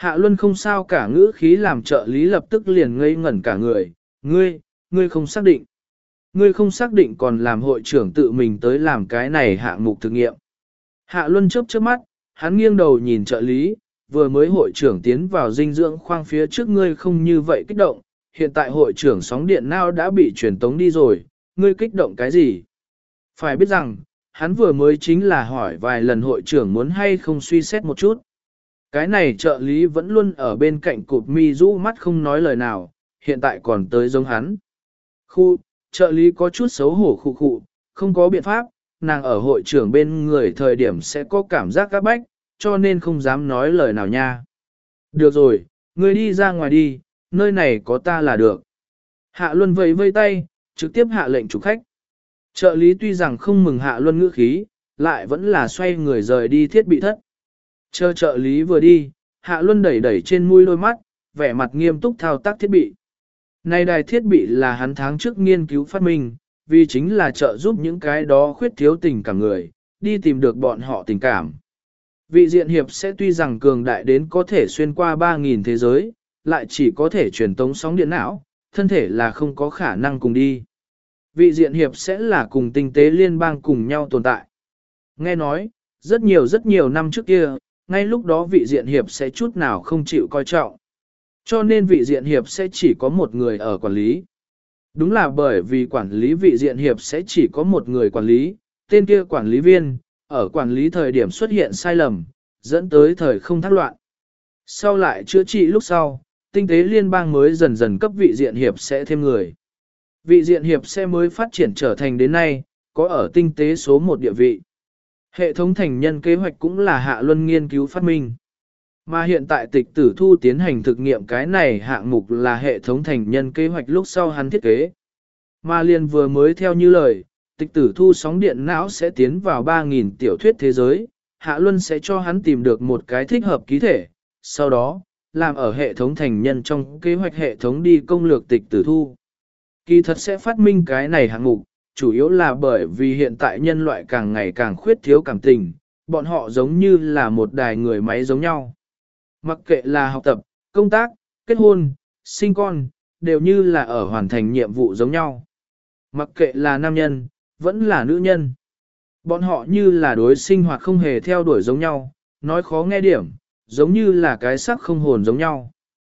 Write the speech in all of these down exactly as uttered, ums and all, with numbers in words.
Hạ Luân không sao cả ngữ khí làm trợ lý lập tức liền ngây ngẩn cả người, ngươi, ngươi không xác định. Ngươi không xác định còn làm hội trưởng tự mình tới làm cái này hạng mục thực nghiệm. Hạ Luân chớp chớp mắt, hắn nghiêng đầu nhìn trợ lý, vừa mới hội trưởng tiến vào dinh dưỡng khoang phía trước ngươi không như vậy kích động, hiện tại hội trưởng sóng điện não đã bị truyền tống đi rồi, ngươi kích động cái gì? Phải biết rằng, hắn vừa mới chính là hỏi vài lần hội trưởng muốn hay không suy xét một chút. Cái này trợ lý vẫn luôn ở bên cạnh cụp mi rũ mắt không nói lời nào, hiện tại còn tới giống hắn. Khu, trợ lý có chút xấu hổ khụ khụ, không có biện pháp, nàng ở hội trưởng bên người thời điểm sẽ có cảm giác các bách, cho nên không dám nói lời nào nha. Được rồi, ngươi đi ra ngoài đi, nơi này có ta là được. Hạ Luân vẫy vây tay, trực tiếp hạ lệnh chủ khách. Trợ lý tuy rằng không mừng Hạ Luân ngữ khí, lại vẫn là xoay người rời đi thiết bị thất. Chờ trợ lý vừa đi, Hạ Luân đẩy đẩy trên mũi đôi mắt, vẻ mặt nghiêm túc thao tác thiết bị. Này đài thiết bị là hắn tháng trước nghiên cứu phát minh, vì chính là trợ giúp những cái đó khuyết thiếu tình cảm người, đi tìm được bọn họ tình cảm. Vị diện hiệp sẽ tuy rằng cường đại đến có thể xuyên qua ba nghìn thế giới, lại chỉ có thể truyền tống sóng điện não, thân thể là không có khả năng cùng đi. Vị diện hiệp sẽ là cùng tinh tế liên bang cùng nhau tồn tại. Nghe nói, rất nhiều rất nhiều năm trước kia, ngay lúc đó vị diện hiệp sẽ chút nào không chịu coi trọng. Cho nên vị diện hiệp sẽ chỉ có một người ở quản lý. Đúng là bởi vì quản lý vị diện hiệp sẽ chỉ có một người quản lý, tên kia quản lý viên, ở quản lý thời điểm xuất hiện sai lầm, dẫn tới thời không thác loạn. Sau lại chữa trị lúc sau, tinh tế liên bang mới dần dần cấp vị diện hiệp sẽ thêm người. Vị diện hiệp sẽ mới phát triển trở thành đến nay, có ở tinh tế số một địa vị. Hệ thống thành nhân kế hoạch cũng là Hạ Luân nghiên cứu phát minh. Mà hiện tại tịch tử thu tiến hành thực nghiệm cái này hạng mục là hệ thống thành nhân kế hoạch lúc sau hắn thiết kế. Mà liền vừa mới theo như lời, tịch tử thu sóng điện não sẽ tiến vào ba nghìn tiểu thuyết thế giới, Hạ Luân sẽ cho hắn tìm được một cái thích hợp ký thể, sau đó, làm ở hệ thống thành nhân trong kế hoạch hệ thống đi công lược tịch tử thu. Kỳ thật sẽ phát minh cái này hạng mục, chủ yếu là bởi vì hiện tại nhân loại càng ngày càng khuyết thiếu cảm tình, bọn họ giống như là một đài người máy giống nhau. Mặc kệ là học tập, công tác, kết hôn, sinh con, đều như là ở hoàn thành nhiệm vụ giống nhau. Mặc kệ là nam nhân, vẫn là nữ nhân. Bọn họ như là đối sinh hoạt không hề theo đuổi giống nhau, nói khó nghe điểm, giống như là cái sắc không hồn giống nhau.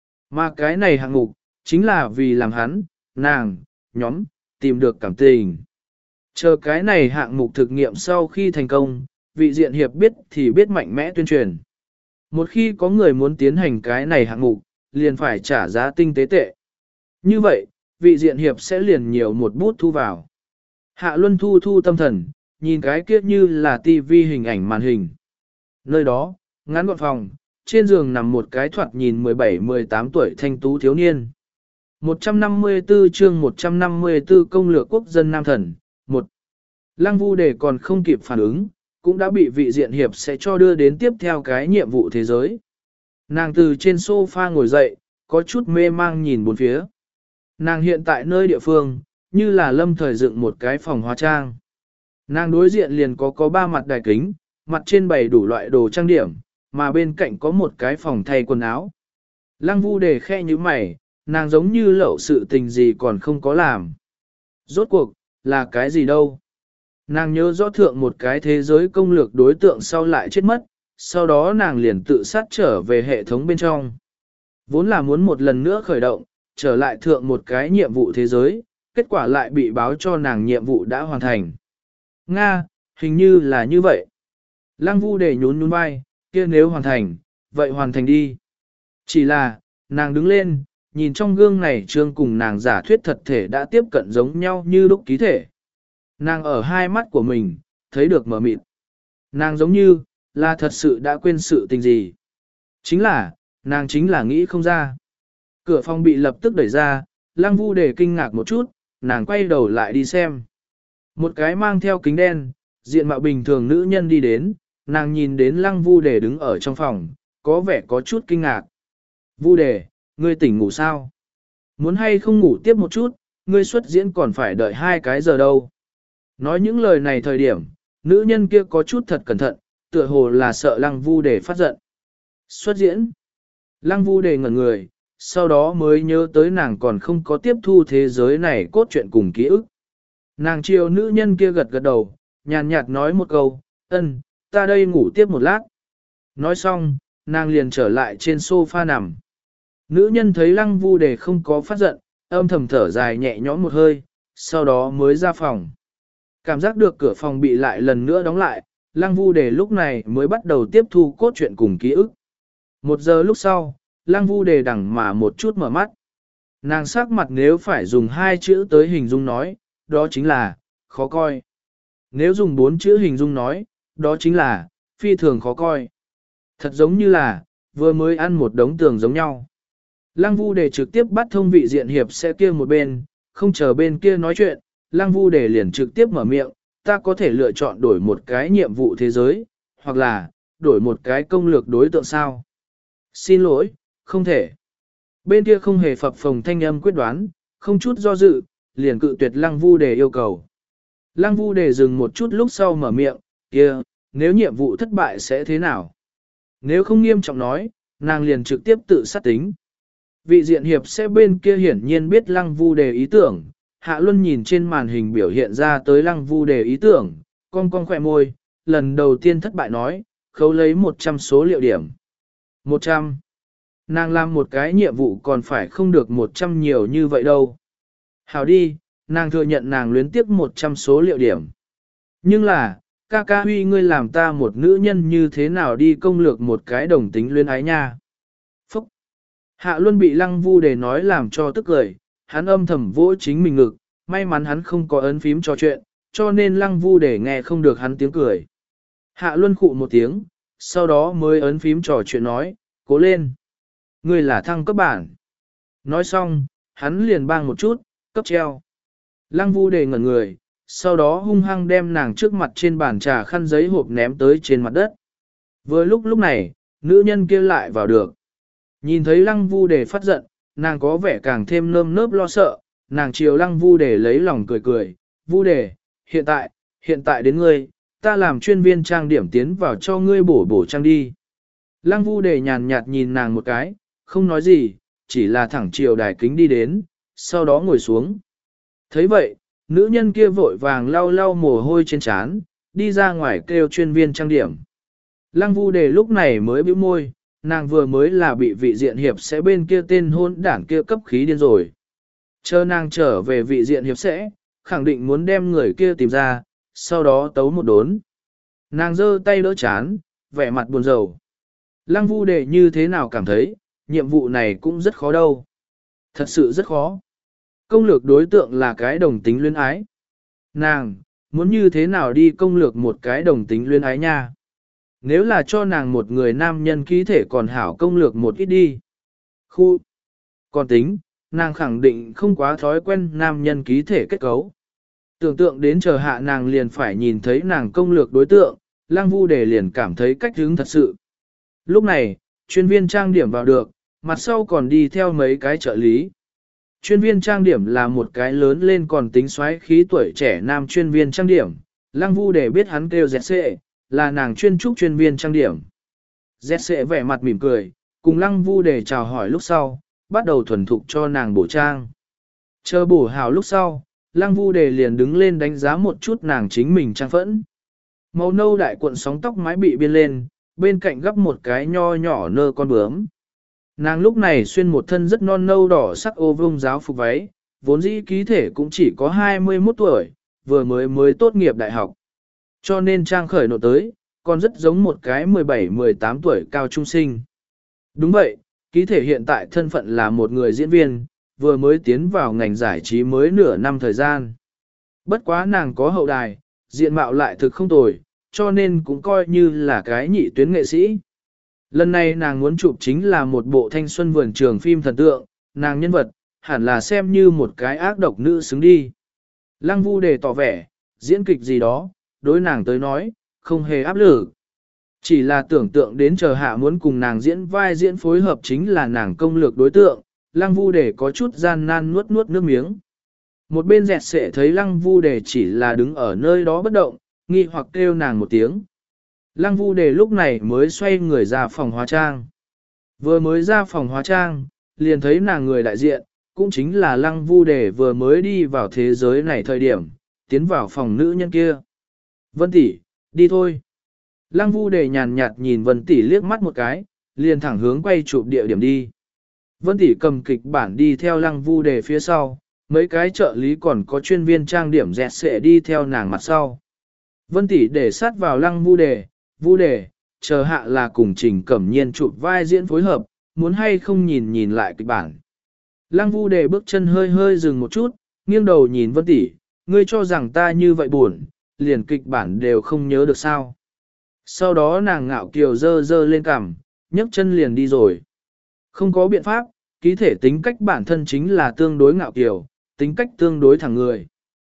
Mà cái này hạng mục, chính là vì làm hắn, nàng, nhóm, tìm được cảm tình. Chờ cái này hạng mục thực nghiệm sau khi thành công, vị diện hiệp biết thì biết mạnh mẽ tuyên truyền. Một khi có người muốn tiến hành cái này hạng mục, liền phải trả giá tinh tế tệ. Như vậy, vị diện hiệp sẽ liền nhiều một bút thu vào. Hạ Luân thu thu tâm thần, nhìn cái kia như là tivi hình ảnh màn hình. Nơi đó, ngắn gọn phòng, trên giường nằm một cái thoạt nhìn mười bảy mười tám tuổi thanh tú thiếu niên. một trăm năm mươi tư chương một trăm năm mươi tư công lược quốc dân nam thần, một. Lăng Vu Đề còn không kịp phản ứng, cũng đã bị vị diện hiệp sẽ cho đưa đến tiếp theo cái nhiệm vụ thế giới. Nàng từ trên sofa ngồi dậy, có chút mê mang nhìn bốn phía. Nàng hiện tại nơi địa phương, như là lâm thời dựng một cái phòng hóa trang. Nàng đối diện liền có có ba mặt đài kính, mặt trên bày đủ loại đồ trang điểm, mà bên cạnh có một cái phòng thay quần áo. Lăng Vu Đề khe như mày, nàng giống như lậu sự tình gì còn không có làm. Rốt cuộc, là cái gì đâu? Nàng nhớ rõ thượng một cái thế giới công lược đối tượng sau lại chết mất, sau đó nàng liền tự sát trở về hệ thống bên trong. Vốn là muốn một lần nữa khởi động, trở lại thượng một cái nhiệm vụ thế giới, kết quả lại bị báo cho nàng nhiệm vụ đã hoàn thành. Nga, hình như là như vậy. Lăng Vu Đề nhún nhún vai, kia nếu hoàn thành, vậy hoàn thành đi. Chỉ là, nàng đứng lên, nhìn trong gương này trương cùng nàng giả thuyết thật thể đã tiếp cận giống nhau như đúc ký thể. Nàng ở hai mắt của mình, thấy được mở mịt. Nàng giống như, là thật sự đã quên sự tình gì. Chính là, nàng chính là nghĩ không ra. Cửa phòng bị lập tức đẩy ra, Lăng Vu Đề kinh ngạc một chút, nàng quay đầu lại đi xem. Một cái mang theo kính đen, diện mạo bình thường nữ nhân đi đến, nàng nhìn đến Lăng Vu Đề đứng ở trong phòng, có vẻ có chút kinh ngạc. Vu Đề, ngươi tỉnh ngủ sao? Muốn hay không ngủ tiếp một chút, ngươi xuất diễn còn phải đợi hai cái giờ đâu. Nói những lời này thời điểm, nữ nhân kia có chút thật cẩn thận, tựa hồ là sợ Lăng Vu Đề phát giận. Xuất diễn. Lăng Vu Đề ngẩn người, sau đó mới nhớ tới nàng còn không có tiếp thu thế giới này cốt truyện cùng ký ức. Nàng chiều nữ nhân kia gật gật đầu, nhàn nhạt nói một câu, ân, ta đây ngủ tiếp một lát. Nói xong, nàng liền trở lại trên sofa nằm. Nữ nhân thấy Lăng Vu Đề không có phát giận, âm thầm thở dài nhẹ nhõm một hơi, sau đó mới ra phòng. Cảm giác được cửa phòng bị lại lần nữa đóng lại, Lăng Vu Đề lúc này mới bắt đầu tiếp thu cốt truyện cùng ký ức. Một giờ lúc sau, Lăng Vu Đề đằng mà một chút mở mắt. Nàng sắc mặt nếu phải dùng hai chữ tới hình dung nói, đó chính là, khó coi. Nếu dùng bốn chữ hình dung nói, đó chính là, phi thường khó coi. Thật giống như là, vừa mới ăn một đống tường giống nhau. Lăng Vu Đề trực tiếp bắt thông vị diện hiệp sẽ kia một bên, không chờ bên kia nói chuyện, Lăng Vu Đề liền trực tiếp mở miệng, ta có thể lựa chọn đổi một cái nhiệm vụ thế giới, hoặc là, đổi một cái công lược đối tượng sao. Xin lỗi, không thể. Bên kia không hề phập phồng thanh âm quyết đoán, không chút do dự, liền cự tuyệt Lăng Vu Đề yêu cầu. Lăng Vu Đề dừng một chút lúc sau mở miệng, kia, nếu nhiệm vụ thất bại sẽ thế nào? Nếu không nghiêm trọng nói, nàng liền trực tiếp tự sát tính. Vị diện hiệp sẽ bên kia hiển nhiên biết Lăng Vu Đề ý tưởng, Hạ Luân nhìn trên màn hình biểu hiện ra tới Lăng Vu Đề ý tưởng, cong cong khỏe môi, lần đầu tiên thất bại nói, khấu lấy một trăm số liệu điểm. một trăm. Nàng làm một cái nhiệm vụ còn phải không được một trăm nhiều như vậy đâu. Hảo đi, nàng thừa nhận nàng luyến tiếp một trăm số liệu điểm. Nhưng là, ca ca huy ngươi làm ta một nữ nhân như thế nào đi công lược một cái đồng tính luyến ái nha. Phúc! Hạ Luân bị Lăng Vu Đề nói làm cho tức cười, hắn âm thầm vỗ chính mình ngực, may mắn hắn không có ấn phím trò chuyện, cho nên Lăng Vu Đề nghe không được hắn tiếng cười. Hạ Luân khụ một tiếng, sau đó mới ấn phím trò chuyện nói, cố lên. Ngươi là thăng cấp bản. Nói xong, hắn liền bang một chút, cấp treo. Lăng Vu Đề ngẩn người, sau đó hung hăng đem nàng trước mặt trên bàn trà khăn giấy hộp ném tới trên mặt đất. Vừa lúc lúc này, nữ nhân kia lại vào được. Nhìn thấy Lăng Vu Đề phát giận, nàng có vẻ càng thêm nơm nớp lo sợ, nàng chiều Lăng Vu Đề lấy lòng cười cười, Vu Đề, hiện tại, hiện tại đến ngươi, ta làm chuyên viên trang điểm tiến vào cho ngươi bổ bổ trang đi. Lăng Vu Đề nhàn nhạt nhìn nàng một cái, không nói gì, chỉ là thẳng chiều đài kính đi đến, sau đó ngồi xuống. Thấy vậy, nữ nhân kia vội vàng lau lau mồ hôi trên trán, đi ra ngoài kêu chuyên viên trang điểm. Lăng Vu Đề lúc này mới bĩu môi, nàng vừa mới là bị vị diện hiệp sẽ bên kia tên hôn đảng kia cấp khí điên rồi. Chờ nàng trở về vị diện hiệp sẽ, khẳng định muốn đem người kia tìm ra, sau đó tấu một đốn. Nàng giơ tay đỡ chán, vẻ mặt buồn rầu. Lăng Vu Đề như thế nào cảm thấy, nhiệm vụ này cũng rất khó đâu. Thật sự rất khó. Công lược đối tượng là cái đồng tính luyến ái. Nàng, muốn như thế nào đi công lược một cái đồng tính luyến ái nha. Nếu là cho nàng một người nam nhân ký thể còn hảo công lược một ít đi. Khu. Còn tính, nàng khẳng định không quá thói quen nam nhân ký thể kết cấu. Tưởng tượng đến chờ hạ nàng liền phải nhìn thấy nàng công lược đối tượng, Lăng Vu Đề liền cảm thấy cách hứng thật sự. Lúc này, chuyên viên trang điểm vào được, mặt sau còn đi theo mấy cái trợ lý. Chuyên viên trang điểm là một cái lớn lên còn tính xoáy khí tuổi trẻ nam chuyên viên trang điểm. Lăng Vu Đề biết hắn kêu dẹt xệ, là nàng chuyên trúc chuyên viên trang điểm. Dẹt xệ vẻ mặt mỉm cười, cùng Lăng Vu Đề chào hỏi lúc sau, bắt đầu thuần thục cho nàng bổ trang. Chờ bổ hào lúc sau, Lăng Vu Đề liền đứng lên đánh giá một chút nàng chính mình trang phẫn. Màu nâu đại cuộn sóng tóc mái bị biên lên, bên cạnh gấp một cái nho nhỏ nơ con bướm. Nàng lúc này xuyên một thân rất non nâu đỏ sắc ô vông giáo phục váy, vốn dĩ ký thể cũng chỉ có hai mươi mốt tuổi, vừa mới mới tốt nghiệp đại học. Cho nên trang khởi nộ tới, còn rất giống một cái mười bảy mười tám tuổi cao trung sinh. Đúng vậy, ký thể hiện tại thân phận là một người diễn viên, vừa mới tiến vào ngành giải trí mới nửa năm thời gian. Bất quá nàng có hậu đài, diện mạo lại thực không tồi, cho nên cũng coi như là cái nhị tuyến nghệ sĩ. Lần này nàng muốn chụp chính là một bộ thanh xuân vườn trường phim thần tượng, nàng nhân vật, hẳn là xem như một cái ác độc nữ xứng đi. Lăng Vu Đề tỏ vẻ, diễn kịch gì đó, đối nàng tới nói, không hề áp lực. Chỉ là tưởng tượng đến chờ hạ muốn cùng nàng diễn vai diễn phối hợp chính là nàng công lược đối tượng, Lăng Vu Đề có chút gian nan nuốt nuốt nước miếng. Một bên dẹt sệ thấy Lăng Vu Đề chỉ là đứng ở nơi đó bất động, nghi hoặc kêu nàng một tiếng. Lăng Vu Đề lúc này mới xoay người ra phòng hóa trang. Vừa mới ra phòng hóa trang, liền thấy nàng người đại diện, cũng chính là Lăng Vu Đề vừa mới đi vào thế giới này thời điểm, tiến vào phòng nữ nhân kia. Vân tỷ, đi thôi. Lăng Vu Đề nhàn nhạt nhìn Vân tỷ liếc mắt một cái, liền thẳng hướng quay chụp địa điểm đi. Vân tỷ cầm kịch bản đi theo Lăng Vu Đề phía sau, mấy cái trợ lý còn có chuyên viên trang điểm dẹt sẽ đi theo nàng mặt sau. Vân tỷ để sát vào Lăng Vu Đề, Vu Đề, chờ hạ là cùng Trình Cẩm Nhiên chụp vai diễn phối hợp, muốn hay không nhìn nhìn lại kịch bản. Lăng Vu Đề bước chân hơi hơi dừng một chút, nghiêng đầu nhìn Vân tỷ, ngươi cho rằng ta như vậy buồn, liền kịch bản đều không nhớ được sao. Sau đó nàng ngạo kiều dơ dơ lên cằm, nhấc chân liền đi rồi. Không có biện pháp, ký thể tính cách bản thân chính là tương đối ngạo kiều, tính cách tương đối thẳng người.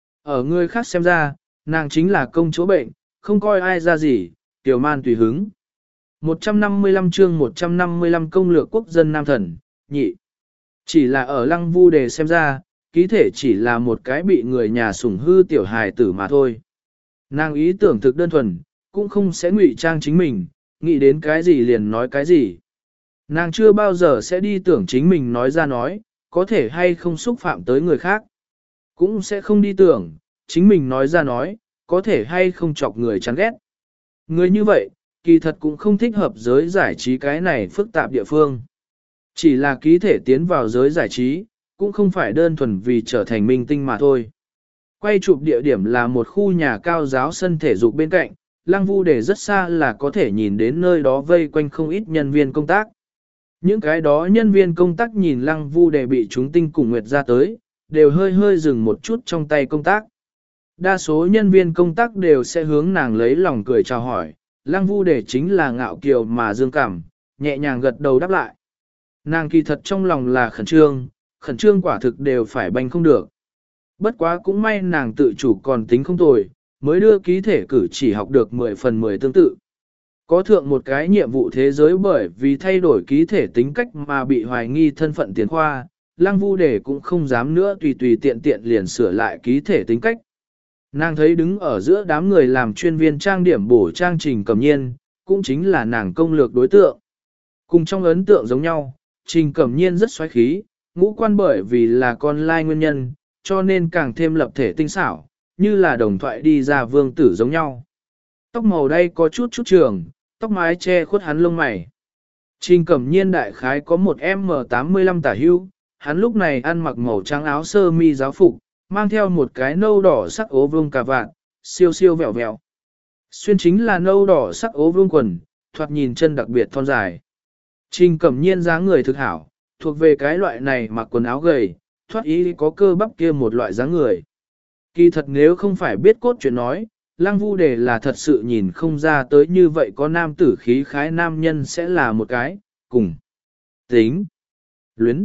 Ở người khác xem ra, nàng chính là công chúa bệnh, không coi ai ra gì, tiểu man tùy hứng. một trăm năm mươi lăm chương một trăm năm mươi lăm công lược quốc dân nam thần, nhị. Chỉ là ở Lăng Vu Đề xem ra, ký thể chỉ là một cái bị người nhà sủng hư tiểu hài tử mà thôi. Nàng ý tưởng thực đơn thuần, cũng không sẽ ngụy trang chính mình, nghĩ đến cái gì liền nói cái gì. Nàng chưa bao giờ sẽ đi tưởng chính mình nói ra nói, có thể hay không xúc phạm tới người khác. Cũng sẽ không đi tưởng, chính mình nói ra nói, có thể hay không chọc người chán ghét. Người như vậy, kỳ thật cũng không thích hợp giới giải trí cái này phức tạp địa phương. Chỉ là ký thể tiến vào giới giải trí, cũng không phải đơn thuần vì trở thành minh tinh mà thôi. Quay chụp địa điểm là một khu nhà cao giáo sân thể dục bên cạnh, Lăng Vu Đề rất xa là có thể nhìn đến nơi đó vây quanh không ít nhân viên công tác. Những cái đó nhân viên công tác nhìn Lăng Vu Đề bị chúng tinh cùng nguyệt ra tới, đều hơi hơi dừng một chút trong tay công tác. Đa số nhân viên công tác đều sẽ hướng nàng lấy lòng cười chào hỏi, Lăng Vu Đề chính là ngạo kiều mà dương cảm, nhẹ nhàng gật đầu đáp lại. Nàng kỳ thật trong lòng là khẩn trương, khẩn trương quả thực đều phải banh không được. Bất quá cũng may nàng tự chủ còn tính không tồi, mới đưa ký thể cử chỉ học được mười phần mười tương tự. Có thượng một cái nhiệm vụ thế giới bởi vì thay đổi ký thể tính cách mà bị hoài nghi thân phận tiền khoa, Lăng Vu Đề cũng không dám nữa tùy tùy tiện tiện liền sửa lại ký thể tính cách. Nàng thấy đứng ở giữa đám người làm chuyên viên trang điểm bổ trang Trình Cẩm Nhiên, cũng chính là nàng công lược đối tượng. Cùng trong ấn tượng giống nhau, Trình Cẩm Nhiên rất xoáy khí, ngũ quan bởi vì là con lai nguyên nhân, cho nên càng thêm lập thể tinh xảo, như là đồng thoại đi ra vương tử giống nhau. Tóc màu đay có chút chút trường, tóc mái che khuất hắn lông mày. Trình Cẩm Nhiên đại khái có một em em tám mươi lăm tả hưu, hắn lúc này ăn mặc màu trắng áo sơ mi giáo phục, mang theo một cái nâu đỏ sắc ố vương cà vạt, siêu siêu vẹo vẹo. Xuyên chính là nâu đỏ sắc ố vương quần, thoạt nhìn chân đặc biệt thon dài. Trình Cẩm Nhiên dáng người thực hảo, thuộc về cái loại này mặc quần áo gầy, thoát ý có cơ bắp kia một loại dáng người. Kỳ thật nếu không phải biết cốt chuyện nói, Lăng Vu Đề là thật sự nhìn không ra tới như vậy có nam tử khí khái nam nhân sẽ là một cái, cùng. Tính. Luyến.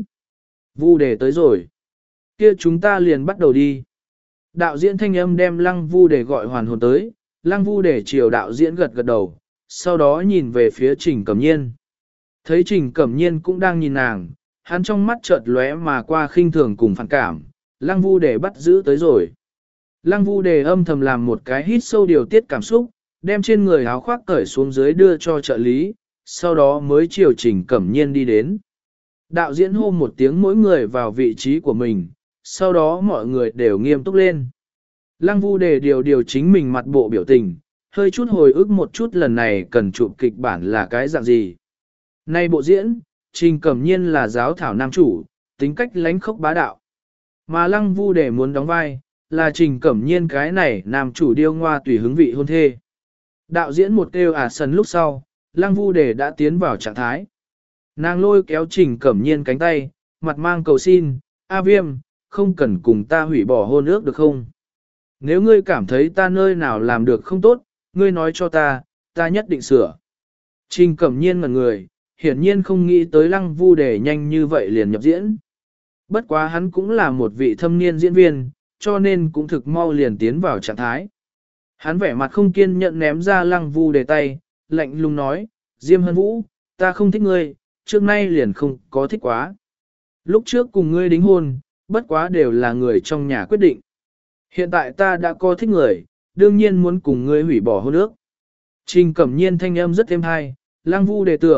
Vu Đề tới rồi. Kia chúng ta liền bắt đầu đi. Đạo diễn thanh âm đem Lăng Vu Đề gọi hoàn hồn tới, Lăng Vu Đề chiều đạo diễn gật gật đầu, sau đó nhìn về phía Trình Cẩm Nhiên. Thấy Trình Cẩm Nhiên cũng đang nhìn nàng, hắn trong mắt chợt lóe mà qua khinh thường cùng phản cảm, Lăng Vu Đề bắt giữ tới rồi. Lăng Vu Đề âm thầm làm một cái hít sâu điều tiết cảm xúc, đem trên người áo khoác cởi xuống dưới đưa cho trợ lý, sau đó mới chiều Trình Cẩm Nhiên đi đến. Đạo diễn hô một tiếng mỗi người vào vị trí của mình, sau đó mọi người đều nghiêm túc lên. Lăng Vu Đề điều điều chính mình mặt bộ biểu tình, hơi chút hồi ức một chút lần này cần chụp kịch bản là cái dạng gì. Nay bộ diễn, Trình Cẩm Nhiên là giáo thảo nam chủ, tính cách lánh khốc bá đạo. Mà Lăng Vu Đề muốn đóng vai, là Trình Cẩm Nhiên cái này nam chủ điêu ngoa tùy hứng vị hôn thê. Đạo diễn một kêu à sần lúc sau, Lăng Vu Đề đã tiến vào trạng thái. Nàng lôi kéo Trình Cẩm Nhiên cánh tay, mặt mang cầu xin, A Viêm, không cần cùng ta hủy bỏ hôn ước được không? Nếu ngươi cảm thấy ta nơi nào làm được không tốt, ngươi nói cho ta, ta nhất định sửa. Trình Cẩm Nhiên ngẩn người, hiển nhiên không nghĩ tới Lăng Vu Đề nhanh như vậy liền nhập diễn. Bất quá hắn cũng là một vị thâm niên diễn viên, cho nên cũng thực mau liền tiến vào trạng thái. Hắn vẻ mặt không kiên nhẫn ném ra Lăng Vu Đề tay, lạnh lùng nói, Diêm Hân Vũ, ta không thích ngươi, trước nay liền không có thích quá. Lúc trước cùng ngươi đính hôn, bất quá đều là người trong nhà quyết định. Hiện tại ta đã có thích người, đương nhiên muốn cùng ngươi hủy bỏ hôn ước. Trình Cẩm Nhiên thanh âm rất êm hay, Lăng Vu Đề tưởng,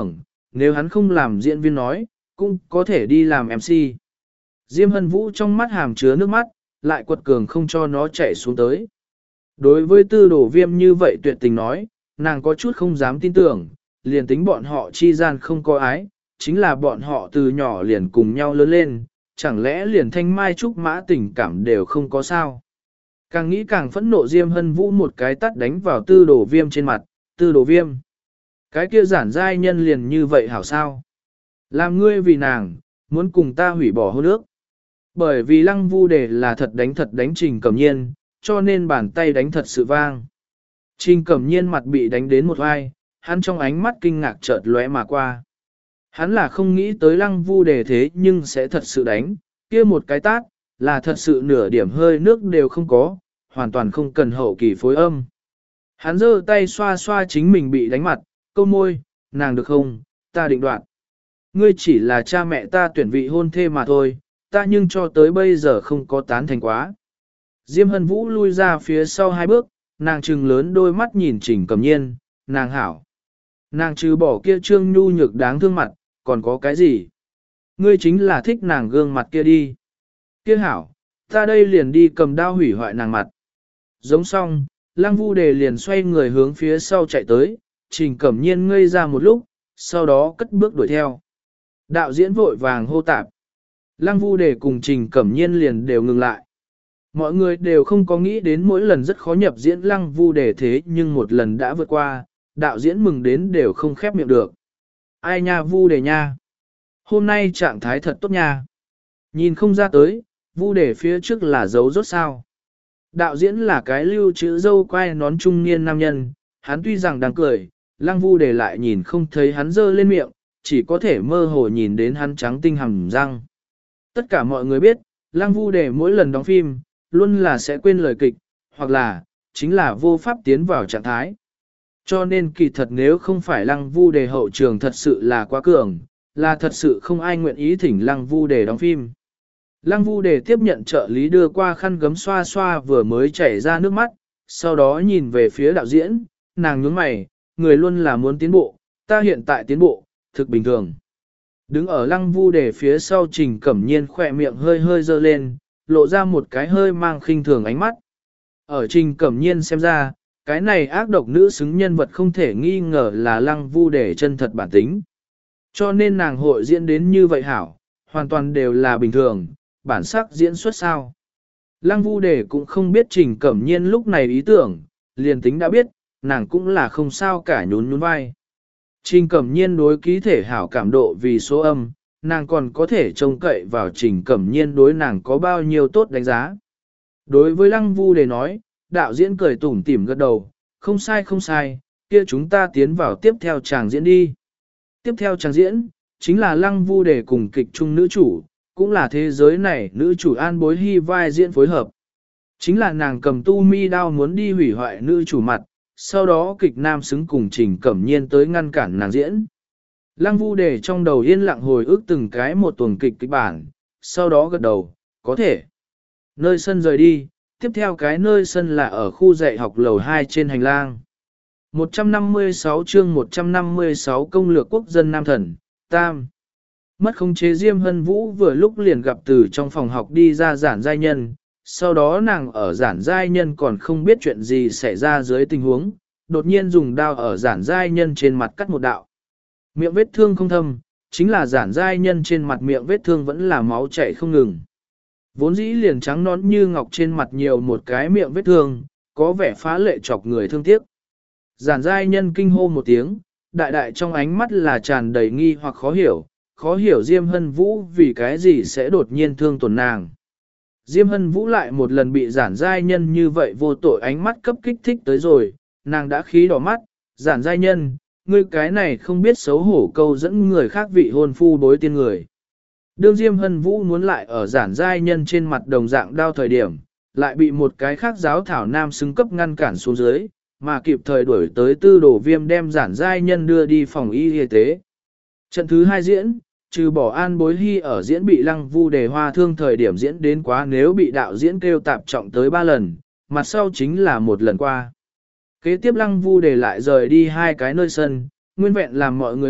nếu hắn không làm diễn viên nói, cũng có thể đi làm em xê. Diêm Hân Vũ trong mắt hàm chứa nước mắt, lại quật cường không cho nó chảy xuống tới. Đối với tư đổ viêm như vậy tuyệt tình nói, nàng có chút không dám tin tưởng, liền tính bọn họ chi gian không có ái, chính là bọn họ từ nhỏ liền cùng nhau lớn lên, chẳng lẽ liền thanh mai trúc mã tình cảm đều không có sao. Càng nghĩ càng phẫn nộ, Diêm Hân Vũ một cái tắt đánh vào tư đổ viêm trên mặt, tư đổ viêm. Cái kia giản giai nhân liền như vậy hảo sao? Làm ngươi vì nàng, muốn cùng ta hủy bỏ hôn ước. Bởi vì Lăng Vu Đề là thật đánh thật đánh Trình Cẩm Nhiên, cho nên bàn tay đánh thật sự vang. Trình Cẩm Nhiên mặt bị đánh đến một vai, hắn trong ánh mắt kinh ngạc chợt lóe mà qua. Hắn là không nghĩ tới Lăng Vu Đề thế nhưng sẽ thật sự đánh, kia một cái tát, là thật sự nửa điểm hơi nước đều không có, hoàn toàn không cần hậu kỳ phối âm. Hắn giơ tay xoa xoa chính mình bị đánh mặt, câu môi, nàng được không, ta định đoạt. Ngươi chỉ là cha mẹ ta tuyển vị hôn thê mà thôi, ta nhưng cho tới bây giờ không có tán thành quá. Diêm Hân Vũ lui ra phía sau hai bước, nàng trừng lớn đôi mắt nhìn Trình Cẩm Nhiên, nàng hảo. Nàng trừ bỏ kia trương nhu nhược đáng thương mặt, còn có cái gì? Ngươi chính là thích nàng gương mặt kia đi. Kia hảo, ta đây liền đi cầm đao hủy hoại nàng mặt. Giống xong, Lăng Vu Đề liền xoay người hướng phía sau chạy tới, Trình Cẩm Nhiên ngây ra một lúc, sau đó cất bước đuổi theo. Đạo diễn vội vàng hô tạp. Lăng Vu Đề cùng Trình Cẩm Nhiên liền đều ngừng lại. Mọi người đều không có nghĩ đến mỗi lần rất khó nhập diễn Lăng Vu Đề thế nhưng một lần đã vượt qua, đạo diễn mừng đến đều không khép miệng được. Ai nha Vu Đề nha. Hôm nay trạng thái thật tốt nha. Nhìn không ra tới, Vu Đề phía trước là dấu rốt sao. Đạo diễn là cái lưu chữ dâu quai nón trung niên nam nhân, hắn tuy rằng đang cười, Lăng Vu Đề lại nhìn không thấy hắn dơ lên miệng, chỉ có thể mơ hồ nhìn đến hắn trắng tinh hàm răng. Tất cả mọi người biết, Lăng Vu Đề mỗi lần đóng phim, luôn là sẽ quên lời kịch, hoặc là, chính là vô pháp tiến vào trạng thái. Cho nên kỳ thật nếu không phải Lăng Vu Đề hậu trường thật sự là quá cường, là thật sự không ai nguyện ý thỉnh Lăng Vu Đề đóng phim. Lăng Vu Đề tiếp nhận trợ lý đưa qua khăn gấm xoa xoa vừa mới chảy ra nước mắt, sau đó nhìn về phía đạo diễn, nàng nhướng mày, người luôn là muốn tiến bộ, ta hiện tại tiến bộ, thực bình thường. Đứng ở Lăng Vu Đề phía sau Trình Cẩm Nhiên khỏe miệng hơi hơi dơ lên, lộ ra một cái hơi mang khinh thường ánh mắt. Ở Trình Cẩm Nhiên xem ra, cái này ác độc nữ xứng nhân vật không thể nghi ngờ là Lăng Vu Đề chân thật bản tính. Cho nên nàng hội diễn đến như vậy hảo, hoàn toàn đều là bình thường, bản sắc diễn xuất sao. Lăng Vu Đề cũng không biết Trình Cẩm Nhiên lúc này ý tưởng, liền tính đã biết, nàng cũng là không sao cả nhún nhún vai. Trình Cẩm Nhiên đối ký thể hảo cảm độ vì số âm, nàng còn có thể trông cậy vào Trình Cẩm Nhiên đối nàng có bao nhiêu tốt đánh giá. Đối với Lăng Vu Đề nói, đạo diễn cười tủm tỉm gật đầu, không sai không sai, kia chúng ta tiến vào tiếp theo chàng diễn đi. Tiếp theo chàng diễn, chính là Lăng Vu Đề cùng kịch trung nữ chủ, cũng là thế giới này nữ chủ An Bối Hy vai diễn phối hợp. Chính là nàng cầm tu mi đao muốn đi hủy hoại nữ chủ mặt, sau đó kịch nam xứng cùng Trình Cẩm Nhiên tới ngăn cản nàng diễn. Lăng Vu Đề trong đầu yên lặng hồi ức từng cái một tuần kịch kịch bản, sau đó gật đầu, có thể. Nơi sân rời đi, tiếp theo cái nơi sân là ở khu dạy học lầu hai trên hành lang. một trăm năm mươi sáu chương một trăm năm mươi sáu công lược quốc dân Nam Thần, Tam. Mất khống chế Diêm Hân Vũ vừa lúc liền gặp từ trong phòng học đi ra giản giai nhân, sau đó nàng ở giản giai nhân còn không biết chuyện gì xảy ra dưới tình huống, đột nhiên dùng đao ở giản giai nhân trên mặt cắt một đạo. Miệng vết thương không thâm, chính là giản giai nhân trên mặt miệng vết thương vẫn là máu chảy không ngừng. Vốn dĩ liền trắng nón như ngọc trên mặt nhiều một cái miệng vết thương, có vẻ phá lệ chọc người thương tiếc. Giản giai nhân kinh hô một tiếng, đại đại trong ánh mắt là tràn đầy nghi hoặc khó hiểu, khó hiểu Diêm Hân Vũ vì cái gì sẽ đột nhiên thương tổn nàng. Diêm Hân Vũ lại một lần bị giản giai nhân như vậy vô tội ánh mắt cấp kích thích tới rồi, nàng đã khí đỏ mắt, giản giai nhân, ngươi cái này không biết xấu hổ câu dẫn người khác vị hôn phu đối tiên người. Đương Diêm Hân Vũ muốn lại ở giản giai nhân trên mặt đồng dạng đao thời điểm, lại bị một cái khác giáo thảo nam xứng cấp ngăn cản xuống dưới, mà kịp thời đuổi tới tư đổ viêm đem giản giai nhân đưa đi phòng y y tế. Trận thứ hai diễn, trừ bỏ An Bối Hy ở diễn bị Lăng Vu Đề hoa thương thời điểm diễn đến quá nếu bị đạo diễn kêu tạp trọng tới ba lần, mặt sau chính là một lần qua. Kế tiếp Lăng Vu Đề lại rời đi hai cái nơi sân, nguyên vẹn làm mọi người biết,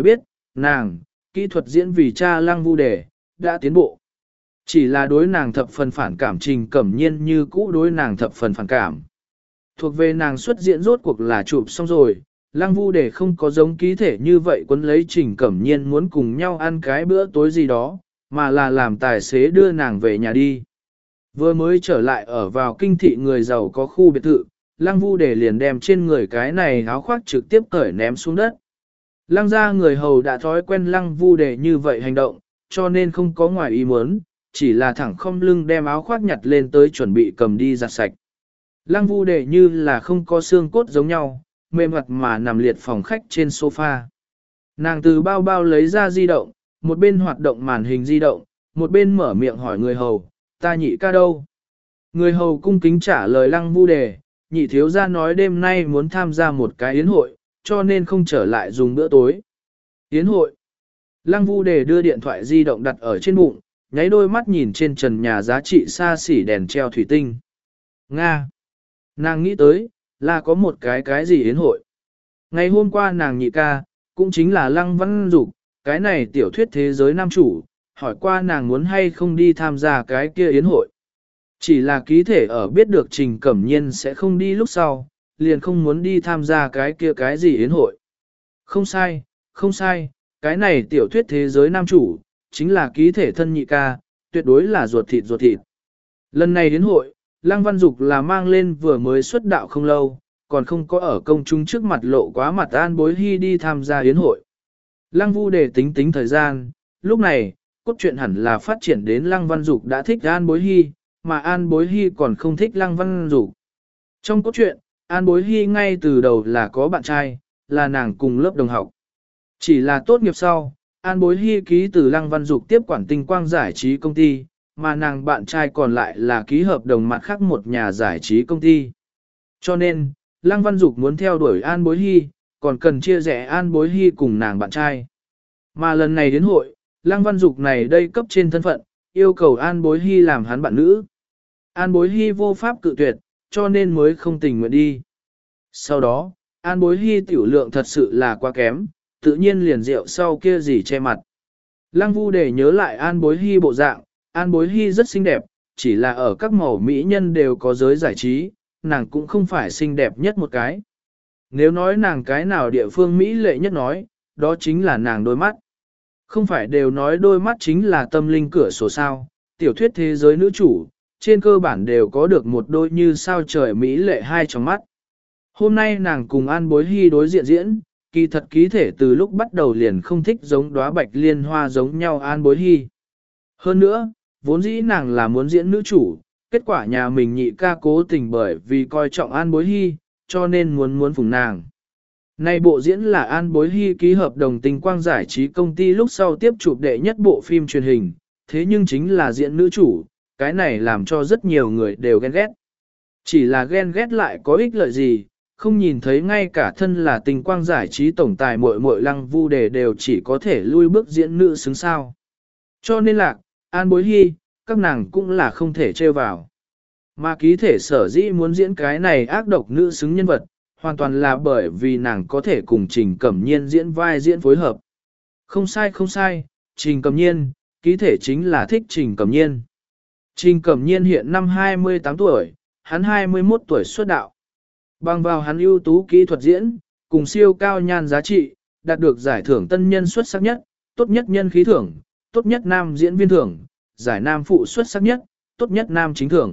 nàng, kỹ thuật diễn vì cha Lăng Vu Đề, đã tiến bộ. Chỉ là đối nàng thập phần phản cảm Trình Cẩm Nhiên như cũ đối nàng thập phần phản cảm. Thuộc về nàng xuất diễn rốt cuộc là chụp xong rồi, Lăng Vu Đề không có giống ký thể như vậy quấn lấy Trình Cẩm Nhiên muốn cùng nhau ăn cái bữa tối gì đó, mà là làm tài xế đưa nàng về nhà đi. Vừa mới trở lại ở vào kinh thị người giàu có khu biệt thự, Lăng Vu Đề liền đem trên người cái này áo khoác trực tiếp cởi ném xuống đất. Lăng ra người hầu đã thói quen Lăng Vu Đề như vậy hành động, cho nên không có ngoài ý muốn, chỉ là thẳng không lưng đem áo khoác nhặt lên tới chuẩn bị cầm đi giặt sạch. Lăng Vu Đề như là không có xương cốt giống nhau, mềm mặt mà nằm liệt phòng khách trên sofa. Nàng từ bao bao lấy ra di động, một bên hoạt động màn hình di động, một bên mở miệng hỏi người hầu, ta nhị ca đâu? Người hầu cung kính trả lời Lăng Vu Đề, nhị thiếu gia nói đêm nay muốn tham gia một cái yến hội, cho nên không trở lại dùng bữa tối. Yến hội. Lăng Vu Đề đưa điện thoại di động đặt ở trên bụng, nháy đôi mắt nhìn trên trần nhà giá trị xa xỉ đèn treo thủy tinh. Nga. Nàng nghĩ tới, là có một cái cái gì yến hội. Ngày hôm qua nàng nhị ca, cũng chính là Lăng Văn Dục, cái này tiểu thuyết thế giới nam chủ, hỏi qua nàng muốn hay không đi tham gia cái kia yến hội. Chỉ là ký thể ở biết được Trình Cẩm Nhiên sẽ không đi lúc sau, liền không muốn đi tham gia cái kia cái gì yến hội. Không sai, không sai, cái này tiểu thuyết thế giới nam chủ, chính là ký thể thân nhị ca, tuyệt đối là ruột thịt ruột thịt. Lần này yến hội, Lăng Văn Dục là mang lên vừa mới xuất đạo không lâu, còn không có ở công chúng trước mặt lộ quá mặt An Bối Hy đi tham gia yến hội. Lăng Vu Đề tính tính thời gian, lúc này, cốt truyện hẳn là phát triển đến Lăng Văn Dục đã thích An Bối Hy, mà An Bối Hy còn không thích Lăng Văn Dục. Trong cốt truyện, An Bối Hy ngay từ đầu là có bạn trai, là nàng cùng lớp đồng học. Chỉ là tốt nghiệp sau, An Bối Hy ký từ Lăng Văn Dục tiếp quản tinh quang giải trí công ty, mà nàng bạn trai còn lại là ký hợp đồng mặt khác một nhà giải trí công ty. Cho nên, Lăng Văn Dục muốn theo đuổi An Bối Hy, còn cần chia rẽ An Bối Hy cùng nàng bạn trai. Mà lần này đến hội, Lăng Văn Dục này đây cấp trên thân phận, yêu cầu An Bối Hy làm hắn bạn nữ. An Bối Hy vô pháp cự tuyệt, cho nên mới không tình nguyện đi. Sau đó, An Bối Hy tiểu lượng thật sự là quá kém, tự nhiên liền rượu sau kia gì che mặt. Lăng Vu Đề nhớ lại An Bối Hy bộ dạng, An Bối Hy rất xinh đẹp, chỉ là ở các mẫu mỹ nhân đều có giới giải trí, nàng cũng không phải xinh đẹp nhất một cái. Nếu nói nàng cái nào địa phương mỹ lệ nhất nói, đó chính là nàng đôi mắt. Không phải đều nói đôi mắt chính là tâm linh cửa sổ sao, tiểu thuyết thế giới nữ chủ, trên cơ bản đều có được một đôi như sao trời mỹ lệ hai trong mắt. Hôm nay nàng cùng An Bối Hy đối diện diễn, kỳ thật ký thể từ lúc bắt đầu liền không thích giống đóa bạch liên hoa giống nhau An Bối Hy. Hơn nữa, vốn dĩ nàng là muốn diễn nữ chủ, kết quả nhà mình nhị ca cố tình bởi vì coi trọng An Bối Hy, cho nên muốn muốn phụng nàng. Này bộ diễn là An Bối Hy ký hợp đồng tinh quang giải trí công ty lúc sau tiếp chụp đệ nhất bộ phim truyền hình, thế nhưng chính là diễn nữ chủ, cái này làm cho rất nhiều người đều ghen ghét. Chỉ là ghen ghét lại có ích lợi gì, không nhìn thấy ngay cả thân là tinh quang giải trí tổng tài muội muội Lăng Vu Đề đều chỉ có thể lui bước diễn nữ xứng sao. Cho nên là, An Bối Hy, các nàng cũng là không thể trêu vào. Mà ký thể sở dĩ muốn diễn cái này ác độc nữ xứng nhân vật, hoàn toàn là bởi vì nàng có thể cùng Trình Cẩm Nhiên diễn vai diễn phối hợp. Không sai không sai, Trình Cẩm Nhiên, ký thể chính là thích Trình Cẩm Nhiên. Trình Cẩm Nhiên hiện năm hai mươi tám tuổi, hắn hai mươi mốt tuổi xuất đạo. Bằng vào hắn ưu tú kỹ thuật diễn, cùng siêu cao nhan giá trị, đạt được giải thưởng tân nhân xuất sắc nhất, tốt nhất nhân khí thưởng, tốt nhất nam diễn viên thưởng, giải nam phụ xuất sắc nhất, tốt nhất nam chính thưởng.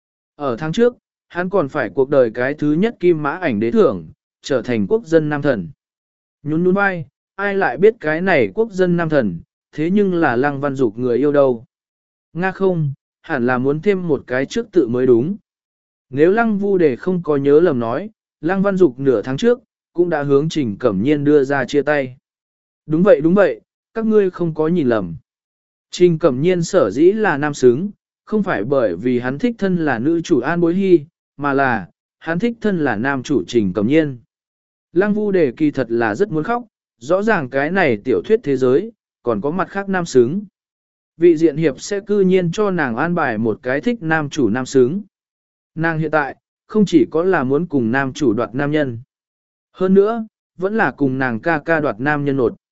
Ở tháng trước, hắn còn phải cuộc đời cái thứ nhất kim mã ảnh đế thưởng, trở thành quốc dân nam thần. Nhún nhún vai, ai lại biết cái này quốc dân nam thần, thế nhưng là Lăng Văn Dục người yêu đâu. Nga không, hẳn là muốn thêm một cái trước tự mới đúng. Nếu Lăng Vu Đề không có nhớ lầm nói, Lăng Văn Dục nửa tháng trước, cũng đã hướng Trình Cẩm Nhiên đưa ra chia tay. Đúng vậy đúng vậy, các ngươi không có nhìn lầm. Trình Cẩm Nhiên sở dĩ là nam xứng, không phải bởi vì hắn thích thân là nữ chủ An Bối Hy, mà là, hắn thích thân là nam chủ Trình Cẩm Nhiên. Lăng Vu Đề kỳ thật là rất muốn khóc, rõ ràng cái này tiểu thuyết thế giới, còn có mặt khác nam xứng. Vị diện hiệp sẽ cư nhiên cho nàng an bài một cái thích nam chủ nam xứng. Nàng hiện tại, không chỉ có là muốn cùng nam chủ đoạt nam nhân. Hơn nữa, vẫn là cùng nàng ca ca đoạt nam nhân nột.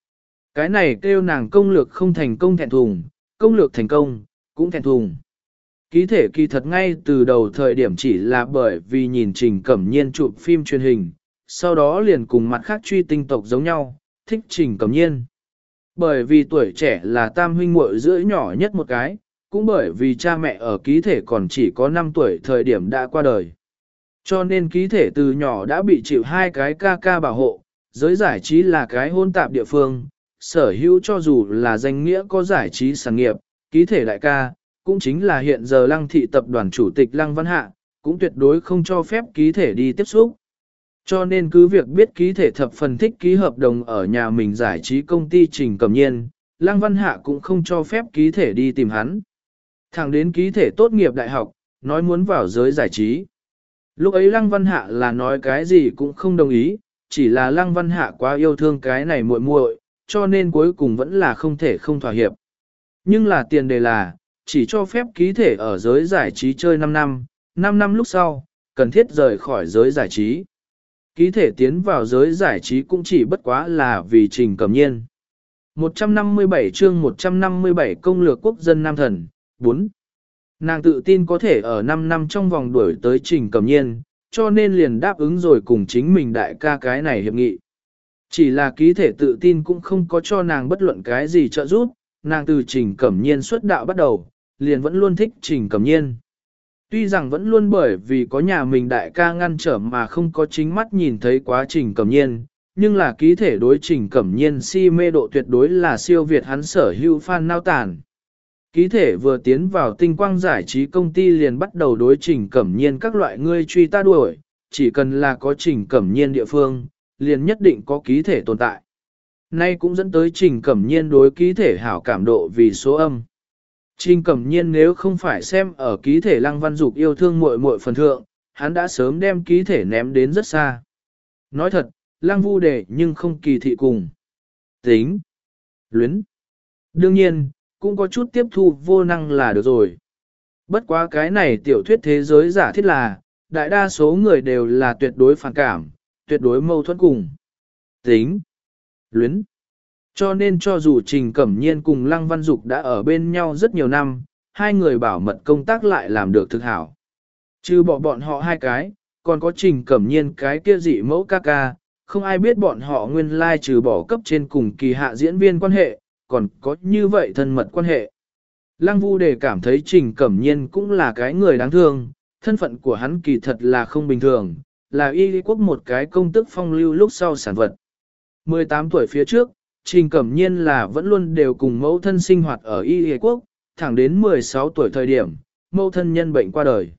Cái này kêu nàng công lược không thành công thẹn thùng, công lược thành công, cũng thẹn thùng. Ký thể kỳ thật ngay từ đầu thời điểm chỉ là bởi vì nhìn Trình Cẩm Nhiên chụp phim truyền hình, sau đó liền cùng mặt khác truy tinh tộc giống nhau, thích Trình Cẩm Nhiên. Bởi vì tuổi trẻ là tam huynh muội giữa nhỏ nhất một cái, cũng bởi vì cha mẹ ở ký thể còn chỉ có năm tuổi thời điểm đã qua đời. Cho nên ký thể từ nhỏ đã bị chịu hai cái ca ca bảo hộ, giới giải trí là cái hôn tạp địa phương, sở hữu cho dù là danh nghĩa có giải trí sản nghiệp, ký thể đại ca, cũng chính là hiện giờ Lăng thị tập đoàn chủ tịch Lăng Văn Hạ, cũng tuyệt đối không cho phép ký thể đi tiếp xúc. Cho nên cứ việc biết ký thể thập phần thích ký hợp đồng ở nhà mình giải trí công ty Trình Cẩm Nhiên, Lăng Văn Hạ cũng không cho phép ký thể đi tìm hắn. Thẳng đến ký thể tốt nghiệp đại học, nói muốn vào giới giải trí. Lúc ấy Lăng Văn Hạ là nói cái gì cũng không đồng ý, chỉ là Lăng Văn Hạ quá yêu thương cái này muội muội, cho nên cuối cùng vẫn là không thể không thỏa hiệp. Nhưng là tiền đề là, chỉ cho phép ký thể ở giới giải trí chơi năm năm, năm năm lúc sau, cần thiết rời khỏi giới giải trí. Ký thể tiến vào giới giải trí cũng chỉ bất quá là vì Trình Cẩm Nhiên. một trăm năm mươi bảy chương một trăm năm mươi bảy công lược quốc dân nam thần, bốn. Nàng tự tin có thể ở năm năm trong vòng đuổi tới Trình Cẩm Nhiên, cho nên liền đáp ứng rồi cùng chính mình đại ca cái này hiệp nghị. Chỉ là ký thể tự tin cũng không có cho nàng bất luận cái gì trợ giúp, nàng từ Trình Cẩm Nhiên xuất đạo bắt đầu, liền vẫn luôn thích Trình Cẩm Nhiên. Tuy rằng vẫn luôn bởi vì có nhà mình đại ca ngăn trở mà không có chính mắt nhìn thấy quá Trình Cẩm Nhiên, nhưng là ký thể đối Trình Cẩm Nhiên si mê độ tuyệt đối là siêu việt hắn sở hữu fan nao tàn. Ký thể vừa tiến vào tinh quang giải trí công ty liền bắt đầu đối Trình Cẩm Nhiên các loại ngươi truy ta đuổi, chỉ cần là có Trình Cẩm Nhiên địa phương, liền nhất định có ký thể tồn tại. Nay cũng dẫn tới Trình Cẩm Nhiên đối ký thể hảo cảm độ vì số âm. Trình Cẩm Nhiên nếu không phải xem ở ký thể Lăng Văn Dục yêu thương muội muội phần thượng, hắn đã sớm đem ký thể ném đến rất xa. Nói thật, Lăng Vu Đề nhưng không kỳ thị cùng. Tính. Luyến. Đương nhiên, cũng có chút tiếp thu vô năng là được rồi. Bất quá cái này tiểu thuyết thế giới giả thiết là, đại đa số người đều là tuyệt đối phản cảm, tuyệt đối mâu thuẫn cùng. Tính. Luyến. Cho nên cho dù Trình Cẩm Nhiên cùng Lăng Văn Dục đã ở bên nhau rất nhiều năm, hai người bảo mật công tác lại làm được thực hảo. Trừ bỏ bọn họ hai cái, còn có Trình Cẩm Nhiên cái kia dị mẫu ca ca, không ai biết bọn họ nguyên lai trừ bỏ cấp trên cùng kỳ hạ diễn viên quan hệ, còn có như vậy thân mật quan hệ. Lăng Vu Đề cảm thấy Trình Cẩm Nhiên cũng là cái người đáng thương, thân phận của hắn kỳ thật là không bình thường, là y quốc một cái công tức phong lưu lúc sau sản vật. mười tám tuổi phía trước, Trình Cẩm Nhiên là vẫn luôn đều cùng mẫu thân sinh hoạt ở y quốc, thẳng đến mười sáu tuổi thời điểm, mẫu thân nhân bệnh qua đời.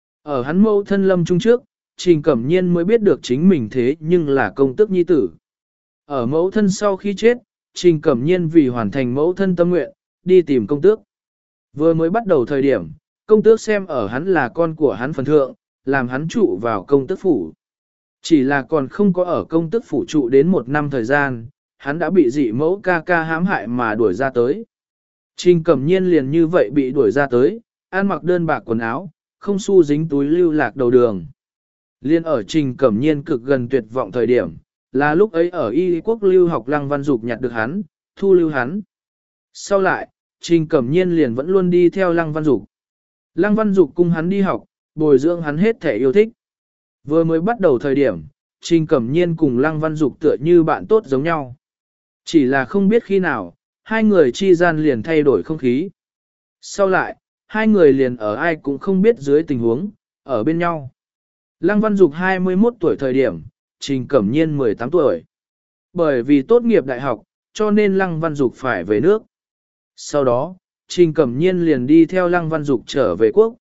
Ở hắn mẫu thân lâm trung trước, Trình Cẩm Nhiên mới biết được chính mình thế nhưng là công tước nhi tử. Ở mẫu thân sau khi chết, Trình Cẩm Nhiên vì hoàn thành mẫu thân tâm nguyện, đi tìm công tước. Vừa mới bắt đầu thời điểm, công tước xem ở hắn là con của hắn phần thượng, làm hắn trụ vào công tước phủ. Chỉ là còn không có ở công tước phủ trụ đến một năm thời gian, hắn đã bị dị mẫu ca ca hãm hại mà đuổi ra tới. Trình Cẩm Nhiên liền như vậy bị đuổi ra tới, ăn mặc đơn bạc quần áo, không xu dính túi lưu lạc đầu đường. Liên ở Trình Cẩm Nhiên cực gần tuyệt vọng thời điểm, là lúc ấy ở Y quốc lưu học Lăng Văn Dục nhặt được hắn, thu lưu hắn. Sau lại, Trình Cẩm Nhiên liền vẫn luôn đi theo Lăng Văn Dục. Lăng Văn Dục cung hắn đi học, bồi dưỡng hắn hết thể yêu thích. Vừa mới bắt đầu thời điểm, Trình Cẩm Nhiên cùng Lăng Văn Dục tựa như bạn tốt giống nhau. Chỉ là không biết khi nào, hai người chi gian liền thay đổi không khí. Sau lại, hai người liền ở ai cũng không biết dưới tình huống, ở bên nhau. Lăng Văn Dục hai mươi mốt tuổi thời điểm, Trình Cẩm Nhiên mười tám tuổi. Bởi vì tốt nghiệp đại học, cho nên Lăng Văn Dục phải về nước. Sau đó, Trình Cẩm Nhiên liền đi theo Lăng Văn Dục trở về quốc.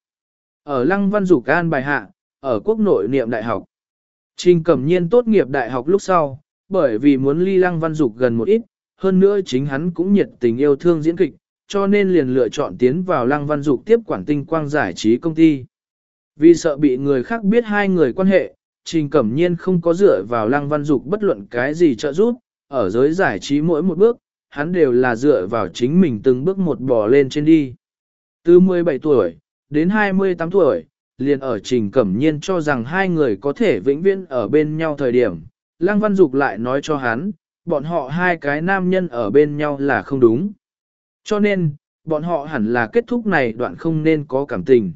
Ở Lăng Văn Dục an bài hạ, ở quốc nội niệm đại học. Trình Cẩm Nhiên tốt nghiệp đại học lúc sau, bởi vì muốn ly Lăng Văn Dục gần một ít, hơn nữa chính hắn cũng nhiệt tình yêu thương diễn kịch, cho nên liền lựa chọn tiến vào Lăng Văn Dục tiếp quản tinh quang giải trí công ty. Vì sợ bị người khác biết hai người quan hệ, Trình Cẩm Nhiên không có dựa vào Lăng Văn Dục bất luận cái gì trợ giúp, ở giới giải trí mỗi một bước, hắn đều là dựa vào chính mình từng bước một bò lên trên đi. Từ mười bảy tuổi, đến hai mươi tám tuổi, liền ở Trình Cẩm Nhiên cho rằng hai người có thể vĩnh viễn ở bên nhau thời điểm, Lăng Văn Dục lại nói cho hắn, bọn họ hai cái nam nhân ở bên nhau là không đúng. Cho nên, bọn họ hẳn là kết thúc này đoạn không nên có cảm tình.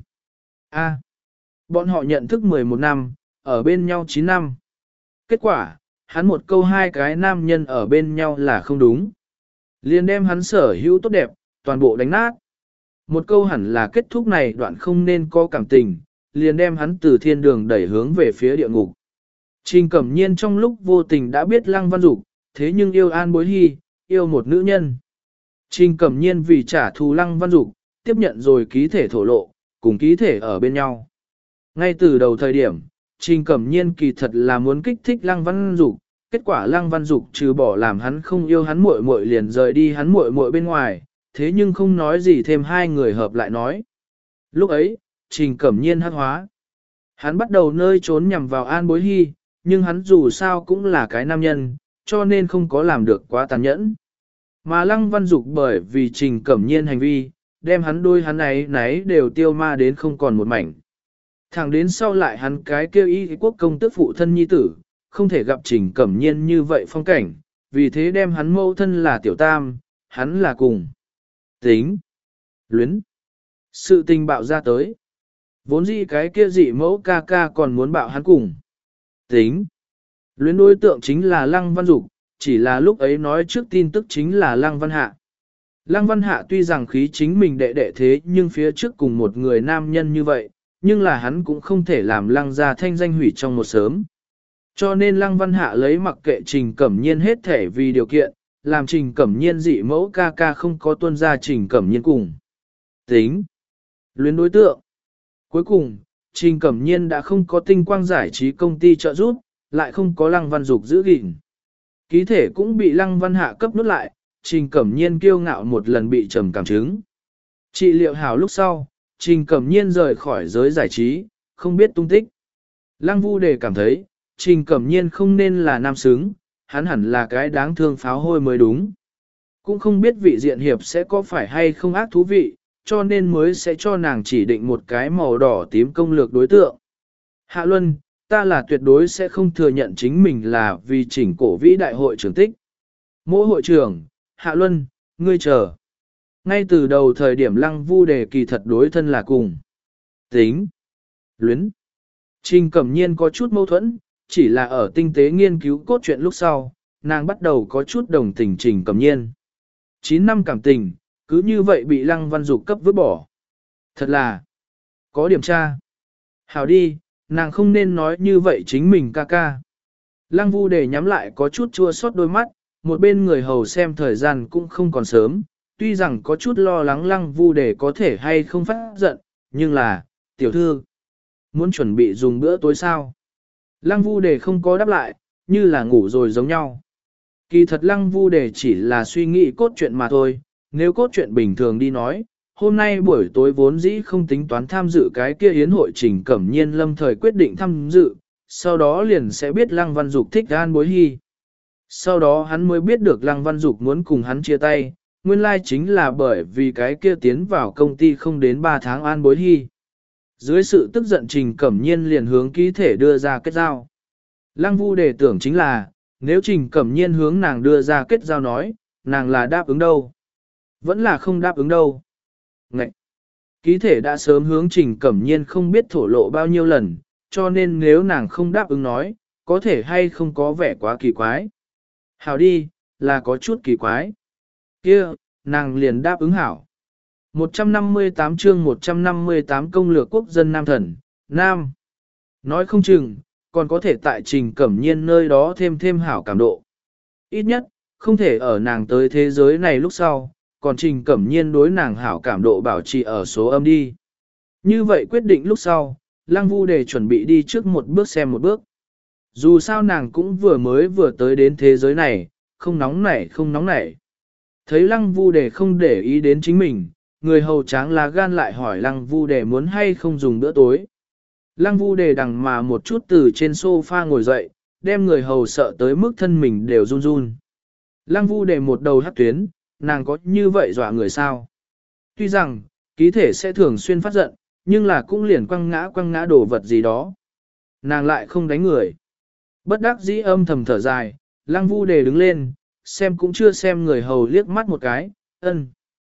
A. Bọn họ nhận thức mười một năm, ở bên nhau chín năm. Kết quả, hắn một câu hai cái nam nhân ở bên nhau là không đúng. Liền đem hắn sở hữu tốt đẹp, toàn bộ đánh nát. Một câu hẳn là kết thúc này đoạn không nên có cảm tình, liền đem hắn từ thiên đường đẩy hướng về phía địa ngục. Trình Cẩm Nhiên trong lúc vô tình đã biết Lăng Văn Dục, thế nhưng yêu An Bối Hy, yêu một nữ nhân. Trình Cẩm Nhiên vì trả thù Lăng Văn Dục, tiếp nhận rồi ký thể thổ lộ, cùng ký thể ở bên nhau. Ngay từ đầu thời điểm, Trình Cẩm Nhiên kỳ thật là muốn kích thích Lăng Văn Dục, kết quả Lăng Văn Dục trừ bỏ làm hắn không yêu hắn muội muội liền rời đi hắn muội muội bên ngoài, thế nhưng không nói gì thêm hai người hợp lại nói. Lúc ấy, Trình Cẩm Nhiên hắc hóa. Hắn bắt đầu nơi trốn nhằm vào An Bối Hy, nhưng hắn dù sao cũng là cái nam nhân, cho nên không có làm được quá tàn nhẫn. Mà Lăng Văn Dục bởi vì Trình Cẩm Nhiên hành vi, đem hắn đôi hắn ấy nấy đều tiêu ma đến không còn một mảnh. Thẳng đến sau lại hắn cái kêu y quốc công tước phụ thân nhi tử, không thể gặp Trình Cẩm Nhiên như vậy phong cảnh, vì thế đem hắn mâu thân là tiểu tam, hắn là cùng. Tính, luyến, sự tình bạo ra tới. Vốn dĩ cái kia dị mẫu ca ca còn muốn bạo hắn cùng. Tính, luyến đối tượng chính là Lăng Văn Dục, chỉ là lúc ấy nói trước tin tức chính là Lăng Văn Hạ. Lăng Văn Hạ tuy rằng khí chính mình đệ đệ thế nhưng phía trước cùng một người nam nhân như vậy, nhưng là hắn cũng không thể làm Lăng gia thanh danh hủy trong một sớm. Cho nên Lăng Văn Hạ lấy mặc kệ Trình Cẩm Nhiên hết thể vì điều kiện, làm Trình Cẩm Nhiên dị mẫu ca ca không có tuân ra Trình Cẩm Nhiên cùng. Tính, luyến đối tượng. Cuối cùng, Trình Cẩm Nhiên đã không có tinh quang giải trí công ty trợ giúp, lại không có Lăng Văn Dục giữ gìn. Ký thể cũng bị Lăng Văn Hạ cấp nút lại, Trình Cẩm Nhiên kiêu ngạo một lần bị trầm cảm chứng. Trị liệu hảo lúc sau, Trình Cẩm Nhiên rời khỏi giới giải trí, không biết tung tích. Lăng Vu Đề cảm thấy, Trình Cẩm Nhiên không nên là nam xứng, hắn hẳn là cái đáng thương pháo hôi mới đúng. Cũng không biết vị diện hiệp sẽ có phải hay không ác thú vị, cho nên mới sẽ cho nàng chỉ định một cái màu đỏ tím công lược đối tượng. Hạ Luân, ta là tuyệt đối sẽ không thừa nhận chính mình là vì chỉnh cổ vĩ đại hội trưởng tích. Mỗi hội trưởng, Hạ Luân, ngươi chờ. Ngay từ đầu thời điểm Lăng Vu Đề kỳ thật đối thân là cùng. Tính, luyến. Trình Cẩm Nhiên có chút mâu thuẫn, chỉ là ở tinh tế nghiên cứu cốt truyện lúc sau, nàng bắt đầu có chút đồng tình Trình Cẩm Nhiên. chín năm cảm tình, cứ như vậy bị Lăng Văn Dục cấp vứt bỏ. Thật là, có điểm tra. Hảo đi, nàng không nên nói như vậy chính mình ca ca. Lăng Vu Đề nhắm lại có chút chua xót đôi mắt, một bên người hầu xem thời gian cũng không còn sớm, tuy rằng có chút lo lắng Lăng Vu Đề có thể hay không phát giận, nhưng là, tiểu thư, muốn chuẩn bị dùng bữa tối sao? Lăng Vu Đề không có đáp lại, như là ngủ rồi giống nhau. Kỳ thật Lăng Vu Đề chỉ là suy nghĩ cốt truyện mà thôi, nếu cốt truyện bình thường đi nói, hôm nay buổi tối vốn dĩ không tính toán tham dự cái kia yến hội Trình Cẩm Nhiên lâm thời quyết định tham dự, sau đó liền sẽ biết Lăng Văn Dục thích An Bối Hy. Sau đó hắn mới biết được Lăng Văn Dục muốn cùng hắn chia tay, nguyên lai chính là bởi vì cái kia tiến vào công ty không đến ba tháng An Bối Hy. Dưới sự tức giận Trình Cẩm Nhiên liền hướng ký thể đưa ra kết giao. Lăng Vu Đề tưởng chính là, nếu Trình Cẩm Nhiên hướng nàng đưa ra kết giao nói, nàng là đáp ứng đâu. Vẫn là không đáp ứng đâu. Ngậy! Ký thể đã sớm hướng Trình Cẩm Nhiên không biết thổ lộ bao nhiêu lần, cho nên nếu nàng không đáp ứng nói, có thể hay không có vẻ quá kỳ quái. Hảo đi, là có chút kỳ quái. Kia, nàng liền đáp ứng hảo. một trăm năm mươi tám chương một trăm năm mươi tám công lược quốc dân Nam Thần, Nam. Nói không chừng, còn có thể tại Trình Cẩm Nhiên nơi đó thêm thêm hảo cảm độ. Ít nhất, không thể ở nàng tới thế giới này lúc sau, còn Trình Cẩm Nhiên đối nàng hảo cảm độ bảo trì ở số âm đi. Như vậy quyết định lúc sau, Lăng Vu Đề chuẩn bị đi trước một bước xem một bước. Dù sao nàng cũng vừa mới vừa tới đến thế giới này, không nóng nảy không nóng nảy. Thấy Lăng Vu Đề không để ý đến chính mình, người hầu tráng lá gan lại hỏi Lăng Vu Đề muốn hay không dùng bữa tối. Lăng Vu Đề đằng mà một chút từ trên sofa ngồi dậy, đem người hầu sợ tới mức thân mình đều run run. Lăng Vu Đề một đầu hắt tuyến, nàng có như vậy dọa người sao? Tuy rằng, ký thể sẽ thường xuyên phát giận, nhưng là cũng liền quăng ngã quăng ngã đổ vật gì đó. Nàng lại không đánh người. Bất đắc dĩ âm thầm thở dài, Lăng Vu Đề đứng lên, xem cũng chưa xem người hầu liếc mắt một cái, ân.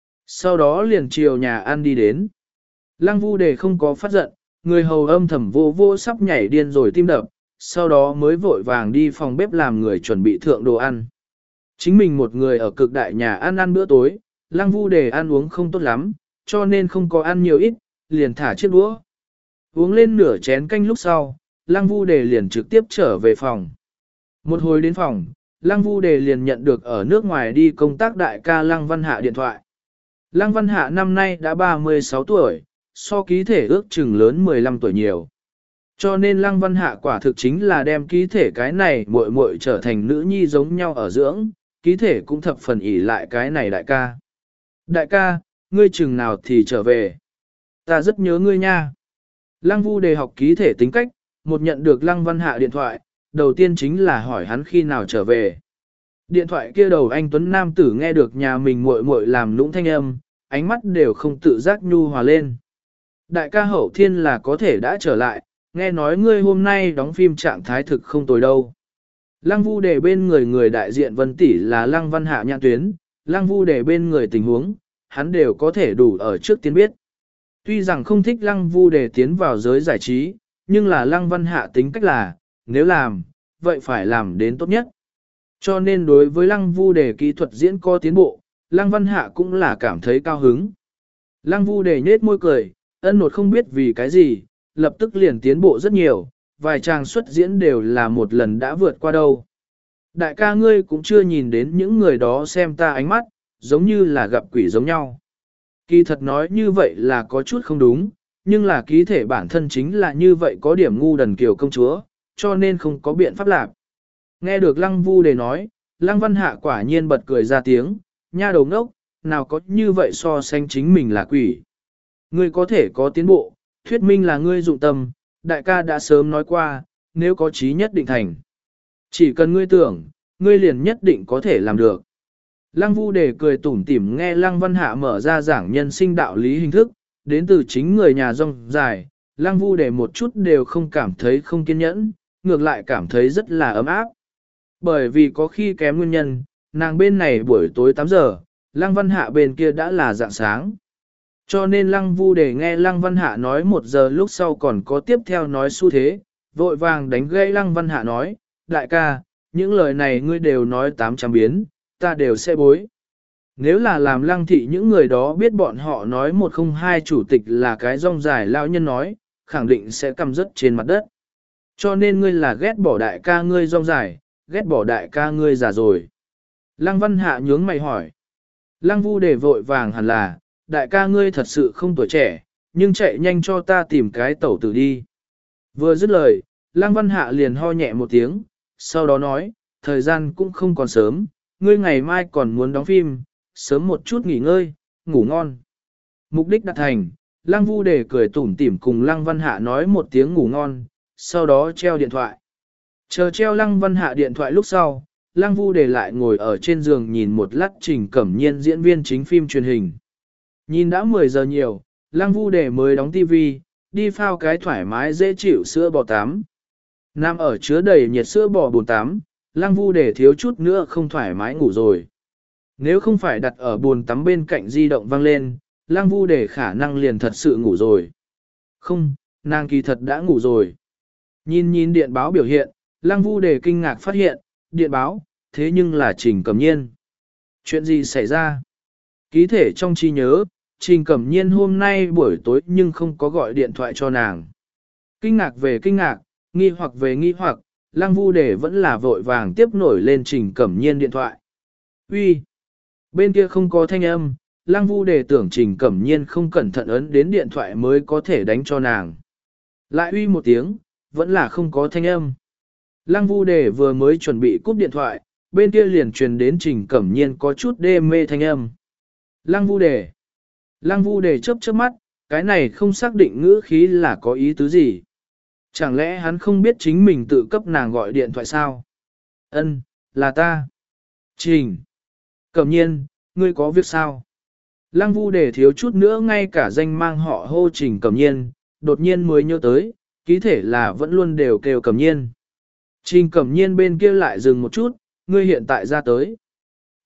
Sau đó liền chiều nhà ăn đi đến. Lăng Vu Đề không có phát giận, người hầu âm thầm vô vô sắp nhảy điên rồi tim đập, sau đó mới vội vàng đi phòng bếp làm người chuẩn bị thượng đồ ăn. Chính mình một người ở cực đại nhà ăn ăn bữa tối, Lăng Vu Đề ăn uống không tốt lắm, cho nên không có ăn nhiều ít, liền thả chiếc đũa. Uống lên nửa chén canh lúc sau, Lăng Vu Đề liền trực tiếp trở về phòng. Một hồi đến phòng, Lăng Vu Đề liền nhận được ở nước ngoài đi công tác đại ca Lăng Văn Hạ điện thoại. Lăng Văn Hạ năm nay đã ba mươi sáu tuổi, so ký thể ước chừng lớn mười lăm tuổi nhiều. Cho nên Lăng Văn Hạ quả thực chính là đem ký thể cái này muội muội trở thành nữ nhi giống nhau ở dưỡng, ký thể cũng thập phần ỷ lại cái này đại ca. Đại ca, ngươi chừng nào thì trở về? Ta rất nhớ ngươi nha. Lăng Vu Đề học ký thể tính cách, một nhận được Lăng Văn Hạ điện thoại, đầu tiên chính là hỏi hắn khi nào trở về. Điện thoại kia đầu anh Tuấn Nam tử nghe được nhà mình muội muội làm lũng thanh âm, ánh mắt đều không tự giác nhu hòa lên. Đại ca Hậu Thiên là có thể đã trở lại, nghe nói ngươi hôm nay đóng phim trạng thái thực không tồi đâu. Lăng Vu Đề bên người người đại diện Vân Tỷ là Lăng Văn Hạ nhãn tuyến, Lăng Vu Đề bên người tình huống, hắn đều có thể đủ ở trước tiên biết. Tuy rằng không thích Lăng Vu Đề tiến vào giới giải trí, nhưng là Lăng Văn Hạ tính cách là, nếu làm, vậy phải làm đến tốt nhất. Cho nên đối với Lăng Vu Đề kỹ thuật diễn có tiến bộ, Lăng Văn Hạ cũng là cảm thấy cao hứng. Lăng Vu Đề nhếch môi cười, ân nột không biết vì cái gì, lập tức liền tiến bộ rất nhiều, vài trang xuất diễn đều là một lần đã vượt qua đâu. Đại ca ngươi cũng chưa nhìn đến những người đó xem ta ánh mắt, giống như là gặp quỷ giống nhau. Kỳ thật nói như vậy là có chút không đúng, nhưng là ký thể bản thân chính là như vậy có điểm ngu đần kiều công chúa, cho nên không có biện pháp lạc. Nghe được Lăng Vu Đề nói, Lăng Văn Hạ quả nhiên bật cười ra tiếng, nha đầu ngốc, nào có như vậy so sánh chính mình là quỷ. Ngươi có thể có tiến bộ, thuyết minh là ngươi dụng tâm, đại ca đã sớm nói qua, nếu có chí nhất định thành. Chỉ cần ngươi tưởng, ngươi liền nhất định có thể làm được. Lăng Vu Đề cười tủm tỉm nghe Lăng Văn Hạ mở ra giảng nhân sinh đạo lý hình thức, đến từ chính người nhà rong dài, Lăng Vu Đề một chút đều không cảm thấy không kiên nhẫn, ngược lại cảm thấy rất là ấm áp. Bởi vì có khi kém nguyên nhân, nàng bên này buổi tối tám giờ, Lăng Văn Hạ bên kia đã là dạng sáng. Cho nên Lăng Vu Đề nghe Lăng Văn Hạ nói một giờ lúc sau còn có tiếp theo nói xu thế, vội vàng đánh gây Lăng Văn Hạ nói, đại ca, những lời này ngươi đều nói tám trăm biến, ta đều sẽ bối. Nếu là làm Lăng thị những người đó biết bọn họ nói một không hai chủ tịch là cái rong dài lão nhân nói, khẳng định sẽ cầm rớt trên mặt đất. Cho nên ngươi là ghét bỏ đại ca ngươi rong dài, ghét bỏ đại ca ngươi già rồi. Lăng Văn Hạ nhướng mày hỏi. Lăng Vu Đề vội vàng hẳn là, đại ca ngươi thật sự không tuổi trẻ, nhưng chạy nhanh cho ta tìm cái tẩu tử đi. Vừa dứt lời, Lăng Văn Hạ liền ho nhẹ một tiếng, sau đó nói, thời gian cũng không còn sớm, ngươi ngày mai còn muốn đóng phim, sớm một chút nghỉ ngơi, ngủ ngon. Mục đích đạt thành, Lăng Vu Đề cười tủm tỉm cùng Lăng Văn Hạ nói một tiếng ngủ ngon, sau đó treo điện thoại. Chờ treo Lăng Văn Hạ điện thoại lúc sau, Lăng Vu Đề lại ngồi ở trên giường nhìn một lát Trình Cẩm Nhiên diễn viên chính phim truyền hình. Nhìn đã mười giờ nhiều, Lăng Vu Đề mới đóng tivi, đi phao cái thoải mái dễ chịu sữa bò tắm. Nằm ở chứa đầy nhiệt sữa bò bồn tắm, Lăng Vu Đề thiếu chút nữa không thoải mái ngủ rồi. Nếu không phải đặt ở bồn tắm bên cạnh di động vang lên, Lăng Vu Đề khả năng liền thật sự ngủ rồi. Không, nàng kỳ thật đã ngủ rồi. Nhìn nhìn điện báo biểu hiện, Lăng Vu Đề kinh ngạc phát hiện, điện báo, thế nhưng là Trình Cẩm Nhiên. Chuyện gì xảy ra? Ký thể trong trí nhớ, Trình Cẩm Nhiên hôm nay buổi tối nhưng không có gọi điện thoại cho nàng. Kinh ngạc về kinh ngạc, nghi hoặc về nghi hoặc, Lăng Vu Đề vẫn là vội vàng tiếp nổi lên Trình Cẩm Nhiên điện thoại. Uy, bên kia không có thanh âm, Lăng Vu Đề tưởng Trình Cẩm Nhiên không cẩn thận ấn đến điện thoại mới có thể đánh cho nàng. Lại uy một tiếng, vẫn là không có thanh âm. Lăng Vu Đề vừa mới chuẩn bị cúp điện thoại, bên kia liền truyền đến Trình Cẩm Nhiên có chút đê mê thanh âm. Lăng Vu Đề. Lăng Vu Đề chớp chớp mắt, cái này không xác định ngữ khí là có ý tứ gì. Chẳng lẽ hắn không biết chính mình tự cấp nàng gọi điện thoại sao? Ân, là ta. Trình. Cẩm Nhiên, ngươi có việc sao? Lăng Vu Đề thiếu chút nữa ngay cả danh mang họ hô Trình Cẩm Nhiên, đột nhiên mới nhớ tới, ký thể là vẫn luôn đều kêu Cẩm Nhiên. Trình Cẩm Nhiên bên kia lại dừng một chút, ngươi hiện tại ra tới.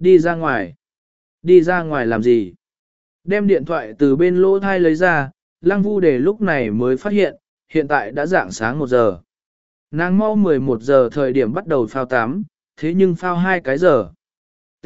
Đi ra ngoài. Đi ra ngoài làm gì? Đem điện thoại từ bên lỗ thai lấy ra, Lăng Vu Đề lúc này mới phát hiện, hiện tại đã dạng sáng một giờ. Nàng mau mười một giờ thời điểm bắt đầu phao tắm, thế nhưng phao hai cái giờ. T.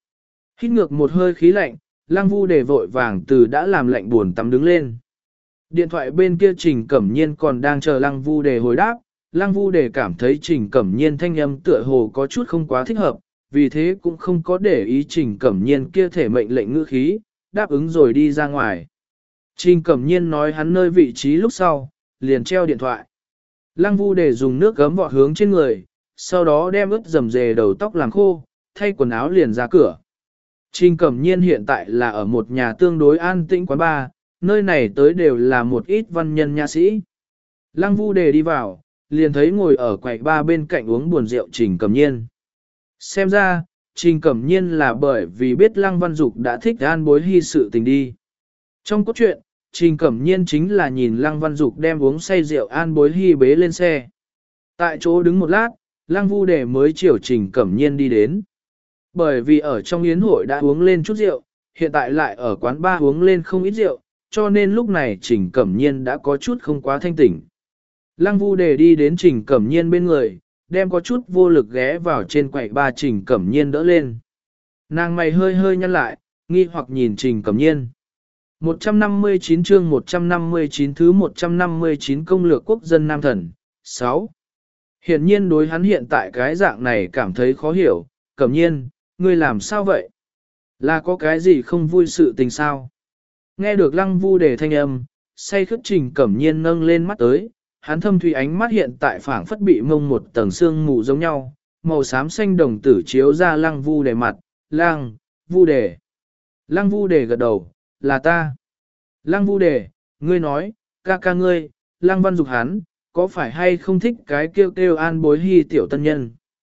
Hít ngược một hơi khí lạnh, Lăng Vu Đề vội vàng từ đã làm lạnh buồn tắm đứng lên. Điện thoại bên kia Trình Cẩm Nhiên còn đang chờ Lăng Vu Đề hồi đáp, Lăng Vu Đề cảm thấy Trình Cẩm Nhiên thanh âm tựa hồ có chút không quá thích hợp, vì thế cũng không có để ý Trình Cẩm Nhiên kia thể mệnh lệnh ngữ khí, đáp ứng rồi đi ra ngoài. Trình Cẩm Nhiên nói hắn nơi vị trí lúc sau, liền treo điện thoại. Lăng Vu Đề dùng nước gấm vọt hướng trên người, sau đó đem ướt rầm rề đầu tóc làm khô, thay quần áo liền ra cửa. Trình Cẩm Nhiên hiện tại là ở một nhà tương đối an tĩnh quán bar, nơi này tới đều là một ít văn nhân nha sĩ. Lăng Vu Đề đi vào, liền thấy ngồi ở quầy bar bên cạnh uống buồn rượu Trình Cẩm Nhiên. Xem ra, Trình Cẩm Nhiên là bởi vì biết Lăng Văn Dục đã thích An Bối Hy sự tình đi. Trong cốt truyện, Trình Cẩm Nhiên chính là nhìn Lăng Văn Dục đem uống say rượu An Bối Hy bế lên xe. Tại chỗ đứng một lát, Lăng Vu Đề mới chiều Trình Cẩm Nhiên đi đến. Bởi vì ở trong yến hội đã uống lên chút rượu, hiện tại lại ở quán bar uống lên không ít rượu, cho nên lúc này Trình Cẩm Nhiên đã có chút không quá thanh tỉnh. Lăng Vu Đề đi đến Trình Cẩm Nhiên bên người, đem có chút vô lực ghé vào trên quầy ba Trình Cẩm Nhiên đỡ lên. Nàng mày hơi hơi nhăn lại, nghi hoặc nhìn Trình Cẩm Nhiên. một trăm năm mươi chín chương một trăm năm mươi chín thứ một trăm năm mươi chín công lược quốc dân Nam Thần. sáu. Hiển nhiên đối hắn hiện tại cái dạng này cảm thấy khó hiểu. Cẩm Nhiên, ngươi làm sao vậy? Là có cái gì không vui sự tình sao? Nghe được Lăng Vu Đề thanh âm, say khướt Trình Cẩm Nhiên nâng lên mắt tới, hắn thâm thủy ánh mắt hiện tại phảng phất bị mông một tầng sương mù giống nhau, màu xám xanh đồng tử chiếu ra Lăng Vu Đề mặt, Lăng, Vu Đề. Lăng Vu Đề gật đầu, là ta. Lăng Vu Đề, ngươi nói, ca ca ngươi, Lăng Văn Dục hắn, có phải hay không thích cái kêu kêu An Bối Hy tiểu tân nhân?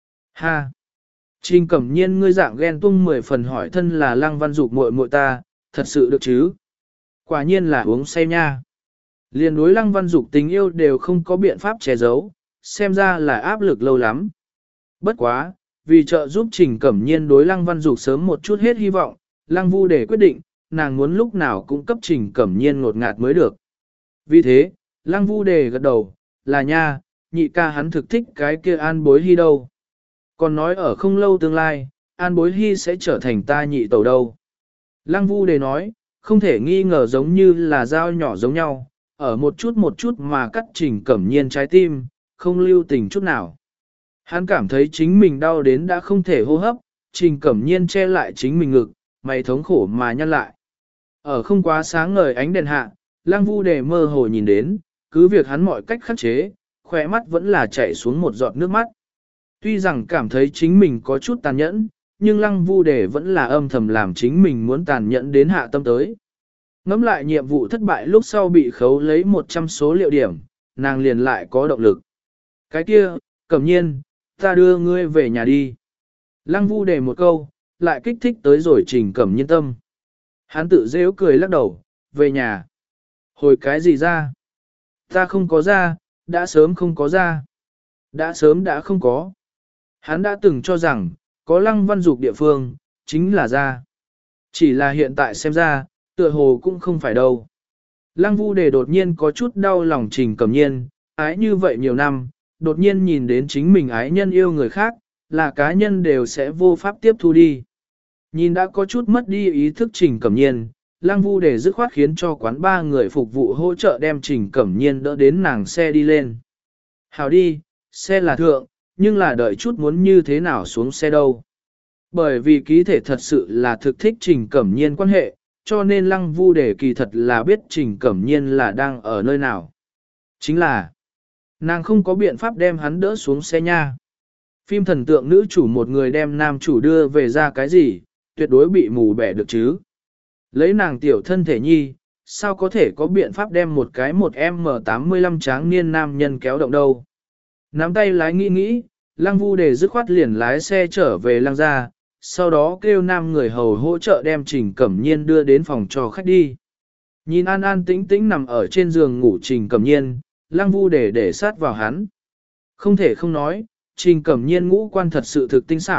Ha! Trình Cẩm Nhiên ngươi dạng ghen tung mười phần hỏi thân là Lăng Văn Dục muội muội ta, thật sự được chứ? Quả nhiên là uống say nha. Liên đối Lăng Văn Dục tình yêu đều không có biện pháp che giấu, xem ra là áp lực lâu lắm. Bất quá, vì trợ giúp Trình Cẩm Nhiên đối Lăng Văn Dục sớm một chút hết hy vọng, Lăng Vu Đề quyết định, nàng muốn lúc nào cũng cấp Trình Cẩm Nhiên ngột ngạt mới được. Vì thế, Lăng Vu Đề gật đầu, là nha, nhị ca hắn thực thích cái kia An Bối Hy đâu. Còn nói ở không lâu tương lai, An Bối Hy sẽ trở thành ta nhị tẩu đâu. Lăng Vu Đề nói, không thể nghi ngờ giống như là dao nhỏ giống nhau, ở một chút một chút mà cắt Trình Cẩm Nhiên trái tim, không lưu tình chút nào. Hắn cảm thấy chính mình đau đến đã không thể hô hấp, Trình Cẩm Nhiên che lại chính mình ngực, mày thống khổ mà nhăn lại. Ở không quá sáng ngời ánh đèn hạ, Lăng Vu Đề mơ hồ nhìn đến, cứ việc hắn mọi cách khắc chế, khỏe mắt vẫn là chảy xuống một giọt nước mắt. Tuy rằng cảm thấy chính mình có chút tàn nhẫn, nhưng Lăng Vu Đề vẫn là âm thầm làm chính mình muốn tàn nhẫn đến hạ tâm tới. Ngắm lại nhiệm vụ thất bại lúc sau bị khấu lấy một trăm số liệu điểm, nàng liền lại có động lực. Cái kia, Cẩm Nhiên, ta đưa ngươi về nhà đi. Lăng Vu Đề một câu, lại kích thích tới rồi Trình Cẩm Nhiên tâm. Hắn tự rêu cười lắc đầu, về nhà. Hồi cái gì ra? Ta không có ra, đã sớm không có ra. Đã sớm đã không có. Hắn đã từng cho rằng, có Lăng Văn Dục địa phương, chính là ra. Chỉ là hiện tại xem ra, tựa hồ cũng không phải đâu. Lăng Vu Đề đột nhiên có chút đau lòng Trình Cẩm Nhiên, ái như vậy nhiều năm, đột nhiên nhìn đến chính mình ái nhân yêu người khác, là cá nhân đều sẽ vô pháp tiếp thu đi. Nhìn đã có chút mất đi ý thức Trình Cẩm Nhiên, Lăng Vu Đề dứt khoát khiến cho quán ba người phục vụ hỗ trợ đem Trình Cẩm Nhiên đỡ đến nàng xe đi lên. Hào đi, xe là thượng, nhưng là đợi chút muốn như thế nào xuống xe đâu. Bởi vì ký thể thật sự là thực thích Trình Cẩm Nhiên quan hệ, cho nên Lăng Vu Đề kỳ thật là biết Trình Cẩm Nhiên là đang ở nơi nào. Chính là, nàng không có biện pháp đem hắn đỡ xuống xe nha. Phim thần tượng nữ chủ một người đem nam chủ đưa về ra cái gì, tuyệt đối bị mù bẻ được chứ. Lấy nàng tiểu thân thể nhi, sao có thể có biện pháp đem một cái một M tám mươi lăm tráng niên nam nhân kéo động đâu. Nắm tay lái nghĩ nghĩ, Lăng Vu Đề dứt khoát liền lái xe trở về Lăng gia, sau đó kêu nam người hầu hỗ trợ đem Trình Cẩm Nhiên đưa đến phòng cho khách đi. Nhìn an an tĩnh tĩnh nằm ở trên giường ngủ Trình Cẩm Nhiên, Lăng Vu Đề để sát vào hắn. Không thể không nói, Trình Cẩm Nhiên ngũ quan thật sự thực tinh xảo,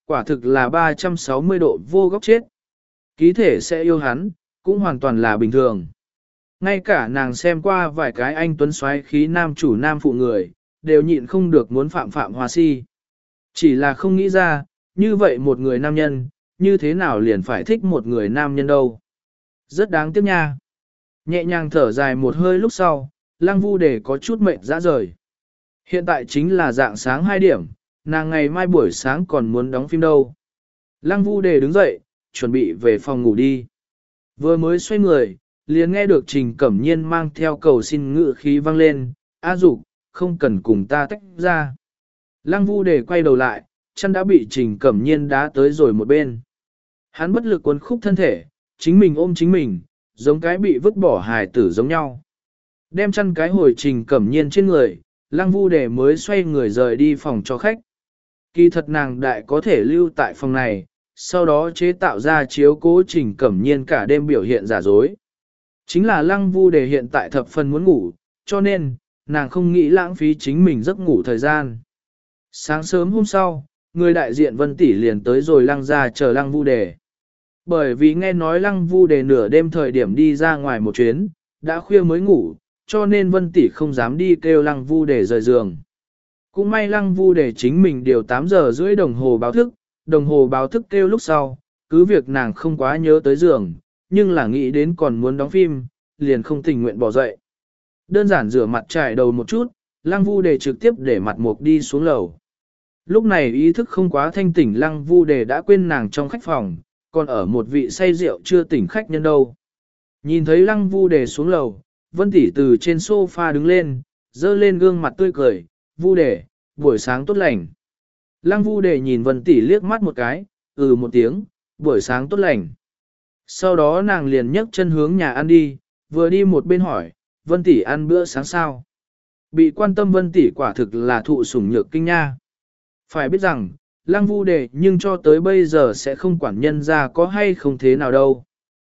Quả thực là ba trăm sáu mươi độ vô góc chết. Ký thể sẽ yêu hắn, cũng hoàn toàn là bình thường. Ngay cả nàng xem qua vài cái anh tuấn xoáy khí nam chủ nam phụ người, đều nhịn không được muốn phạm phạm hoa si. Chỉ là không nghĩ ra, như vậy một người nam nhân, như thế nào liền phải thích một người nam nhân đâu. Rất đáng tiếc nha. Nhẹ nhàng thở dài một hơi lúc sau, Lăng Vu Đề có chút mệt dã rời. Hiện tại chính là dạng sáng hai điểm, nàng ngày mai buổi sáng còn muốn đóng phim đâu. Lăng Vu Đề đứng dậy, chuẩn bị về phòng ngủ đi. Vừa mới xoay người, liền nghe được Trình Cẩm Nhiên mang theo cầu xin ngự khí vang lên, A Dục, không cần cùng ta tách ra. Lăng Vu Đề quay đầu lại, chân đã bị Trình Cẩm Nhiên đá tới rồi một bên. Hắn bất lực cuốn khúc thân thể, chính mình ôm chính mình, giống cái bị vứt bỏ hài tử giống nhau. Đem chăn cái hồi Trình Cẩm Nhiên trên người, Lăng Vu Đề mới xoay người rời đi phòng cho khách. Kỳ thật nàng đại có thể lưu tại phòng này, sau đó chế tạo ra chiếu cố Trình Cẩm Nhiên cả đêm biểu hiện giả dối. Chính là Lăng Vu Đề hiện tại thập phần muốn ngủ, cho nên, nàng không nghĩ lãng phí chính mình giấc ngủ thời gian. Sáng sớm hôm sau, người đại diện Vân Tỷ liền tới rồi Lăng ra chờ Lăng Vu Đề. Bởi vì nghe nói Lăng Vu Đề nửa đêm thời điểm đi ra ngoài một chuyến, đã khuya mới ngủ, cho nên Vân Tỷ không dám đi kêu Lăng Vu Đề rời giường. Cũng may Lăng Vu Đề chính mình điều tám giờ rưỡi đồng hồ báo thức, đồng hồ báo thức kêu lúc sau, cứ việc nàng không quá nhớ tới giường, nhưng là nghĩ đến còn muốn đóng phim, liền không tình nguyện bỏ dậy. Đơn giản rửa mặt trải đầu một chút, Lăng Vu Đề trực tiếp để mặt mục đi xuống lầu. Lúc này ý thức không quá thanh tỉnh Lăng Vu Đề đã quên nàng trong khách phòng, còn ở một vị say rượu chưa tỉnh khách nhân đâu. Nhìn thấy Lăng Vu Đề xuống lầu, Vân Tỷ từ trên sofa đứng lên, dơ lên gương mặt tươi cười, Vu Đề, buổi sáng tốt lành. Lăng Vu Đề nhìn Vân Tỷ liếc mắt một cái, ừ một tiếng, buổi sáng tốt lành. Sau đó nàng liền nhấc chân hướng nhà ăn đi, vừa đi một bên hỏi, Vân Tỷ ăn bữa sáng sao? Bị quan tâm Vân Tỷ quả thực là thụ sủng nhược kinh nha. Phải biết rằng, Lăng Vu Đề nhưng cho tới bây giờ sẽ không quản nhân ra có hay không thế nào đâu.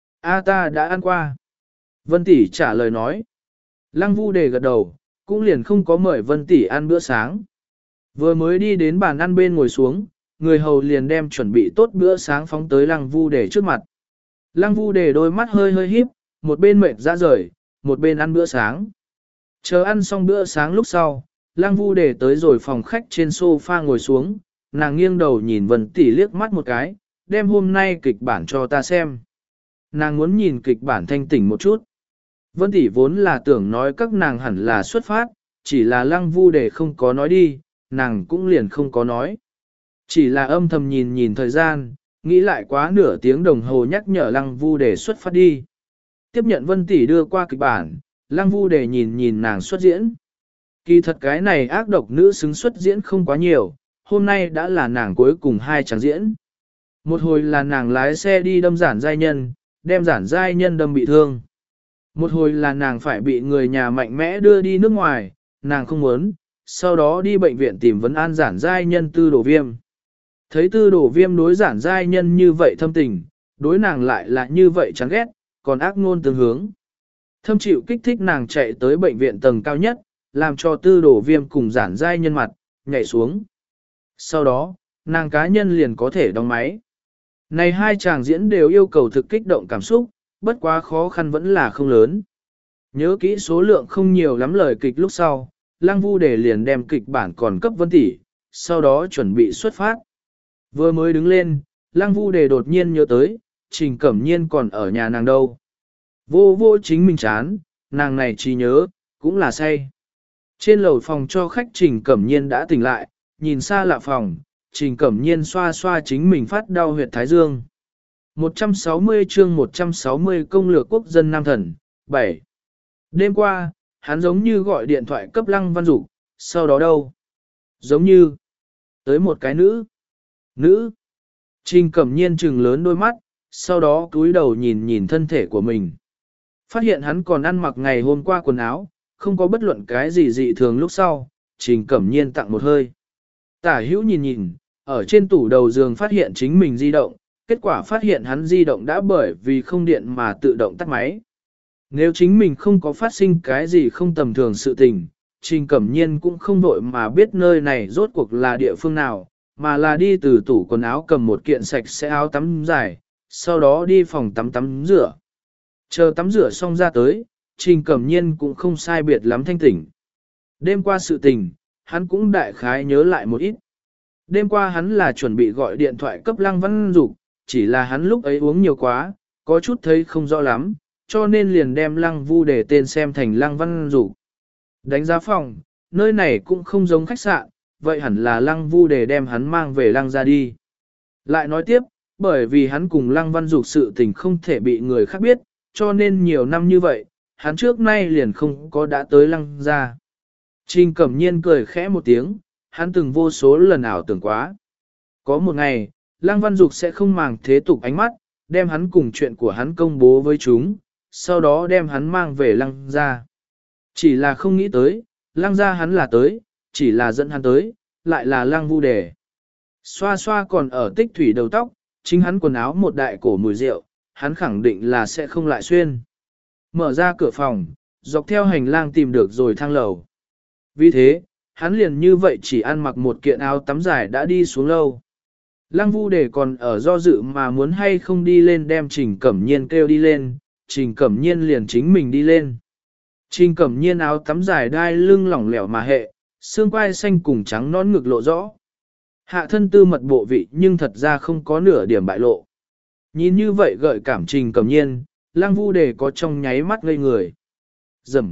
A ta đã ăn qua. Vân Tỷ trả lời nói. Lăng Vu Đề gật đầu, cũng liền không có mời Vân Tỷ ăn bữa sáng. Vừa mới đi đến bàn ăn bên ngồi xuống, người hầu liền đem chuẩn bị tốt bữa sáng phóng tới Lăng Vu Đề trước mặt. Lăng Vu Đề đôi mắt hơi hơi híp, một bên mệt ra rời, một bên ăn bữa sáng. Chờ ăn xong bữa sáng lúc sau, Lăng Vu Đề tới rồi phòng khách trên sofa ngồi xuống, nàng nghiêng đầu nhìn Vân Tỷ liếc mắt một cái, đem hôm nay kịch bản cho ta xem. Nàng muốn nhìn kịch bản thanh tỉnh một chút. Vân Tỷ vốn là tưởng nói các nàng hẳn là xuất phát, chỉ là Lăng Vu Đề không có nói đi, nàng cũng liền không có nói. Chỉ là âm thầm nhìn nhìn thời gian, nghĩ lại quá nửa tiếng đồng hồ nhắc nhở Lăng Vu Đề xuất phát đi. Tiếp nhận Vân Tỷ đưa qua kịch bản, Lăng Vu Đề nhìn nhìn nàng xuất diễn. Kỳ thật cái này ác độc nữ xứng xuất diễn không quá nhiều, hôm nay đã là nàng cuối cùng hai场diễn. Một hồi là nàng lái xe đi đâm giản giai nhân, đem giản giai nhân đâm bị thương. Một hồi là nàng phải bị người nhà mạnh mẽ đưa đi nước ngoài, nàng không muốn, sau đó đi bệnh viện tìm vấn an giản giai nhân tư đổ viêm. Thấy tư đổ viêm đối giản giai nhân như vậy thâm tình, đối nàng lại là như vậy chán ghét, còn ác ngôn tương hướng. Thâm chịu kích thích nàng chạy tới bệnh viện tầng cao nhất, làm cho tư đổ viêm cùng giản giai nhân mặt, nhảy xuống. Sau đó, nàng cá nhân liền có thể đóng máy. Này hai chàng diễn đều yêu cầu thực kích động cảm xúc, bất quá khó khăn vẫn là không lớn. Nhớ kỹ số lượng không nhiều lắm lời kịch lúc sau, Lăng Vu Đề liền đem kịch bản còn cấp Vân Tỷ, sau đó chuẩn bị xuất phát. Vừa mới đứng lên, Lăng Vu Đề đột nhiên nhớ tới, Trình Cẩm Nhiên còn ở nhà nàng đâu. Vô vô chính mình chán, nàng này chỉ nhớ, cũng là say. Trên lầu phòng cho khách Trình Cẩm Nhiên đã tỉnh lại, nhìn xa lạ phòng, Trình Cẩm Nhiên xoa xoa chính mình phát đau huyệt thái dương. một trăm sáu mươi chương một trăm sáu mươi công lược quốc dân Nam Thần, bảy. Đêm qua, hắn giống như gọi điện thoại cấp Lăng Văn Dục, sau đó đâu? Giống như, tới một cái nữ. Nữ. Trình Cẩm Nhiên trừng lớn đôi mắt, sau đó cúi đầu nhìn nhìn thân thể của mình. Phát hiện hắn còn ăn mặc ngày hôm qua quần áo, không có bất luận cái gì dị thường lúc sau, Trình Cẩm Nhiên tặng một hơi. Tả hữu nhìn nhìn, ở trên tủ đầu giường phát hiện chính mình di động, kết quả phát hiện hắn di động đã bởi vì không điện mà tự động tắt máy. Nếu chính mình không có phát sinh cái gì không tầm thường sự tình, Trình Cẩm Nhiên cũng không vội mà biết nơi này rốt cuộc là địa phương nào, mà là đi từ tủ quần áo cầm một kiện sạch sẽ áo tắm dài, sau đó đi phòng tắm tắm rửa. Chờ tắm rửa xong ra tới, Trình Cẩm Nhiên cũng không sai biệt lắm thanh tỉnh. Đêm qua sự tình, hắn cũng đại khái nhớ lại một ít. Đêm qua hắn là chuẩn bị gọi điện thoại cấp Lăng Văn Dục, chỉ là hắn lúc ấy uống nhiều quá, có chút thấy không rõ lắm, cho nên liền đem Lăng Vu để tên xem thành Lăng Văn Dục. Đánh giá phòng, nơi này cũng không giống khách sạn, vậy hẳn là Lăng Vu để đem hắn mang về Lăng ra đi. Lại nói tiếp, bởi vì hắn cùng Lăng Văn Dục sự tình không thể bị người khác biết, cho nên nhiều năm như vậy, hắn trước nay liền không có đã tới Lăng ra. Trình Cẩm Nhiên cười khẽ một tiếng, hắn từng vô số lần ảo tưởng quá. Có một ngày, Lăng Văn Dục sẽ không màng thế tục ánh mắt, đem hắn cùng chuyện của hắn công bố với chúng, sau đó đem hắn mang về Lăng ra. Chỉ là không nghĩ tới, Lăng ra hắn là tới, chỉ là dẫn hắn tới, lại là Lăng Vu Đề. Xoa xoa còn ở tích thủy đầu tóc, chính hắn quần áo một đại cổ mùi rượu, hắn khẳng định là sẽ không lại xuyên. Mở ra cửa phòng, dọc theo hành lang tìm được rồi thang lầu. Vì thế, hắn liền như vậy chỉ ăn mặc một kiện áo tắm dài đã đi xuống lâu. Lăng Vu Đề còn ở do dự mà muốn hay không đi lên đem Trình Cẩm Nhiên kêu đi lên, Trình Cẩm Nhiên liền chính mình đi lên. Trình Cẩm Nhiên áo tắm dài đai lưng lỏng lẻo mà hệ, xương quai xanh cùng trắng nón ngực lộ rõ. Hạ thân tư mật bộ vị nhưng thật ra không có nửa điểm bại lộ. Nhìn như vậy gợi cảm Trình Cẩm Nhiên, Lăng Vu Đề có trong nháy mắt ngây người. Rầm.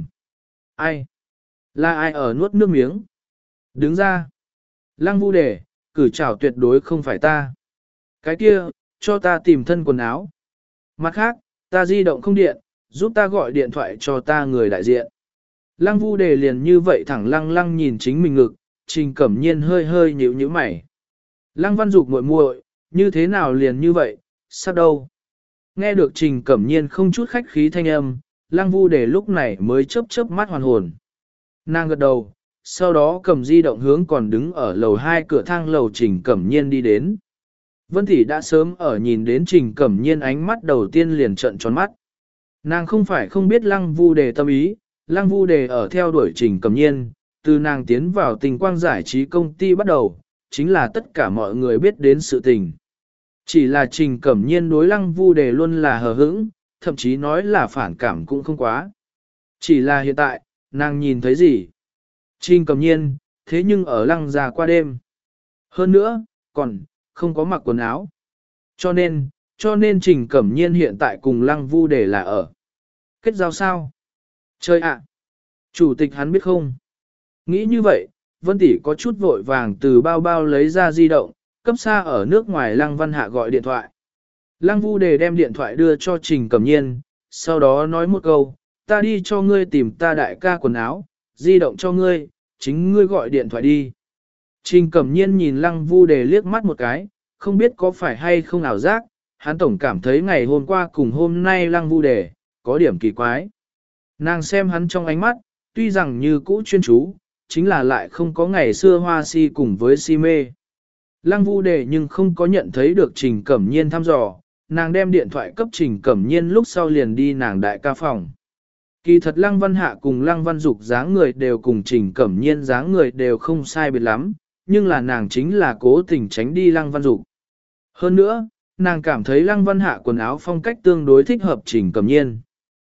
Ai? Là ai ở nuốt nước miếng? Đứng ra. Lăng Vu Đề, cử trảo tuyệt đối không phải ta. Cái kia, cho ta tìm thân quần áo. Mặt khác, ta di động không điện, giúp ta gọi điện thoại cho ta người đại diện. Lăng Vu Đề liền như vậy thẳng lăng lăng nhìn chính mình ngực, Trình Cẩm Nhiên hơi hơi nhíu nhíu mày. Lăng Văn Dục muội muội, như thế nào liền như vậy, sao đâu? Nghe được Trình Cẩm Nhiên không chút khách khí thanh âm, Lăng Vu Đề lúc này mới chớp chớp mắt hoàn hồn. Nàng gật đầu, sau đó cầm di động hướng còn đứng ở lầu hai cửa thang lầu Trình Cẩm Nhiên đi đến. Vân Thị đã sớm ở nhìn đến Trình Cẩm Nhiên ánh mắt đầu tiên liền trợn tròn mắt. Nàng không phải không biết Lăng Vu Đề tâm ý, Lăng Vu Đề ở theo đuổi Trình Cẩm Nhiên, từ nàng tiến vào tình quang giải trí công ty bắt đầu, chính là tất cả mọi người biết đến sự tình. Chỉ là Trình Cẩm Nhiên đối Lăng Vu Đề luôn là hờ hững, thậm chí nói là phản cảm cũng không quá. Chỉ là hiện tại, nàng nhìn thấy gì? Trình Cẩm Nhiên, thế nhưng ở Lăng gia qua đêm. Hơn nữa, còn, không có mặc quần áo. Cho nên, cho nên Trình Cẩm Nhiên hiện tại cùng Lăng Vu Đề là ở. Kết giao sao? Chơi ạ! Chủ tịch hắn biết không? Nghĩ như vậy, Vân Tỷ có chút vội vàng từ bao bao lấy ra di động, cấp xa ở nước ngoài Lăng Văn Hạ gọi điện thoại. Lăng Vu Đề đem điện thoại đưa cho Trình Cẩm Nhiên, sau đó nói một câu, ta đi cho ngươi tìm ta đại ca quần áo, di động cho ngươi, chính ngươi gọi điện thoại đi. Trình Cẩm Nhiên nhìn Lăng Vu Đề liếc mắt một cái, không biết có phải hay không ảo giác, hắn tổng cảm thấy ngày hôm qua cùng hôm nay Lăng Vu Đề, có điểm kỳ quái. Nàng xem hắn trong ánh mắt, tuy rằng như cũ chuyên chú, chính là lại không có ngày xưa hoa si cùng với si mê. Lăng Vu Đề nhưng không có nhận thấy được Trình Cẩm Nhiên thăm dò, nàng đem điện thoại cấp Trình Cẩm Nhiên lúc sau liền đi nàng đại ca phòng. Kỳ thật Lăng Văn Hạ cùng Lăng Văn Dục dáng người đều cùng Trình Cẩm Nhiên dáng người đều không sai biệt lắm, nhưng là nàng chính là cố tình tránh đi Lăng Văn Dục. Hơn nữa, nàng cảm thấy Lăng Văn Hạ quần áo phong cách tương đối thích hợp Trình Cẩm Nhiên.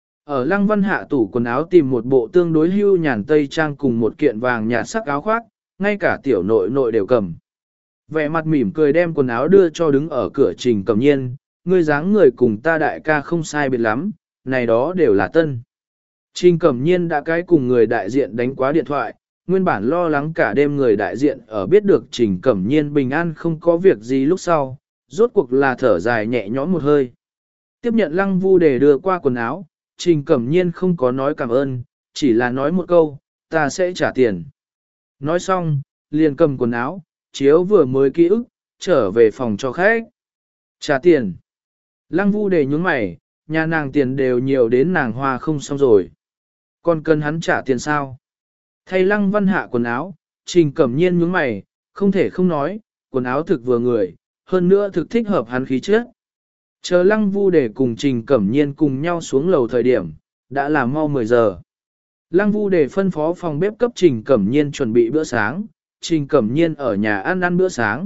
Ở Lăng Văn Hạ tủ quần áo tìm một bộ tương đối hưu nhàn tây trang cùng một kiện vàng nhạt sắc áo khoác, ngay cả tiểu nội nội đều cầm. Vẻ mặt mỉm cười đem quần áo đưa cho đứng ở cửa Trình Cẩm Nhiên, ngươi dáng người cùng ta đại ca không sai biệt lắm, này đó đều là tân. Trình Cẩm Nhiên đã cái cùng người đại diện đánh quá điện thoại, nguyên bản lo lắng cả đêm người đại diện ở biết được Trình Cẩm Nhiên bình an không có việc gì lúc sau, rốt cuộc là thở dài nhẹ nhõm một hơi. Tiếp nhận Lăng Vu Đề đưa qua quần áo, Trình Cẩm Nhiên không có nói cảm ơn, chỉ là nói một câu, ta sẽ trả tiền. Nói xong, liền cầm quần áo, chiếu vừa mới ký ức, trở về phòng cho khách. Trả tiền. Lăng Vu Đề nhún mày, nhà nàng tiền đều nhiều đến nàng hoa không xong rồi. Còn cần hắn trả tiền sao? Thay Lăng Văn Hạ quần áo, Trình Cẩm Nhiên nhướng mày, không thể không nói, quần áo thực vừa người, hơn nữa thực thích hợp hắn khí chất. Chờ Lăng Vu Đề cùng Trình Cẩm Nhiên cùng nhau xuống lầu thời điểm, đã là mau mười giờ. Lăng Vu Đề phân phó phòng bếp cấp Trình Cẩm Nhiên chuẩn bị bữa sáng, Trình Cẩm Nhiên ở nhà ăn ăn bữa sáng,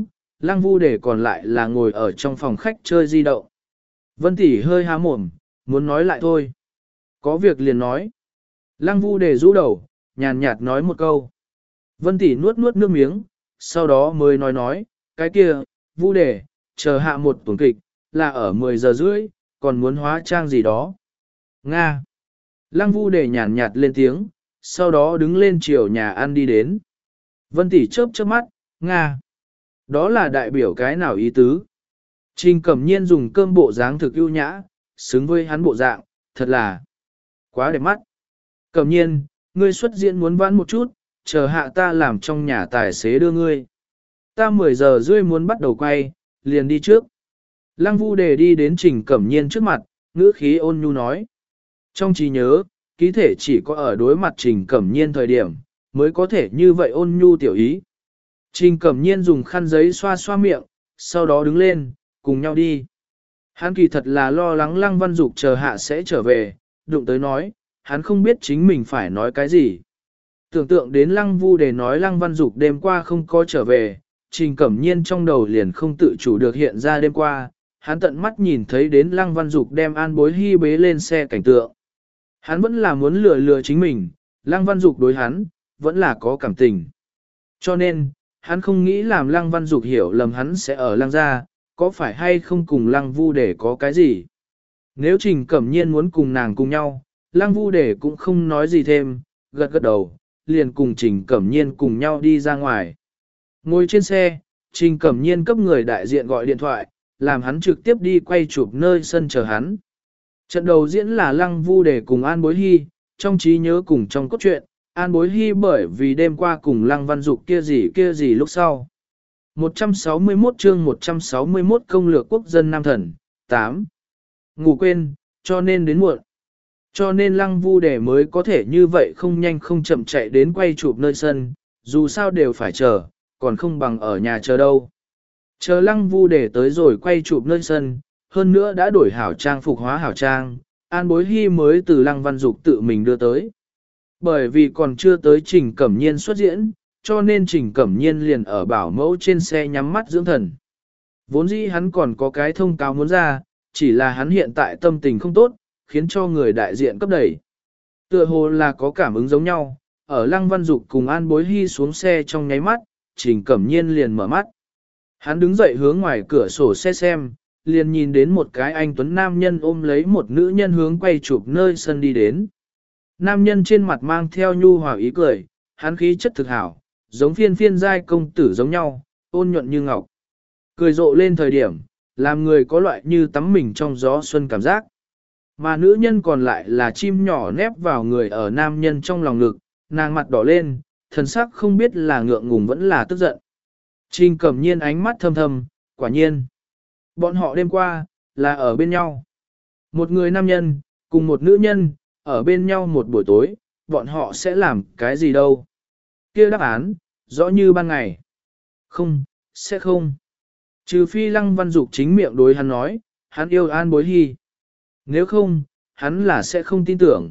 Lăng Vu Đề còn lại là ngồi ở trong phòng khách chơi di động. Vân Tỷ hơi há mồm, muốn nói lại thôi. Có việc liền nói. Lăng Vu Đề rũ đầu, nhàn nhạt nói một câu. Vân Tỷ nuốt nuốt nước miếng, sau đó mới nói nói, cái kia, Vu Đề, chờ hạ một tuần kịch, là ở mười giờ rưỡi, còn muốn hóa trang gì đó. Nga. Lăng Vu Đề nhàn nhạt lên tiếng, sau đó đứng lên chiều nhà ăn đi đến. Vân Tỷ chớp chớp mắt, Nga. Đó là đại biểu cái nào ý tứ? Trình Cẩm Nhiên dùng cơm bộ dáng thực ưu nhã, xứng với hắn bộ dạng, thật là quá đẹp mắt. Cẩm Nhiên, ngươi xuất diễn muốn vãn một chút, chờ hạ ta làm trong nhà tài xế đưa ngươi. Ta mười giờ rưỡi muốn bắt đầu quay, liền đi trước. Lăng Vu Đề đi đến Trình Cẩm Nhiên trước mặt, ngữ khí ôn nhu nói. Trong trí nhớ, ký thể chỉ có ở đối mặt Trình Cẩm Nhiên thời điểm, mới có thể như vậy ôn nhu tiểu ý. Trình Cẩm Nhiên dùng khăn giấy xoa xoa miệng, sau đó đứng lên, cùng nhau đi. Hắn kỳ thật là lo lắng Lăng Văn Dục chờ hạ sẽ trở về, đụng tới nói, hắn không biết chính mình phải nói cái gì. Tưởng tượng đến Lăng Vu Đề nói Lăng Văn Dục đêm qua không có trở về, Trình Cẩm Nhiên trong đầu liền không tự chủ được hiện ra đêm qua, hắn tận mắt nhìn thấy đến Lăng Văn Dục đem An Bối Hy bế lên xe cảnh tượng. Hắn vẫn là muốn lừa lừa chính mình, Lăng Văn Dục đối hắn, vẫn là có cảm tình. Cho nên, hắn không nghĩ làm Lăng Văn Dục hiểu lầm hắn sẽ ở Lăng gia, có phải hay không cùng Lăng Vu Đề có cái gì. Nếu Trình Cẩm Nhiên muốn cùng nàng cùng nhau, Lăng Vu Đề cũng không nói gì thêm, gật gật đầu, liền cùng Trình Cẩm Nhiên cùng nhau đi ra ngoài. Ngồi trên xe, Trình Cẩm Nhiên cấp người đại diện gọi điện thoại, làm hắn trực tiếp đi quay chụp nơi sân chờ hắn. Trận đầu diễn là Lăng Vu Đề cùng An Bối Hy, trong trí nhớ cùng trong cốt truyện, An Bối Hy bởi vì đêm qua cùng Lăng Văn Dục kia gì kia gì lúc sau. một trăm sáu mươi mốt chương một trăm sáu mươi mốt công lược quốc dân Nam Thần, tám. Ngủ quên, cho nên đến muộn. Cho nên Lăng Vu Đề mới có thể như vậy không nhanh không chậm chạy đến quay chụp nơi sân, dù sao đều phải chờ, còn không bằng ở nhà chờ đâu. Chờ Lăng Vu Đề tới rồi quay chụp nơi sân, hơn nữa đã đổi hảo trang phục hóa hảo trang, An Bối Hy mới từ Lăng Văn Dục tự mình đưa tới. Bởi vì còn chưa tới Trình Cẩm Nhiên xuất diễn, cho nên Trình Cẩm Nhiên liền ở bảo mẫu trên xe nhắm mắt dưỡng thần. Vốn dĩ hắn còn có cái thông cáo muốn ra, chỉ là hắn hiện tại tâm tình không tốt, khiến cho người đại diện cấp đẩy. Tựa hồ là có cảm ứng giống nhau, ở Lăng Văn Dục cùng An Bối Hy xuống xe trong nháy mắt, Trình Cẩm Nhiên liền mở mắt. Hắn đứng dậy hướng ngoài cửa sổ xe xem, liền nhìn đến một cái anh tuấn nam nhân ôm lấy một nữ nhân hướng quay chụp nơi sân đi đến. Nam nhân trên mặt mang theo nhu hòa ý cười, hắn khí chất thực hảo, giống phiên phiên giai công tử giống nhau, ôn nhuận như ngọc. Cười rộ lên thời điểm, làm người có loại như tắm mình trong gió xuân cảm giác. Mà nữ nhân còn lại là chim nhỏ nép vào người ở nam nhân trong lòng ngực, nàng mặt đỏ lên, thần sắc không biết là ngượng ngùng vẫn là tức giận. Trình Cẩm Nhiên ánh mắt thâm thâm, quả nhiên. Bọn họ đêm qua, là ở bên nhau. Một người nam nhân, cùng một nữ nhân, ở bên nhau một buổi tối, bọn họ sẽ làm cái gì đâu. Kia đáp án, rõ như ban ngày. Không, sẽ không. Trừ phi Lăng Văn Dục chính miệng đối hắn nói, hắn yêu An Bối Hy. Nếu không, hắn là sẽ không tin tưởng.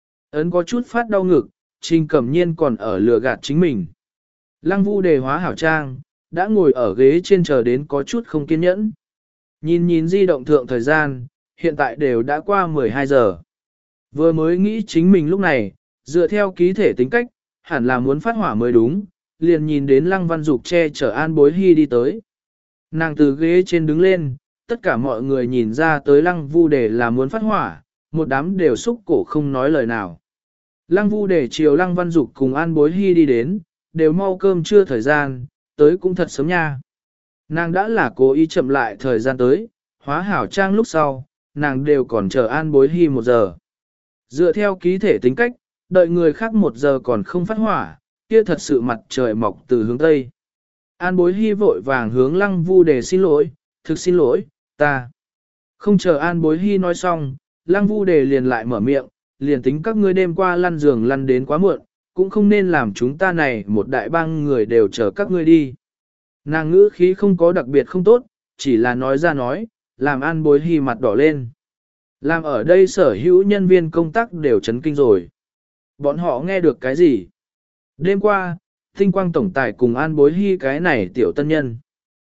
Ấn có chút phát đau ngực, Trình Cẩm Nhiên còn ở lừa gạt chính mình. Lăng Vu Đề hóa hảo trang, đã ngồi ở ghế trên chờ đến có chút không kiên nhẫn. Nhìn nhìn di động thượng thời gian, hiện tại đều đã qua mười hai giờ. Vừa mới nghĩ chính mình lúc này, dựa theo ký thể tính cách, hẳn là muốn phát hỏa mới đúng, liền nhìn đến Lăng Văn Dục che chở An Bối Hy đi tới. Nàng từ ghế trên đứng lên, tất cả mọi người nhìn ra tới Lăng Vu Đề là muốn phát hỏa, một đám đều xúc cổ không nói lời nào. Lăng Vu Đề chiều Lăng Văn Dục cùng An Bối Hy đi đến, đều mau cơm trưa thời gian, tới cũng thật sớm nha. Nàng đã là cố ý chậm lại thời gian tới, hóa hảo trang lúc sau, nàng đều còn chờ An Bối Hy một giờ. Dựa theo ký thể tính cách, đợi người khác một giờ còn không phát hỏa, kia thật sự mặt trời mọc từ hướng Tây. An Bối Hy vội vàng hướng Lăng Vu Đề xin lỗi, thực xin lỗi, ta. Không chờ An Bối Hy nói xong, Lăng Vu Đề liền lại mở miệng, liền tính các ngươi đêm qua lăn giường lăn đến quá muộn, cũng không nên làm chúng ta này một đại bang người đều chờ các ngươi đi. Nàng ngữ khí không có đặc biệt không tốt, chỉ là nói ra nói, làm An Bối Hy mặt đỏ lên. Làm ở đây sở hữu nhân viên công tác đều chấn kinh rồi. Bọn họ nghe được cái gì? Đêm qua, Tinh Quang Tổng Tài cùng An Bối Hy cái này tiểu tân nhân.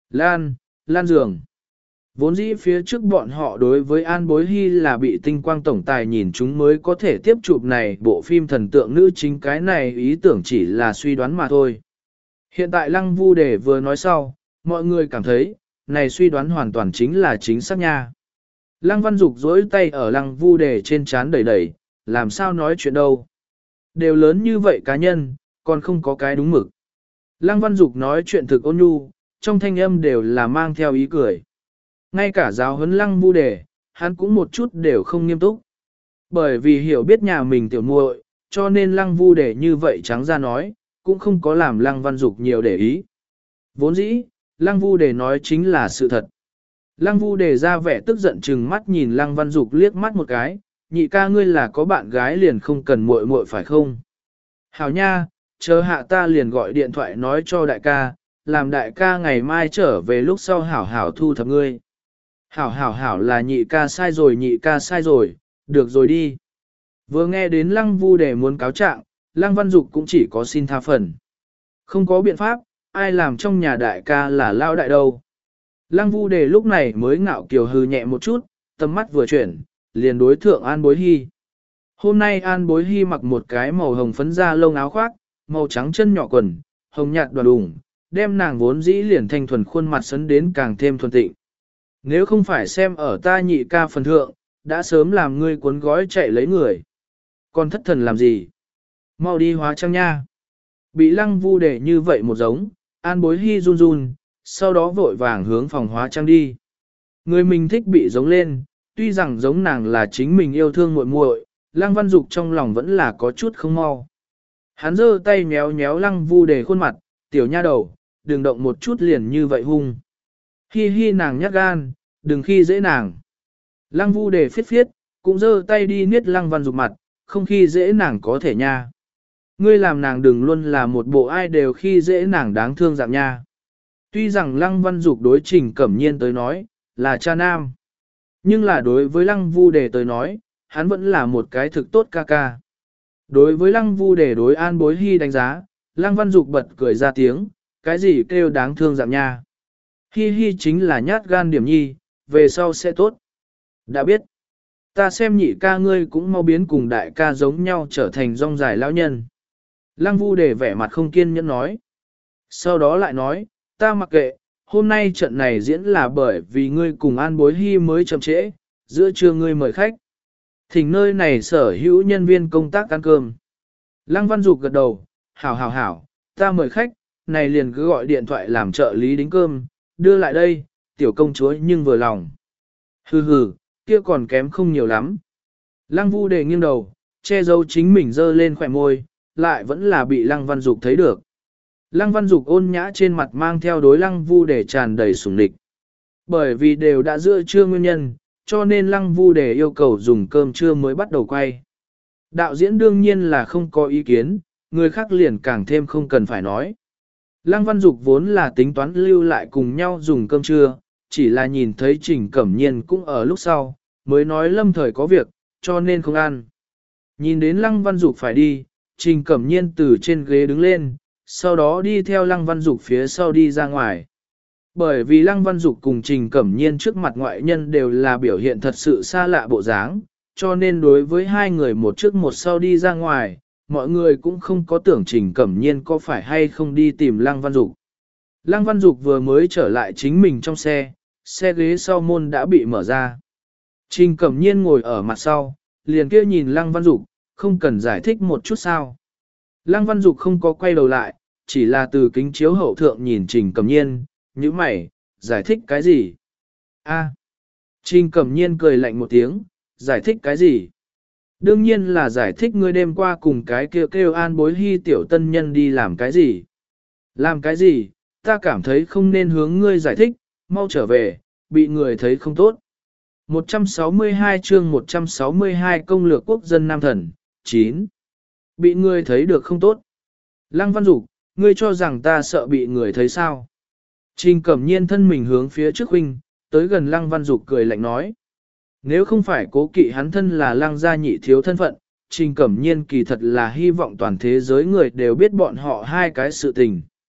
Lan, Lan giường. Vốn dĩ phía trước bọn họ đối với An Bối Hy là bị tinh quang tổng tài nhìn chúng mới có thể tiếp chụp này bộ phim thần tượng nữ chính, cái này ý tưởng chỉ là suy đoán mà thôi. Hiện tại Lăng Vu Đề vừa nói sau, mọi người cảm thấy, này suy đoán hoàn toàn chính là chính xác nha. Lăng Văn Dục dối tay ở Lăng Vu Đề trên trán đẩy đẩy, làm sao nói chuyện đâu. Đều lớn như vậy cá nhân, còn không có cái đúng mực. Lăng Văn Dục nói chuyện thực ôn nhu, trong thanh âm đều là mang theo ý cười. Ngay cả giáo huấn Lăng Vu Đề, hắn cũng một chút đều không nghiêm túc. Bởi vì hiểu biết nhà mình tiểu muội, cho nên Lăng Vu Đề như vậy trắng ra nói, cũng không có làm Lăng Văn Dục nhiều để ý. Vốn dĩ, Lăng Vu Đề nói chính là sự thật. Lăng Vu Đề ra vẻ tức giận chừng mắt nhìn Lăng Văn Dục liếc mắt một cái, nhị ca ngươi là có bạn gái liền không cần muội muội phải không? Hảo nha, chờ hạ ta liền gọi điện thoại nói cho đại ca, làm đại ca ngày mai trở về lúc sau hảo hảo thu thập ngươi. Hảo hảo hảo là nhị ca sai rồi, nhị ca sai rồi, được rồi đi. Vừa nghe đến Lăng Vu Đề muốn cáo trạng, Lăng Văn Dục cũng chỉ có xin tha phần. Không có biện pháp, ai làm trong nhà đại ca là lao đại đâu. Lăng Vu Đề lúc này mới ngạo kiều hư nhẹ một chút, tầm mắt vừa chuyển, liền đối thượng An Bối Hy. Hôm nay An Bối Hy mặc một cái màu hồng phấn da lông áo khoác, màu trắng chân nhỏ quần, hồng nhạt đoàn đủng, đem nàng vốn dĩ liền thanh thuần khuôn mặt sấn đến càng thêm thuần tịnh. Nếu không phải xem ở ta nhị ca phần thượng, đã sớm làm ngươi cuốn gói chạy lấy người. Còn thất thần làm gì? Mau đi hóa trang nha. Bị Lăng Vu Đề như vậy một giống, An Bối Hy run run, sau đó vội vàng hướng phòng hóa trang đi. Người mình thích bị giống lên, tuy rằng giống nàng là chính mình yêu thương muội muội, Lăng Văn Dục trong lòng vẫn là có chút không mau. Hắn giơ tay méo méo Lăng Vu Đề khuôn mặt, tiểu nha đầu, đừng động một chút liền như vậy hung. Hi hi nàng nhát gan, đừng khi dễ nàng. Lăng Vu Đề phiết phiết, cũng giơ tay đi niết Lăng Văn Dục mặt, không khi dễ nàng có thể nha. Ngươi làm nàng đừng luôn là một bộ ai đều khi dễ nàng đáng thương dạng nha. Tuy rằng Lăng Văn Dục đối Trình Cẩm Nhiên tới nói, là cha nam. Nhưng là đối với Lăng Vu Đề tới nói, hắn vẫn là một cái thực tốt ca ca. Đối với Lăng Vu Đề đối An Bối Hy đánh giá, Lăng Văn Dục bật cười ra tiếng, cái gì kêu đáng thương dạng nha. Hi hi chính là nhát gan điểm nhi, về sau sẽ tốt. Đã biết, ta xem nhị ca ngươi cũng mau biến cùng đại ca giống nhau trở thành rong dài lão nhân. Lăng Vu Đề vẻ mặt không kiên nhẫn nói. Sau đó lại nói, ta mặc kệ, hôm nay trận này diễn là bởi vì ngươi cùng An Bối Hy mới chậm trễ, giữa trưa ngươi mời khách. Thỉnh nơi này sở hữu nhân viên công tác ăn cơm. Lăng Văn Dục gật đầu, hảo hảo hảo, ta mời khách, này liền cứ gọi điện thoại làm trợ lý đính cơm, đưa lại đây, tiểu công chúa nhưng vừa lòng. Hừ hừ, kia còn kém không nhiều lắm. Lăng Vu Đề nghiêng đầu, che giấu chính mình dơ lên khỏe môi, lại vẫn là bị Lăng Văn Dục thấy được. Lăng Văn Dục ôn nhã trên mặt mang theo đối Lăng Vu Đề tràn đầy sủng địch. Bởi vì đều đã giữa trưa nguyên nhân, cho nên Lăng Vu Đề yêu cầu dùng cơm trưa mới bắt đầu quay. Đạo diễn đương nhiên là không có ý kiến, người khác liền càng thêm không cần phải nói. Lăng Văn Dục vốn là tính toán lưu lại cùng nhau dùng cơm trưa, chỉ là nhìn thấy Trình Cẩm Nhiên cũng ở lúc sau, mới nói lâm thời có việc, cho nên không ăn. Nhìn đến Lăng Văn Dục phải đi, Trình Cẩm Nhiên từ trên ghế đứng lên, sau đó đi theo Lăng Văn Dục phía sau đi ra ngoài. Bởi vì Lăng Văn Dục cùng Trình Cẩm Nhiên trước mặt ngoại nhân đều là biểu hiện thật sự xa lạ bộ dáng, cho nên đối với hai người một trước một sau đi ra ngoài, mọi người cũng không có tưởng Trình Cẩm Nhiên có phải hay không đi tìm Lăng Văn Dục. Lăng Văn Dục vừa mới trở lại chính mình trong xe, xe ghế sau môn đã bị mở ra. Trình Cẩm Nhiên ngồi ở mặt sau, liền kia nhìn Lăng Văn Dục, không cần giải thích một chút sao. Lăng Văn Dục không có quay đầu lại, chỉ là từ kính chiếu hậu thượng nhìn Trình Cẩm Nhiên, như mày, giải thích cái gì? A. Trình Cẩm Nhiên cười lạnh một tiếng, giải thích cái gì? Đương nhiên là giải thích ngươi đêm qua cùng cái kêu kêu An Bối Hy tiểu tân nhân đi làm cái gì? Làm cái gì? Ta cảm thấy không nên hướng ngươi giải thích, mau trở về, bị người thấy không tốt. một trăm sáu mươi hai chương một trăm sáu mươi hai công lược quốc dân Nam Thần, chín. Bị người thấy được không tốt. Lăng Văn Dục, ngươi cho rằng ta sợ bị người thấy sao? Trình Cẩm Nhiên thân mình hướng phía trước huynh, tới gần Lăng Văn Dục cười lạnh nói. Nếu không phải cố kỵ hắn thân là Lăng gia nhị thiếu thân phận, Trình Cẩm Nhiên kỳ thật là hy vọng toàn thế giới người đều biết bọn họ hai cái sự tình.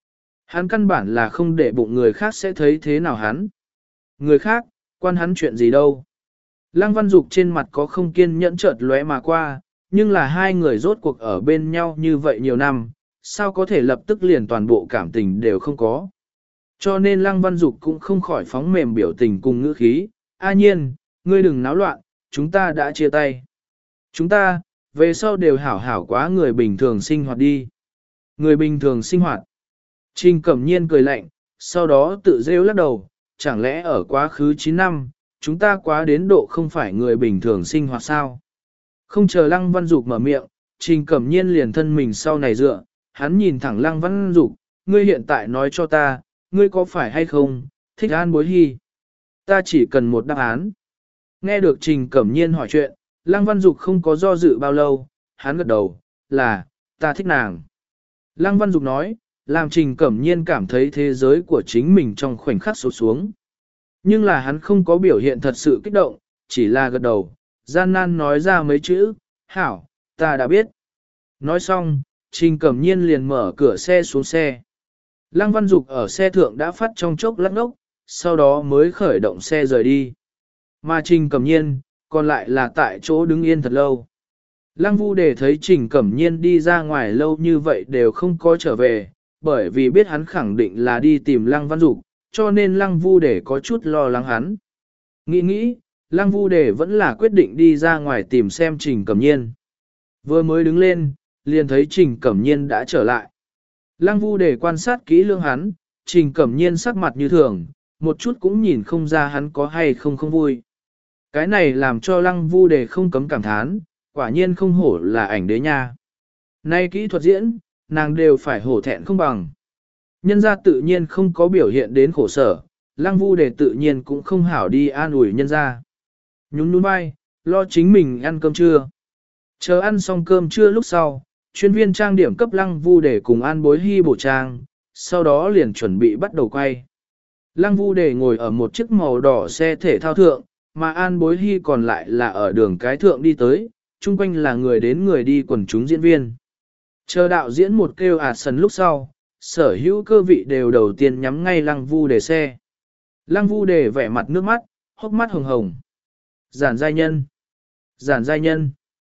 Hắn căn bản là không để bụng người khác sẽ thấy thế nào hắn. Người khác, quan hắn chuyện gì đâu. Lăng Văn Dục trên mặt có không kiên nhẫn chợt lóe mà qua, nhưng là hai người rốt cuộc ở bên nhau như vậy nhiều năm, sao có thể lập tức liền toàn bộ cảm tình đều không có. Cho nên Lăng Văn Dục cũng không khỏi phóng mềm biểu tình cùng ngữ khí, A Nhiên, ngươi đừng náo loạn, chúng ta đã chia tay. Chúng ta, về sau đều hảo hảo quá người bình thường sinh hoạt đi. Người bình thường sinh hoạt. Trình Cẩm Nhiên cười lạnh, sau đó tự rêu lắc đầu, chẳng lẽ ở quá khứ chín năm, chúng ta quá đến độ không phải người bình thường sinh hoạt sao? Không chờ Lăng Văn Dục mở miệng, Trình Cẩm Nhiên liền thân mình sau này dựa, hắn nhìn thẳng Lăng Văn Dục, ngươi hiện tại nói cho ta, ngươi có phải hay không, thích An Bối Hy? Ta chỉ cần một đáp án. Nghe được Trình Cẩm Nhiên hỏi chuyện, Lăng Văn Dục không có do dự bao lâu, hắn gật đầu, là, ta thích nàng. Lăng Văn Dục nói, làm Trình Cẩm Nhiên cảm thấy thế giới của chính mình trong khoảnh khắc sụp xuống. Nhưng là hắn không có biểu hiện thật sự kích động, chỉ là gật đầu, gian nan nói ra mấy chữ, hảo, ta đã biết. Nói xong, Trình Cẩm Nhiên liền mở cửa xe xuống xe. Lăng Văn Dục ở xe thượng đã phát trong chốc lắc ngốc, sau đó mới khởi động xe rời đi. Mà Trình Cẩm Nhiên, còn lại là tại chỗ đứng yên thật lâu. Lăng Vu Đề thấy Trình Cẩm Nhiên đi ra ngoài lâu như vậy đều không có trở về, bởi vì biết hắn khẳng định là đi tìm Lăng Văn Dục, cho nên Lăng Vu Đề có chút lo lắng hắn. Nghĩ nghĩ, Lăng Vu Đề vẫn là quyết định đi ra ngoài tìm xem Trình Cẩm Nhiên. Vừa mới đứng lên, liền thấy Trình Cẩm Nhiên đã trở lại. Lăng Vu Đề quan sát kỹ lưỡng hắn, Trình Cẩm Nhiên sắc mặt như thường, một chút cũng nhìn không ra hắn có hay không không vui. Cái này làm cho Lăng Vu Đề không cấm cảm thán, quả nhiên không hổ là ảnh đế nha. Nay kỹ thuật diễn, nàng đều phải hổ thẹn không bằng. Nhân gia tự nhiên không có biểu hiện đến khổ sở, Lăng Vu Đề tự nhiên cũng không hảo đi an ủi nhân gia. Nhún nhún vai, lo chính mình ăn cơm trưa. Chờ ăn xong cơm trưa lúc sau, chuyên viên trang điểm cấp Lăng Vu Đề cùng An Bối Hy bổ trang, sau đó liền chuẩn bị bắt đầu quay. Lăng Vu Đề ngồi ở một chiếc màu đỏ xe thể thao thượng, mà An Bối Hy còn lại là ở đường cái thượng đi tới, chung quanh là người đến người đi quần chúng diễn viên. Chờ đạo diễn một kêu ạt sần lúc sau, sở hữu cơ vị đều đầu tiên nhắm ngay Lăng Vu Đề xe. Lăng Vu Đề vẻ mặt nước mắt, hốc mắt hồng hồng. Giản giai nhân! Giản giai nhân!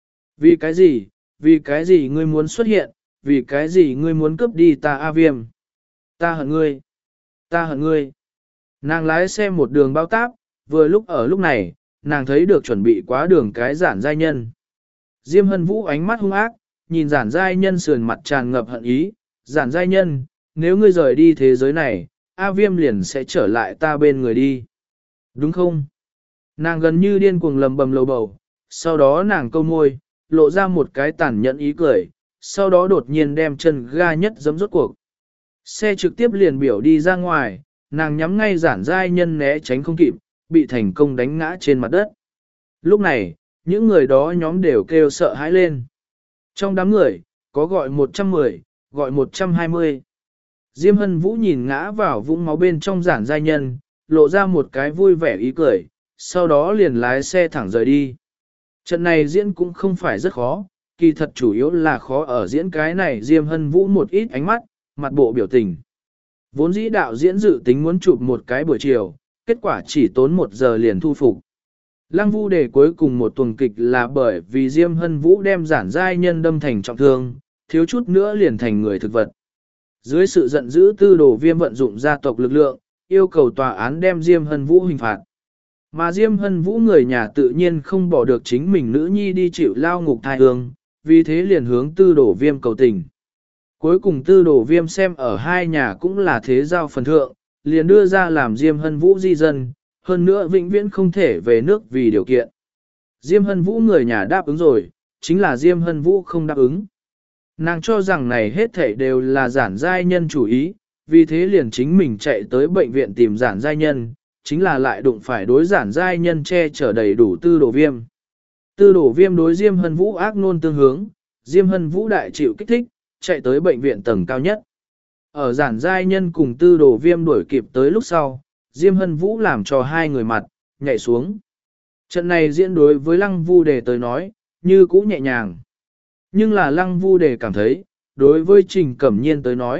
Vì cái gì? Vì cái gì ngươi muốn xuất hiện? Vì cái gì ngươi muốn cướp đi ta A Viêm? Ta hận ngươi! Ta hận ngươi! Nàng lái xe một đường bao táp, vừa lúc ở lúc này, nàng thấy được chuẩn bị quá đường cái giản giai nhân. Diêm Hân Vũ ánh mắt hung ác, nhìn giản giai nhân sườn mặt tràn ngập hận ý, giản giai nhân, nếu ngươi rời đi thế giới này, A Viêm liền sẽ trở lại ta bên người đi. Đúng không? Nàng gần như điên cuồng lầm bầm lầu bầu, sau đó nàng câu môi, lộ ra một cái tàn nhẫn ý cười, sau đó đột nhiên đem chân ga nhất giấm rốt cuộc. Xe trực tiếp liền biểu đi ra ngoài, nàng nhắm ngay giản giai nhân né tránh không kịp, bị thành công đánh ngã trên mặt đất. Lúc này, những người đó nhóm đều kêu sợ hãi lên. Trong đám người, có gọi một trăm mười, gọi một trăm hai mươi. Diêm Hân Vũ nhìn ngã vào vũng máu bên trong giản giai nhân, lộ ra một cái vui vẻ ý cười, sau đó liền lái xe thẳng rời đi. Trận này diễn cũng không phải rất khó, kỳ thật chủ yếu là khó ở diễn cái này Diêm Hân Vũ một ít ánh mắt, mặt bộ biểu tình. Vốn dĩ đạo diễn dự tính muốn chụp một cái buổi chiều, kết quả chỉ tốn một giờ liền thu phục. Lăng Vu Đề cuối cùng một tuần kịch là bởi vì Diêm Hân Vũ đem giản giai nhân đâm thành trọng thương, thiếu chút nữa liền thành người thực vật. Dưới sự giận dữ Tư Đồ Viêm vận dụng gia tộc lực lượng, yêu cầu tòa án đem Diêm Hân Vũ hình phạt. Mà Diêm Hân Vũ người nhà tự nhiên không bỏ được chính mình nữ nhi đi chịu lao ngục thai hương, vì thế liền hướng Tư Đồ Viêm cầu tình. Cuối cùng Tư Đồ Viêm xem ở hai nhà cũng là thế giao phần thượng, liền đưa ra làm Diêm Hân Vũ di dân, hơn nữa vĩnh viễn không thể về nước vì điều kiện. Diêm Hân Vũ người nhà đáp ứng rồi, chính là Diêm Hân Vũ không đáp ứng. Nàng cho rằng này hết thảy đều là giản giai nhân chủ ý, vì thế liền chính mình chạy tới bệnh viện tìm giản giai nhân, chính là lại đụng phải đối giản giai nhân che chở đầy đủ Tư Đồ Viêm. Tư Đồ Viêm đối Diêm Hân Vũ ác nôn tương hướng, Diêm Hân Vũ đại chịu kích thích, chạy tới bệnh viện tầng cao nhất. Ở giản giai nhân cùng Tư Đồ Viêm đuổi kịp tới lúc sau, Diêm Hân Vũ làm cho hai người mặt, nhảy xuống. Trận này diễn đối với Lăng Vu Đề tới nói, như cũ nhẹ nhàng. Nhưng là Lăng Vu Đề cảm thấy, đối với Trình Cẩm Nhiên tới nói,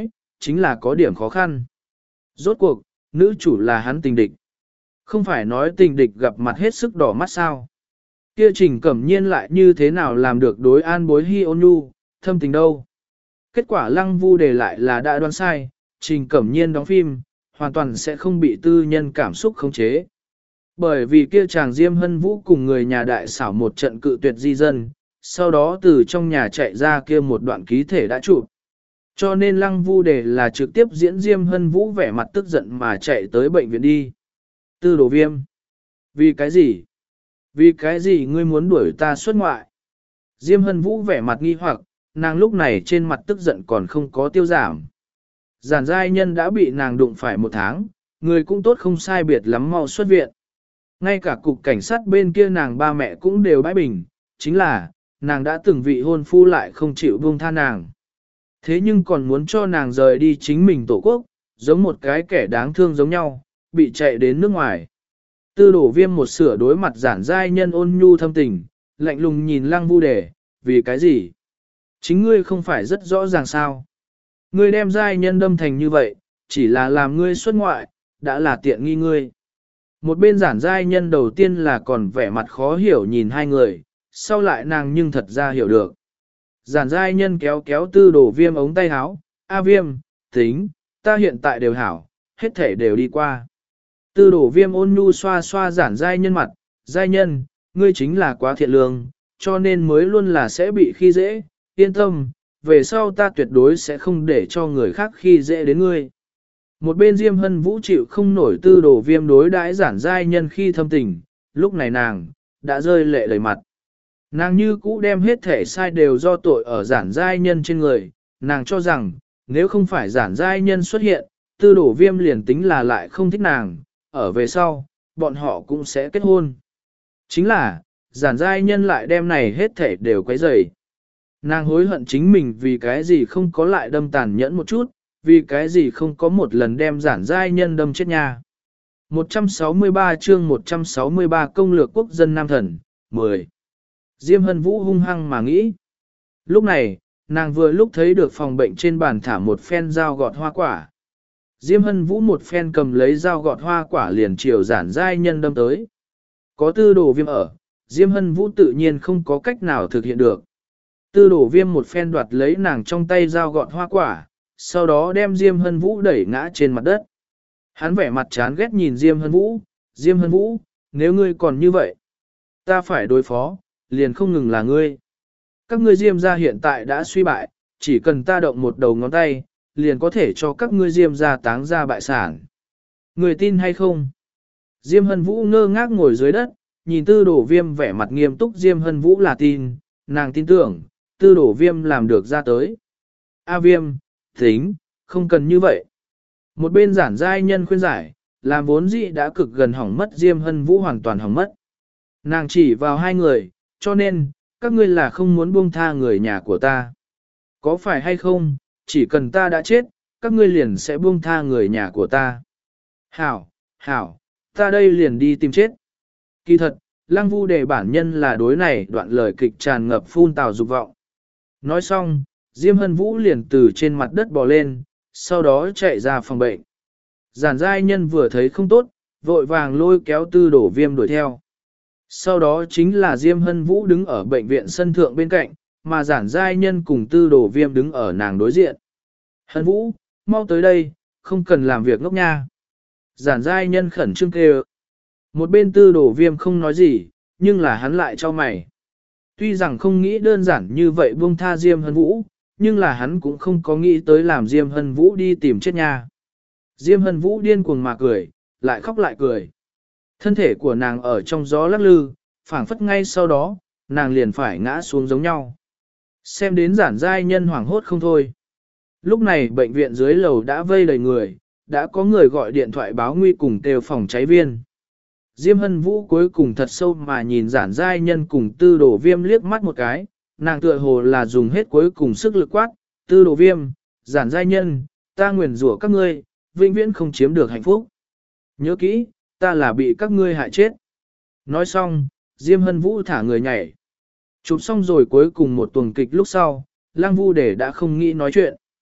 chính là có điểm khó khăn. Rốt cuộc, nữ chủ là hắn tình địch. Không phải nói tình địch gặp mặt hết sức đỏ mắt sao. Kia Trình Cẩm Nhiên lại như thế nào làm được đối An Bối Hi ôn nhu, thâm tình đâu. Kết quả Lăng Vu Đề lại là đã đoán sai, Trình Cẩm Nhiên đóng phim, hoàn toàn sẽ không bị tư nhân cảm xúc khống chế. Bởi vì kia chàng Diêm Hân Vũ cùng người nhà đại xảo một trận cự tuyệt di dân, sau đó từ trong nhà chạy ra kia một đoạn ký thể đã chụp. Cho nên Lăng Vu Đề là trực tiếp diễn Diêm Hân Vũ vẻ mặt tức giận mà chạy tới bệnh viện đi. Tư Đồ Viêm. Vì cái gì? Vì cái gì ngươi muốn đuổi ta xuất ngoại? Diêm Hân Vũ vẻ mặt nghi hoặc, nàng lúc này trên mặt tức giận còn không có tiêu giảm. Giản giai nhân đã bị nàng đụng phải một tháng, người cũng tốt không sai biệt lắm mau xuất viện. Ngay cả cục cảnh sát bên kia nàng ba mẹ cũng đều bãi bình, chính là, nàng đã từng vị hôn phu lại không chịu buông tha nàng. Thế nhưng còn muốn cho nàng rời đi chính mình tổ quốc, giống một cái kẻ đáng thương giống nhau, bị chạy đến nước ngoài. Tư Đổ Viêm một sửa đối mặt giản giai nhân ôn nhu thâm tình, lạnh lùng nhìn Lăng Vu Đề, vì cái gì? Chính ngươi không phải rất rõ ràng sao? Ngươi đem giai nhân đâm thành như vậy, chỉ là làm ngươi xuất ngoại, đã là tiện nghi ngươi. Một bên giản giai nhân đầu tiên là còn vẻ mặt khó hiểu nhìn hai người, sau lại nàng nhưng thật ra hiểu được. Giản giai nhân kéo kéo Tư Đổ Viêm ống tay áo, A Viêm, tính, ta hiện tại đều hảo, hết thể đều đi qua. Tư Đổ Viêm ôn nhu xoa xoa giản giai nhân mặt, giai nhân, ngươi chính là quá thiện lương, cho nên mới luôn là sẽ bị khi dễ, yên tâm, về sau ta tuyệt đối sẽ không để cho người khác khi dễ đến ngươi. Một bên Diêm Hân Vũ chịu không nổi Tư Đổ Viêm đối đãi giản giai nhân khi thâm tình, lúc này nàng, đã rơi lệ đầy mặt. Nàng như cũ đem hết thể sai đều do tội ở giản giai nhân trên người, nàng cho rằng, nếu không phải giản giai nhân xuất hiện, Tư Đổ Viêm liền tính là lại không thích nàng, ở về sau, bọn họ cũng sẽ kết hôn. Chính là, giản giai nhân lại đem này hết thể đều quấy rầy. Nàng hối hận chính mình vì cái gì không có lại đâm tàn nhẫn một chút, vì cái gì không có một lần đem giản giai nhân đâm chết nha. một trăm sáu mươi ba chương một trăm sáu mươi ba công lược quốc dân Nam Thần, mười. Diêm Hân Vũ hung hăng mà nghĩ. Lúc này, nàng vừa lúc thấy được phòng bệnh trên bàn thả một phen dao gọt hoa quả. Diêm Hân Vũ một phen cầm lấy dao gọt hoa quả liền chiều giản giai nhân đâm tới. Có Tư Đổ Viêm ở, Diêm Hân Vũ tự nhiên không có cách nào thực hiện được. Tư Đổ Viêm một phen đoạt lấy nàng trong tay dao gọt hoa quả, sau đó đem Diêm Hân Vũ đẩy ngã trên mặt đất. Hắn vẻ mặt chán ghét nhìn Diêm Hân Vũ, Diêm Hân Vũ, nếu ngươi còn như vậy, ta phải đối phó, liền không ngừng là ngươi. Các ngươi Diêm gia hiện tại đã suy bại, chỉ cần ta động một đầu ngón tay, liền có thể cho các ngươi Diêm gia táng ra bại sản. Người tin hay không? Diêm Hân Vũ ngơ ngác ngồi dưới đất, nhìn Tư Đổ Viêm vẻ mặt nghiêm túc. Diêm Hân Vũ là tin, nàng tin tưởng, Tư Đổ Viêm làm được ra tới. A Viêm, tính, không cần như vậy. Một bên giản giai nhân khuyên giải, làm vốn dĩ đã cực gần hỏng mất Diêm Hân Vũ hoàn toàn hỏng mất. Nàng chỉ vào hai người, cho nên, các ngươi là không muốn buông tha người nhà của ta. Có phải hay không, chỉ cần ta đã chết, các ngươi liền sẽ buông tha người nhà của ta. Hảo, hảo, ta đây liền đi tìm chết. Kỳ thật, Lăng Vu Đề bản nhân là đối này đoạn lời kịch tràn ngập phun tào dục vọng. Nói xong, Diêm Hân Vũ liền từ trên mặt đất bò lên, sau đó chạy ra phòng bệnh. Giản giai nhân vừa thấy không tốt, vội vàng lôi kéo Tư Đổ Viêm đuổi theo. Sau đó chính là Diêm Hân Vũ đứng ở bệnh viện sân thượng bên cạnh, mà giản giai nhân cùng Tư Đổ Viêm đứng ở nàng đối diện. Hân Vũ, mau tới đây, không cần làm việc ngốc nha. Giản giai nhân khẩn trương kêu. Một bên Tư Đổ Viêm không nói gì, nhưng là hắn lại cho mày. Tuy rằng không nghĩ đơn giản như vậy buông tha Diêm Hân Vũ, nhưng là hắn cũng không có nghĩ tới làm Diêm Hân Vũ đi tìm chết nha. Diêm Hân Vũ điên cuồng mà cười, lại khóc lại cười. Thân thể của nàng ở trong gió lắc lư, phảng phất ngay sau đó, nàng liền phải ngã xuống giống nhau. Xem đến giản giai nhân hoảng hốt không thôi. Lúc này bệnh viện dưới lầu đã vây đầy người, đã có người gọi điện thoại báo nguy cùng kêu phòng cháy viên. Diêm Hân Vũ cuối cùng thật sâu mà nhìn giản giai nhân cùng Tư Đổ Viêm liếc mắt một cái, nàng tựa hồ là dùng hết cuối cùng sức lực quát, Tư Đổ Viêm, giản giai nhân, ta nguyền rủa các ngươi, vĩnh viễn không chiếm được hạnh phúc. Nhớ kỹ, ta là bị các ngươi hại chết. Nói xong, Diêm Hân Vũ thả người nhảy. Chụp xong rồi cuối cùng một tuần kịch lúc sau, Lăng Vu Đề đã không nghĩ nói chuyện.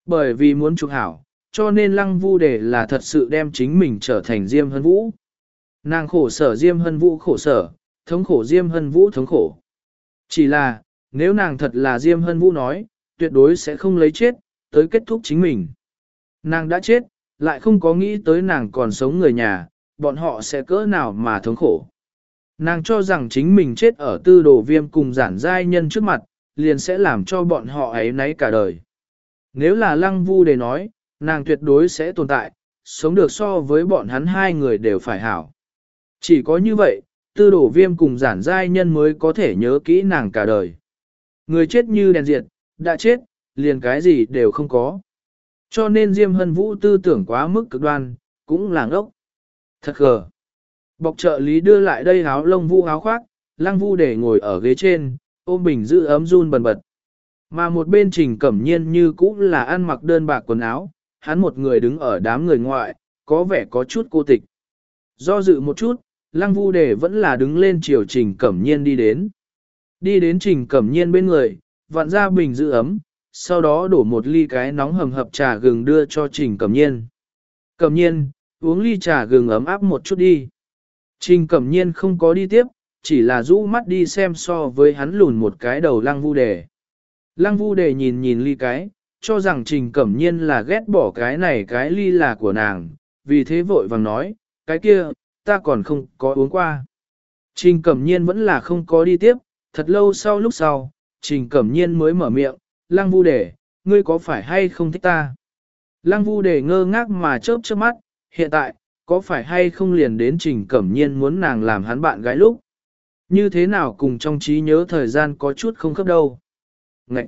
Bởi vì muốn chụp hảo, cho nên Lăng Vu Đề là thật sự đem chính mình trở thành Diêm Hân Vũ. Nàng khổ sở Diêm Hân Vũ khổ sở, thống khổ Diêm Hân Vũ thống khổ. Chỉ là, nếu nàng thật là Diêm Hân Vũ nói, tuyệt đối sẽ không lấy chết, tới kết thúc chính mình. Nàng đã chết, lại không có nghĩ tới nàng còn sống người nhà, bọn họ sẽ cỡ nào mà thống khổ. Nàng cho rằng chính mình chết ở tư đồ viêm cùng giản giai nhân trước mặt, liền sẽ làm cho bọn họ ấy nấy cả đời. Nếu là Lăng Vu Đề nói, nàng tuyệt đối sẽ tồn tại, sống được so với bọn hắn hai người đều phải hảo. Chỉ có như vậy, tư đồ viêm cùng giản giai nhân mới có thể nhớ kỹ nàng cả đời. Người chết như đèn diệt, đã chết, liền cái gì đều không có. Cho nên Diêm Hân Vũ tư tưởng quá mức cực đoan, cũng là ngốc. Thật gờ. Bọc trợ lý đưa lại đây áo lông vũ áo khoác, Lăng Vu để ngồi ở ghế trên, ôm bình giữ ấm run bần bật. Mà một bên Trình Cẩm Nhiên như cũ là ăn mặc đơn bạc quần áo, hắn một người đứng ở đám người ngoại, có vẻ có chút cô tịch. Do dự một chút, Lăng Vu Đề vẫn là đứng lên chiều Trình Cẩm Nhiên đi đến. Đi đến Trình Cẩm Nhiên bên người, vặn ra bình giữ ấm, sau đó đổ một ly cái nóng hầm hập trà gừng đưa cho Trình Cẩm Nhiên. Cẩm Nhiên, uống ly trà gừng ấm áp một chút đi. Trình Cẩm Nhiên không có đi tiếp, chỉ là rũ mắt đi xem so với hắn lùn một cái đầu Lăng Vu Đề. Lăng Vu Đề nhìn nhìn ly cái, cho rằng Trình Cẩm Nhiên là ghét bỏ cái này cái ly là của nàng, vì thế vội vàng nói, cái kia, ta còn không có uống qua. Trình Cẩm Nhiên vẫn là không có đi tiếp, thật lâu sau lúc sau, Trình Cẩm Nhiên mới mở miệng, Lăng Vu Đề, ngươi có phải hay không thích ta? Lăng Vu Đề ngơ ngác mà chớp chớp mắt, hiện tại, có phải hay không liền đến Trình Cẩm Nhiên muốn nàng làm hắn bạn gái lúc? Như thế nào cùng trong trí nhớ thời gian có chút không khớp đâu? Ngậy!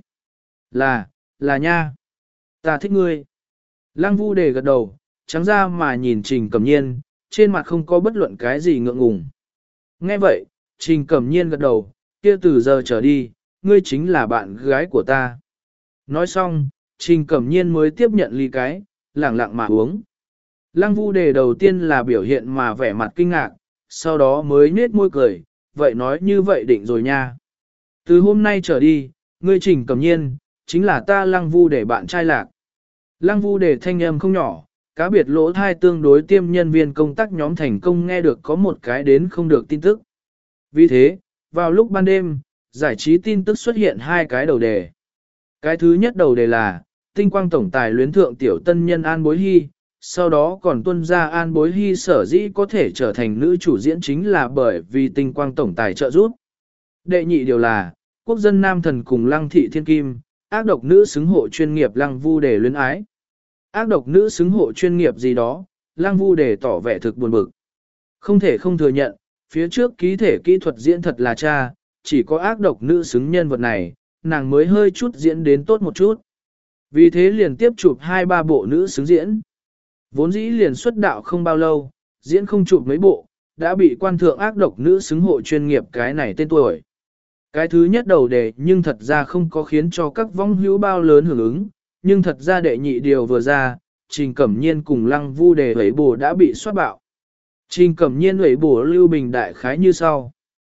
Là, là nha! Ta thích ngươi! Lăng Vu Đề gật đầu, trắng ra mà nhìn Trình Cẩm Nhiên, trên mặt không có bất luận cái gì ngượng ngùng. Nghe vậy, Trình Cẩm Nhiên gật đầu, kia từ giờ trở đi, ngươi chính là bạn gái của ta. Nói xong, Trình Cẩm Nhiên mới tiếp nhận ly cái, lẳng lặng mà uống. Lăng Vu Đề đầu tiên là biểu hiện mà vẻ mặt kinh ngạc, sau đó mới nết môi cười, vậy nói như vậy định rồi nha. Từ hôm nay trở đi, ngươi Trình Cẩm Nhiên, chính là ta Lăng Vu Đề bạn trai lạc. Lăng Vu Đề thanh âm không nhỏ, cá biệt lỗ thai tương đối tiêm nhân viên công tác nhóm thành công nghe được có một cái đến không được tin tức. Vì thế, vào lúc ban đêm, giải trí tin tức xuất hiện hai cái đầu đề. Cái thứ nhất đầu đề là, tinh quang tổng tài luyến thượng tiểu tân nhân An Bối Hy, sau đó còn tuân ra An Bối Hy sở dĩ có thể trở thành nữ chủ diễn chính là bởi vì tinh quang tổng tài trợ giúp. Đệ nhị điều là, quốc dân nam thần cùng Lăng Thị Thiên Kim, ác độc nữ xứng hộ chuyên nghiệp Lăng Vu Đề luyến ái. Ác độc nữ xứng hộ chuyên nghiệp gì đó, Lăng Vu Đề tỏ vẻ thực buồn bực. Không thể không thừa nhận, phía trước ký thể kỹ thuật diễn thật là cha, chỉ có ác độc nữ xứng nhân vật này, nàng mới hơi chút diễn đến tốt một chút. Vì thế liền tiếp chụp hai ba bộ nữ xứng diễn. Vốn dĩ liền xuất đạo không bao lâu, diễn không chụp mấy bộ, đã bị quan thượng ác độc nữ xứng hộ chuyên nghiệp cái này tên tuổi. Cái thứ nhất đầu đề nhưng thật ra không có khiến cho các vong hữu bao lớn hưởng ứng, nhưng thật ra đệ nhị điều vừa ra, Trình Cẩm Nhiên cùng Lăng Vu Đề hấy bổ đã bị soát bạo. Trình Cẩm Nhiên hấy bổ lưu bình đại khái như sau.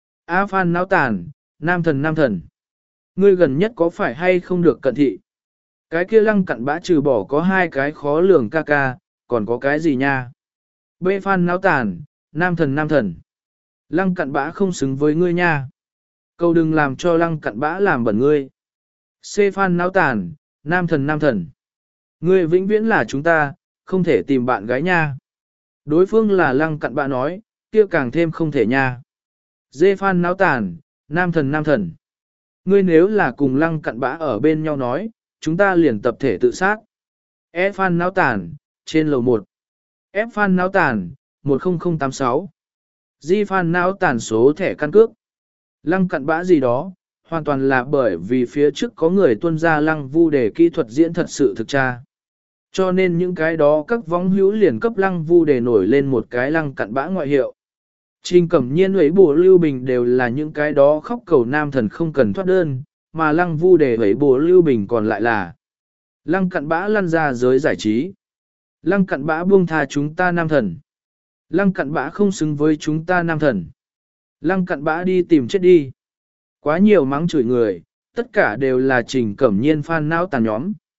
A Phan náo tàn, nam thần nam thần. Ngươi gần nhất có phải hay không được cận thị? Cái kia Lăng cặn bã trừ bỏ có hai cái khó lường ca ca, còn có cái gì nha? B Phan náo tàn, nam thần nam thần. Lăng cặn bã không xứng với ngươi nha. Câu đừng làm cho Lăng cặn bã làm bẩn ngươi. C Phan náo tàn, nam thần nam thần. Ngươi vĩnh viễn là chúng ta, không thể tìm bạn gái nha. Đối phương là Lăng cặn bã nói, kia càng thêm không thể nha. D Phan náo tàn, nam thần nam thần. Ngươi nếu là cùng Lăng cặn bã ở bên nhau nói, chúng ta liền tập thể tự sát. E Phan náo tàn, trên lầu một. F Phan náo tàn, một không không tám sáu. G Phan náo tàn số thẻ căn cước. Lăng cặn bã gì đó, hoàn toàn là bởi vì phía trước có người tuân ra Lăng Vu Đề kỹ thuật diễn thật sự thực tra. Cho nên những cái đó các vong hữu liền cấp Lăng Vu Đề nổi lên một cái Lăng cặn bã ngoại hiệu. Trình Cẩm Nhiên ấy bổ lưu bình đều là những cái đó khóc cầu nam thần không cần thoát đơn, mà Lăng Vu Đề ấy bổ lưu bình còn lại là Lăng cặn bã lăn ra giới giải trí. Lăng cặn bã buông tha chúng ta nam thần. Lăng cặn bã không xứng với chúng ta nam thần. Lăng cặn bã đi tìm chết đi. Quá nhiều mắng chửi người, tất cả đều là Trình Cẩm Nhiên fan não tàn nhóm.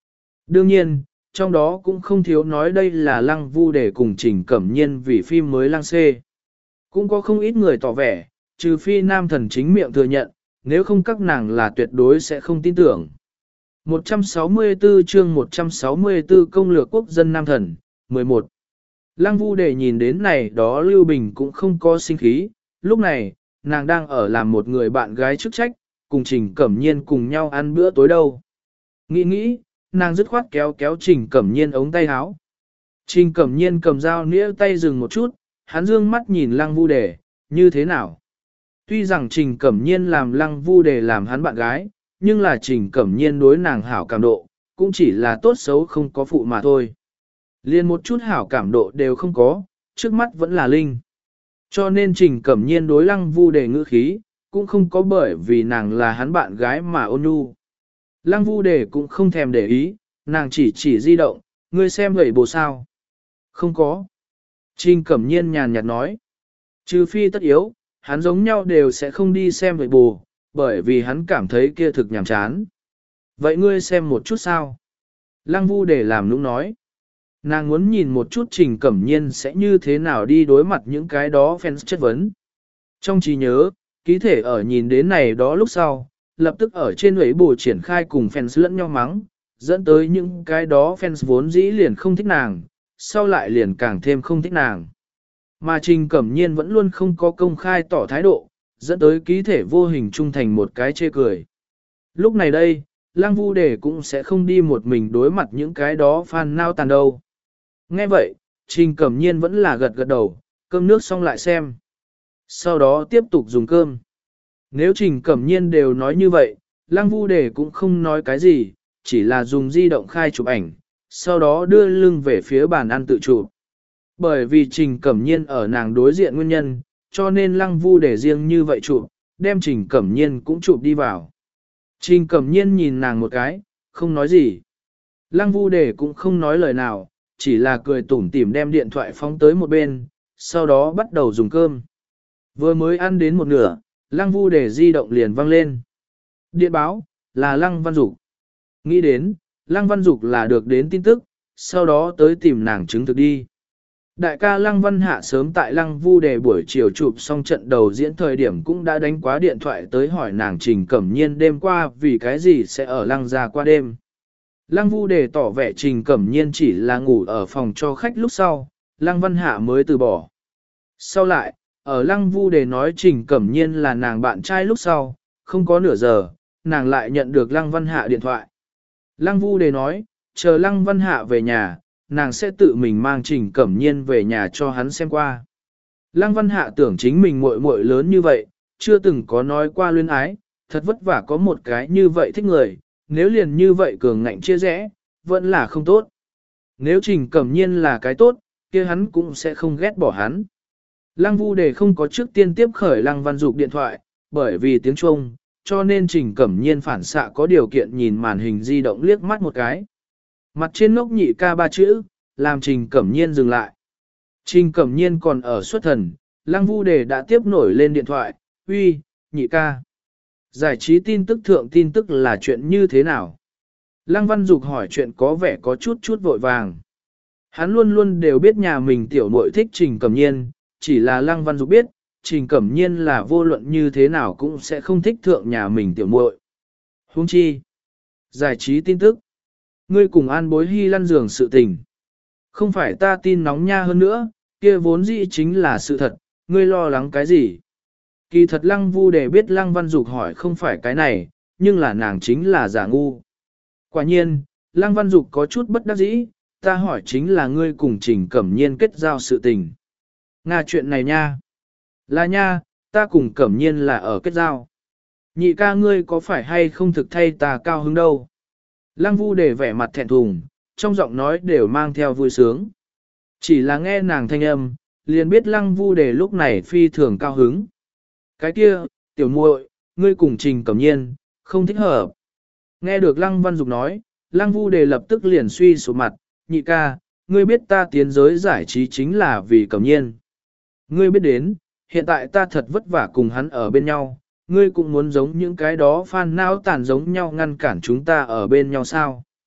Đương nhiên, trong đó cũng không thiếu nói đây là Lăng Vu để cùng Trình Cẩm Nhiên vì phim mới Lăng Xê. Cũng có không ít người tỏ vẻ, trừ phi nam thần chính miệng thừa nhận, nếu không các nàng là tuyệt đối sẽ không tin tưởng. một trăm sáu mươi tư chương một trăm sáu mươi tư công lược quốc dân nam thần, mười một. Lăng Vu để nhìn đến này đó Lưu Bình cũng không có sinh khí, lúc này, nàng đang ở làm một người bạn gái chức trách, cùng Trình Cẩm Nhiên cùng nhau ăn bữa tối đâu. Nghĩ nghĩ, nàng dứt khoát kéo kéo Trình Cẩm Nhiên ống tay áo. Trình Cẩm Nhiên cầm dao nĩa tay dừng một chút, hắn dương mắt nhìn Lăng Vu Đề, như thế nào? Tuy rằng Trình Cẩm Nhiên làm Lăng Vu Đề làm hắn bạn gái, nhưng là Trình Cẩm Nhiên đối nàng hảo cảm độ, cũng chỉ là tốt xấu không có phụ mà thôi. Liên một chút hảo cảm độ đều không có, trước mắt vẫn là Linh. Cho nên Trình Cẩm Nhiên đối Lăng Vu Đề ngữ khí, cũng không có bởi vì nàng là hắn bạn gái mà ôn nhu. Lăng Vu Đề cũng không thèm để ý, nàng chỉ chỉ di động, ngươi xem vậy bồ sao. Không có. Trình Cẩm Nhiên nhàn nhạt nói. Trừ phi tất yếu, hắn giống nhau đều sẽ không đi xem vậy bồ, bởi vì hắn cảm thấy kia thực nhàm chán. Vậy ngươi xem một chút sao? Lăng Vu Đề làm nũng nói. Nàng muốn nhìn một chút Trình Cẩm Nhiên sẽ như thế nào đi đối mặt những cái đó fans chất vấn. Trong trí nhớ, ký thể ở nhìn đến này đó lúc sau, lập tức ở trên ấy bù triển khai cùng fans lẫn nhau mắng, dẫn tới những cái đó fans vốn dĩ liền không thích nàng, sau lại liền càng thêm không thích nàng. Mà Trình Cẩm Nhiên vẫn luôn không có công khai tỏ thái độ, dẫn tới ký thể vô hình trung thành một cái chê cười. Lúc này đây, Lăng Vu Đề cũng sẽ không đi một mình đối mặt những cái đó fan nao tàn đâu. Nghe vậy, Trình Cẩm Nhiên vẫn là gật gật đầu, cơm nước xong lại xem. Sau đó tiếp tục dùng cơm. Nếu Trình Cẩm Nhiên đều nói như vậy, Lăng Vu Đề cũng không nói cái gì, chỉ là dùng di động khai chụp ảnh, sau đó đưa lưng về phía bàn ăn tự chụp. Bởi vì Trình Cẩm Nhiên ở nàng đối diện nguyên nhân, cho nên Lăng Vu Đề riêng như vậy chụp, đem Trình Cẩm Nhiên cũng chụp đi vào. Trình Cẩm Nhiên nhìn nàng một cái, không nói gì. Lăng Vu Đề cũng không nói lời nào, chỉ là cười tủm tỉm đem điện thoại phóng tới một bên, sau đó bắt đầu dùng cơm. Vừa mới ăn đến một nửa, Lăng Vu Đề di động liền vang lên. Điện báo, là Lăng Văn Dục. Nghĩ đến, Lăng Văn Dục là được đến tin tức, sau đó tới tìm nàng chứng thực đi. Đại ca Lăng Văn Hạ sớm tại Lăng Vu Đề buổi chiều chụp xong trận đầu diễn thời điểm cũng đã đánh quá điện thoại tới hỏi nàng Trình Cẩm Nhiên đêm qua vì cái gì sẽ ở Lăng gia qua đêm. Lăng Vu Đề tỏ vẻ Trình Cẩm Nhiên chỉ là ngủ ở phòng cho khách lúc sau, Lăng Văn Hạ mới từ bỏ. Sau lại, ở Lăng Vu Đề nói Trình Cẩm Nhiên là nàng bạn trai lúc sau, không có nửa giờ, nàng lại nhận được Lăng Văn Hạ điện thoại. Lăng Vu Đề nói, chờ Lăng Văn Hạ về nhà, nàng sẽ tự mình mang Trình Cẩm Nhiên về nhà cho hắn xem qua. Lăng Văn Hạ tưởng chính mình muội muội lớn như vậy, chưa từng có nói qua luyến ái, thật vất vả có một cái như vậy thích người, nếu liền như vậy cường ngạnh chia rẽ, vẫn là không tốt. Nếu Trình Cẩm Nhiên là cái tốt, kia hắn cũng sẽ không ghét bỏ hắn. Lăng Vu Đề không có trước tiên tiếp khởi Lăng Văn Dục điện thoại, bởi vì tiếng chuông, cho nên Trình Cẩm Nhiên phản xạ có điều kiện nhìn màn hình di động liếc mắt một cái. Mặt trên ngốc nhị ca ba chữ, làm Trình Cẩm Nhiên dừng lại. Trình Cẩm Nhiên còn ở xuất thần, Lăng Vu Đề đã tiếp nổi lên điện thoại, uy, nhị ca. Giải trí tin tức thượng tin tức là chuyện như thế nào? Lăng Văn Dục hỏi chuyện có vẻ có chút chút vội vàng. Hắn luôn luôn đều biết nhà mình tiểu muội thích Trình Cẩm Nhiên, chỉ là Lăng Văn Dục biết, Trình Cẩm Nhiên là vô luận như thế nào cũng sẽ không thích thượng nhà mình tiểu muội. Huống chi. Giải trí tin tức. Ngươi cùng An Bối Hy lăn giường sự tình. Không phải ta tin nóng nha hơn nữa, kia vốn dĩ chính là sự thật, ngươi lo lắng cái gì? Kỳ thật Lăng Vu Đề biết Lăng Văn Dục hỏi không phải cái này, nhưng là nàng chính là giả ngu. Quả nhiên, Lăng Văn Dục có chút bất đắc dĩ, ta hỏi chính là ngươi cùng Trình Cẩm Nhiên kết giao sự tình. Nga chuyện này nha. Là nha, ta cùng Cẩm Nhiên là ở kết giao. Nhị ca ngươi có phải hay không thực thay ta cao hứng đâu? Lăng Vu Đề vẻ mặt thẹn thùng, trong giọng nói đều mang theo vui sướng. Chỉ là nghe nàng thanh âm, liền biết Lăng Vu Đề lúc này phi thường cao hứng. Cái kia, tiểu muội, ngươi cùng Trình Cẩm Nhiên, không thích hợp. Nghe được Lăng Văn Dục nói, Lăng Vu Đề lập tức liền suy sụp mặt, nhị ca, ngươi biết ta tiến giới giải trí chính là vì Cẩm Nhiên. Ngươi biết đến, hiện tại ta thật vất vả cùng hắn ở bên nhau, ngươi cũng muốn giống những cái đó fan não tàn giống nhau ngăn cản chúng ta ở bên nhau sao.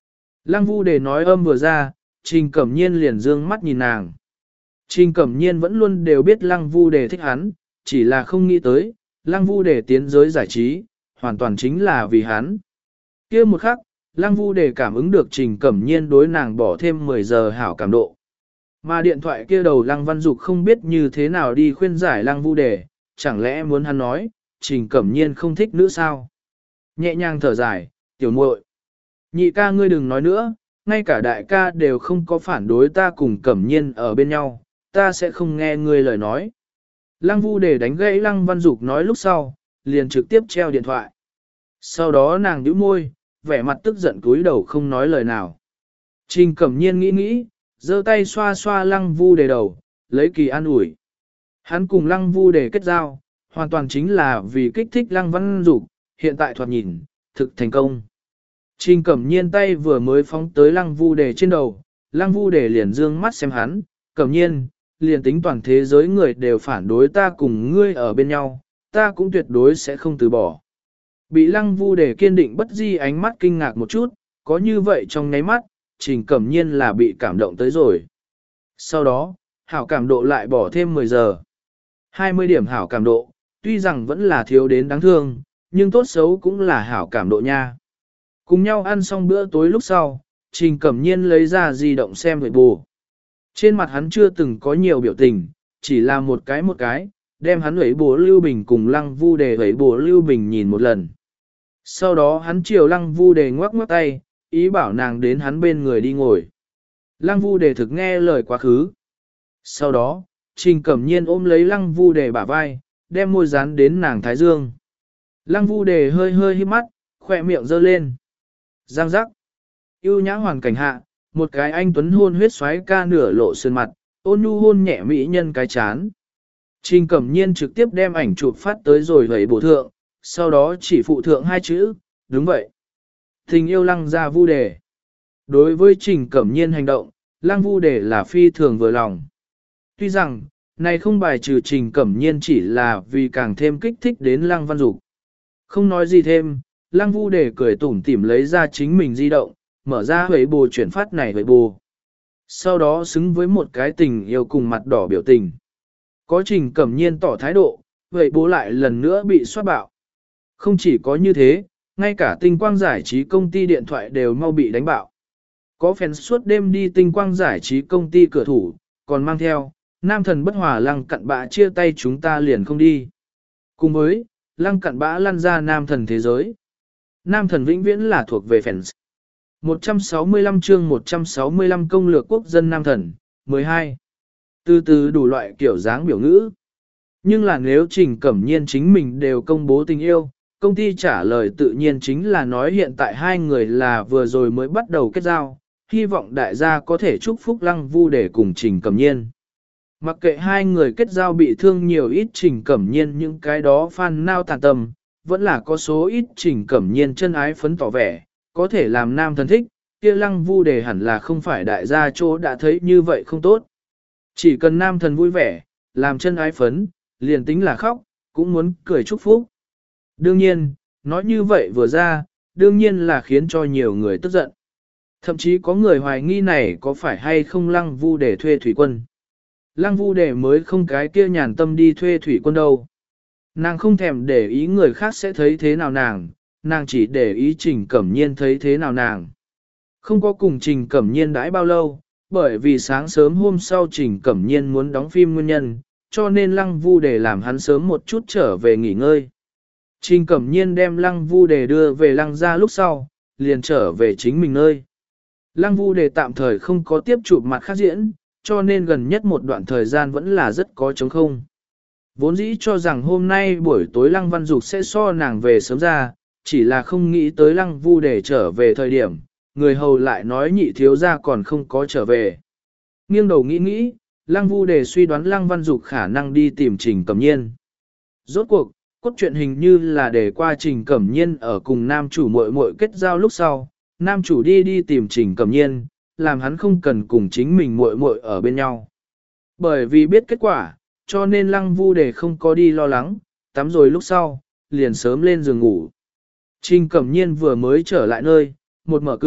Lăng Vu Đề nói âm vừa ra, Trình Cẩm Nhiên liền dương mắt nhìn nàng. Trình Cẩm Nhiên vẫn luôn đều biết Lăng Vu Đề thích hắn, chỉ là không nghĩ tới, Lăng Vu Đề tiến giới giải trí, hoàn toàn chính là vì hắn. Kia một khắc, Lăng Vu Đề cảm ứng được Trình Cẩm Nhiên đối nàng bỏ thêm mười giờ hảo cảm độ. Mà điện thoại kia đầu Lăng Văn Dục không biết như thế nào đi khuyên giải Lăng Vu Đề, chẳng lẽ muốn hắn nói, Trình Cẩm Nhiên không thích nữ sao? Nhẹ nhàng thở dài, tiểu muội, nhị ca ngươi đừng nói nữa, ngay cả đại ca đều không có phản đối ta cùng Cẩm Nhiên ở bên nhau, ta sẽ không nghe ngươi lời nói. Lăng Vu Đề đánh gãy Lăng Văn Dục nói lúc sau, liền trực tiếp treo điện thoại. Sau đó nàng nhíu môi, vẻ mặt tức giận cúi đầu không nói lời nào. Trình Cẩm Nhiên nghĩ nghĩ, giơ tay xoa xoa Lăng Vu Đề đầu, lấy kỳ an ủi. Hắn cùng Lăng Vu Đề kết giao, hoàn toàn chính là vì kích thích Lăng Văn Dục, hiện tại thoạt nhìn, thực thành công. Trình Cẩm Nhiên tay vừa mới phóng tới Lăng Vu Đề trên đầu, Lăng Vu Đề liền dương mắt xem hắn, Cẩm Nhiên, liền tính toàn thế giới người đều phản đối ta cùng ngươi ở bên nhau, ta cũng tuyệt đối sẽ không từ bỏ. Bị Lăng Vu Đề kiên định bất di ánh mắt kinh ngạc một chút, có như vậy trong nháy mắt, Trình Cẩm Nhiên là bị cảm động tới rồi. Sau đó, hảo cảm độ lại bỏ thêm mười giờ. hai mươi điểm hảo cảm độ, tuy rằng vẫn là thiếu đến đáng thương, nhưng tốt xấu cũng là hảo cảm độ nha. Cùng nhau ăn xong bữa tối lúc sau, Trình Cẩm Nhiên lấy ra di động xem về bù. Trên mặt hắn chưa từng có nhiều biểu tình, chỉ là một cái một cái, đem hắn ấy bố Lưu Bình cùng Lăng Vu Đề ấy bố Lưu Bình nhìn một lần. Sau đó hắn chiều Lăng Vu Đề ngoắc ngoắc tay, ý bảo nàng đến hắn bên người đi ngồi. Lăng Vu Đề thực nghe lời quá khứ. Sau đó, Trình Cẩm Nhiên ôm lấy Lăng Vu Đề bả vai, đem môi dán đến nàng thái dương. Lăng Vu Đề hơi hơi híp mắt, khỏe miệng giơ lên. Giang giác. Yêu nhã hoàn cảnh hạ, một cái anh tuấn hôn huyết xoáy ca nửa lộ sơn mặt, ôn nhu hôn nhẹ mỹ nhân cái chán. Trình Cẩm Nhiên trực tiếp đem ảnh chụp phát tới rồi hầy bổ thượng, sau đó chỉ phụ thượng hai chữ, đúng vậy. Tình yêu Lăng gia Vu Đề. Đối với Trình Cẩm Nhiên hành động, Lăng Vu Đề là phi thường vừa lòng. Tuy rằng, này không bài trừ Trình Cẩm Nhiên chỉ là vì càng thêm kích thích đến Lăng Văn Dục. Không nói gì thêm, Lăng Vu Đề cười tủm tỉm lấy ra chính mình di động, mở ra huệ bù chuyển phát này huệ bù. Sau đó xứng với một cái tình yêu cùng mặt đỏ biểu tình. Có Trình Cẩm Nhiên tỏ thái độ, huệ bù lại lần nữa bị soát bạo. Không chỉ có như thế, ngay cả tinh quang giải trí công ty điện thoại đều mau bị đánh bạo. Có fans suốt đêm đi tinh quang giải trí công ty cửa thủ, còn mang theo, nam thần bất hòa Lăng Cặn Bã chia tay chúng ta liền không đi. Cùng với, Lăng Cặn Bã lăn ra nam thần thế giới. Nam thần vĩnh viễn là thuộc về fans. một trăm sáu mươi lăm chương một trăm sáu mươi lăm công lược quốc dân nam thần, mười hai. Từ từ đủ loại kiểu dáng biểu ngữ. Nhưng là nếu Trình Cẩm Nhiên chính mình đều công bố tình yêu, công ty trả lời tự nhiên chính là nói hiện tại hai người là vừa rồi mới bắt đầu kết giao, hy vọng đại gia có thể chúc phúc Lăng Vu Đề cùng Trình Cẩm Nhiên. Mặc kệ hai người kết giao bị thương nhiều ít Trình Cẩm Nhiên những cái đó fan nao tàn tâm, vẫn là có số ít Trình Cẩm Nhiên chân ái phấn tỏ vẻ, có thể làm nam thần thích, kia Lăng Vu Đề hẳn là không phải đại gia chỗ đã thấy như vậy không tốt. Chỉ cần nam thần vui vẻ, làm chân ái phấn, liền tính là khóc, cũng muốn cười chúc phúc. Đương nhiên, nói như vậy vừa ra, đương nhiên là khiến cho nhiều người tức giận. Thậm chí có người hoài nghi này có phải hay không Lăng Vu Đề thuê thủy quân. Lăng Vu Đề mới không cái kia nhàn tâm đi thuê thủy quân đâu. Nàng không thèm để ý người khác sẽ thấy thế nào nàng, nàng chỉ để ý Trình Cẩm Nhiên thấy thế nào nàng. Không có cùng Trình Cẩm Nhiên đãi bao lâu, bởi vì sáng sớm hôm sau Trình Cẩm Nhiên muốn đóng phim nguyên nhân, cho nên Lăng Vu Đề làm hắn sớm một chút trở về nghỉ ngơi. Trình Cẩm Nhiên đem Lăng Vu Đề đưa về Lăng gia lúc sau, liền trở về chính mình nơi. Lăng Vu Đề tạm thời không có tiếp chụp mặt khác diễn, cho nên gần nhất một đoạn thời gian vẫn là rất có trống không. Vốn dĩ cho rằng hôm nay buổi tối Lăng Văn Dục sẽ so nàng về sớm ra, chỉ là không nghĩ tới Lăng Vu Đề trở về thời điểm, người hầu lại nói nhị thiếu gia còn không có trở về. Nghiêng đầu nghĩ nghĩ, Lăng Vu Đề suy đoán Lăng Văn Dục khả năng đi tìm Trình Cẩm Nhiên. Rốt cuộc, cốt truyện hình như là để qua Trình Cẩm Nhiên ở cùng nam chủ muội muội kết giao lúc sau, nam chủ đi đi tìm Trình Cẩm Nhiên, làm hắn không cần cùng chính mình muội muội ở bên nhau. Bởi vì biết kết quả, cho nên Lăng Vu Đề không có đi lo lắng, tắm rồi lúc sau, liền sớm lên giường ngủ. Trình Cẩm Nhiên vừa mới trở lại nơi, một mở cửa,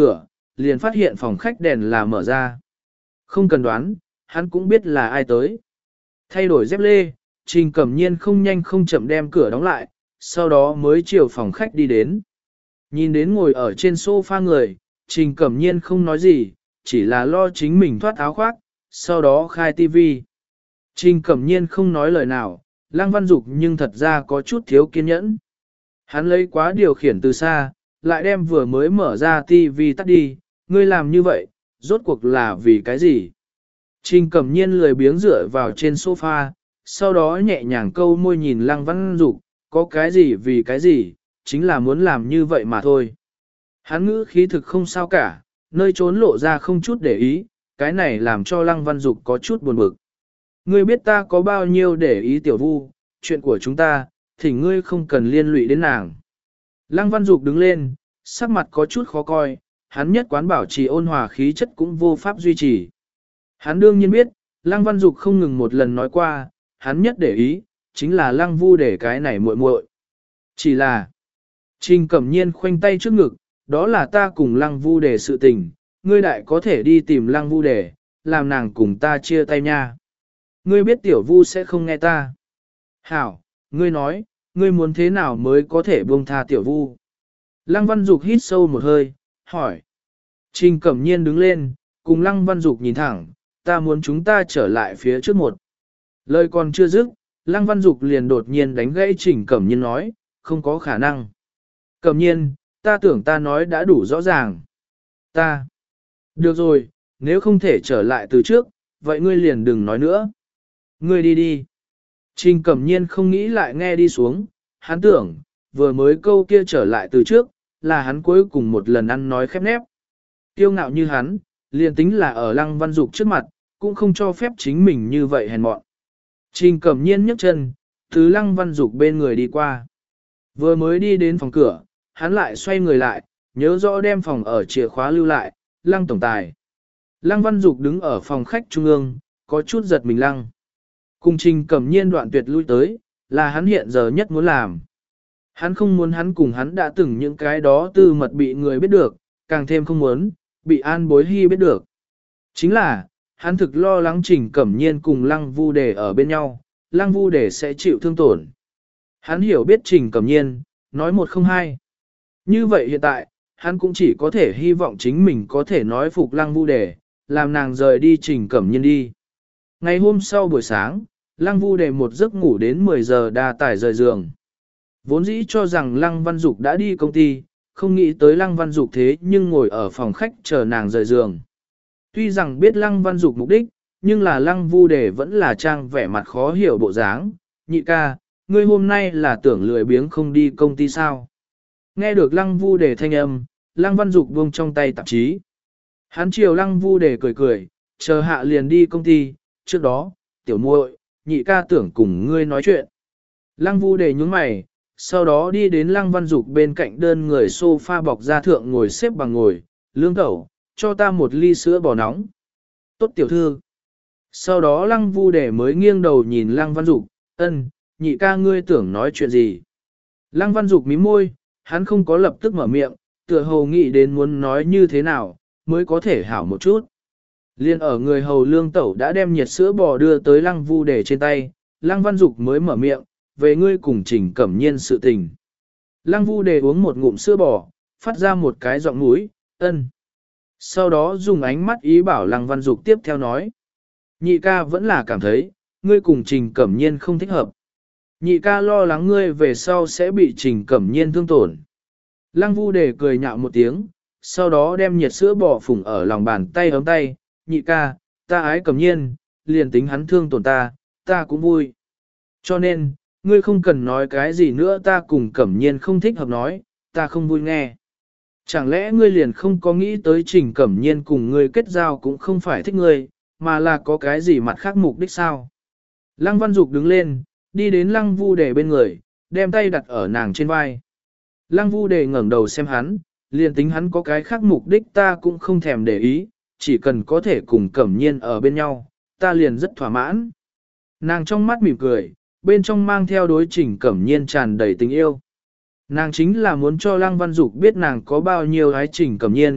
liền phát hiện phòng khách đèn là mở ra. Không cần đoán, hắn cũng biết là ai tới. Thay đổi dép lê, Trình Cẩm Nhiên không nhanh không chậm đem cửa đóng lại, sau đó mới chiều phòng khách đi đến. Nhìn đến ngồi ở trên sofa người, Trình Cẩm Nhiên không nói gì, chỉ là lo chính mình thoát áo khoác, sau đó khai tivi. Trình Cẩm Nhiên không nói lời nào, Lăng Văn Dục nhưng thật ra có chút thiếu kiên nhẫn. Hắn lấy quá điều khiển từ xa, lại đem vừa mới mở ra tivi tắt đi, ngươi làm như vậy, rốt cuộc là vì cái gì? Trình Cẩm Nhiên lười biếng dựa vào trên sofa, sau đó nhẹ nhàng câu môi nhìn Lăng Văn Dục, có cái gì vì cái gì, chính là muốn làm như vậy mà thôi. Hắn ngữ khí thực không sao cả, nơi trốn lộ ra không chút để ý, cái này làm cho Lăng Văn Dục có chút buồn bực. Ngươi biết ta có bao nhiêu để ý tiểu vu, chuyện của chúng ta, thì ngươi không cần liên lụy đến nàng. Lăng Văn Dục đứng lên, sắc mặt có chút khó coi, hắn nhất quán bảo trì ôn hòa khí chất cũng vô pháp duy trì. Hắn đương nhiên biết, Lăng Văn Dục không ngừng một lần nói qua, hắn nhất để ý, chính là Lăng Vu để cái này muội muội. Chỉ là, Trình Cẩm Nhiên khoanh tay trước ngực, đó là ta cùng Lăng Vu để sự tình, ngươi đại có thể đi tìm Lăng Vu để, làm nàng cùng ta chia tay nha. Ngươi biết tiểu Vu sẽ không nghe ta. Hảo, ngươi nói, ngươi muốn thế nào mới có thể buông tha tiểu Vu? Lăng Văn Dục hít sâu một hơi, hỏi. Trình Cẩm Nhiên đứng lên, cùng Lăng Văn Dục nhìn thẳng, ta muốn chúng ta trở lại phía trước một. Lời còn chưa dứt, Lăng Văn Dục liền đột nhiên đánh gãy Trình Cẩm Nhiên nói, không có khả năng. Cẩm Nhiên, ta tưởng ta nói đã đủ rõ ràng. Ta. Được rồi, nếu không thể trở lại từ trước, vậy ngươi liền đừng nói nữa. Ngươi đi đi. Trình Cẩm Nhiên không nghĩ lại nghe đi xuống, hắn tưởng, vừa mới câu kia trở lại từ trước, là hắn cuối cùng một lần ăn nói khép nép. Kiêu ngạo như hắn, liền tính là ở Lăng Văn Dục trước mặt, cũng không cho phép chính mình như vậy hèn mọn. Trình Cẩm Nhiên nhấc chân, từ Lăng Văn Dục bên người đi qua. Vừa mới đi đến phòng cửa, hắn lại xoay người lại, nhớ rõ đem phòng ở chìa khóa lưu lại, Lăng tổng tài. Lăng Văn Dục đứng ở phòng khách trung ương, có chút giật mình lăng. Cùng Trình Cẩm Nhiên đoạn tuyệt lui tới, là hắn hiện giờ nhất muốn làm. Hắn không muốn hắn cùng hắn đã từng những cái đó tư mật bị người biết được, càng thêm không muốn, bị An Bối Hy biết được. Chính là, hắn thực lo lắng Trình Cẩm Nhiên cùng Lăng Vu Đề ở bên nhau, Lăng Vu Đề sẽ chịu thương tổn. Hắn hiểu biết Trình Cẩm Nhiên, nói một không hai. Như vậy hiện tại, hắn cũng chỉ có thể hy vọng chính mình có thể nói phục Lăng Vu Đề, làm nàng rời đi Trình Cẩm Nhiên đi. Ngày hôm sau buổi sáng, Lăng Vu Đề một giấc ngủ đến mười giờ đa tải rời giường. Vốn dĩ cho rằng Lăng Văn Dục đã đi công ty, không nghĩ tới Lăng Văn Dục thế nhưng ngồi ở phòng khách chờ nàng rời giường. Tuy rằng biết Lăng Văn Dục mục đích, nhưng là Lăng Vu Đề vẫn là trang vẻ mặt khó hiểu bộ dáng. Nhị ca, ngươi hôm nay là tưởng lười biếng không đi công ty sao? Nghe được Lăng Vu Đề thanh âm, Lăng Văn Dục buông trong tay tạp chí. Hắn chiều Lăng Vu Đề cười cười, chờ hạ liền đi công ty, trước đó, tiểu muội, nhị ca tưởng cùng ngươi nói chuyện. Lăng Vu Đề nhướng mày, sau đó đi đến Lăng Văn Dục bên cạnh đơn người sofa bọc da thượng ngồi xếp bằng ngồi, lương tẩu, cho ta một ly sữa bò nóng. Tốt tiểu thư. Sau đó Lăng Vu Đề mới nghiêng đầu nhìn Lăng Văn Dục, ân, nhị ca ngươi tưởng nói chuyện gì. Lăng Văn Dục mím môi, hắn không có lập tức mở miệng, tựa hồ nghĩ đến muốn nói như thế nào, mới có thể hảo một chút. Liên ở người hầu lương tẩu đã đem nhiệt sữa bò đưa tới Lăng Vu Đề trên tay, Lăng Văn Dục mới mở miệng, về ngươi cùng Trình Cẩm Nhiên sự tình. Lăng Vu Đề uống một ngụm sữa bò, phát ra một cái giọng mũi, ân. Sau đó dùng ánh mắt ý bảo Lăng Văn Dục tiếp theo nói. Nhị ca vẫn là cảm thấy, ngươi cùng Trình Cẩm Nhiên không thích hợp. Nhị ca lo lắng ngươi về sau sẽ bị Trình Cẩm Nhiên thương tổn. Lăng Vu Đề cười nhạo một tiếng, sau đó đem nhiệt sữa bò phủng ở lòng bàn tay ấm tay, nhị ca, ta ái Cẩm Nhiên, liền tính hắn thương tổn ta, ta cũng vui. Cho nên, ngươi không cần nói cái gì nữa, ta cùng Cẩm Nhiên không thích hợp nói, ta không vui nghe. Chẳng lẽ ngươi liền không có nghĩ tới Trình Cẩm Nhiên cùng ngươi kết giao cũng không phải thích ngươi, mà là có cái gì mặt khác mục đích sao? Lăng Văn Dục đứng lên, đi đến Lăng Vu Đề bên người, đem tay đặt ở nàng trên vai. Lăng Vu Đề ngẩng đầu xem hắn, liền tính hắn có cái khác mục đích ta cũng không thèm để ý, chỉ cần có thể cùng Cẩm Nhiên ở bên nhau, ta liền rất thỏa mãn. Nàng trong mắt mỉm cười, bên trong mang theo đối Trình Cẩm Nhiên tràn đầy tình yêu. Nàng chính là muốn cho Lăng Văn Dục biết nàng có bao nhiêu ái Trình Cẩm Nhiên,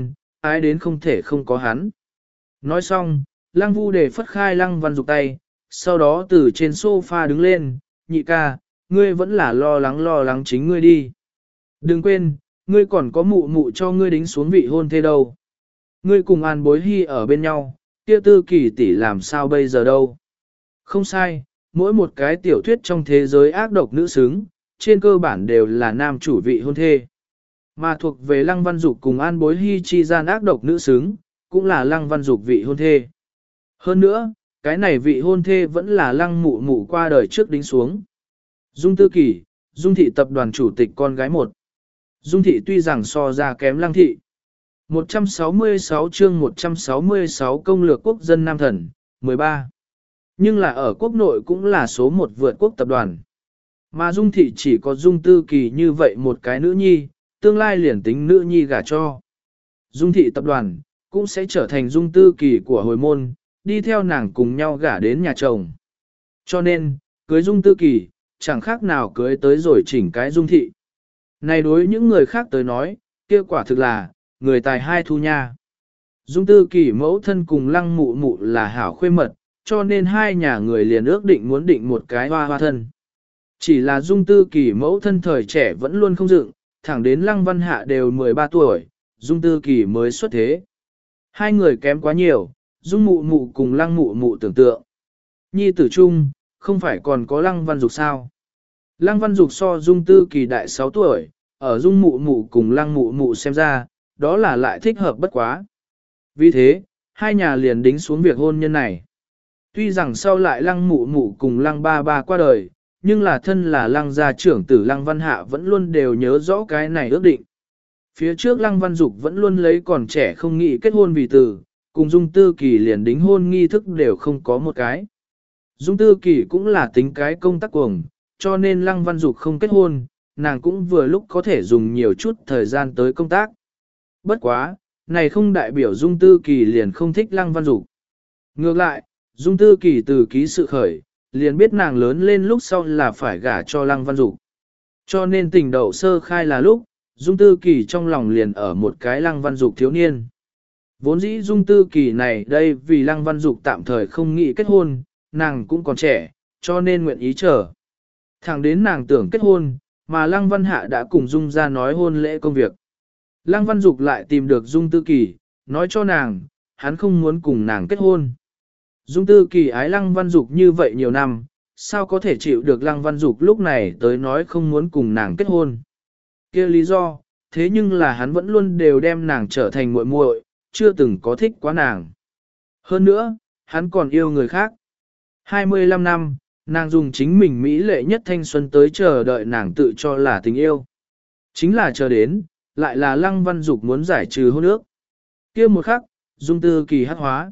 ái đến không thể không có hắn. Nói xong, lăng vu đề phất khai lăng văn dục tay, sau đó từ trên sofa đứng lên, nhị ca, ngươi vẫn là lo lắng lo lắng chính ngươi đi. Đừng quên, ngươi còn có mụ mụ cho ngươi đính xuống vị hôn thê đâu. Ngươi cùng An Bối Hy ở bên nhau, kia Tư Kỳ tỷ làm sao bây giờ đâu. Không sai, mỗi một cái tiểu thuyết trong thế giới ác độc nữ xứng, trên cơ bản đều là nam chủ vị hôn thê. Mà thuộc về Lăng Văn Dục cùng An Bối Hy chi gian ác độc nữ xứng, cũng là Lăng Văn Dục vị hôn thê. Hơn nữa, cái này vị hôn thê vẫn là Lăng mụ mụ qua đời trước đính xuống. Dung Tư Kỳ, Dung thị tập đoàn chủ tịch con gái một. Dung thị tuy rằng so ra kém Lăng thị. một trăm sáu mươi sáu chương một trăm sáu mươi sáu công lược quốc dân Nam Thần, mười ba. Nhưng là ở quốc nội cũng là số một vượt quốc tập đoàn. Mà Dung thị chỉ có Dung Tư Kỳ như vậy một cái nữ nhi, tương lai liền tính nữ nhi gả cho. Dung thị tập đoàn, cũng sẽ trở thành Dung Tư Kỳ của hồi môn, đi theo nàng cùng nhau gả đến nhà chồng. Cho nên, cưới Dung Tư Kỳ, chẳng khác nào cưới tới rồi chỉnh cái Dung thị. Này đối những người khác tới nói, kia quả thực là, người tài hai thu nha. Dung Tư Kỳ mẫu thân cùng Lăng mụ mụ là hảo khuê mật, cho nên hai nhà người liền ước định muốn định một cái hoa hoa thân. Chỉ là Dung Tư Kỳ mẫu thân thời trẻ vẫn luôn không dựng, thẳng đến Lăng Văn Hạ đều mười ba tuổi, Dung Tư Kỳ mới xuất thế. Hai người kém quá nhiều, Dung mụ mụ cùng Lăng mụ mụ tưởng tượng. Nhi tử chung, không phải còn có Lăng Văn Dục sao? Lăng Văn Dục so Dung Tư Kỳ đại sáu tuổi, ở Dung mụ mụ cùng Lăng mụ mụ xem ra, đó là lại thích hợp bất quá. Vì thế, hai nhà liền đính xuống việc hôn nhân này. Tuy rằng sau lại Lăng mụ mụ cùng Lăng ba ba qua đời, nhưng là thân là Lăng gia trưởng tử Lăng Văn Hạ vẫn luôn đều nhớ rõ cái này ước định. Phía trước Lăng Văn Dục vẫn luôn lấy còn trẻ không nghĩ kết hôn vì từ, cùng Dung Tư Kỳ liền đính hôn nghi thức đều không có một cái. Dung Tư Kỳ cũng là tính cái công tác cuồng, cho nên Lăng Văn Dục không kết hôn, nàng cũng vừa lúc có thể dùng nhiều chút thời gian tới công tác. Bất quá, này không đại biểu Dung Tư Kỳ liền không thích Lăng Văn Dục. Ngược lại, Dung Tư Kỳ từ ký sự khởi, liền biết nàng lớn lên lúc sau là phải gả cho Lăng Văn Dục. Cho nên tình đậu sơ khai là lúc, Dung Tư Kỳ trong lòng liền ở một cái Lăng Văn Dục thiếu niên. Vốn dĩ Dung Tư Kỳ này đây vì Lăng Văn Dục tạm thời không nghĩ kết hôn, nàng cũng còn trẻ, cho nên nguyện ý chờ. Thẳng đến nàng tưởng kết hôn, mà Lăng Văn Hạ đã cùng Dung ra nói hôn lễ công việc. Lăng Văn Dục lại tìm được Dung Tư Kỳ, nói cho nàng, hắn không muốn cùng nàng kết hôn. Dung Tư Kỳ ái Lăng Văn Dục như vậy nhiều năm, sao có thể chịu được Lăng Văn Dục lúc này tới nói không muốn cùng nàng kết hôn. Kia lý do, thế nhưng là hắn vẫn luôn đều đem nàng trở thành muội muội, chưa từng có thích quá nàng. Hơn nữa, hắn còn yêu người khác. hai mươi lăm năm, nàng dùng chính mình mỹ lệ nhất thanh xuân tới chờ đợi nàng tự cho là tình yêu. Chính là chờ đến, lại là Lăng Văn Dục muốn giải trừ hôn ước. Kia một khắc, Dung Tư Kỳ hắc hóa.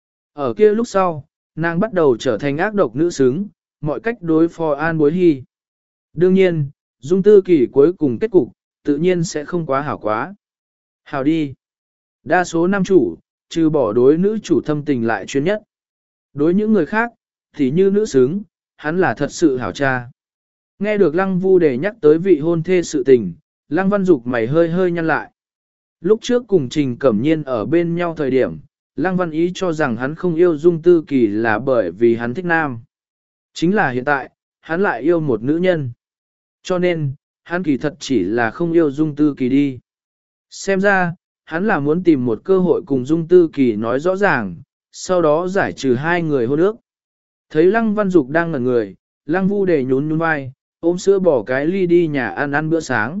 Ở kia lúc sau, nàng bắt đầu trở thành ác độc nữ xứng, mọi cách đối phó An Bối Hy. Đương nhiên, Dung Tư Kỳ cuối cùng kết cục, tự nhiên sẽ không quá hảo quá. Hảo đi. Đa số nam chủ, trừ bỏ đối nữ chủ thâm tình lại chuyên nhất. Đối những người khác, thì như nữ xứng, hắn là thật sự hảo cha. Nghe được Lăng Vu Đề nhắc tới vị hôn thê sự tình, Lăng Văn Dục mày hơi hơi nhăn lại. Lúc trước cùng Trình Cẩm Nhiên ở bên nhau thời điểm, Lăng Văn Ý cho rằng hắn không yêu Dung Tư Kỳ là bởi vì hắn thích nam. Chính là hiện tại, hắn lại yêu một nữ nhân. Cho nên, hắn kỳ thật chỉ là không yêu Dung Tư Kỳ đi. Xem ra, hắn là muốn tìm một cơ hội cùng Dung Tư Kỳ nói rõ ràng, sau đó giải trừ hai người hôn ước. Thấy Lăng Văn Dục đang ngẩn người, Lăng Vu Đề nhún nhún vai, ôm sữa bỏ cái ly đi nhà ăn ăn bữa sáng.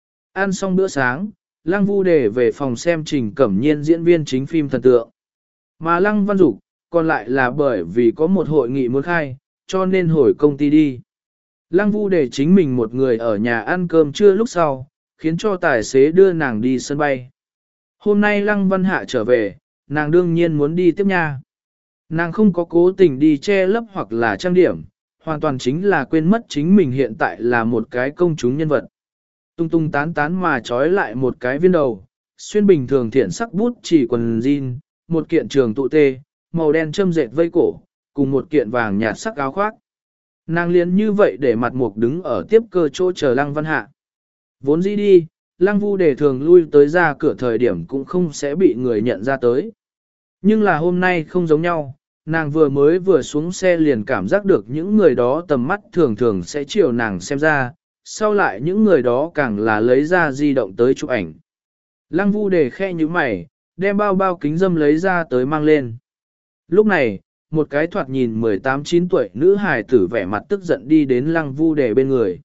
Ăn xong bữa sáng, Lăng Vu Đề về phòng xem Trình Cẩm Nhiên diễn viên chính phim thần tượng. Mà Lăng Văn Dục còn lại là bởi vì có một hội nghị muốn khai, cho nên hồi công ty đi. Lăng Vu Đề chính mình một người ở nhà ăn cơm trưa lúc sau, khiến cho tài xế đưa nàng đi sân bay. Hôm nay Lăng Văn Hạ trở về, nàng đương nhiên muốn đi tiếp nha. Nàng không có cố tình đi che lấp hoặc là trang điểm, hoàn toàn chính là quên mất chính mình hiện tại là một cái công chúng nhân vật. Tung tung tán tán mà trói lại một cái viên đầu, xuyên bình thường thiện sắc bút chỉ quần jean, một kiện trường tụ tê, màu đen châm dệt vây cổ, cùng một kiện vàng nhạt sắc áo khoác. Nàng liền như vậy để mặt mục đứng ở tiếp cơ chỗ chờ Lăng Văn Hạ. Vốn dĩ đi, Lăng Vu Đề thường lui tới ra cửa thời điểm cũng không sẽ bị người nhận ra tới. Nhưng là hôm nay không giống nhau, nàng vừa mới vừa xuống xe liền cảm giác được những người đó tầm mắt thường thường sẽ chiều nàng xem ra, sau lại những người đó càng là lấy ra di động tới chụp ảnh. Lăng Vu Đề khe như mày, đem bao bao kính dâm lấy ra tới mang lên. Lúc này, một cái thoạt nhìn mười tám chín tuổi nữ hài tử vẻ mặt tức giận đi đến Lăng Vu Đề bên người.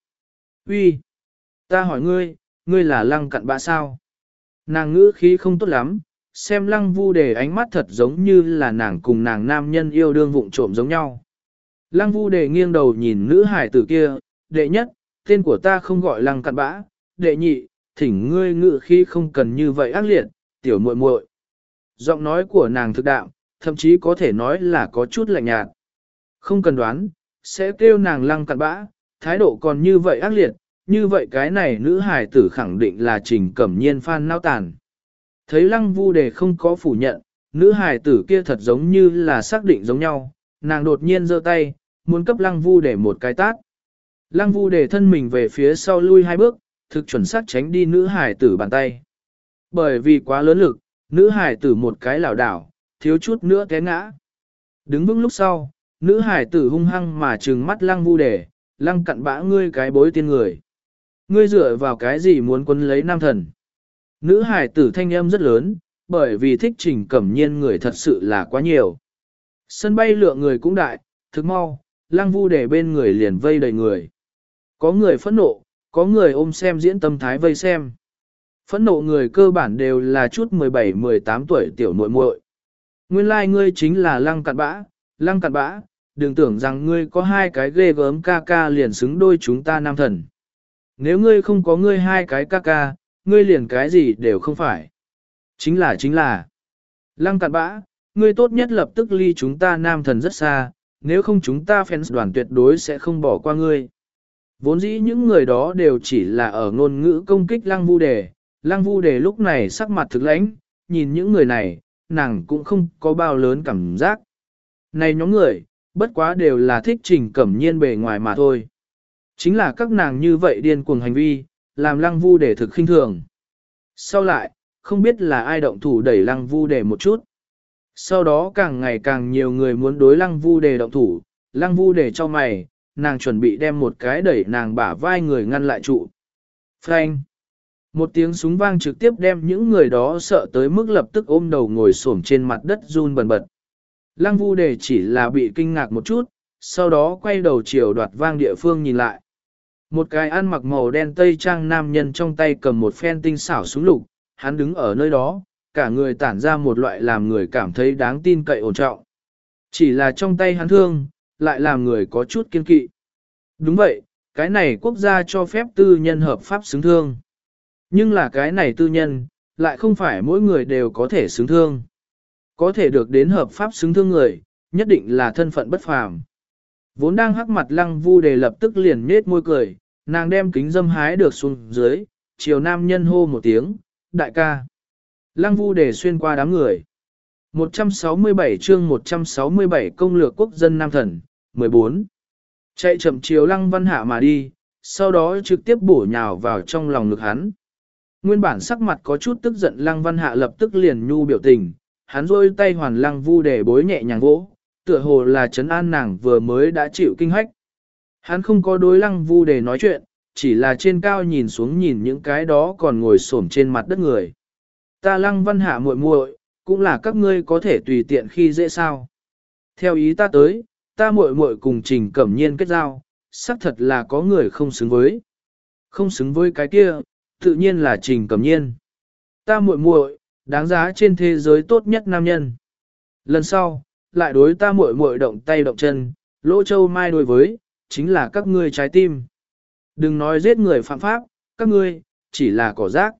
Uy, ta hỏi ngươi, ngươi là Lăng Cặn Bã sao? Nàng ngữ khí không tốt lắm, xem Lăng Vu Đề ánh mắt thật giống như là nàng cùng nàng nam nhân yêu đương vụng trộm giống nhau. Lăng Vu Đề nghiêng đầu nhìn nữ hài tử kia, đệ nhất, tên của ta không gọi Lăng Cặn Bã, đệ nhị, thỉnh ngươi ngữ khí không cần như vậy ác liệt, tiểu muội muội. Giọng nói của nàng thực đạo, thậm chí có thể nói là có chút lạnh nhạt. Không cần đoán, sẽ kêu nàng Lăng Cặn Bã, thái độ còn như vậy ác liệt, như vậy cái này nữ hài tử khẳng định là Trình Cẩm Nhiên fan nao tàn. Thấy Lăng Vu Đề không có phủ nhận, nữ hài tử kia thật giống như là xác định giống nhau, nàng đột nhiên giơ tay, muốn cấp Lăng Vu Đề một cái tát. Lăng Vu Đề thân mình về phía sau lui hai bước, thực chuẩn xác tránh đi nữ hài tử bàn tay. Bởi vì quá lớn lực, nữ hài tử một cái lảo đảo, thiếu chút nữa té ngã. Đứng vững lúc sau, nữ hài tử hung hăng mà trừng mắt Lăng Vu Đề, Lăng Cặn Bã ngươi cái bối tiên người. Ngươi dựa vào cái gì muốn quấn lấy nam thần? Nữ hài tử thanh âm rất lớn, bởi vì thích Trình Cẩm Nhiên người thật sự là quá nhiều. Sân bay lượng người cũng đại, thực mau, Lăng Vu Đề bên người liền vây đầy người. Có người phẫn nộ, có người ôm xem diễn tâm thái vây xem. Phẫn nộ người cơ bản đều là chút mười bảy mười tám tuổi tiểu muội muội. Nguyên lai like ngươi chính là Lăng Cặn Bã, Lăng Cặn Bã, đừng tưởng rằng ngươi có hai cái ghê gớm ca ca liền xứng đôi chúng ta nam thần. Nếu ngươi không có ngươi hai cái ca ca, ngươi liền cái gì đều không phải. Chính là chính là. Lăng Cặn Bã, ngươi tốt nhất lập tức ly chúng ta nam thần rất xa, nếu không chúng ta fans đoàn tuyệt đối sẽ không bỏ qua ngươi. Vốn dĩ những người đó đều chỉ là ở ngôn ngữ công kích Lăng Vu Đề, Lăng Vu Đề lúc này sắc mặt thực lãnh, nhìn những người này, nàng cũng không có bao lớn cảm giác. Này nhóm người, bất quá đều là thích Trình Cẩm Nhiên bề ngoài mà thôi. Chính là các nàng như vậy điên cuồng hành vi, làm Lăng Vu Đề thực khinh thường. Sau lại, không biết là ai động thủ đẩy Lăng Vu Đề một chút. Sau đó càng ngày càng nhiều người muốn đối Lăng Vu Đề động thủ, Lăng Vu Đề cho mày, nàng chuẩn bị đem một cái đẩy nàng bả vai người ngăn lại trụ. Phanh! Một tiếng súng vang trực tiếp đem những người đó sợ tới mức lập tức ôm đầu ngồi xổm trên mặt đất run bần bật. Lăng Vu Đề chỉ là bị kinh ngạc một chút, sau đó quay đầu chiều đoạt vang địa phương nhìn lại. Một cái ăn mặc màu đen tây trang nam nhân trong tay cầm một phen tinh xảo súng lục, hắn đứng ở nơi đó, cả người tản ra một loại làm người cảm thấy đáng tin cậy ổn trọng. Chỉ là trong tay hắn thương, lại làm người có chút kiên kỵ. Đúng vậy, cái này quốc gia cho phép tư nhân hợp pháp xứng thương. Nhưng là cái này tư nhân, lại không phải mỗi người đều có thể xứng thương. Có thể được đến hợp pháp xứng thương người, nhất định là thân phận bất phàm. Vốn đang hắc mặt Lăng Vu Đề lập tức liền nết môi cười, nàng đem kính dâm hái được xuống dưới, chiều nam nhân hô một tiếng, đại ca. Lăng Vu Đề xuyên qua đám người. một trăm sáu mươi bảy chương một trăm sáu mươi bảy công lược quốc dân nam thần, mười bốn. Chạy chậm chiều Lăng Văn Hạ mà đi, sau đó trực tiếp bổ nhào vào trong lòng ngực hắn. Nguyên bản sắc mặt có chút tức giận Lăng Văn Hạ lập tức liền nhu biểu tình, hắn rôi tay hoàn Lăng Vu Đề bối nhẹ nhàng vỗ, tựa hồ là trấn an nàng vừa mới đã chịu kinh hách. Hắn không có đối Lăng Vu Đề nói chuyện, chỉ là trên cao nhìn xuống nhìn những cái đó còn ngồi xổm trên mặt đất người. Ta Lăng Văn Hạ muội muội, cũng là các ngươi có thể tùy tiện khi dễ sao. Theo ý ta tới, ta muội muội cùng Trình Cẩm Nhiên kết giao, xác thật là có người không xứng với. Không xứng với cái kia, tự nhiên là Trình Cẩm Nhiên. Ta muội muội, đáng giá trên thế giới tốt nhất nam nhân. Lần sau, lại đối ta muội muội động tay động chân, lỗ châu mai đối với, chính là các ngươi trái tim. Đừng nói giết người phạm pháp, các ngươi, chỉ là cỏ rác.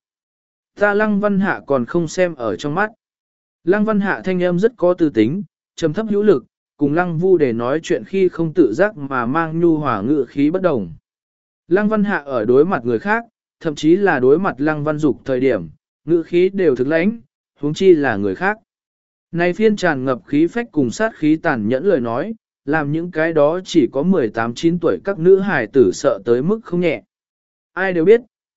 Ta Lăng Văn Hạ còn không xem ở trong mắt. Lăng Văn Hạ thanh âm rất có tư tính, trầm thấp hữu lực, cùng Lăng Vu Đề nói chuyện khi không tự giác mà mang nhu hòa ngữ khí bất đồng. Lăng Văn Hạ ở đối mặt người khác, thậm chí là đối mặt Lăng Văn Dục thời điểm, ngữ khí đều thực lãnh, huống chi là người khác. Này phiên tràn ngập khí phách cùng sát khí tàn nhẫn lời nói, làm những cái đó chỉ có mười tám chín tuổi các nữ hài tử sợ tới mức không nhẹ. Ai đều biết,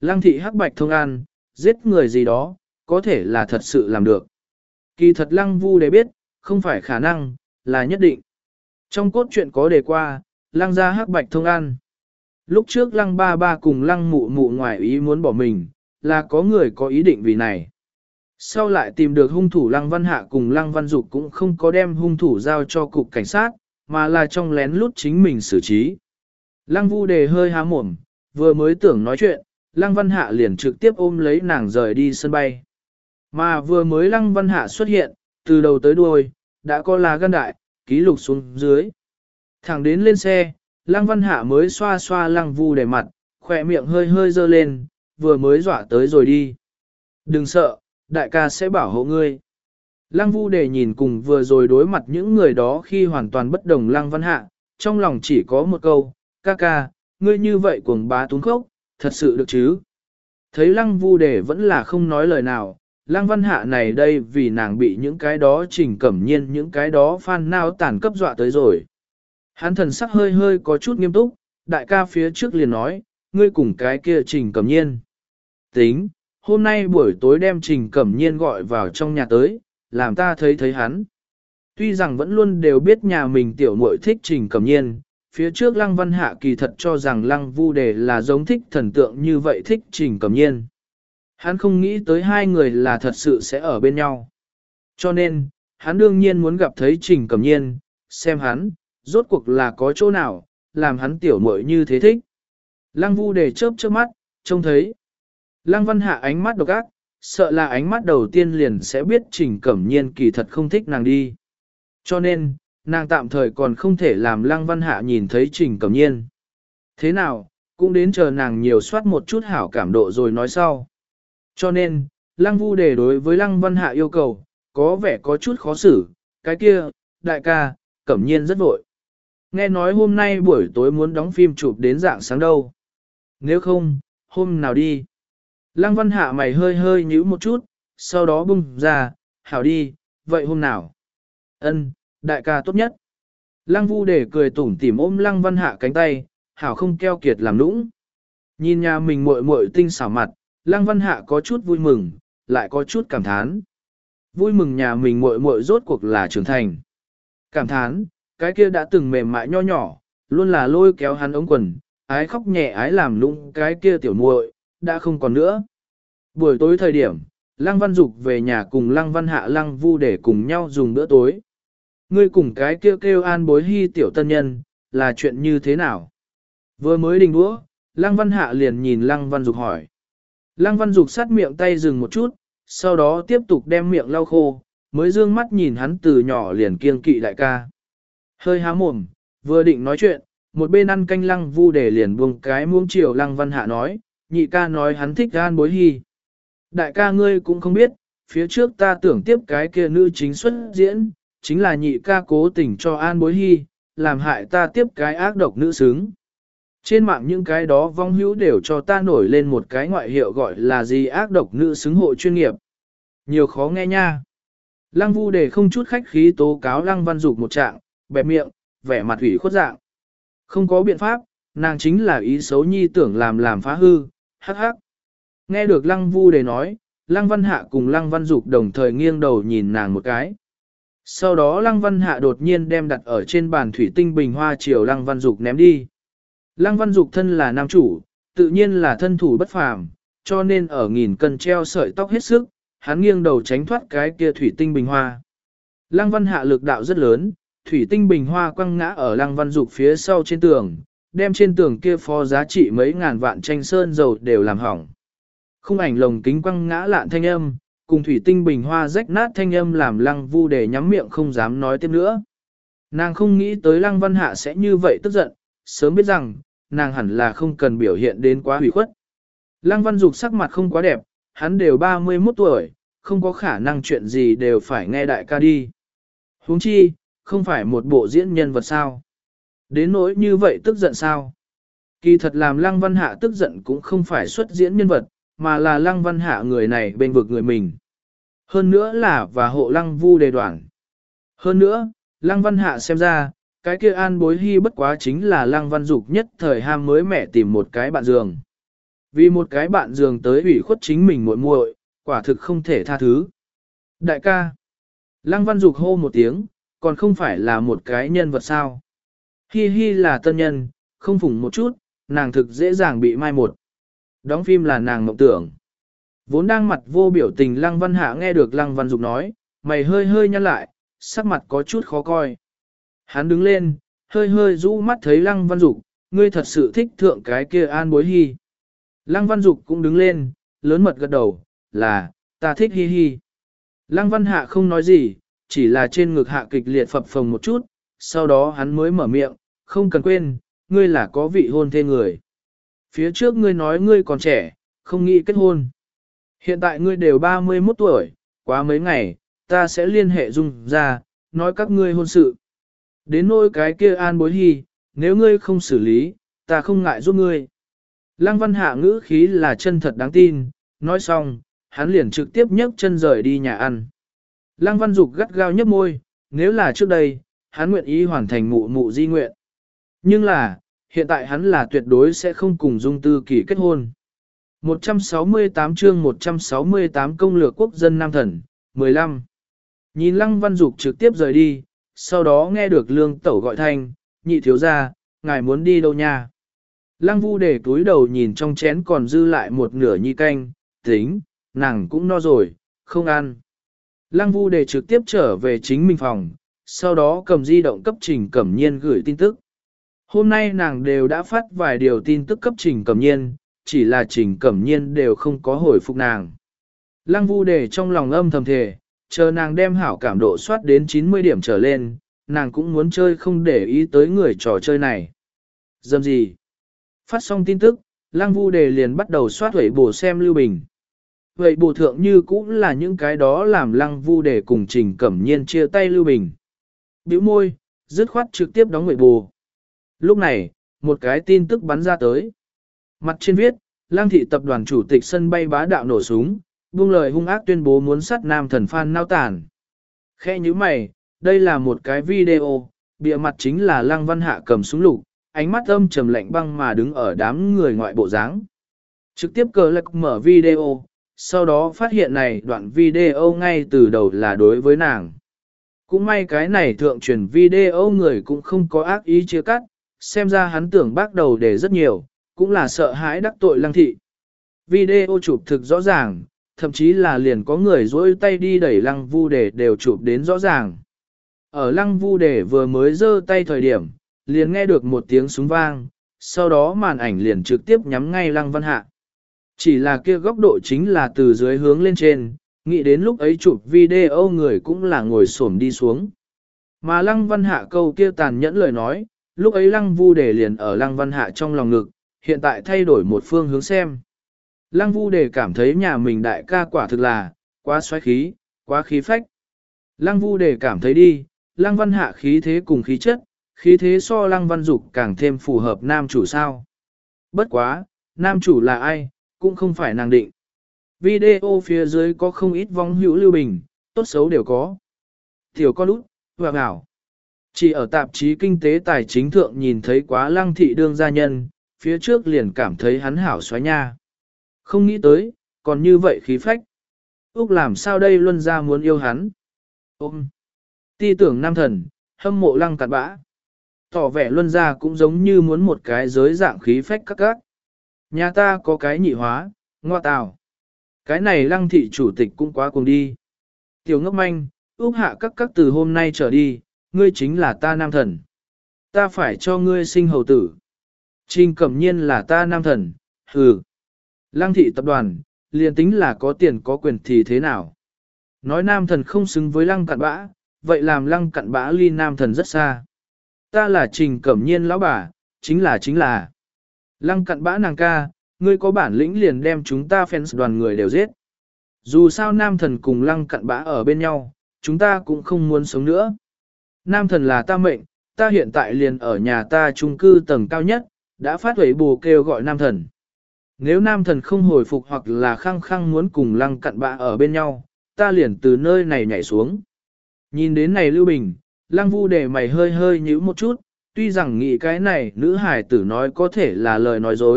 Lăng thị hắc bạch thông an, giết người gì đó, có thể là thật sự làm được. Kỳ thật lăng vu để biết, không phải khả năng, là nhất định. Trong cốt truyện có đề qua, lăng gia hắc bạch thông an. Lúc trước lăng ba ba cùng lăng mụ mụ ngoài ý muốn bỏ mình, là có người có ý định vì này. Sau lại tìm được hung thủ lăng văn hạ cùng lăng văn dục cũng không có đem hung thủ giao cho cục cảnh sát, mà là trong lén lút chính mình xử trí. Lăng vu đề hơi há mồm, vừa mới tưởng nói chuyện, lăng văn hạ liền trực tiếp ôm lấy nàng rời đi sân bay. Mà vừa mới lăng văn hạ xuất hiện, từ đầu tới đuôi, đã có là gan đại, ký lục xuống dưới. Thẳng đến lên xe, lăng văn hạ mới xoa xoa lăng vu đề mặt, khỏe miệng hơi hơi dơ lên, vừa mới dọa tới rồi đi. Đừng sợ, đại ca sẽ bảo hộ ngươi. Lăng vu đề nhìn cùng vừa rồi đối mặt những người đó khi hoàn toàn bất đồng lăng văn hạ, trong lòng chỉ có một câu, ca ca, ngươi như vậy cuồng bá túng khốc, thật sự được chứ. Thấy lăng vu đề vẫn là không nói lời nào, lăng văn hạ này đây vì nàng bị những cái đó trình cẩm nhiên những cái đó phan nao tàn cấp dọa tới rồi. Hắn thần sắc hơi hơi có chút nghiêm túc, đại ca phía trước liền nói, ngươi cùng cái kia trình cẩm nhiên. Tính, hôm nay buổi tối đem trình cẩm nhiên gọi vào trong nhà tới, làm ta thấy thấy hắn. Tuy rằng vẫn luôn đều biết nhà mình tiểu muội thích trình cẩm nhiên, phía trước lăng văn hạ kỳ thật cho rằng lăng vu đề là giống thích thần tượng như vậy thích trình cẩm nhiên. Hắn không nghĩ tới hai người là thật sự sẽ ở bên nhau. Cho nên, hắn đương nhiên muốn gặp thấy trình cẩm nhiên, xem hắn, rốt cuộc là có chỗ nào, làm hắn tiểu muội như thế thích. Lăng vu đề chớp chớp mắt, trông thấy. Lăng văn hạ ánh mắt độc ác, sợ là ánh mắt đầu tiên liền sẽ biết trình cẩm nhiên kỳ thật không thích nàng đi. Cho nên, nàng tạm thời còn không thể làm lăng văn hạ nhìn thấy trình cẩm nhiên. Thế nào, cũng đến chờ nàng nhiều soát một chút hảo cảm độ rồi nói sau. Cho nên, lăng vu đề đối với lăng văn hạ yêu cầu, có vẻ có chút khó xử, cái kia, đại ca, cẩm nhiên rất vội. Nghe nói hôm nay buổi tối muốn đóng phim chụp đến dạng sáng đâu. Nếu không, hôm nào đi. Lăng văn hạ mày hơi hơi nhíu một chút, sau đó bung ra, hảo đi, vậy hôm nào? Ân, đại ca tốt nhất. Lăng vu để cười tủm tỉm ôm lăng văn hạ cánh tay, hảo không keo kiệt làm nũng. Nhìn nhà mình muội muội tinh xảo mặt, lăng văn hạ có chút vui mừng, lại có chút cảm thán. Vui mừng nhà mình muội muội rốt cuộc là trưởng thành. Cảm thán, cái kia đã từng mềm mại nho nhỏ, luôn là lôi kéo hắn ống quần, ái khóc nhẹ ái làm lũng cái kia tiểu muội, đã không còn nữa. Buổi tối thời điểm, Lăng Văn Dục về nhà cùng Lăng Văn Hạ Lăng Vu để cùng nhau dùng bữa tối. Ngươi cùng cái kêu kêu an bối hy tiểu tân nhân, là chuyện như thế nào? Vừa mới đình đũa, Lăng Văn Hạ liền nhìn Lăng Văn Dục hỏi. Lăng Văn Dục sát miệng tay dừng một chút, sau đó tiếp tục đem miệng lau khô, mới dương mắt nhìn hắn từ nhỏ liền kiêng kỵ đại ca. Hơi há mồm, vừa định nói chuyện, một bên ăn canh Lăng Vu để liền buông cái muông chiều Lăng Văn Hạ nói, nhị ca nói hắn thích an bối hy. Đại ca ngươi cũng không biết, phía trước ta tưởng tiếp cái kia nữ chính xuất diễn, chính là nhị ca cố tình cho an bối hy, làm hại ta tiếp cái ác độc nữ xứng. Trên mạng những cái đó vong hữu đều cho ta nổi lên một cái ngoại hiệu gọi là gì ác độc nữ xứng hộ chuyên nghiệp. Nhiều khó nghe nha. Lăng Vu để không chút khách khí tố cáo Lăng Văn Dục một trạng, bẹp miệng, vẻ mặt ủy khuất dạng. Không có biện pháp, nàng chính là ý xấu nhi tưởng làm làm phá hư, hắc hắc. Nghe được Lăng Vu để nói, Lăng Văn Hạ cùng Lăng Văn Dục đồng thời nghiêng đầu nhìn nàng một cái. Sau đó Lăng Văn Hạ đột nhiên đem đặt ở trên bàn thủy tinh bình hoa chiều Lăng Văn Dục ném đi. Lăng Văn Dục thân là nam chủ, tự nhiên là thân thủ bất phàm, cho nên ở nghìn cân treo sợi tóc hết sức, hắn nghiêng đầu tránh thoát cái kia thủy tinh bình hoa. Lăng Văn Hạ lực đạo rất lớn, thủy tinh bình hoa quăng ngã ở Lăng Văn Dục phía sau trên tường, đem trên tường kia phó giá trị mấy ngàn vạn tranh sơn dầu đều làm hỏng. Khung ảnh lồng kính quăng ngã lạn thanh âm, cùng thủy tinh bình hoa rách nát thanh âm làm Lăng Vu để nhắm miệng không dám nói tiếp nữa. Nàng không nghĩ tới Lăng Văn Hạ sẽ như vậy tức giận, sớm biết rằng, nàng hẳn là không cần biểu hiện đến quá hủy khuất. Lăng Văn Dục sắc mặt không quá đẹp, hắn đều ba mươi mốt tuổi, không có khả năng chuyện gì đều phải nghe đại ca đi. Huống chi, không phải một bộ diễn nhân vật sao. Đến nỗi như vậy tức giận sao. Kỳ thật làm Lăng Văn Hạ tức giận cũng không phải xuất diễn nhân vật, mà là Lăng Văn Hạ người này bên vực người mình. Hơn nữa là và hộ Lăng Vu đề đoạn. Hơn nữa, Lăng Văn Hạ xem ra, cái kia an bối hy bất quá chính là Lăng Văn Dục nhất thời ham mới mẻ tìm một cái bạn giường. Vì một cái bạn giường tới ủy khuất chính mình muội muội, quả thực không thể tha thứ. Đại ca. Lăng Văn Dục hô một tiếng, còn không phải là một cái nhân vật sao. Hi hi là tân nhân, không phủng một chút, nàng thực dễ dàng bị mai một. Đóng phim là nàng mộng tưởng. Vốn đang mặt vô biểu tình Lăng Văn Hạ nghe được Lăng Văn Dục nói, mày hơi hơi nhăn lại, sắc mặt có chút khó coi. Hắn đứng lên, hơi hơi rũ mắt thấy Lăng Văn Dục, ngươi thật sự thích thượng cái kia An Bối Hi. Lăng Văn Dục cũng đứng lên, lớn mật gật đầu, là, ta thích Hi Hi. Lăng Văn Hạ không nói gì, chỉ là trên ngực hạ kịch liệt phập phồng một chút, sau đó hắn mới mở miệng, không cần quên, ngươi là có vị hôn thê người. Phía trước ngươi nói ngươi còn trẻ, không nghĩ kết hôn. Hiện tại ngươi đều ba mươi mốt tuổi, quá mấy ngày, ta sẽ liên hệ Dung ra, nói các ngươi hôn sự. Đến nỗi cái kia An Bối Hi, nếu ngươi không xử lý, ta không ngại giúp ngươi. Lăng Văn Hạ ngữ khí là chân thật đáng tin, nói xong, hắn liền trực tiếp nhấc chân rời đi nhà ăn. Lăng Văn Dục gắt gao nhấp môi, nếu là trước đây, hắn nguyện ý hoàn thành mụ mụ di nguyện. Nhưng là, hiện tại hắn là tuyệt đối sẽ không cùng Dung Tư Kỳ kết hôn. một trăm sáu mươi tám chương một trăm sáu mươi tám công lược quốc dân Nam Thần, mười lăm. Nhìn Lăng Văn Dục trực tiếp rời đi, sau đó nghe được Lương Tẩu gọi thanh, nhị thiếu gia, ngài muốn đi đâu nha? Lăng Vu để túi đầu nhìn trong chén còn dư lại một nửa nhi canh, tính, nàng cũng no rồi, không ăn. Lăng Vu để trực tiếp trở về chính mình phòng, sau đó cầm di động cấp Trình Cẩm Nhiên gửi tin tức. Hôm nay nàng đều đã phát vài điều tin tức cấp Trình Cẩm Nhiên, chỉ là Trình Cẩm Nhiên đều không có hồi phục nàng. Lăng Vu để trong lòng âm thầm thề, chờ nàng đem hảo cảm độ soát đến chín mươi điểm trở lên, nàng cũng muốn chơi không để ý tới người trò chơi này. Dầm gì? Phát xong tin tức, Lăng Vu đề liền bắt đầu soát huệ bổ xem Lưu Bình. Vậy bổ thượng như cũng là những cái đó làm Lăng Vu đề cùng Trình Cẩm Nhiên chia tay Lưu Bình. Bĩu môi, dứt khoát trực tiếp đóng huệ bổ. Lúc này, một cái tin tức bắn ra tới. Mặt trên viết, Lăng thị tập đoàn chủ tịch sân bay bá đạo nổ súng, buông lời hung ác tuyên bố muốn sát nam thần Phan Nao Tản. Khe như mày, đây là một cái video, bìa mặt chính là Lăng Văn Hạ cầm súng lục, ánh mắt âm trầm lạnh băng mà đứng ở đám người ngoại bộ dáng. Trực tiếp cờ lạc mở video, sau đó phát hiện này đoạn video ngay từ đầu là đối với nàng. Cũng may cái này thượng truyền video người cũng không có ác ý chia cắt, xem ra hắn tưởng bắt đầu để rất nhiều, cũng là sợ hãi đắc tội Lăng thị. Video chụp thực rõ ràng, thậm chí là liền có người dỗi tay đi đẩy Lăng Vu Đề đều chụp đến rõ ràng. Ở Lăng Vu Đề vừa mới giơ tay thời điểm, liền nghe được một tiếng súng vang, sau đó màn ảnh liền trực tiếp nhắm ngay Lăng Văn Hạ. Chỉ là kia góc độ chính là từ dưới hướng lên trên, nghĩ đến lúc ấy chụp video người cũng là ngồi xổm đi xuống. Mà Lăng Văn Hạ câu kia tàn nhẫn lời nói, lúc ấy Lăng Vu Đề liền ở Lăng Văn Hạ trong lòng ngực, hiện tại thay đổi một phương hướng xem. Lăng Vu Đề cảm thấy nhà mình đại ca quả thực là, quá xoáy khí, quá khí phách. Lăng Vu Đề cảm thấy đi, Lăng Văn Hạ khí thế cùng khí chất, khí thế so Lăng Văn Dục càng thêm phù hợp nam chủ sao. Bất quá, nam chủ là ai, cũng không phải nàng định. Video phía dưới có không ít vong hữu lưu bình, tốt xấu đều có. Tiểu con út, hoàng ảo. Chỉ ở tạp chí kinh tế tài chính thượng nhìn thấy quá Lăng thị đương gia nhân, phía trước liền cảm thấy hắn hảo xoáy nha. Không nghĩ tới, còn như vậy khí phách. Úc làm sao đây luân ra muốn yêu hắn. Ôm. Ti tưởng nam thần, hâm mộ Lăng cặn bã. Tỏ vẻ luân ra cũng giống như muốn một cái giới dạng khí phách các các. Nhà ta có cái nhị hóa, ngoa tào. Cái này Lăng thị chủ tịch cũng quá cùng đi. Tiểu ngốc manh, Úc hạ các các từ hôm nay trở đi, ngươi chính là ta nam thần. Ta phải cho ngươi sinh hầu tử. Trình Cẩm Nhiên là ta nam thần, hừ. Lăng thị tập đoàn, liền tính là có tiền có quyền thì thế nào? Nói nam thần không xứng với Lăng cặn bã, vậy làm Lăng cặn bã ly nam thần rất xa. Ta là Trình Cẩm Nhiên lão bà, chính là chính là. Lăng cặn bã nàng ca, ngươi có bản lĩnh liền đem chúng ta fans đoàn người đều giết. Dù sao nam thần cùng Lăng cặn bã ở bên nhau, chúng ta cũng không muốn sống nữa. Nam thần là ta mệnh, ta hiện tại liền ở nhà ta chung cư tầng cao nhất, đã phát huẩy bù kêu gọi nam thần. Nếu nam thần không hồi phục hoặc là khăng khăng muốn cùng Lăng cặn bã ở bên nhau, ta liền từ nơi này nhảy xuống. Nhìn đến này Lưu Bình, Lăng Vu để mày hơi hơi nhíu một chút, tuy rằng nghĩ cái này nữ hải tử nói có thể là lời nói dối,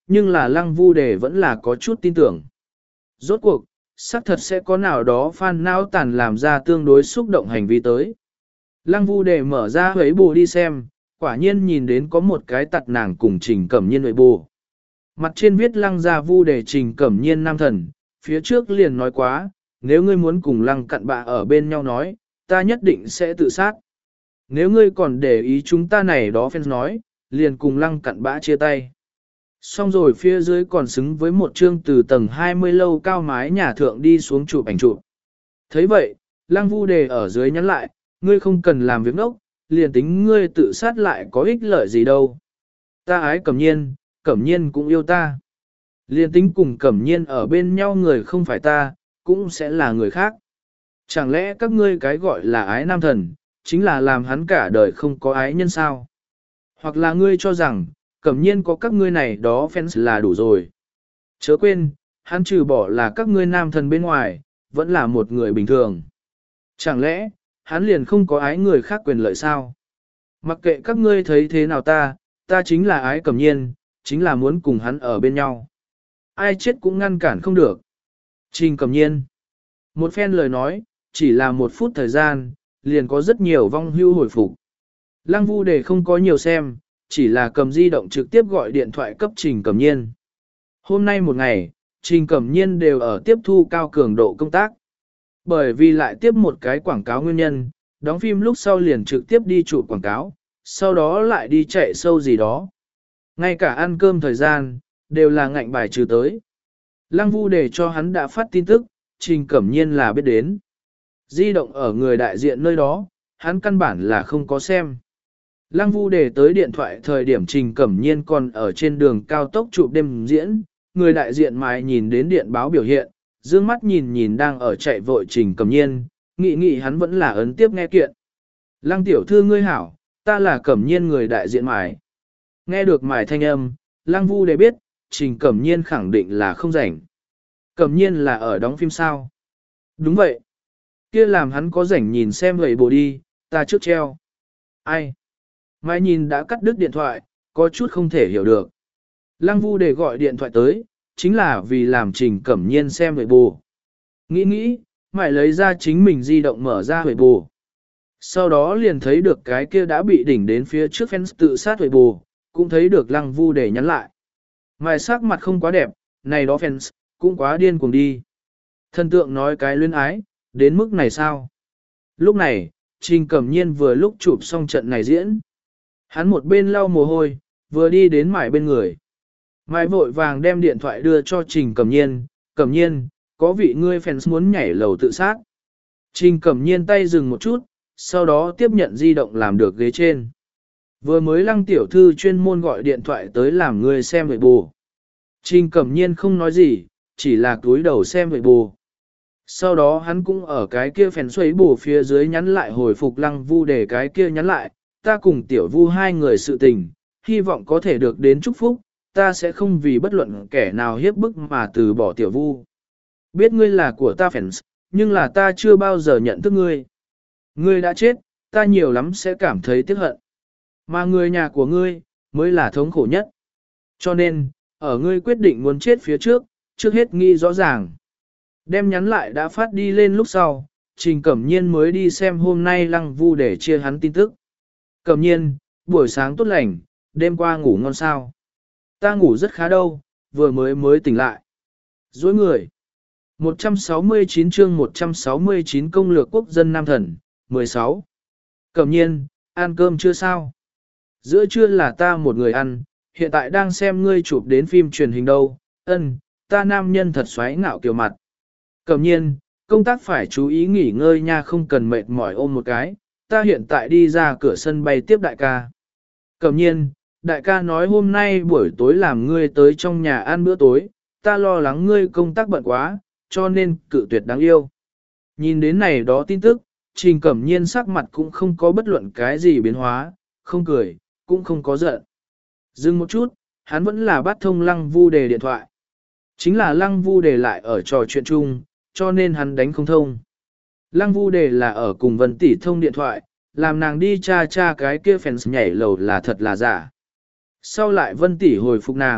nhưng là lăng vu đề vẫn là có chút tin tưởng. Rốt cuộc, xác thật sẽ có nào đó fan não tàn làm ra tương đối xúc động hành vi tới. Lăng vu đề mở ra huế bù đi xem, quả nhiên nhìn đến có một cái tặt nàng cùng Trình Cẩm Nhiên huế bù. Mặt trên viết lăng gia vu đề Trình Cẩm Nhiên nam thần, phía trước liền nói quá, nếu ngươi muốn cùng lăng cặn bạ ở bên nhau nói, ta nhất định sẽ tự sát. Nếu ngươi còn để ý chúng ta này đó fans nói, liền cùng lăng cặn bã chia tay. Xong rồi phía dưới còn xứng với một chương từ tầng hai mươi lâu cao mái nhà thượng đi xuống chụp ảnh chụp. Thấy vậy, lăng vu đề ở dưới nhắn lại, ngươi không cần làm việc ngốc, liền tính ngươi tự sát lại có ích lợi gì đâu. Ta ái Cẩm Nhiên, Cẩm Nhiên cũng yêu ta. Liền tính cùng Cẩm Nhiên ở bên nhau người không phải ta, cũng sẽ là người khác. Chẳng lẽ các ngươi cái gọi là ái nam thần, chính là làm hắn cả đời không có ái nhân sao? Hoặc là ngươi cho rằng, Cẩm Nhiên có các ngươi này đó fans là đủ rồi. Chớ quên, hắn trừ bỏ là các ngươi nam thần bên ngoài, vẫn là một người bình thường. Chẳng lẽ, hắn liền không có ái người khác quyền lợi sao? Mặc kệ các ngươi thấy thế nào ta, ta chính là ái Cẩm Nhiên, chính là muốn cùng hắn ở bên nhau. Ai chết cũng ngăn cản không được. Trình Cẩm Nhiên. Một phen lời nói, chỉ là một phút thời gian, liền có rất nhiều vong hưu hồi phục. Lăng Vu Đề không có nhiều xem, chỉ là cầm di động trực tiếp gọi điện thoại cấp Trình Cẩm Nhiên. Hôm nay một ngày, Trình Cẩm Nhiên đều ở tiếp thu cao cường độ công tác. Bởi vì lại tiếp một cái quảng cáo nguyên nhân, đóng phim lúc sau liền trực tiếp đi chụp quảng cáo, sau đó lại đi chạy sâu gì đó. Ngay cả ăn cơm thời gian, đều là ngạnh bài trừ tới. Lăng Vu Đề cho hắn đã phát tin tức, Trình Cẩm Nhiên là biết đến. Di động ở người đại diện nơi đó, hắn căn bản là không có xem. Lăng Vu Đề tới điện thoại thời điểm Trình Cẩm Nhiên còn ở trên đường cao tốc chụp đêm diễn, người đại diện mãi nhìn đến điện báo biểu hiện, dương mắt nhìn nhìn đang ở chạy vội Trình Cẩm Nhiên, nghĩ nghĩ hắn vẫn là ấn tiếp nghe kiện. Lăng tiểu thư ngươi hảo, ta là Cẩm Nhiên người đại diện mãi. Nghe được mãi thanh âm, Lăng Vu Đề biết, Trình Cẩm Nhiên khẳng định là không rảnh. Cẩm Nhiên là ở đóng phim sao? Đúng vậy. Kia làm hắn có rảnh nhìn xem vậy bộ đi, ta trước treo. Ai? Mai nhìn đã cắt đứt điện thoại, có chút không thể hiểu được. Lăng Vu Đề gọi điện thoại tới, chính là vì làm Trình Cẩm Nhiên xem vậy bộ. Nghĩ nghĩ, Mai lấy ra chính mình di động mở ra vậy bộ. Sau đó liền thấy được cái kia đã bị đỉnh đến phía trước fans tự sát vậy bộ, cũng thấy được Lăng Vu Đề nhắn lại. Mai sắc mặt không quá đẹp, này đó fans, cũng quá điên cuồng đi. Thần tượng nói cái luyến ái, đến mức này sao? Lúc này, Trình Cẩm Nhiên vừa lúc chụp xong trận này diễn. Hắn một bên lau mồ hôi, vừa đi đến Mải bên người. Mải vội vàng đem điện thoại đưa cho Trình Cẩm Nhiên. Cẩm Nhiên, có vị ngươi fans muốn nhảy lầu tự sát. Trình Cẩm Nhiên tay dừng một chút, sau đó tiếp nhận di động làm được ghế trên. Vừa mới Lăng tiểu thư chuyên môn gọi điện thoại tới làm ngươi xem vậy bù. Trình Cẩm Nhiên không nói gì, chỉ là cúi đầu xem vậy bù. Sau đó hắn cũng ở cái kia phèn xoáy bù phía dưới nhắn lại hồi phục Lăng Vu Đề cái kia nhắn lại, ta cùng tiểu Vu hai người sự tình, hy vọng có thể được đến chúc phúc, ta sẽ không vì bất luận kẻ nào hiếp bức mà từ bỏ tiểu Vu. Biết ngươi là của ta fans, nhưng là ta chưa bao giờ nhận thức ngươi. Ngươi đã chết, ta nhiều lắm sẽ cảm thấy tiếc hận. Mà người nhà của ngươi, mới là thống khổ nhất. Cho nên, ở ngươi quyết định muốn chết phía trước, trước hết nghĩ rõ ràng. Đem nhắn lại đã phát đi lên lúc sau, Trình Cẩm Nhiên mới đi xem hôm nay Lăng Vu để chia hắn tin tức. Cẩm Nhiên, buổi sáng tốt lành, đêm qua ngủ ngon sao? Ta ngủ rất khá đâu, vừa mới mới tỉnh lại. Dối người. một trăm sáu mươi chín chương một trăm sáu mươi chín công lược quốc dân Nam Thần, mười sáu. Cẩm Nhiên, ăn cơm chưa sao? Giữa trưa là ta một người ăn, hiện tại đang xem ngươi chụp đến phim truyền hình đâu. Ân, ta nam nhân thật xoáy ngạo kiểu mặt. Cẩm Nhiên, công tác phải chú ý nghỉ ngơi nha, không cần mệt mỏi ôm một cái, ta hiện tại đi ra cửa sân bay tiếp đại ca. Cẩm Nhiên, đại ca nói hôm nay buổi tối làm ngươi tới trong nhà ăn bữa tối, ta lo lắng ngươi công tác bận quá, cho nên cự tuyệt đáng yêu. Nhìn đến này đó tin tức, Trình Cẩm Nhiên sắc mặt cũng không có bất luận cái gì biến hóa, không cười, cũng không có giận. Dừng một chút, hắn vẫn là bắt thông Lăng Vu Đề điện thoại. Chính là Lăng Vu Đề lại ở trò chuyện chung, cho nên hắn đánh không thông. Lăng Vu Đề là ở cùng Vân Tỷ thông điện thoại, làm nàng đi tra tra cái kia fans nhảy lầu là thật là giả. Sau lại Vân Tỷ hồi phục nàng,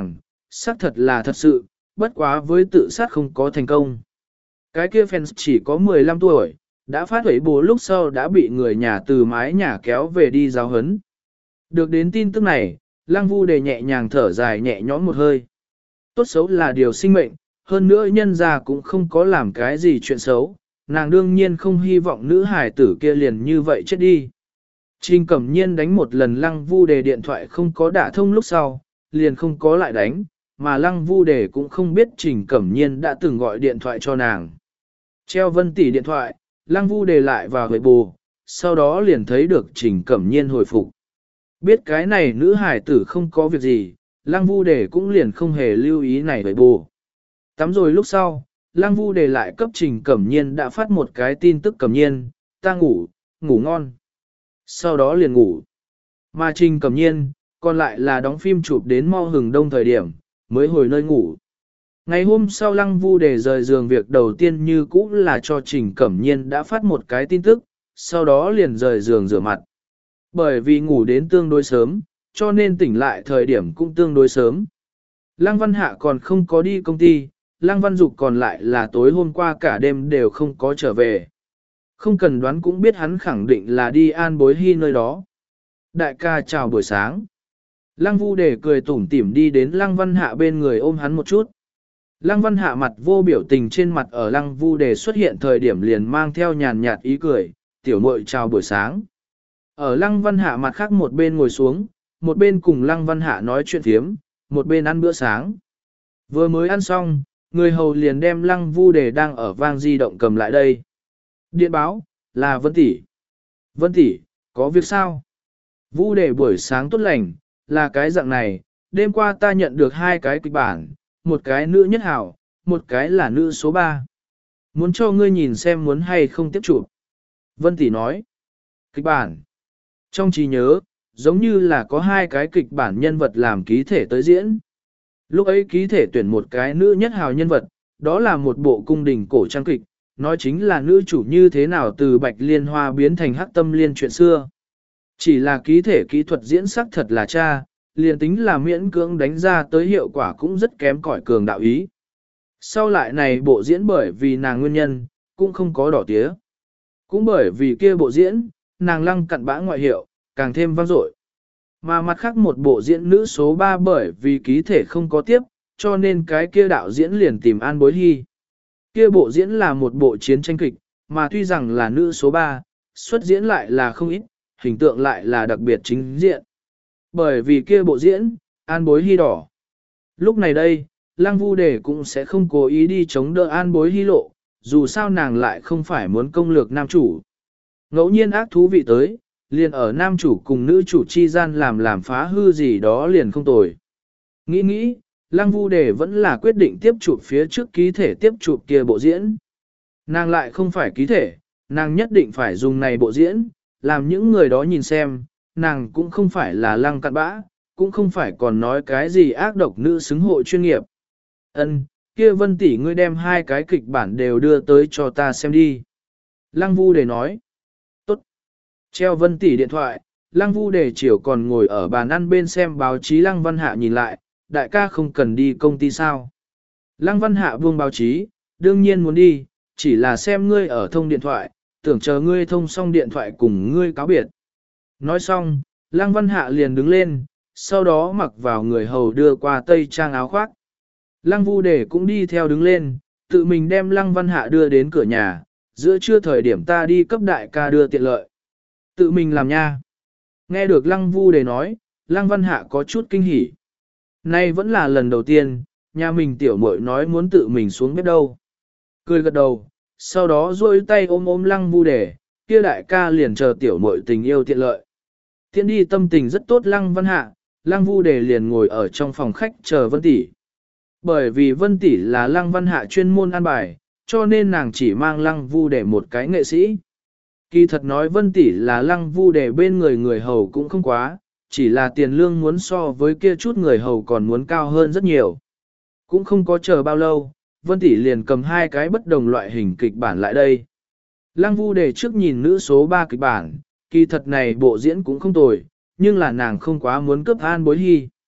xác thật là thật sự, bất quá với tự sát không có thành công. Cái kia fans chỉ có mười lăm tuổi, đã phát huẩy bố lúc sau đã bị người nhà từ mái nhà kéo về đi giáo huấn. Được đến tin tức này, Lăng Vu Đề nhẹ nhàng thở dài nhẹ nhõm một hơi. Tốt xấu là điều sinh mệnh, hơn nữa nhân gia cũng không có làm cái gì chuyện xấu, nàng đương nhiên không hy vọng nữ hài tử kia liền như vậy chết đi. Trình Cẩm Nhiên đánh một lần Lăng Vu Đề điện thoại không có đả thông lúc sau, liền không có lại đánh, mà Lăng Vu Đề cũng không biết Trình Cẩm Nhiên đã từng gọi điện thoại cho nàng. Treo Vân Tỷ điện thoại, Lăng Vu Đề lại vào huệ bù, sau đó liền thấy được Trình Cẩm Nhiên hồi phục. Biết cái này nữ hải tử không có việc gì, Lăng Vu Đề cũng liền không hề lưu ý này huệ bù. Tắm rồi lúc sau, Lăng Vu Đề lại cấp Trình Cẩm Nhiên đã phát một cái tin tức Cẩm Nhiên, ta ngủ, ngủ ngon. Sau đó liền ngủ. Mà Trình Cẩm Nhiên, còn lại là đóng phim chụp đến mau hừng đông thời điểm, mới hồi nơi ngủ. Ngày hôm sau Lăng Vu Đề rời giường việc đầu tiên như cũ là cho Trình Cẩm Nhiên đã phát một cái tin tức, sau đó liền rời giường rửa mặt. Bởi vì ngủ đến tương đối sớm, cho nên tỉnh lại thời điểm cũng tương đối sớm. Lăng Văn Hạ còn không có đi công ty, Lăng Văn Dục còn lại là tối hôm qua cả đêm đều không có trở về. Không cần đoán cũng biết hắn khẳng định là đi An Bối Hy nơi đó. Đại ca chào buổi sáng. Lăng Vu Đề cười tủm tỉm đi đến Lăng Văn Hạ bên người ôm hắn một chút. Lăng Văn Hạ mặt vô biểu tình trên mặt ở Lăng Vu Đề xuất hiện thời điểm liền mang theo nhàn nhạt ý cười, tiểu muội chào buổi sáng. Ở Lăng Văn Hạ mặt khác một bên ngồi xuống, một bên cùng Lăng Văn Hạ nói chuyện thiếm, một bên ăn bữa sáng. Vừa mới ăn xong, người hầu liền đem Lăng Vu Đề đang ở vang di động cầm lại đây. Điện báo, là Vân tỷ. Vân tỷ, có việc sao? Vu Đề buổi sáng tốt lành, là cái dạng này, đêm qua ta nhận được hai cái kịch bản, một cái nữ nhất hảo, một cái là nữ số ba. Muốn cho ngươi nhìn xem muốn hay không tiếp chụp. Vân tỷ nói, kịch bản. Trong trí nhớ, giống như là có hai cái kịch bản nhân vật làm ký thể tới diễn. Lúc ấy ký thể tuyển một cái nữ nhất hào nhân vật, đó là một bộ cung đình cổ trang kịch, nói chính là nữ chủ như thế nào từ bạch liên hoa biến thành hắc tâm liên chuyện xưa. Chỉ là ký thể kỹ thuật diễn sắc thật là cha, liền tính là miễn cưỡng đánh ra tới hiệu quả cũng rất kém cỏi cường đạo ý. Sau lại này bộ diễn bởi vì nàng nguyên nhân, cũng không có đỏ tía. Cũng bởi vì kia bộ diễn, nàng lăng cặn bã ngoại hiệu, càng thêm vang dội. Mà mặt khác một bộ diễn nữ số ba bởi vì ký thể không có tiếp, cho nên cái kia đạo diễn liền tìm An Bối Hy. Kia bộ diễn là một bộ chiến tranh kịch, mà tuy rằng là nữ số ba, xuất diễn lại là không ít, hình tượng lại là đặc biệt chính diện. Bởi vì kia bộ diễn, An Bối Hy đỏ. Lúc này đây, Lăng Vu Đề cũng sẽ không cố ý đi chống đỡ An Bối Hy lộ, dù sao nàng lại không phải muốn công lược nam chủ. Ngẫu nhiên ác thú vị tới, liền ở nam chủ cùng nữ chủ chi gian làm làm phá hư gì đó liền không tồi. Nghĩ nghĩ, Lăng Vu Đề vẫn là quyết định tiếp chụp phía trước ký thể tiếp chụp kia bộ diễn. Nàng lại không phải ký thể, nàng nhất định phải dùng này bộ diễn, làm những người đó nhìn xem, nàng cũng không phải là lăng cặn bã, cũng không phải còn nói cái gì ác độc nữ xứng hộ chuyên nghiệp. Ân, kia Vân tỷ ngươi đem hai cái kịch bản đều đưa tới cho ta xem đi. Lăng Vu Đề nói. Tốt. Treo Vân tỷ điện thoại, Lăng Vu Đề chiều còn ngồi ở bàn ăn bên xem báo chí. Lăng Văn Hạ nhìn lại, đại ca không cần đi công ty sao. Lăng Văn Hạ buông báo chí, đương nhiên muốn đi, chỉ là xem ngươi ở thông điện thoại, tưởng chờ ngươi thông xong điện thoại cùng ngươi cáo biệt. Nói xong, Lăng Văn Hạ liền đứng lên, sau đó mặc vào người hầu đưa qua tây trang áo khoác. Lăng Vu Đề cũng đi theo đứng lên, tự mình đem Lăng Văn Hạ đưa đến cửa nhà, giữa trưa thời điểm ta đi cấp đại ca đưa tiện lợi. Tự mình làm nha. Nghe được Lăng Vu Đề nói, Lăng Văn Hạ có chút kinh hỉ. Nay vẫn là lần đầu tiên, nhà mình tiểu muội nói muốn tự mình xuống bếp đâu. Cười gật đầu, sau đó duỗi tay ôm ôm Lăng Vu Đề, kia đại ca liền chờ tiểu muội tình yêu tiện lợi. Tiện đi tâm tình rất tốt Lăng Văn Hạ, Lăng Vu Đề liền ngồi ở trong phòng khách chờ Vân tỷ. Bởi vì Vân tỷ là Lăng Văn Hạ chuyên môn an bài, cho nên nàng chỉ mang Lăng Vu Đề một cái nghệ sĩ. Kỳ thật nói Vân tỷ là Lăng Vu Đề bên người người hầu cũng không quá, chỉ là tiền lương muốn so với kia chút người hầu còn muốn cao hơn rất nhiều. Cũng không có chờ bao lâu, Vân tỷ liền cầm hai cái bất đồng loại hình kịch bản lại đây. Lăng Vu Đề trước nhìn nữ số ba kịch bản, kỳ thật này bộ diễn cũng không tồi, nhưng là nàng không quá muốn cướp An Bối Hy.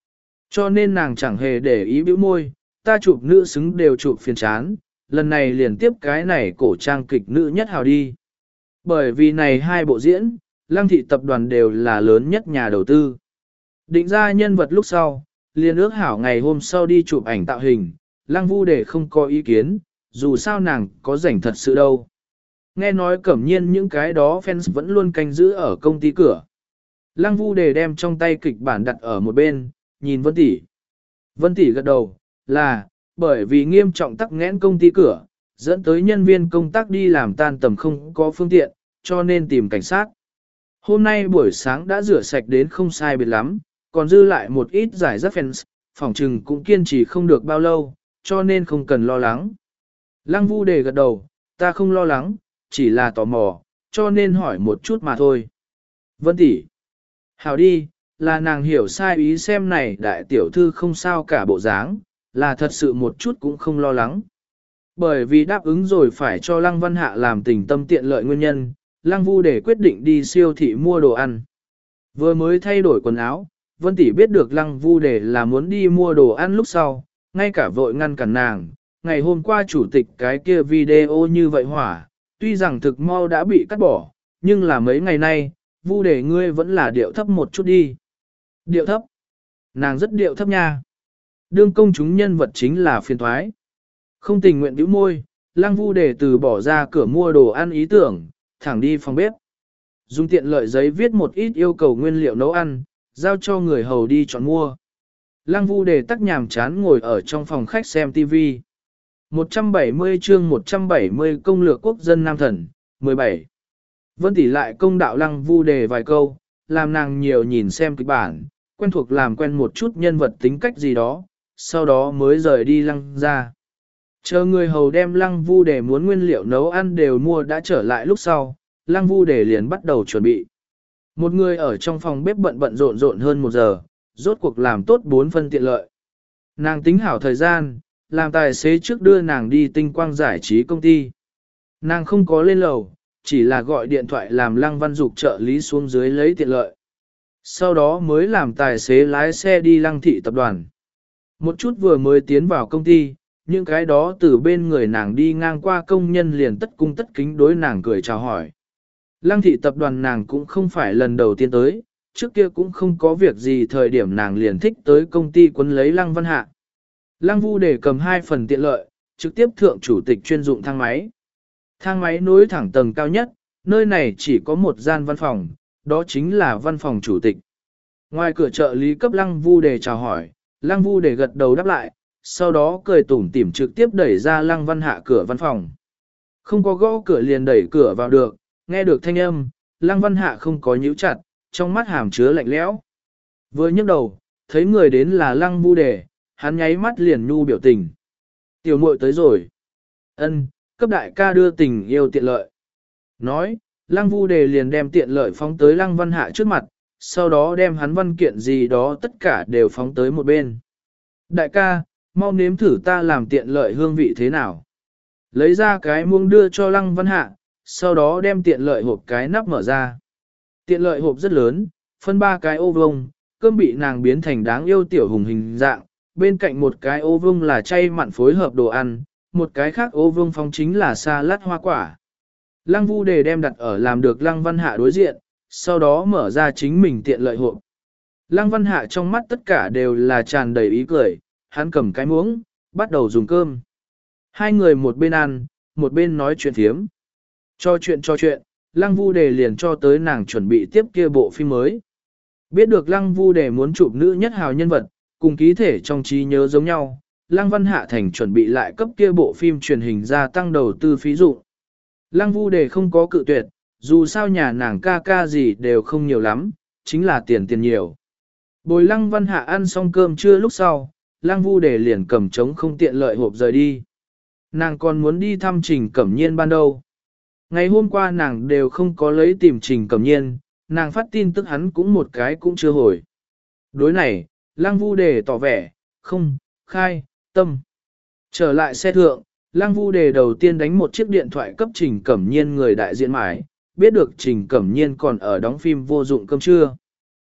Cho nên nàng chẳng hề để ý bĩu môi, ta chụp nữ xứng đều chụp phiền chán, lần này liền tiếp cái này cổ trang kịch nữ nhất hào đi. Bởi vì này hai bộ diễn, Lăng thị tập đoàn đều là lớn nhất nhà đầu tư. Định ra nhân vật lúc sau, liền ước hảo ngày hôm sau đi chụp ảnh tạo hình, Lăng Vu để không có ý kiến, dù sao nàng có rảnh thật sự đâu. Nghe nói cẩm nhiên những cái đó fans vẫn luôn canh giữ ở công ty cửa. Lăng Vu để đem trong tay kịch bản đặt ở một bên, nhìn Vân Tỷ. Vân Tỷ gật đầu, là, bởi vì nghiêm trọng tắc nghẽn công ty cửa, dẫn tới nhân viên công tác đi làm tan tầm không có phương tiện, cho nên tìm cảnh sát. Hôm nay buổi sáng đã rửa sạch đến không sai biệt lắm, còn dư lại một ít giải rác fans, phòng trừng cũng kiên trì không được bao lâu, cho nên không cần lo lắng. Lăng Vu đề gật đầu, ta không lo lắng, chỉ là tò mò, cho nên hỏi một chút mà thôi. Vân tỷ, hảo đi, là nàng hiểu sai ý xem này đại tiểu thư không sao cả bộ dáng, là thật sự một chút cũng không lo lắng. Bởi vì đáp ứng rồi phải cho Lăng Văn Hạ làm tình tâm tiện lợi nguyên nhân, Lăng Vu để quyết định đi siêu thị mua đồ ăn. Vừa mới thay đổi quần áo, Vân tỷ biết được Lăng Vu để là muốn đi mua đồ ăn lúc sau, ngay cả vội ngăn cản nàng. Ngày hôm qua chủ tịch cái kia video như vậy hỏa, tuy rằng thực mau đã bị cắt bỏ, nhưng là mấy ngày nay, Vu để ngươi vẫn là điệu thấp một chút đi. Điệu thấp? Nàng rất điệu thấp nha. Đương công chúng nhân vật chính là phiền thoái. Không tình nguyện bĩu môi, Lăng Vu để từ bỏ ra cửa mua đồ ăn ý tưởng, thẳng đi phòng bếp. Dùng tiện lợi giấy viết một ít yêu cầu nguyên liệu nấu ăn, giao cho người hầu đi chọn mua. Lăng Vu để tắc nhàm chán ngồi ở trong phòng khách xem ti vi. một trăm bảy mươi chương một trăm bảy mươi công lược quốc dân Nam Thần, mười bảy. Vân tỷ lại công đạo Lăng Vu đề vài câu, làm nàng nhiều nhìn xem kịch bản, quen thuộc làm quen một chút nhân vật tính cách gì đó, sau đó mới rời đi Lăng ra. Chờ người hầu đem Lăng Vu đề muốn nguyên liệu nấu ăn đều mua đã trở lại lúc sau, Lăng Vu đề liền bắt đầu chuẩn bị. Một người ở trong phòng bếp bận bận rộn rộn hơn một giờ, rốt cuộc làm tốt bốn phân tiện lợi. Nàng tính hảo thời gian, làm tài xế trước đưa nàng đi tinh quang giải trí công ty. Nàng không có lên lầu, chỉ là gọi điện thoại làm Lăng Văn Dục trợ lý xuống dưới lấy tiện lợi. Sau đó mới làm tài xế lái xe đi Lăng thị tập đoàn. Một chút vừa mới tiến vào công ty, những cái đó từ bên người nàng đi ngang qua công nhân liền tất cung tất kính đối nàng cười chào hỏi. Lăng thị tập đoàn nàng cũng không phải lần đầu tiên tới, trước kia cũng không có việc gì thời điểm nàng liền thích tới công ty quấn lấy Lăng Văn Hạ. Lăng Vu để cầm hai phần tiện lợi, trực tiếp thượng chủ tịch chuyên dụng thang máy. Thang máy nối thẳng tầng cao nhất, nơi này chỉ có một gian văn phòng, đó chính là văn phòng chủ tịch. Ngoài cửa trợ lý cấp Lăng Vu để chào hỏi, Lăng Vu để gật đầu đáp lại, sau đó cười tủm tỉm trực tiếp đẩy ra Lăng Văn Hạ cửa văn phòng. Không có gõ cửa liền đẩy cửa vào được, nghe được thanh âm, Lăng Văn Hạ không có nhíu chặt, trong mắt hàm chứa lạnh lẽo. Vừa nhấc đầu, thấy người đến là Lăng Vu đề, hắn nháy mắt liền nhu biểu tình. Tiểu muội tới rồi. Ân, cấp đại ca đưa tình yêu tiện lợi. Nói, Lăng Vu đề liền đem tiện lợi phóng tới Lăng Văn Hạ trước mặt, sau đó đem hắn văn kiện gì đó tất cả đều phóng tới một bên. Đại ca, mau nếm thử ta làm tiện lợi hương vị thế nào. Lấy ra cái muỗng đưa cho Lăng Văn Hạ, sau đó đem tiện lợi hộp cái nắp mở ra. Tiện lợi hộp rất lớn, phân ba cái ô vuông, cơm bị nàng biến thành đáng yêu tiểu hùng hình dạng, bên cạnh một cái ô vuông là chay mặn phối hợp đồ ăn, một cái khác ô vuông phóng chính là salad hoa quả. Lăng Vu đề đem đặt ở làm được Lăng Văn Hạ đối diện, sau đó mở ra chính mình tiện lợi hộp. Lăng Văn Hạ trong mắt tất cả đều là tràn đầy ý cười, hắn cầm cái muỗng, bắt đầu dùng cơm. Hai người một bên ăn, một bên nói chuyện thiếm. Cho chuyện cho chuyện, Lăng Vu đề liền cho tới nàng chuẩn bị tiếp kia bộ phim mới. Biết được Lăng Vu đề muốn chụp nữ nhất hào nhân vật, cùng ký thể trong trí nhớ giống nhau, Lăng Văn Hạ thành chuẩn bị lại cấp kia bộ phim truyền hình gia tăng đầu tư phí dụ. Lăng Vu đề không có cự tuyệt, dù sao nhà nàng ca ca gì đều không nhiều lắm, chính là tiền tiền nhiều. Bồi Lăng Văn Hạ ăn xong cơm trưa lúc sau, Lăng Vu đề liền cầm trống không tiện lợi hộp rời đi. Nàng còn muốn đi thăm Trình Cẩm Nhiên ban đầu. Ngày hôm qua nàng đều không có lấy tìm Trình Cẩm Nhiên, nàng phát tin tức hắn cũng một cái cũng chưa hồi. Đối này, Lăng Vu đề tỏ vẻ, không, khai, tâm. Trở lại xe thượng, Lăng Vu đề đầu tiên đánh một chiếc điện thoại cấp Trình Cẩm Nhiên người đại diện mãi, biết được Trình Cẩm Nhiên còn ở đóng phim vô dụng cơm trưa.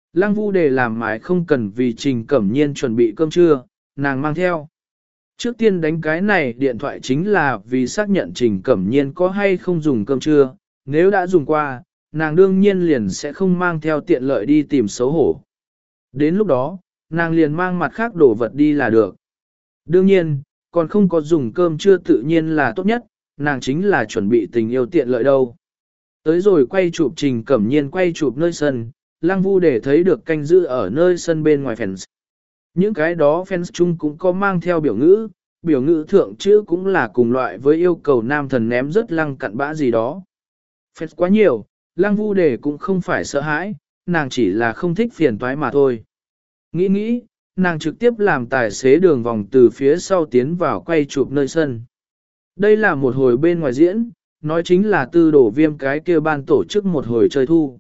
Lăng Vu Đề làm mãi không cần vì Trình Cẩm Nhiên chuẩn bị cơm trưa, nàng mang theo. Trước tiên đánh cái này điện thoại chính là vì xác nhận Trình Cẩm Nhiên có hay không dùng cơm trưa, nếu đã dùng qua, nàng đương nhiên liền sẽ không mang theo tiện lợi đi tìm xấu hổ. Đến lúc đó, nàng liền mang mặt khác đồ vật đi là được. Đương nhiên, còn không có dùng cơm trưa tự nhiên là tốt nhất, nàng chính là chuẩn bị tình yêu tiện lợi đâu. Tới rồi quay chụp Trình Cẩm Nhiên quay chụp nơi sân, Lăng Vu để thấy được canh giữ ở nơi sân bên ngoài fans. Những cái đó fans chung cũng có mang theo biểu ngữ, biểu ngữ thượng chữ cũng là cùng loại với yêu cầu nam thần ném rất lăng cặn bã gì đó. Fans quá nhiều, Lăng Vu để cũng không phải sợ hãi, nàng chỉ là không thích phiền toái mà thôi. Nghĩ nghĩ, nàng trực tiếp làm tài xế đường vòng từ phía sau tiến vào quay chụp nơi sân. Đây là một hồi bên ngoài diễn, nói chính là tư đổ viêm cái kia ban tổ chức một hồi chơi thu.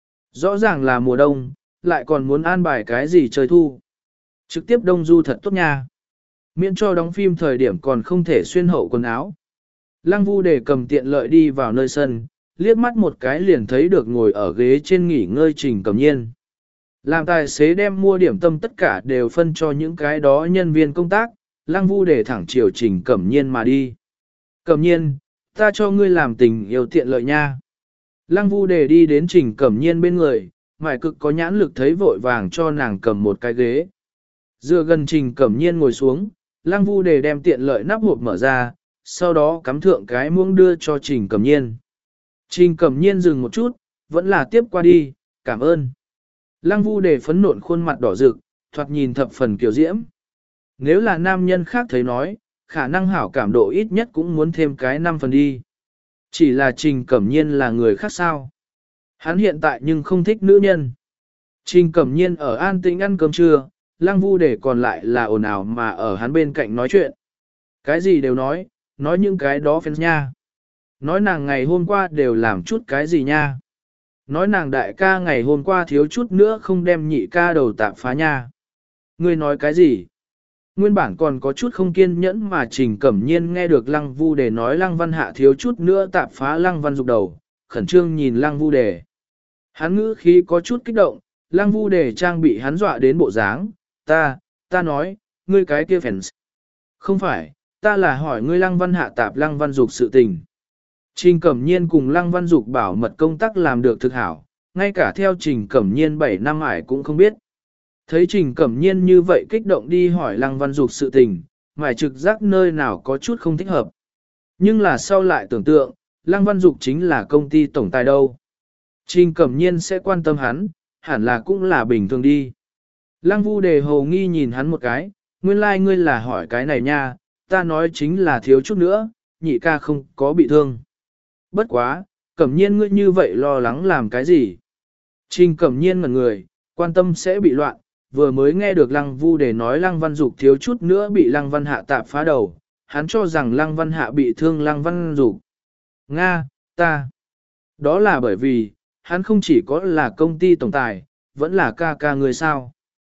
Rõ ràng là mùa đông, lại còn muốn an bài cái gì chơi thu. Trực tiếp đông du thật tốt nha. Miễn cho đóng phim thời điểm còn không thể xuyên hậu quần áo. Lăng Vu để cầm tiện lợi đi vào nơi sân, liếc mắt một cái liền thấy được ngồi ở ghế trên nghỉ ngơi Trình Cẩm Nhiên. Làm tài xế đem mua điểm tâm tất cả đều phân cho những cái đó nhân viên công tác, Lăng Vu để thẳng chiều Trình Cẩm Nhiên mà đi. Cẩm Nhiên, ta cho ngươi làm tình yêu tiện lợi nha. Lăng Vu để đi đến Trình Cẩm Nhiên bên người, mải cực có nhãn lực thấy vội vàng cho nàng cầm một cái ghế. Dựa gần Trình Cẩm Nhiên ngồi xuống, Lăng Vu để đem tiện lợi nắp hộp mở ra, sau đó cắm thượng cái muỗng đưa cho Trình Cẩm Nhiên. Trình Cẩm Nhiên dừng một chút, vẫn là tiếp qua đi, cảm ơn. Lăng Vu để phấn nộn khuôn mặt đỏ rực, thoạt nhìn thập phần kiều diễm. Nếu là nam nhân khác thấy nói, khả năng hảo cảm độ ít nhất cũng muốn thêm cái năm phần đi. Chỉ là Trình Cẩm Nhiên là người khác sao. Hắn hiện tại nhưng không thích nữ nhân. Trình Cẩm Nhiên ở an tĩnh ăn cơm trưa, Lăng Vu để còn lại là ồn ào mà ở hắn bên cạnh nói chuyện. Cái gì đều nói, nói những cái đó fans nha. Nói nàng ngày hôm qua đều làm chút cái gì nha. Nói nàng đại ca ngày hôm qua thiếu chút nữa không đem nhị ca đầu tạm phá nha. Ngươi nói cái gì? Nguyên bản còn có chút không kiên nhẫn mà Trình Cẩm Nhiên nghe được Lăng Vu Đề nói Lăng Văn Hạ thiếu chút nữa tạp phá Lăng Văn Dục đầu, khẩn trương nhìn Lăng Vu Đề. Hắn ngữ khí có chút kích động, Lăng Vu Đề trang bị hắn dọa đến bộ dáng, ta, ta nói, ngươi cái kia fans. Không phải, ta là hỏi ngươi Lăng Văn Hạ tạp Lăng Văn Dục sự tình. Trình Cẩm Nhiên cùng Lăng Văn Dục bảo mật công tác làm được thực hảo, ngay cả theo Trình Cẩm Nhiên bảy năm ải cũng không biết. Thấy Trình Cẩm Nhiên như vậy kích động đi hỏi Lăng Văn Dục sự tình, mải trực giác nơi nào có chút không thích hợp. Nhưng là sau lại tưởng tượng, Lăng Văn Dục chính là công ty tổng tài đâu. Trình Cẩm Nhiên sẽ quan tâm hắn, hẳn là cũng là bình thường đi. Lăng Vu Đề hồ nghi nhìn hắn một cái, nguyên lai like ngươi là hỏi cái này nha, ta nói chính là thiếu chút nữa, nhị ca không có bị thương. Bất quá, Cẩm Nhiên ngươi như vậy lo lắng làm cái gì? Trình Cẩm Nhiên ngẩn người, quan tâm sẽ bị loạn, vừa mới nghe được Lăng Vu Đề nói Lăng Văn Dục thiếu chút nữa bị Lăng Văn Hạ tạp phá đầu, hắn cho rằng Lăng Văn Hạ bị thương Lăng Văn Dục. Nga, ta. Đó là bởi vì, hắn không chỉ có là công ty tổng tài, vẫn là ca ca người sao.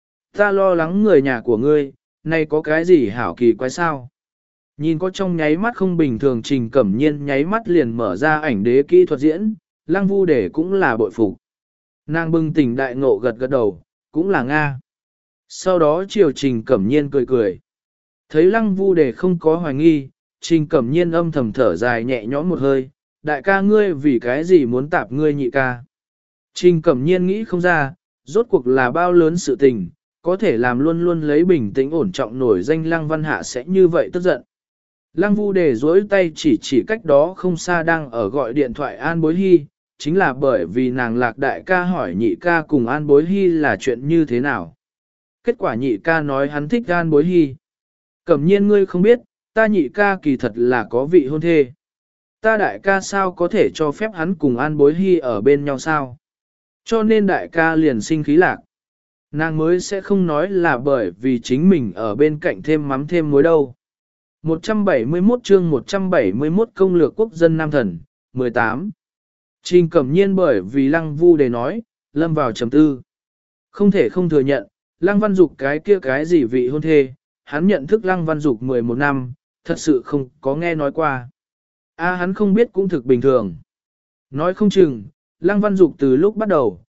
Ta lo lắng người nhà của ngươi, nay có cái gì hảo kỳ quái sao? Nhìn có trong nháy mắt không bình thường Trình Cẩm Nhiên nháy mắt liền mở ra ảnh đế kỹ thuật diễn, Lăng Vu Đề cũng là bội phục. Nàng bừng tỉnh đại ngộ gật gật đầu, cũng là Nga. Sau đó chiều Trình Cẩm Nhiên cười cười. Thấy Lăng Vu Đề không có hoài nghi, Trình Cẩm Nhiên âm thầm thở dài nhẹ nhõm một hơi, đại ca ngươi vì cái gì muốn tạp ngươi nhị ca. Trình Cẩm Nhiên nghĩ không ra, rốt cuộc là bao lớn sự tình, có thể làm luôn luôn lấy bình tĩnh ổn trọng nổi danh Lăng Văn Hạ sẽ như vậy tức giận. Lăng Vu Đề duỗi tay chỉ chỉ cách đó không xa đang ở gọi điện thoại An Bối Hy, chính là bởi vì nàng lạc đại ca hỏi nhị ca cùng An Bối Hy là chuyện như thế nào. Kết quả nhị ca nói hắn thích An Bối Hy. Cẩm Nhiên ngươi không biết, ta nhị ca kỳ thật là có vị hôn thê. Ta đại ca sao có thể cho phép hắn cùng An Bối Hy ở bên nhau sao? Cho nên đại ca liền sinh khí lạc. Nàng mới sẽ không nói là bởi vì chính mình ở bên cạnh thêm mắm thêm muối đâu. một trăm bảy mươi mốt chương một trăm bảy mươi mốt công lược quốc dân Nam Thần, mười tám. Trình Cẩm Nhiên bởi vì Lăng Vu Đề nói, lâm vào trầm tư. Không thể không thừa nhận, Lăng Văn Dục cái kia cái gì vị hôn thê, hắn nhận thức Lăng Văn Dục mười một năm, thật sự không có nghe nói qua. A hắn không biết cũng thực bình thường. Nói không chừng, Lăng Văn Dục từ lúc bắt đầu,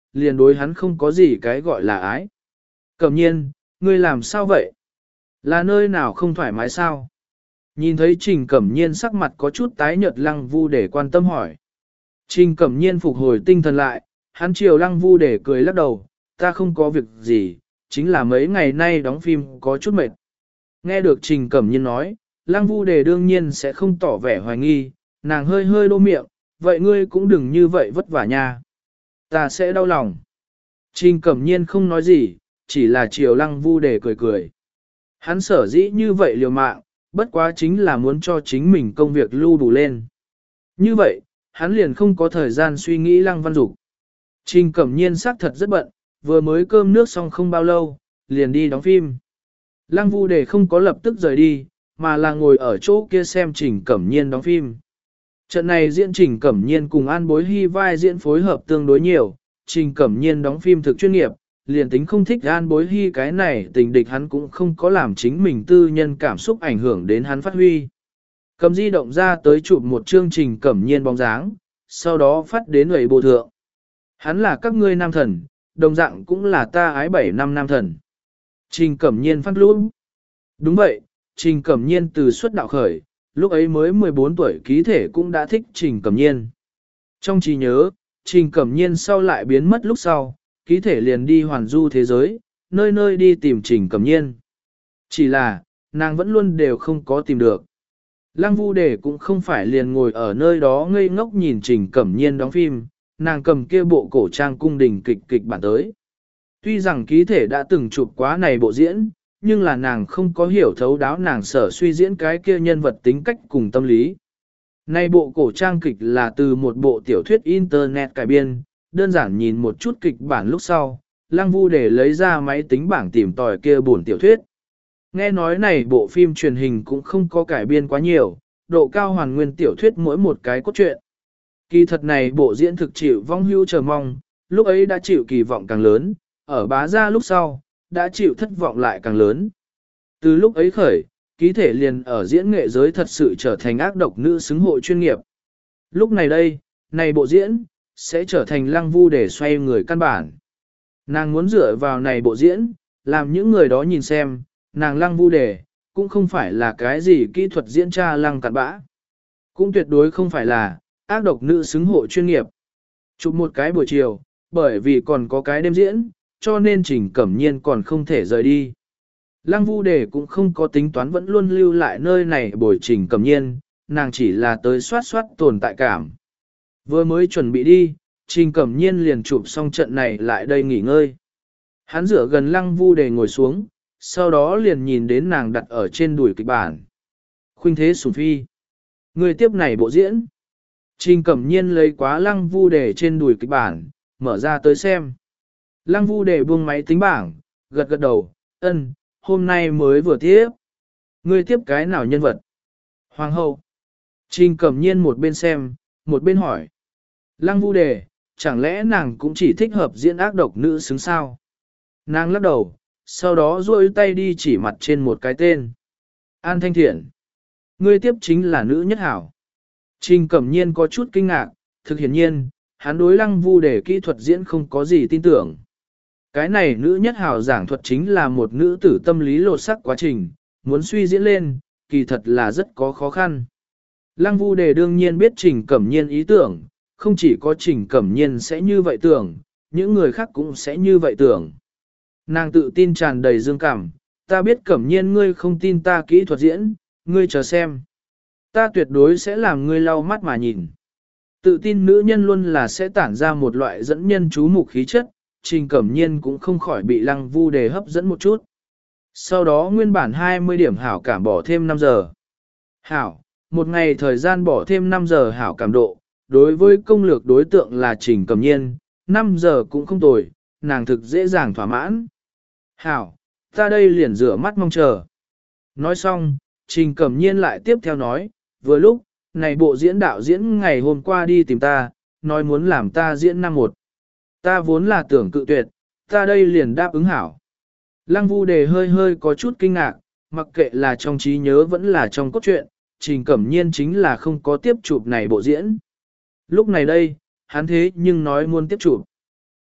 liền đối hắn không có gì cái gọi là ái. Cẩm nhiên, ngươi làm sao vậy? Là nơi nào không thoải mái sao? Nhìn thấy Trình Cẩm Nhiên sắc mặt có chút tái nhợt, Lăng Vu để quan tâm hỏi. Trình Cẩm Nhiên phục hồi tinh thần lại, hắn chiều Lăng Vu để cười lắc đầu, ta không có việc gì, chính là mấy ngày nay đóng phim có chút mệt. Nghe được Trình Cẩm Nhiên nói, Lăng Vu đề đương nhiên sẽ không tỏ vẻ hoài nghi, nàng hơi hơi đô miệng, vậy ngươi cũng đừng như vậy vất vả nha. Ta sẽ đau lòng. Trình Cẩm Nhiên không nói gì, chỉ là chiều Lăng Vu đề cười cười. Hắn sở dĩ như vậy liều mạng, bất quá chính là muốn cho chính mình công việc lưu đủ lên. Như vậy, hắn liền không có thời gian suy nghĩ Lăng Văn Dục. Trình Cẩm Nhiên xác thật rất bận, vừa mới cơm nước xong không bao lâu, liền đi đóng phim. Lăng Vu đề không có lập tức rời đi, mà là ngồi ở chỗ kia xem Trình Cẩm Nhiên đóng phim. Trận này diễn Trình Cẩm Nhiên cùng An Bối Hy vai diễn phối hợp tương đối nhiều, Trình Cẩm Nhiên đóng phim thực chuyên nghiệp, liền tính không thích An Bối Hy cái này tình địch hắn cũng không có làm chính mình tư nhân cảm xúc ảnh hưởng đến hắn phát huy. Cầm di động ra tới chụp một chương Trình Cẩm Nhiên bóng dáng, sau đó phát đến người bộ thượng. Hắn là các ngươi nam thần, đồng dạng cũng là ta ái bảy năm nam thần. Trình Cẩm Nhiên phát luôn. Đúng vậy, Trình Cẩm Nhiên từ xuất đạo khởi, lúc ấy mới mười bốn tuổi ký thể cũng đã thích Trình Cẩm Nhiên. Trong trí nhớ, Trình Cẩm Nhiên sau lại biến mất lúc sau, ký thể liền đi hoàn du thế giới, nơi nơi đi tìm Trình Cẩm Nhiên. Chỉ là, nàng vẫn luôn đều không có tìm được. Lăng Vu Đề cũng không phải liền ngồi ở nơi đó ngây ngốc nhìn Trình Cẩm Nhiên đóng phim, nàng cầm kia bộ cổ trang cung đình kịch kịch bản tới. Tuy rằng ký thể đã từng chụp quá này bộ diễn, nhưng là nàng không có hiểu thấu đáo nàng sở suy diễn cái kia nhân vật tính cách cùng tâm lý. Này bộ cổ trang kịch là từ một bộ tiểu thuyết internet cải biên, đơn giản nhìn một chút kịch bản lúc sau, Lăng Vu để lấy ra máy tính bảng tìm tòi kia buồn tiểu thuyết. Nghe nói này bộ phim truyền hình cũng không có cải biên quá nhiều, độ cao hoàn nguyên tiểu thuyết mỗi một cái cốt truyện. Kỳ thật này bộ diễn thực chịu vong hưu chờ mong, lúc ấy đã chịu kỳ vọng càng lớn, ở bá ra lúc sau, đã chịu thất vọng lại càng lớn. Từ lúc ấy khởi, ký thể liền ở diễn nghệ giới thật sự trở thành ác độc nữ xứng hội chuyên nghiệp. Lúc này đây, này bộ diễn, sẽ trở thành Lăng Vu để xoay người căn bản. Nàng muốn dựa vào này bộ diễn, làm những người đó nhìn xem, nàng Lăng Vu đề, cũng không phải là cái gì kỹ thuật diễn tra lăng cặn bã. Cũng tuyệt đối không phải là ác độc nữ xứng hội chuyên nghiệp. Chụp một cái buổi chiều, bởi vì còn có cái đêm diễn, cho nên Trình Cẩm Nhiên còn không thể rời đi. Lăng Vu đề cũng không có tính toán vẫn luôn lưu lại nơi này bồi Trình Cẩm Nhiên, nàng chỉ là tới soát soát tồn tại cảm. Vừa mới chuẩn bị đi, Trình Cẩm Nhiên liền chụp xong trận này lại đây nghỉ ngơi. Hắn rửa gần Lăng Vu đề ngồi xuống, sau đó liền nhìn đến nàng đặt ở trên đùi kịch bản. Khuynh thế sủng phi. Người tiếp này bộ diễn. Trình Cẩm Nhiên lấy quá Lăng Vu đề trên đùi kịch bản, mở ra tới xem. Lăng Vu đề buông máy tính bảng, gật gật đầu, ân, hôm nay mới vừa tiếp. Người tiếp cái nào nhân vật? Hoàng hậu. Trình Cẩm Nhiên một bên xem, một bên hỏi. Lăng Vu đề, chẳng lẽ nàng cũng chỉ thích hợp diễn ác độc nữ xứng sao? Nàng lắc đầu, sau đó duỗi tay đi chỉ mặt trên một cái tên. An Thanh Thiển. Ngươi tiếp chính là nữ nhất hảo. Trình Cẩm Nhiên có chút kinh ngạc, thực hiển nhiên, hắn đối Lăng Vu đề kỹ thuật diễn không có gì tin tưởng. Cái này nữ nhất hảo giảng thuật chính là một nữ tử tâm lý lột sắc quá trình, muốn suy diễn lên, kỳ thật là rất có khó khăn. Lăng Vu đề đương nhiên biết Trình Cẩm Nhiên ý tưởng, không chỉ có Trình Cẩm Nhiên sẽ như vậy tưởng, những người khác cũng sẽ như vậy tưởng. Nàng tự tin tràn đầy dương cảm, ta biết Cẩm Nhiên ngươi không tin ta kỹ thuật diễn, ngươi chờ xem. Ta tuyệt đối sẽ làm ngươi lau mắt mà nhìn. Tự tin nữ nhân luôn là sẽ tản ra một loại dẫn nhân chú mục khí chất, Trình Cẩm Nhiên cũng không khỏi bị Lăng Vu đề hấp dẫn một chút. Sau đó nguyên bản hai mươi điểm hảo cảm bỏ thêm năm giờ. Hảo, một ngày thời gian bỏ thêm năm giờ hảo cảm độ, đối với công lược đối tượng là Trình Cẩm Nhiên, năm giờ cũng không tồi, nàng thực dễ dàng thỏa mãn. Hảo, ta đây liền rửa mắt mong chờ. Nói xong, Trình Cẩm Nhiên lại tiếp theo nói, vừa lúc, này bộ diễn đạo diễn ngày hôm qua đi tìm ta, nói muốn làm ta diễn năm một. Ta vốn là tưởng cự tuyệt, ta đây liền đáp ứng hảo. Lăng Vu đề hơi hơi có chút kinh ngạc, mặc kệ là trong trí nhớ vẫn là trong cốt truyện, Trình Cẩm Nhiên chính là không có tiếp chụp này bộ diễn. Lúc này đây, hắn thế nhưng nói muốn tiếp chụp.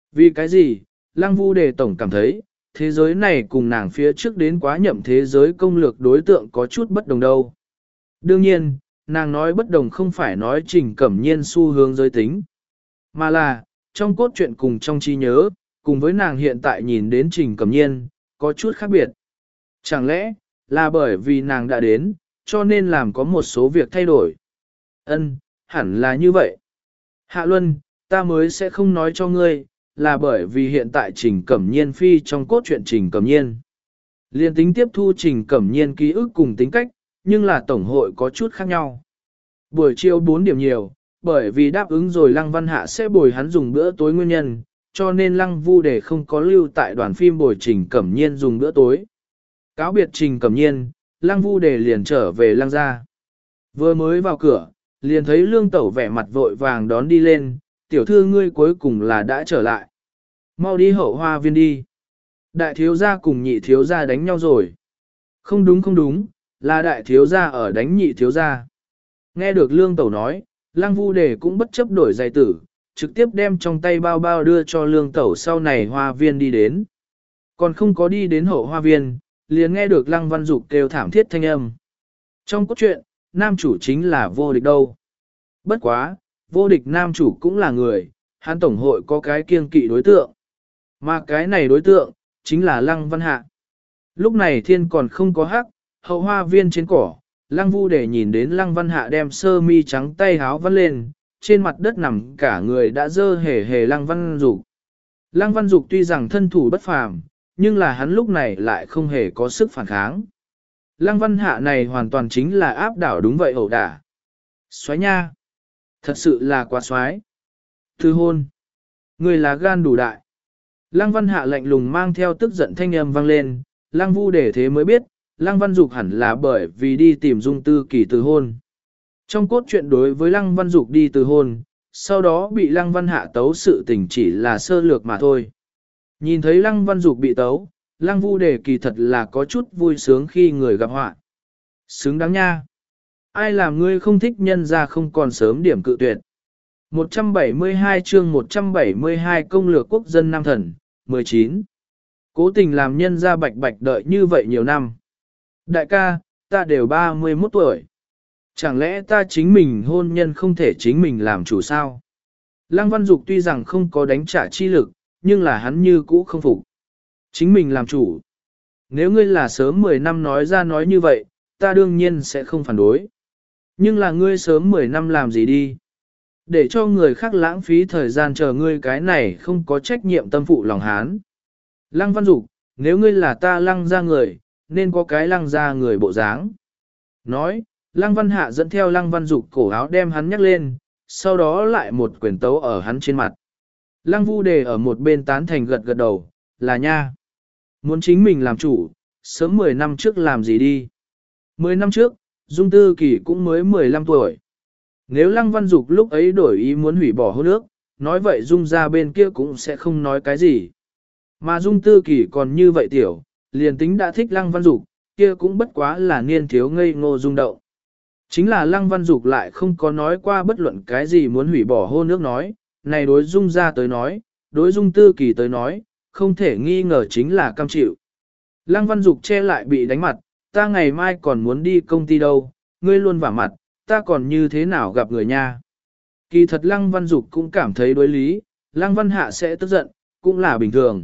Vì cái gì, Lăng Vu Đề tổng cảm thấy, thế giới này cùng nàng phía trước đến quá nhậm thế giới công lược đối tượng có chút bất đồng đâu. Đương nhiên, nàng nói bất đồng không phải nói Trình Cẩm Nhiên xu hướng giới tính, mà là, trong cốt truyện cùng trong trí nhớ, cùng với nàng hiện tại nhìn đến Trình Cẩm Nhiên, có chút khác biệt. Chẳng lẽ, là bởi vì nàng đã đến, cho nên làm có một số việc thay đổi. Ân, hẳn là như vậy. Hạ Luân, ta mới sẽ không nói cho ngươi, là bởi vì hiện tại Trình Cẩm Nhiên phi trong cốt truyện Trình Cẩm Nhiên. Liên tính tiếp thu Trình Cẩm Nhiên ký ức cùng tính cách, nhưng là tổng hội có chút khác nhau. Buổi chiều bốn điểm nhiều, bởi vì đáp ứng rồi Lăng Văn Hạ sẽ bồi hắn dùng bữa tối nguyên nhân, cho nên Lăng Vu Đề không có lưu tại đoàn phim bồi Trình Cẩm Nhiên dùng bữa tối. Cáo biệt Trình Cẩm Nhiên, Lăng Vu Đề liền trở về Lăng gia. Vừa mới vào cửa, liền thấy Lương Tẩu vẻ mặt vội vàng đón đi lên, tiểu thư ngươi cuối cùng là đã trở lại. Mau đi hậu hoa viên đi. Đại thiếu gia cùng nhị thiếu gia đánh nhau rồi. Không đúng không đúng, là đại thiếu gia ở đánh nhị thiếu gia. Nghe được Lương Tẩu nói, Lăng Vu Đề cũng bất chấp đổi giày tử, trực tiếp đem trong tay bao bao đưa cho Lương Tẩu sau này hoa viên đi đến. Còn không có đi đến hậu hoa viên, liền nghe được Lăng Văn Dục kêu thảm thiết thanh âm. Trong cốt truyện, nam chủ chính là vô địch đâu. Bất quá, vô địch nam chủ cũng là người, hắn tổng hội có cái kiêng kỵ đối tượng. Mà cái này đối tượng, chính là Lăng Văn Hạ. Lúc này thiên còn không có hắc, hậu hoa viên trên cỏ, Lăng Vu Đề nhìn đến Lăng Văn Hạ đem sơ mi trắng tay háo vắt lên, trên mặt đất nằm cả người đã dơ hề hề Lăng Văn Dục. Lăng Văn Dục tuy rằng thân thủ bất phàm, nhưng là hắn lúc này lại không hề có sức phản kháng. Lăng Văn Hạ này hoàn toàn chính là áp đảo đúng vậy ẩu đả. Xoái nha! Thật sự là quá xoái. Thư hôn! Người là gan đủ đại. Lăng Văn Hạ lạnh lùng mang theo tức giận thanh âm vang lên, Lăng Vu Đề thế mới biết, Lăng Văn Dục hẳn là bởi vì đi tìm Dung Tư Kỳ từ hôn. Trong cốt truyện đối với Lăng Văn Dục đi từ hôn, sau đó bị Lăng Văn Hạ tấu sự tình chỉ là sơ lược mà thôi. Nhìn thấy Lăng Văn Dục bị tấu, Lăng Vu Đề kỳ thật là có chút vui sướng khi người gặp họa. Xứng đáng nha. Ai làm ngươi không thích nhân ra không còn sớm điểm cự tuyệt. một trăm bảy mươi hai chương một trăm bảy mươi hai công lược quốc dân Nam Thần, mười chín. Cố tình làm nhân ra bạch bạch đợi như vậy nhiều năm. Đại ca, ta đều ba mươi mốt tuổi. Chẳng lẽ ta chính mình hôn nhân không thể chính mình làm chủ sao? Lăng Văn Dục tuy rằng không có đánh trả chi lực, nhưng là hắn như cũ không phục. Chính mình làm chủ. Nếu ngươi là sớm mười năm nói ra nói như vậy, ta đương nhiên sẽ không phản đối. Nhưng là ngươi sớm mười năm làm gì đi? Để cho người khác lãng phí thời gian chờ ngươi cái này không có trách nhiệm tâm phụ lòng hán. Lăng Văn Dục, nếu ngươi là ta lăng ra người, nên có cái lăng ra người bộ dáng. Nói, Lăng Văn Hạ dẫn theo Lăng Văn Dục cổ áo đem hắn nhắc lên, sau đó lại một quyền tấu ở hắn trên mặt. Lăng Vu Đề ở một bên tán thành gật gật đầu, là nha. Muốn chính mình làm chủ, sớm mười năm trước làm gì đi. mười năm trước, Dung Tư Kỳ cũng mới mười lăm tuổi. Nếu Lăng Văn Dục lúc ấy đổi ý muốn hủy bỏ hôn ước, nói vậy Dung ra bên kia cũng sẽ không nói cái gì. Mà Dung Tư Kỳ còn như vậy tiểu, liền tính đã thích Lăng Văn Dục, kia cũng bất quá là niên thiếu ngây ngô rung động. Chính là Lăng Văn Dục lại không có nói qua bất luận cái gì muốn hủy bỏ hôn ước nói, này đối Dung ra tới nói, đối Dung Tư Kỳ tới nói, không thể nghi ngờ chính là cam chịu. Lăng Văn Dục che lại bị đánh mặt, ta ngày mai còn muốn đi công ty đâu, ngươi luôn vả mặt, ta còn như thế nào gặp người nha. Kỳ thật Lăng Văn Dục cũng cảm thấy đối lý, Lăng Văn Hạ sẽ tức giận, cũng là bình thường.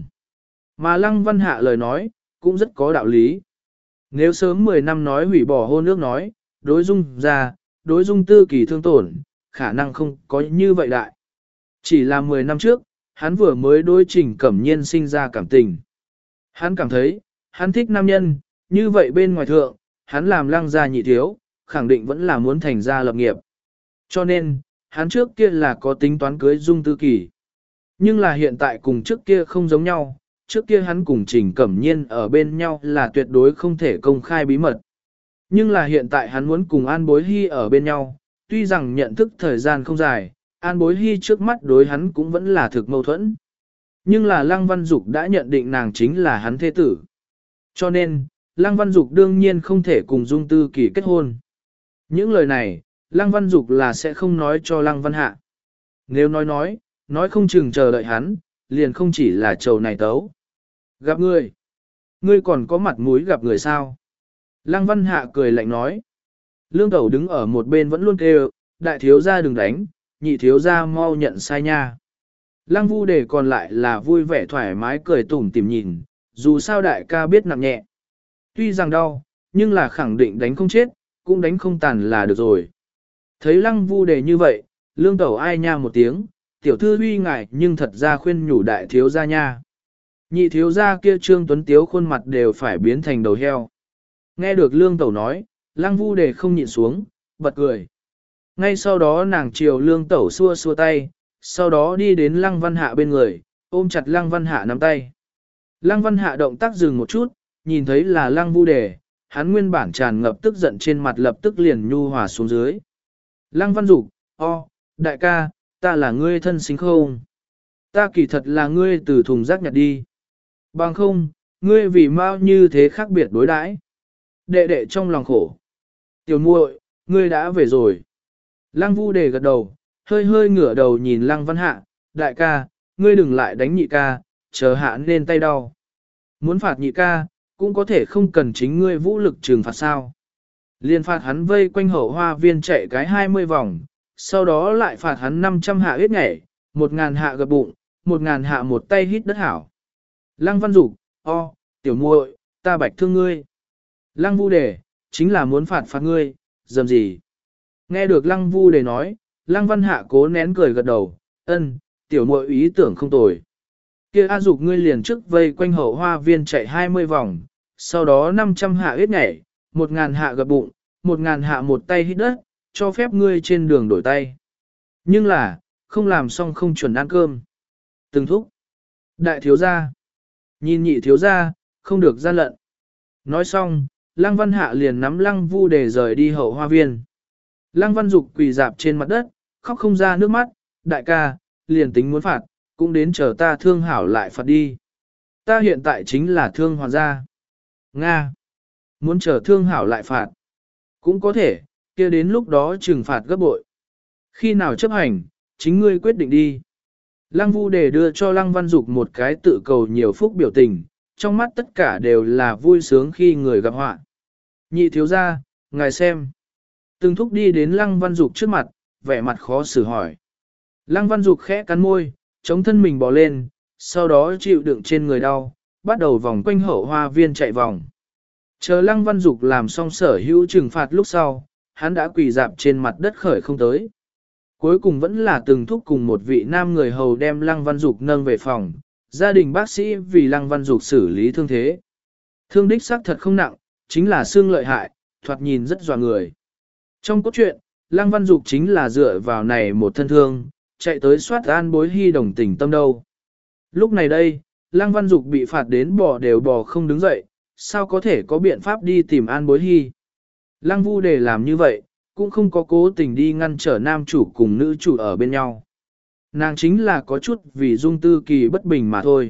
Mà Lăng Văn Hạ lời nói, cũng rất có đạo lý. Nếu sớm mười năm nói hủy bỏ hôn ước nói, đối Dung ra, đối Dung Tư Kỳ thương tổn, khả năng không có như vậy đại. Chỉ là mười năm trước, hắn vừa mới đối Trình Cẩm Nhiên sinh ra cảm tình. Hắn cảm thấy, hắn thích nam nhân, như vậy bên ngoài thượng, hắn làm Lăng gia nhị thiếu, khẳng định vẫn là muốn thành gia lập nghiệp. Cho nên, hắn trước kia là có tính toán cưới Dung Tư Kỳ. Nhưng là hiện tại cùng trước kia không giống nhau, trước kia hắn cùng Trình Cẩm Nhiên ở bên nhau là tuyệt đối không thể công khai bí mật. Nhưng là hiện tại hắn muốn cùng An Bối Hy ở bên nhau, tuy rằng nhận thức thời gian không dài, An Bối Hy trước mắt đối hắn cũng vẫn là thực mâu thuẫn. Nhưng là Lăng Văn Dục đã nhận định nàng chính là hắn thế tử. Cho nên, Lăng Văn Dục đương nhiên không thể cùng Dung Tư Kỳ kết hôn. Những lời này, Lăng Văn Dục là sẽ không nói cho Lăng Văn Hạ. Nếu nói nói, nói không chừng chờ đợi hắn, liền không chỉ là trầu này tấu. Gặp ngươi, ngươi còn có mặt mũi gặp người sao? Lăng Văn Hạ cười lạnh nói. Lương Tẩu đứng ở một bên vẫn luôn kêu, đại thiếu gia đừng đánh, nhị thiếu gia mau nhận sai nha. Lăng Vu Đề còn lại là vui vẻ thoải mái cười tủm tỉm nhìn, dù sao đại ca biết nặng nhẹ. Tuy rằng đau, nhưng là khẳng định đánh không chết, cũng đánh không tàn là được rồi. Thấy Lăng Vu Đề như vậy, Lương Tẩu ai nha một tiếng, tiểu thư uy ngại nhưng thật ra khuyên nhủ đại thiếu gia nha. Nhị thiếu gia kia Trương Tuấn Tiếu khuôn mặt đều phải biến thành đầu heo. Nghe được Lương Tẩu nói, Lăng Vu Đề không nhịn xuống, bật cười. Ngay sau đó nàng chiều Lương Tẩu xua xua tay, sau đó đi đến Lăng Văn Hạ bên người, ôm chặt Lăng Văn Hạ nắm tay. Lăng Văn Hạ động tác dừng một chút, nhìn thấy là Lăng Vu Đề, hắn nguyên bản tràn ngập tức giận trên mặt lập tức liền nhu hòa xuống dưới. Lăng Văn Dục, o, đại ca, ta là ngươi thân sinh không? Ta kỳ thật là ngươi từ thùng rác nhặt đi. Bằng không, ngươi vì mau như thế khác biệt đối đãi. Đệ đệ trong lòng khổ. Tiểu muội, ngươi đã về rồi. Lăng Vu Đề gật đầu, hơi hơi ngửa đầu nhìn Lăng Văn Hạ, đại ca, ngươi đừng lại đánh nhị ca, chờ hạ nên tay đau. Muốn phạt nhị ca, cũng có thể không cần chính ngươi vũ lực trừng phạt sao. Liên phạt hắn vây quanh hậu hoa viên chạy cái hai mươi vòng, sau đó lại phạt hắn năm trăm hạ huyết nhảy, một ngàn hạ gập bụng, một ngàn hạ một tay hít đất hảo. Lăng Văn Dục, o, tiểu muội, ta bạch thương ngươi. Lăng Vu Đề, chính là muốn phạt phạt ngươi, dầm gì. Nghe được Lăng Vu Đề nói, Lăng Văn Hạ cố nén cười gật đầu, ân, tiểu muội ý tưởng không tồi. Kia A Dục ngươi liền trước vây quanh hậu hoa viên chạy hai mươi vòng, sau đó năm trăm hạ huyết nhảy, một ngàn hạ gập bụng, một ngàn hạ một tay hít đất, cho phép ngươi trên đường đổi tay. Nhưng là, không làm xong không chuẩn ăn cơm. Từng thúc. Đại thiếu gia. Nhìn nhị thiếu gia, không được gian lận. Nói xong, Lăng Văn Hạ liền nắm Lăng Vu Đề rời đi hậu hoa viên. Lăng Văn Dục quỳ dạp trên mặt đất, khóc không ra nước mắt, đại ca, liền tính muốn phạt, cũng đến chờ ta thương hảo lại phạt đi. Ta hiện tại chính là thương hoàn gia. Nga. Muốn chờ thương hảo lại phạt. Cũng có thể, kia đến lúc đó trừng phạt gấp bội. Khi nào chấp hành, chính ngươi quyết định đi. Lăng Vu Đề đưa cho Lăng Văn Dục một cái tự cầu nhiều phúc biểu tình, trong mắt tất cả đều là vui sướng khi người gặp họa. Nhị thiếu gia, ngài xem. Từng thúc đi đến Lăng Văn Dục trước mặt, vẻ mặt khó xử hỏi. Lăng Văn Dục khẽ cắn môi, chống thân mình bò lên, sau đó chịu đựng trên người đau, bắt đầu vòng quanh hậu hoa viên chạy vòng. Chờ Lăng Văn Dục làm xong sở hữu trừng phạt lúc sau, hắn đã quỳ dạp trên mặt đất khởi không tới. Cuối cùng vẫn là từng thúc cùng một vị nam người hầu đem Lăng Văn Dục nâng về phòng, gia đình bác sĩ vì Lăng Văn Dục xử lý thương thế. Thương đích xác thật không nặng, chính là xương lợi hại, thoạt nhìn rất dọa người. Trong cốt truyện, Lăng Văn Dục chính là dựa vào này một thân thương, chạy tới soát An Bối Hy đồng tình tâm đâu. Lúc này đây, Lăng Văn Dục bị phạt đến bò đều bò không đứng dậy, sao có thể có biện pháp đi tìm An Bối Hy. Lăng Vu Đề làm như vậy, cũng không có cố tình đi ngăn trở nam chủ cùng nữ chủ ở bên nhau. Nàng chính là có chút vì Dung Tư Kỳ bất bình mà thôi.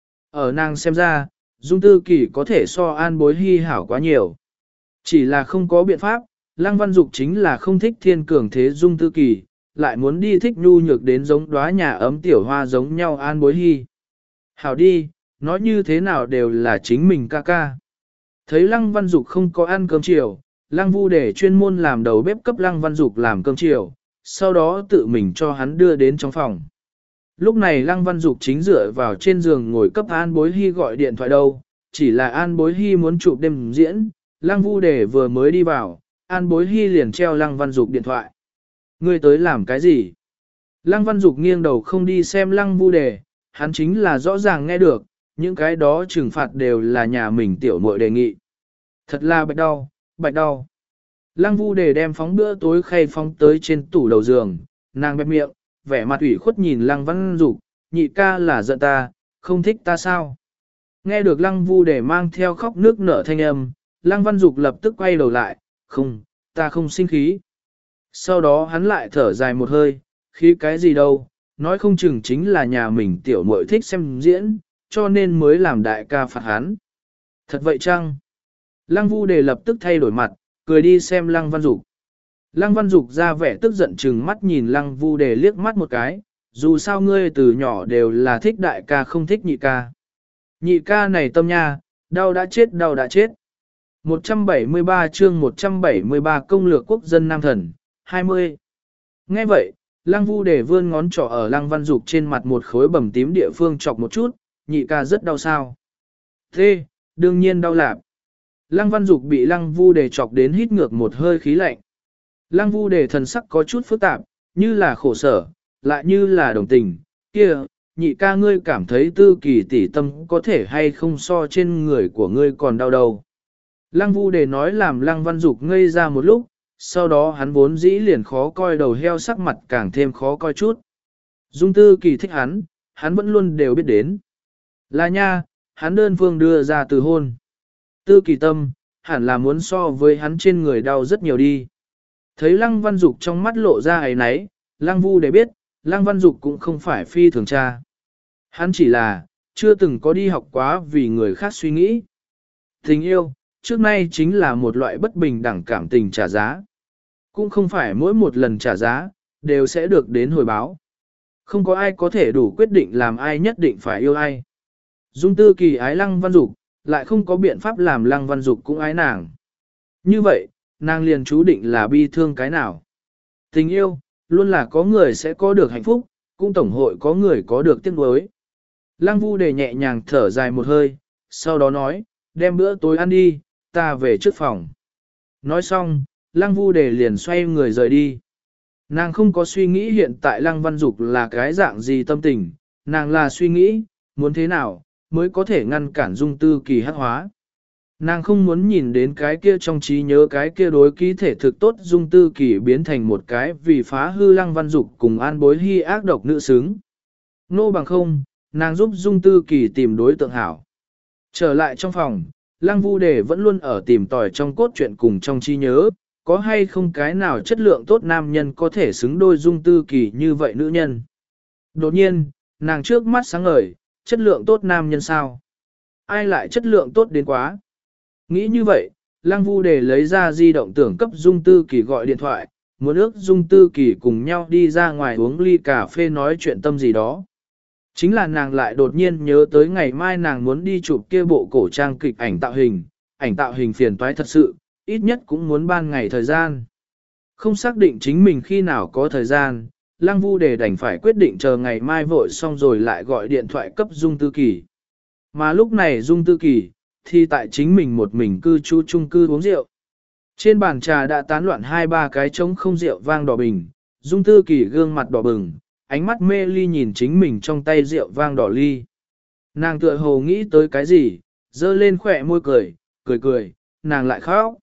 Ở nàng xem ra, Dung Tư Kỳ có thể so An Bối Hy hảo quá nhiều. Chỉ là không có biện pháp, Lăng Văn Dục chính là không thích thiên cường thế Dung Tư Kỳ, lại muốn đi thích nhu nhược đến giống đóa nhà ấm tiểu hoa giống nhau An Bối Hy. Hảo đi, nói như thế nào đều là chính mình ca ca. Thấy Lăng Văn Dục không có ăn cơm chiều, Lăng Vu Đề chuyên môn làm đầu bếp cấp Lăng Văn Dục làm cơm chiều, sau đó tự mình cho hắn đưa đến trong phòng. Lúc này Lăng Văn Dục chính dựa vào trên giường ngồi cấp An Bối Hy gọi điện thoại đâu, chỉ là An Bối Hy muốn chụp đêm diễn, Lăng Vu Đề vừa mới đi vào, An Bối Hy liền treo Lăng Văn Dục điện thoại. Ngươi tới làm cái gì? Lăng Văn Dục nghiêng đầu không đi xem Lăng Vu Đề, hắn chính là rõ ràng nghe được, những cái đó trừng phạt đều là nhà mình tiểu muội đề nghị. Thật là bạch đau, bạch đau. Lăng Vu Đề đem phóng bữa tối khay phóng tới trên tủ đầu giường, nàng bẹp miệng, vẻ mặt ủy khuất nhìn Lăng Văn Dục, nhị ca là giận ta, không thích ta sao? Nghe được Lăng Vu Đề mang theo khóc nước nở thanh âm, Lăng Văn Dục lập tức quay đầu lại, không, ta không sinh khí. Sau đó hắn lại thở dài một hơi, khí cái gì đâu, nói không chừng chính là nhà mình tiểu muội thích xem diễn, cho nên mới làm đại ca phạt hắn. Thật vậy chăng? Lăng Vu Đề lập tức thay đổi mặt, cười đi xem Lăng Văn Dục. Lăng Văn Dục ra vẻ tức giận chừng mắt nhìn Lăng Vu Đề liếc mắt một cái, dù sao ngươi từ nhỏ đều là thích đại ca không thích nhị ca. Nhị ca này tâm nha, đau đã chết đau đã chết. một trăm bảy mươi ba chương một trăm bảy mươi ba công lược quốc dân Nam Thần, hai mươi. Nghe vậy, Lăng Vu để vươn ngón trỏ ở Lăng Văn Dục trên mặt một khối bầm tím địa phương chọc một chút, nhị ca rất đau sao. Thế, đương nhiên đau lạp. Lăng Văn Dục bị Lăng Vu để chọc đến hít ngược một hơi khí lạnh. Lăng Vu để thần sắc có chút phức tạp, như là khổ sở, lại như là đồng tình, kia, nhị ca ngươi cảm thấy tư kỳ tỷ tâm có thể hay không so trên người của ngươi còn đau đầu. Lăng Vu để nói làm Lăng Văn Dục ngây ra một lúc, sau đó hắn vốn dĩ liền khó coi đầu heo sắc mặt càng thêm khó coi chút. Dung tư kỳ thích hắn, hắn vẫn luôn đều biết đến. Là nha, hắn đơn phương đưa ra từ hôn. Tư kỳ tâm, hẳn là muốn so với hắn trên người đau rất nhiều đi. Thấy Lăng Văn Dục trong mắt lộ ra ấy náy, Lăng Vu để biết, Lăng Văn Dục cũng không phải phi thường cha. Hắn chỉ là, chưa từng có đi học quá vì người khác suy nghĩ. Tình yêu, trước nay chính là một loại bất bình đẳng cảm tình trả giá. Cũng không phải mỗi một lần trả giá, đều sẽ được đến hồi báo. Không có ai có thể đủ quyết định làm ai nhất định phải yêu ai. Dung tư kỳ ái Lăng Văn Dục, lại không có biện pháp làm Lăng Văn Dục cũng ái nàng. Như vậy, nàng liền chú định là bi thương cái nào. Tình yêu, luôn là có người sẽ có được hạnh phúc, cũng tổng hội có người có được tiếc nuối. Lăng Vu để nhẹ nhàng thở dài một hơi, sau đó nói, đem bữa tối ăn đi, ta về trước phòng. Nói xong, Lăng Vu để liền xoay người rời đi. Nàng không có suy nghĩ hiện tại Lăng Văn Dục là cái dạng gì tâm tình, nàng là suy nghĩ, muốn thế nào, mới có thể ngăn cản Dung tư kỳ hắc hóa. Nàng không muốn nhìn đến cái kia trong trí nhớ cái kia đối ký thể thực tốt Dung tư kỳ biến thành một cái vì phá hư Lăng Văn Dục cùng an bối hy ác độc nữ xứng. Nô bằng không, nàng giúp Dung tư kỳ tìm đối tượng hảo. Trở lại trong phòng, Lăng Vu Đề vẫn luôn ở tìm tòi trong cốt truyện cùng trong trí nhớ, có hay không cái nào chất lượng tốt nam nhân có thể xứng đôi Dung tư kỳ như vậy nữ nhân. Đột nhiên, nàng trước mắt sáng ngời, chất lượng tốt nam nhân sao? Ai lại chất lượng tốt đến quá? Nghĩ như vậy, Lăng Vu Đề lấy ra di động tưởng cấp Dung tư kỳ gọi điện thoại, muốn ước Dung tư kỳ cùng nhau đi ra ngoài uống ly cà phê nói chuyện tâm gì đó. Chính là nàng lại đột nhiên nhớ tới ngày mai nàng muốn đi chụp kia bộ cổ trang kịch ảnh tạo hình, ảnh tạo hình phiền toái thật sự, ít nhất cũng muốn ban ngày thời gian. Không xác định chính mình khi nào có thời gian, Lăng Vu Đề đành phải quyết định chờ ngày mai vội xong rồi lại gọi điện thoại cấp Dung Tư Kỳ. Mà lúc này Dung Tư Kỳ, thì tại chính mình một mình cư trú chung cư uống rượu. Trên bàn trà đã tán loạn hai ba cái trống không rượu vang đỏ bình, Dung Tư Kỳ gương mặt đỏ bừng, ánh mắt mê ly nhìn chính mình trong tay rượu vang đỏ ly. Nàng tựa hồ nghĩ tới cái gì, dơ lên khỏe môi cười, cười cười, nàng lại khóc.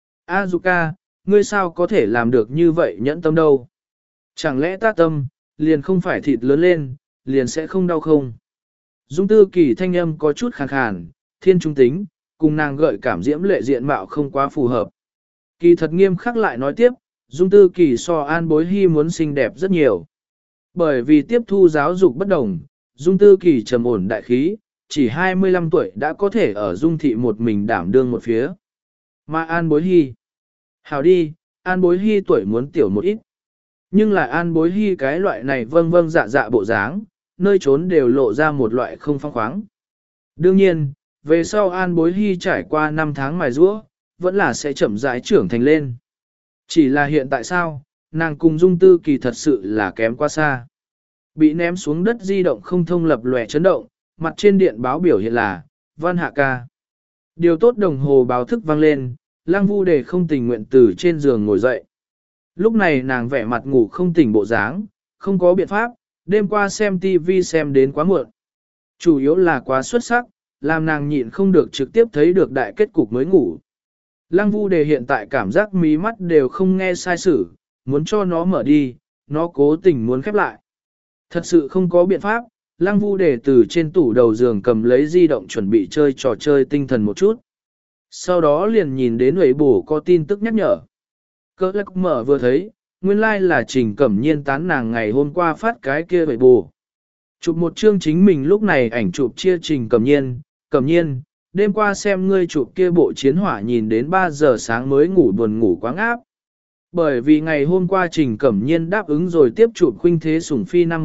Azuka, ngươi sao có thể làm được như vậy nhẫn tâm đâu? Chẳng lẽ ta tâm, liền không phải thịt lớn lên, liền sẽ không đau không? Dung Tư Kỳ thanh âm có chút khàn khàn, thiên trung tính, cùng nàng gợi cảm diễm lệ diện mạo không quá phù hợp. Kỳ thật nghiêm khắc lại nói tiếp, Dung Tư Kỳ so An Bối Hy muốn xinh đẹp rất nhiều. Bởi vì tiếp thu giáo dục bất đồng, Dung Tư Kỳ trầm ổn đại khí, chỉ hai mươi lăm tuổi đã có thể ở Dung thị một mình đảm đương một phía. Mà An Bối Hy, hào đi, An Bối Hy tuổi muốn tiểu một ít. Nhưng là An Bối Hy cái loại này vâng vâng dạ dạ bộ dáng, nơi trốn đều lộ ra một loại không phong khoáng. Đương nhiên, về sau An Bối Hy trải qua năm tháng mài giũa, vẫn là sẽ chậm rãi trưởng thành lên. Chỉ là hiện tại sao, nàng cùng Dung Tư Kỳ thật sự là kém quá xa. Bị ném xuống đất di động không thông lập lòe chấn động, mặt trên điện báo biểu hiện là, Văn Hạ ca. Điều tốt đồng hồ báo thức vang lên, Lăng Vu Đề không tình nguyện từ trên giường ngồi dậy. Lúc này nàng vẻ mặt ngủ không tỉnh bộ dáng, không có biện pháp, đêm qua xem tivi xem đến quá muộn. Chủ yếu là quá xuất sắc, làm nàng nhịn không được trực tiếp thấy được đại kết cục mới ngủ. Lăng Vu Đề hiện tại cảm giác mí mắt đều không nghe sai sử, muốn cho nó mở đi, nó cố tình muốn khép lại. Thật sự không có biện pháp, Lăng Vu Đề từ trên tủ đầu giường cầm lấy di động chuẩn bị chơi trò chơi tinh thần một chút. Sau đó liền nhìn đến ủy bổ có tin tức nhắc nhở. Cơ lắc mở vừa thấy, nguyên lai like là Trình Cẩm Nhiên tán nàng ngày hôm qua phát cái kia ủy bổ. Chụp một chương chính mình lúc này ảnh chụp chia Trình Cẩm Nhiên, Cẩm Nhiên, đêm qua xem ngươi chụp kia bộ chiến hỏa nhìn đến ba giờ sáng mới ngủ buồn ngủ quá ngáp. Bởi vì ngày hôm qua Trình Cẩm Nhiên đáp ứng rồi tiếp chụp khuynh thế sủng phi năm một,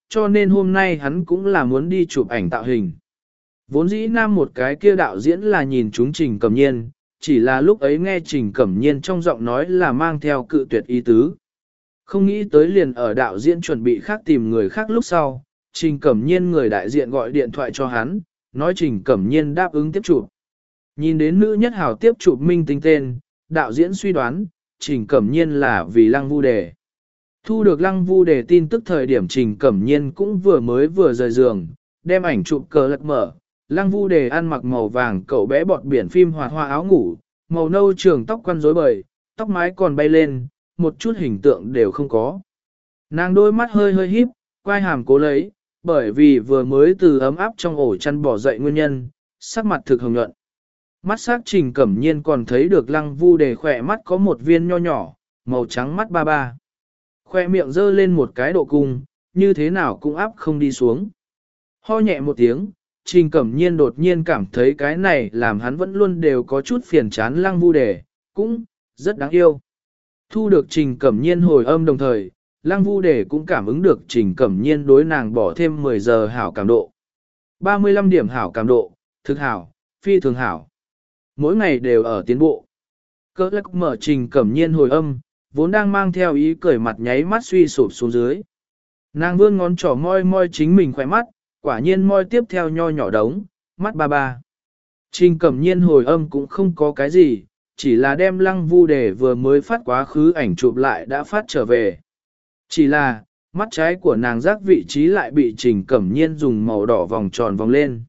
cho nên hôm nay hắn cũng là muốn đi chụp ảnh tạo hình. Vốn dĩ nam một cái kia đạo diễn là nhìn chúng Trình Cẩm Nhiên, chỉ là lúc ấy nghe Trình Cẩm Nhiên trong giọng nói là mang theo cự tuyệt ý tứ. Không nghĩ tới liền ở đạo diễn chuẩn bị khác tìm người khác lúc sau, Trình Cẩm Nhiên người đại diện gọi điện thoại cho hắn, nói Trình Cẩm Nhiên đáp ứng tiếp chụp. Nhìn đến nữ nhất hào tiếp chụp minh tinh tên, đạo diễn suy đoán, Trình Cẩm Nhiên là vì Lăng Vu Đề. Thu được Lăng Vu Đề tin tức thời điểm Trình Cẩm Nhiên cũng vừa mới vừa rời giường, đem ảnh chụp cờ lật mở. Lăng Vu Đề ăn mặc màu vàng cậu bé bọt biển phim hoạt hoa áo ngủ, màu nâu trường tóc quăn rối bời, tóc mái còn bay lên, một chút hình tượng đều không có. Nàng đôi mắt hơi hơi híp, quai hàm cố lấy, bởi vì vừa mới từ ấm áp trong ổ chăn bỏ dậy nguyên nhân, sắc mặt thực hồng nhuận. Mắt sắc Trình Cẩm Nhiên còn thấy được Lăng Vu Đề khỏe mắt có một viên nho nhỏ, màu trắng mắt ba ba. Khoe miệng dơ lên một cái độ cung, như thế nào cũng áp không đi xuống. Ho nhẹ một tiếng, Trình Cẩm Nhiên đột nhiên cảm thấy cái này làm hắn vẫn luôn đều có chút phiền chán Lăng Vu Đề, cũng rất đáng yêu. Thu được Trình Cẩm Nhiên hồi âm đồng thời, Lăng Vu Đề cũng cảm ứng được Trình Cẩm Nhiên đối nàng bỏ thêm mười giờ hảo cảm độ. ba mươi lăm điểm hảo cảm độ, thực hảo, phi thường hảo. Mỗi ngày đều ở tiến bộ. Cơ lắc mở Trình Cẩm Nhiên hồi âm, vốn đang mang theo ý cười mặt nháy mắt suy sụp xuống dưới. Nàng vươn ngón trỏ moi moi chính mình khỏe mắt, quả nhiên moi tiếp theo nho nhỏ đống, mắt ba ba. Trình Cẩm Nhiên hồi âm cũng không có cái gì, chỉ là đem Lăng Vu Đề vừa mới phát quá khứ ảnh chụp lại đã phát trở về. Chỉ là, mắt trái của nàng giác vị trí lại bị Trình Cẩm Nhiên dùng màu đỏ vòng tròn vòng lên.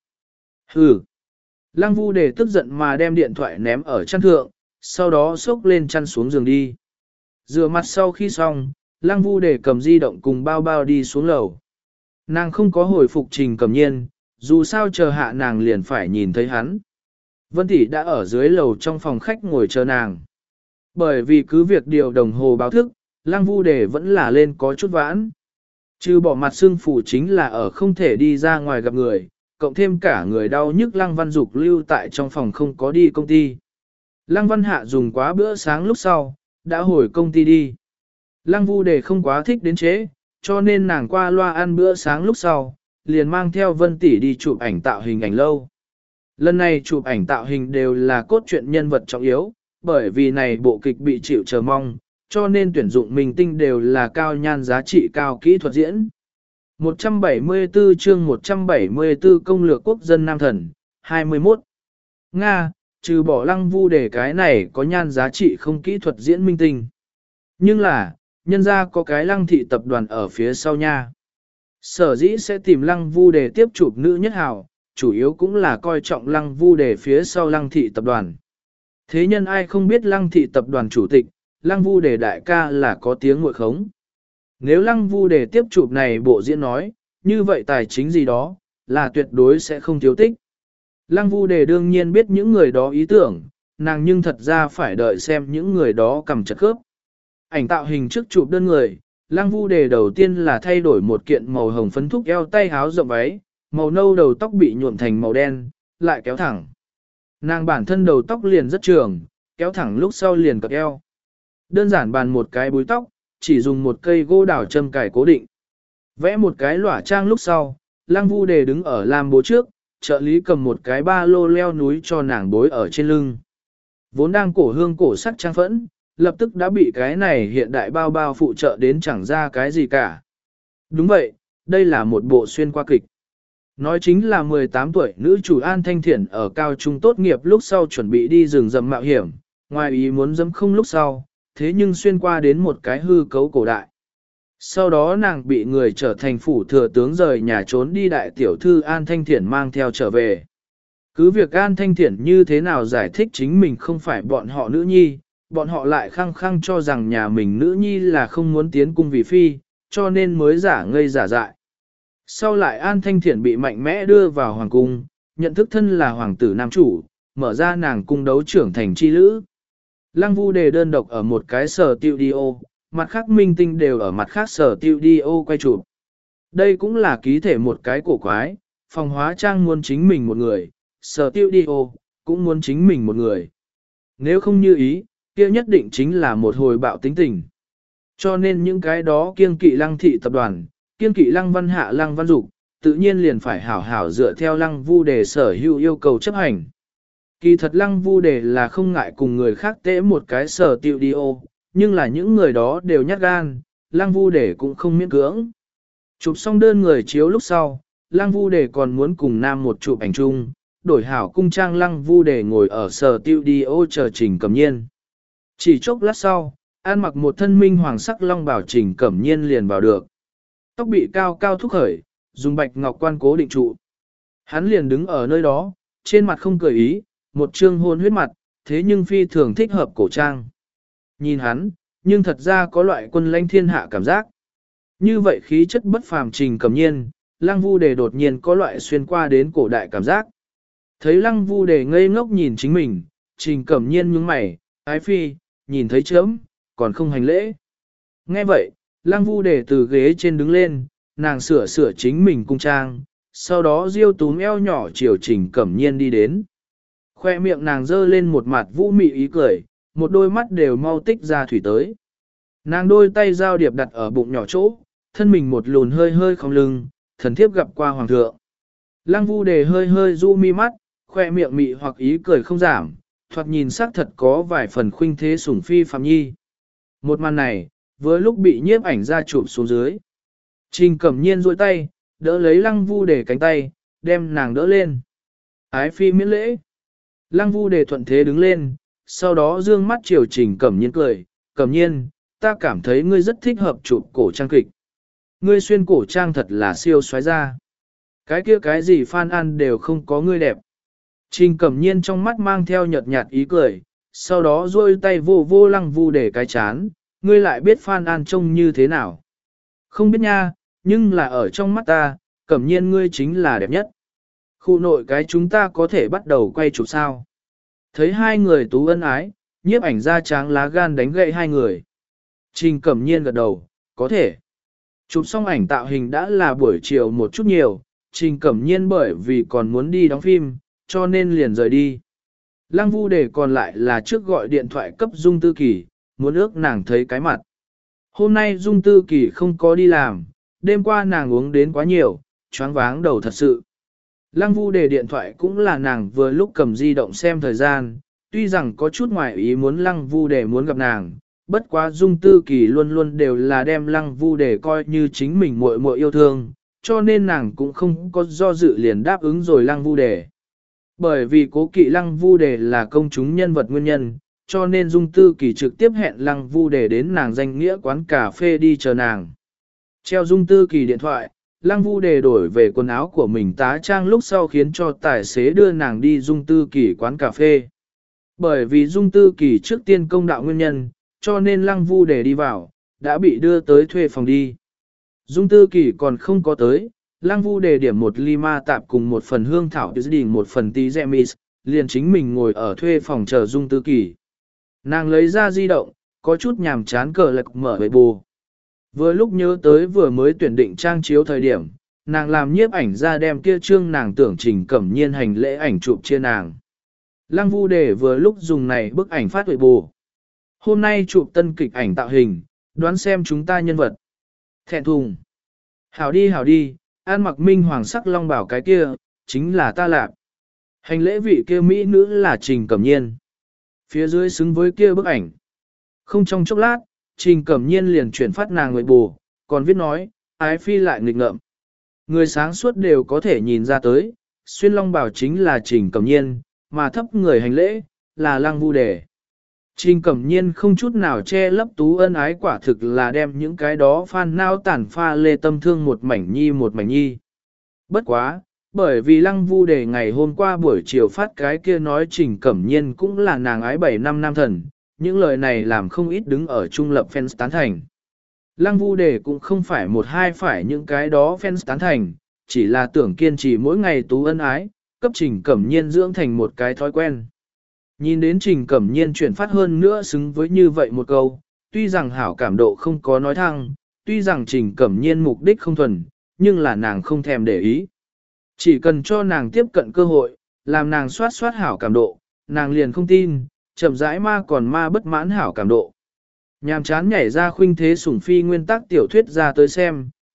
Hừ! Lăng Vu Đề tức giận mà đem điện thoại ném ở chăn thượng, sau đó xốc lên chăn xuống giường đi. Rửa mặt sau khi xong, Lăng Vu Đề cầm di động cùng bao bao đi xuống lầu. Nàng không có hồi phục Trình Cẩm Nhiên, dù sao chờ hạ nàng liền phải nhìn thấy hắn. Vân Tỷ đã ở dưới lầu trong phòng khách ngồi chờ nàng. Bởi vì cứ việc điều đồng hồ báo thức, Lăng Vu Đề vẫn là lên có chút vãn. Trừ bỏ mặt xương phủ chính là ở không thể đi ra ngoài gặp người, cộng thêm cả người đau nhức Lăng Văn Dục lưu tại trong phòng không có đi công ty. Lăng Văn Hạ dùng quá bữa sáng lúc sau, đã hồi công ty đi. Lăng Vu Đề không quá thích đến chế, cho nên nàng qua loa ăn bữa sáng lúc sau, liền mang theo Vân Tỷ đi chụp ảnh tạo hình ảnh lâu. Lần này chụp ảnh tạo hình đều là cốt truyện nhân vật trọng yếu, bởi vì này bộ kịch bị chịu chờ mong, cho nên tuyển dụng minh tinh đều là cao nhan giá trị cao kỹ thuật diễn. một trăm bảy mươi tư chương một trăm bảy mươi tư công lược quốc dân Nam Thần, hai mươi mốt. Nga, trừ bỏ Lăng Vu Đề cái này có nhan giá trị không kỹ thuật diễn minh tinh. Nhưng là, nhân ra có cái Lăng thị tập đoàn ở phía sau nha. Sở dĩ sẽ tìm Lăng Vu Đề tiếp chụp nữ nhất hào, chủ yếu cũng là coi trọng Lăng Vu Đề phía sau Lăng thị tập đoàn. Thế nhân ai không biết Lăng thị tập đoàn chủ tịch, Lăng Vu Đề đại ca là có tiếng ngội khống. Nếu Lăng Vu Đề tiếp chụp này bộ diễn nói, như vậy tài chính gì đó, là tuyệt đối sẽ không thiếu tích. Lăng Vu Đề đương nhiên biết những người đó ý tưởng, nàng nhưng thật ra phải đợi xem những người đó cầm chặt khớp. Ảnh tạo hình trước chụp đơn người, Lăng Vu Đề đầu tiên là thay đổi một kiện màu hồng phấn thúc eo tay áo rộng váy, màu nâu đầu tóc bị nhuộm thành màu đen, lại kéo thẳng. Nàng bản thân đầu tóc liền rất trường, kéo thẳng lúc sau liền cặp eo. Đơn giản bàn một cái búi tóc, chỉ dùng một cây gỗ đào châm cài cố định. Vẽ một cái lỏa trang lúc sau, Lăng Vu Đề đứng ở lam bố trước, trợ lý cầm một cái ba lô leo núi cho nàng bối ở trên lưng. Vốn đang cổ hương cổ sắc trang phẫn, lập tức đã bị cái này hiện đại bao bao phụ trợ đến chẳng ra cái gì cả. Đúng vậy, đây là một bộ xuyên qua kịch. Nói chính là mười tám tuổi nữ chủ An Thanh Thiển ở cao trung tốt nghiệp lúc sau chuẩn bị đi rừng rậm mạo hiểm, ngoài ý muốn dẫm không lúc sau, thế nhưng xuyên qua đến một cái hư cấu cổ đại. Sau đó nàng bị người trở thành phủ thừa tướng rời nhà trốn đi đại tiểu thư An Thanh Thiển mang theo trở về. Cứ việc An Thanh Thiển như thế nào giải thích chính mình không phải bọn họ nữ nhi, bọn họ lại khăng khăng cho rằng nhà mình nữ nhi là không muốn tiến cung vì phi, cho nên mới giả ngây giả dại. Sau lại An Thanh Thiển bị mạnh mẽ đưa vào hoàng cung, nhận thức thân là hoàng tử nam chủ, mở ra nàng cung đấu trưởng thành chi lữ. Lăng Vu Đề đơn độc ở một cái sở tiêu đi ô, mặt khác minh tinh đều ở mặt khác sở tiêu đi ô quay chụp. Đây cũng là ký thể một cái cổ quái, phòng hóa trang muốn chính mình một người, sở tiêu đi ô cũng muốn chính mình một người. Nếu không như ý, kia nhất định chính là một hồi bạo tính tình. Cho nên những cái đó kiêng kỵ Lăng thị tập đoàn, kiên kỵ Lăng Văn Hạ Lăng Văn Dục, tự nhiên liền phải hảo hảo dựa theo Lăng Vu Đề sở hữu yêu cầu chấp hành. Kỳ thật Lăng Vu Đề là không ngại cùng người khác tễ một cái sở tiệu đi ô, nhưng là những người đó đều nhát gan, Lăng Vu Đề cũng không miễn cưỡng. Chụp xong đơn người chiếu lúc sau, Lăng Vu Đề còn muốn cùng nam một chụp ảnh chung, đổi hảo cung trang Lăng Vu Đề ngồi ở sở tiệu đi ô chờ Trình Cẩm Nhiên. Chỉ chốc lát sau, ăn mặc một thân minh hoàng sắc long bảo Trình Cẩm Nhiên liền vào được. Tóc bị cao cao thúc khởi, dùng bạch ngọc quan cố định trụ. Hắn liền đứng ở nơi đó, trên mặt không cười ý, một trương hôn huyết mặt, thế nhưng phi thường thích hợp cổ trang. Nhìn hắn, nhưng thật ra có loại quân lãnh thiên hạ cảm giác. Như vậy khí chất bất phàm Trình Cẩm Nhiên, Lăng Vu Đề đột nhiên có loại xuyên qua đến cổ đại cảm giác. Thấy Lăng Vu Đề ngây ngốc nhìn chính mình, Trình Cẩm Nhiên nhướng mày, ái phi, nhìn thấy chớm, còn không hành lễ. Nghe vậy, Lăng Vu Đề từ ghế trên đứng lên, nàng sửa sửa chính mình cung trang, sau đó diêu túm eo nhỏ chiều Trình Cẩm Nhiên đi đến. Khoe miệng nàng dơ lên một mặt vũ mị ý cười, một đôi mắt đều mau tích ra thủy tới. Nàng đôi tay giao điệp đặt ở bụng nhỏ chỗ, thân mình một lùn hơi hơi không lưng, thần thiếp gặp qua hoàng thượng. Lăng Vu Đề hơi hơi du mi mắt, khoe miệng mị hoặc ý cười không giảm, thoạt nhìn sắc thật có vài phần khuynh thế sủng phi phạm nhi. Một màn này, với lúc bị nhiếp ảnh ra chụp xuống dưới. Trình Cẩm Nhiên duỗi tay, đỡ lấy Lăng Vu Đề cánh tay, đem nàng đỡ lên. Ái phi miễn lễ. Lăng Vu Đề thuận thế đứng lên, sau đó dương mắt chiều Trình Cẩm Nhiên cười, Cẩm Nhiên, ta cảm thấy ngươi rất thích hợp chụp cổ trang kịch. Ngươi xuyên cổ trang thật là siêu xoái ra. Cái kia cái gì Phan An đều không có ngươi đẹp. Trình Cẩm Nhiên trong mắt mang theo nhợt nhạt ý cười, sau đó duỗi tay vô vô Lăng Vu Đề cái chán, ngươi lại biết Phan An trông như thế nào. Không biết nha, nhưng là ở trong mắt ta, Cẩm Nhiên ngươi chính là đẹp nhất. Khu nội cái chúng ta có thể bắt đầu quay chụp sao. Thấy hai người tú ân ái, nhiếp ảnh ra tráng lá gan đánh gậy hai người. Trình Cẩm Nhiên gật đầu, có thể. Chụp xong ảnh tạo hình đã là buổi chiều một chút nhiều, Trình Cẩm Nhiên bởi vì còn muốn đi đóng phim, cho nên liền rời đi. Lăng Vu Đề còn lại là trước gọi điện thoại cấp Dung Tư Kỳ, muốn ước nàng thấy cái mặt. Hôm nay Dung Tư Kỳ không có đi làm, đêm qua nàng uống đến quá nhiều, choáng váng đầu thật sự. Lăng Vu Đề điện thoại cũng là nàng vừa lúc cầm di động xem thời gian, tuy rằng có chút ngoài ý muốn Lăng Vu Đề muốn gặp nàng, bất quá Dung Tư Kỳ luôn luôn đều là đem Lăng Vu Đề coi như chính mình muội muội yêu thương, cho nên nàng cũng không có do dự liền đáp ứng rồi Lăng Vu Đề. Bởi vì cố kỵ Lăng Vu Đề là công chúng nhân vật nguyên nhân, cho nên Dung Tư Kỳ trực tiếp hẹn Lăng Vu Đề đến nàng danh nghĩa quán cà phê đi chờ nàng. Treo Dung Tư Kỳ điện thoại, Lăng Vu Đề đổi về quần áo của mình tá trang lúc sau khiến cho tài xế đưa nàng đi Dung Tư Kỳ quán cà phê. Bởi vì Dung Tư Kỳ trước tiên công đạo nguyên nhân, cho nên Lăng Vu Đề đi vào, đã bị đưa tới thuê phòng đi. Dung Tư Kỳ còn không có tới, Lăng Vu Đề điểm một ly ma tạp cùng một phần hương thảo đình một phần tí gemis, liền chính mình ngồi ở thuê phòng chờ Dung Tư Kỳ. Nàng lấy ra di động, có chút nhàm chán cờ lật mở về bù. Vừa lúc nhớ tới vừa mới tuyển định trang chiếu thời điểm, nàng làm nhiếp ảnh ra đem kia trương nàng tưởng Trình Cẩm Nhiên hành lễ ảnh chụp chia nàng. Lăng Vu Đề vừa lúc dùng này bức ảnh phát huệ bù. Hôm nay chụp tân kịch ảnh tạo hình, đoán xem chúng ta nhân vật. Thẹn thùng. Hảo đi hảo đi, an mặc minh hoàng sắc long bảo cái kia, chính là ta lạc. Hành lễ vị kia mỹ nữ là Trình Cẩm Nhiên. Phía dưới xứng với kia bức ảnh. Không trong chốc lát, Trình Cẩm Nhiên liền chuyển phát nàng người bù, còn viết nói, ái phi lại nghịch ngợm. Người sáng suốt đều có thể nhìn ra tới, xuyên long bảo chính là Trình Cẩm Nhiên, mà thấp người hành lễ, là Lăng Vu Đề. Trình Cẩm Nhiên không chút nào che lấp tú ân ái quả thực là đem những cái đó phan nao tản pha lê tâm thương một mảnh nhi một mảnh nhi. Bất quá, bởi vì Lăng Vu Đề ngày hôm qua buổi chiều phát cái kia nói Trình Cẩm Nhiên cũng là nàng ái bảy năm nam thần, những lời này làm không ít đứng ở trung lập fans tán thành. Lăng Vu Đề cũng không phải một hai phải những cái đó fans tán thành, chỉ là tưởng kiên trì mỗi ngày tú ân ái, cấp Trình Cẩm Nhiên dưỡng thành một cái thói quen. Nhìn đến Trình Cẩm Nhiên chuyển phát hơn nữa xứng với như vậy một câu, tuy rằng hảo cảm độ không có nói thăng, tuy rằng Trình Cẩm Nhiên mục đích không thuần, nhưng là nàng không thèm để ý. Chỉ cần cho nàng tiếp cận cơ hội, làm nàng soát soát hảo cảm độ, nàng liền không tin, chậm rãi ma còn ma bất mãn hảo cảm độ. Nhàm chán nhảy ra khuynh thế sủng phi nguyên tắc tiểu thuyết ra tới xem,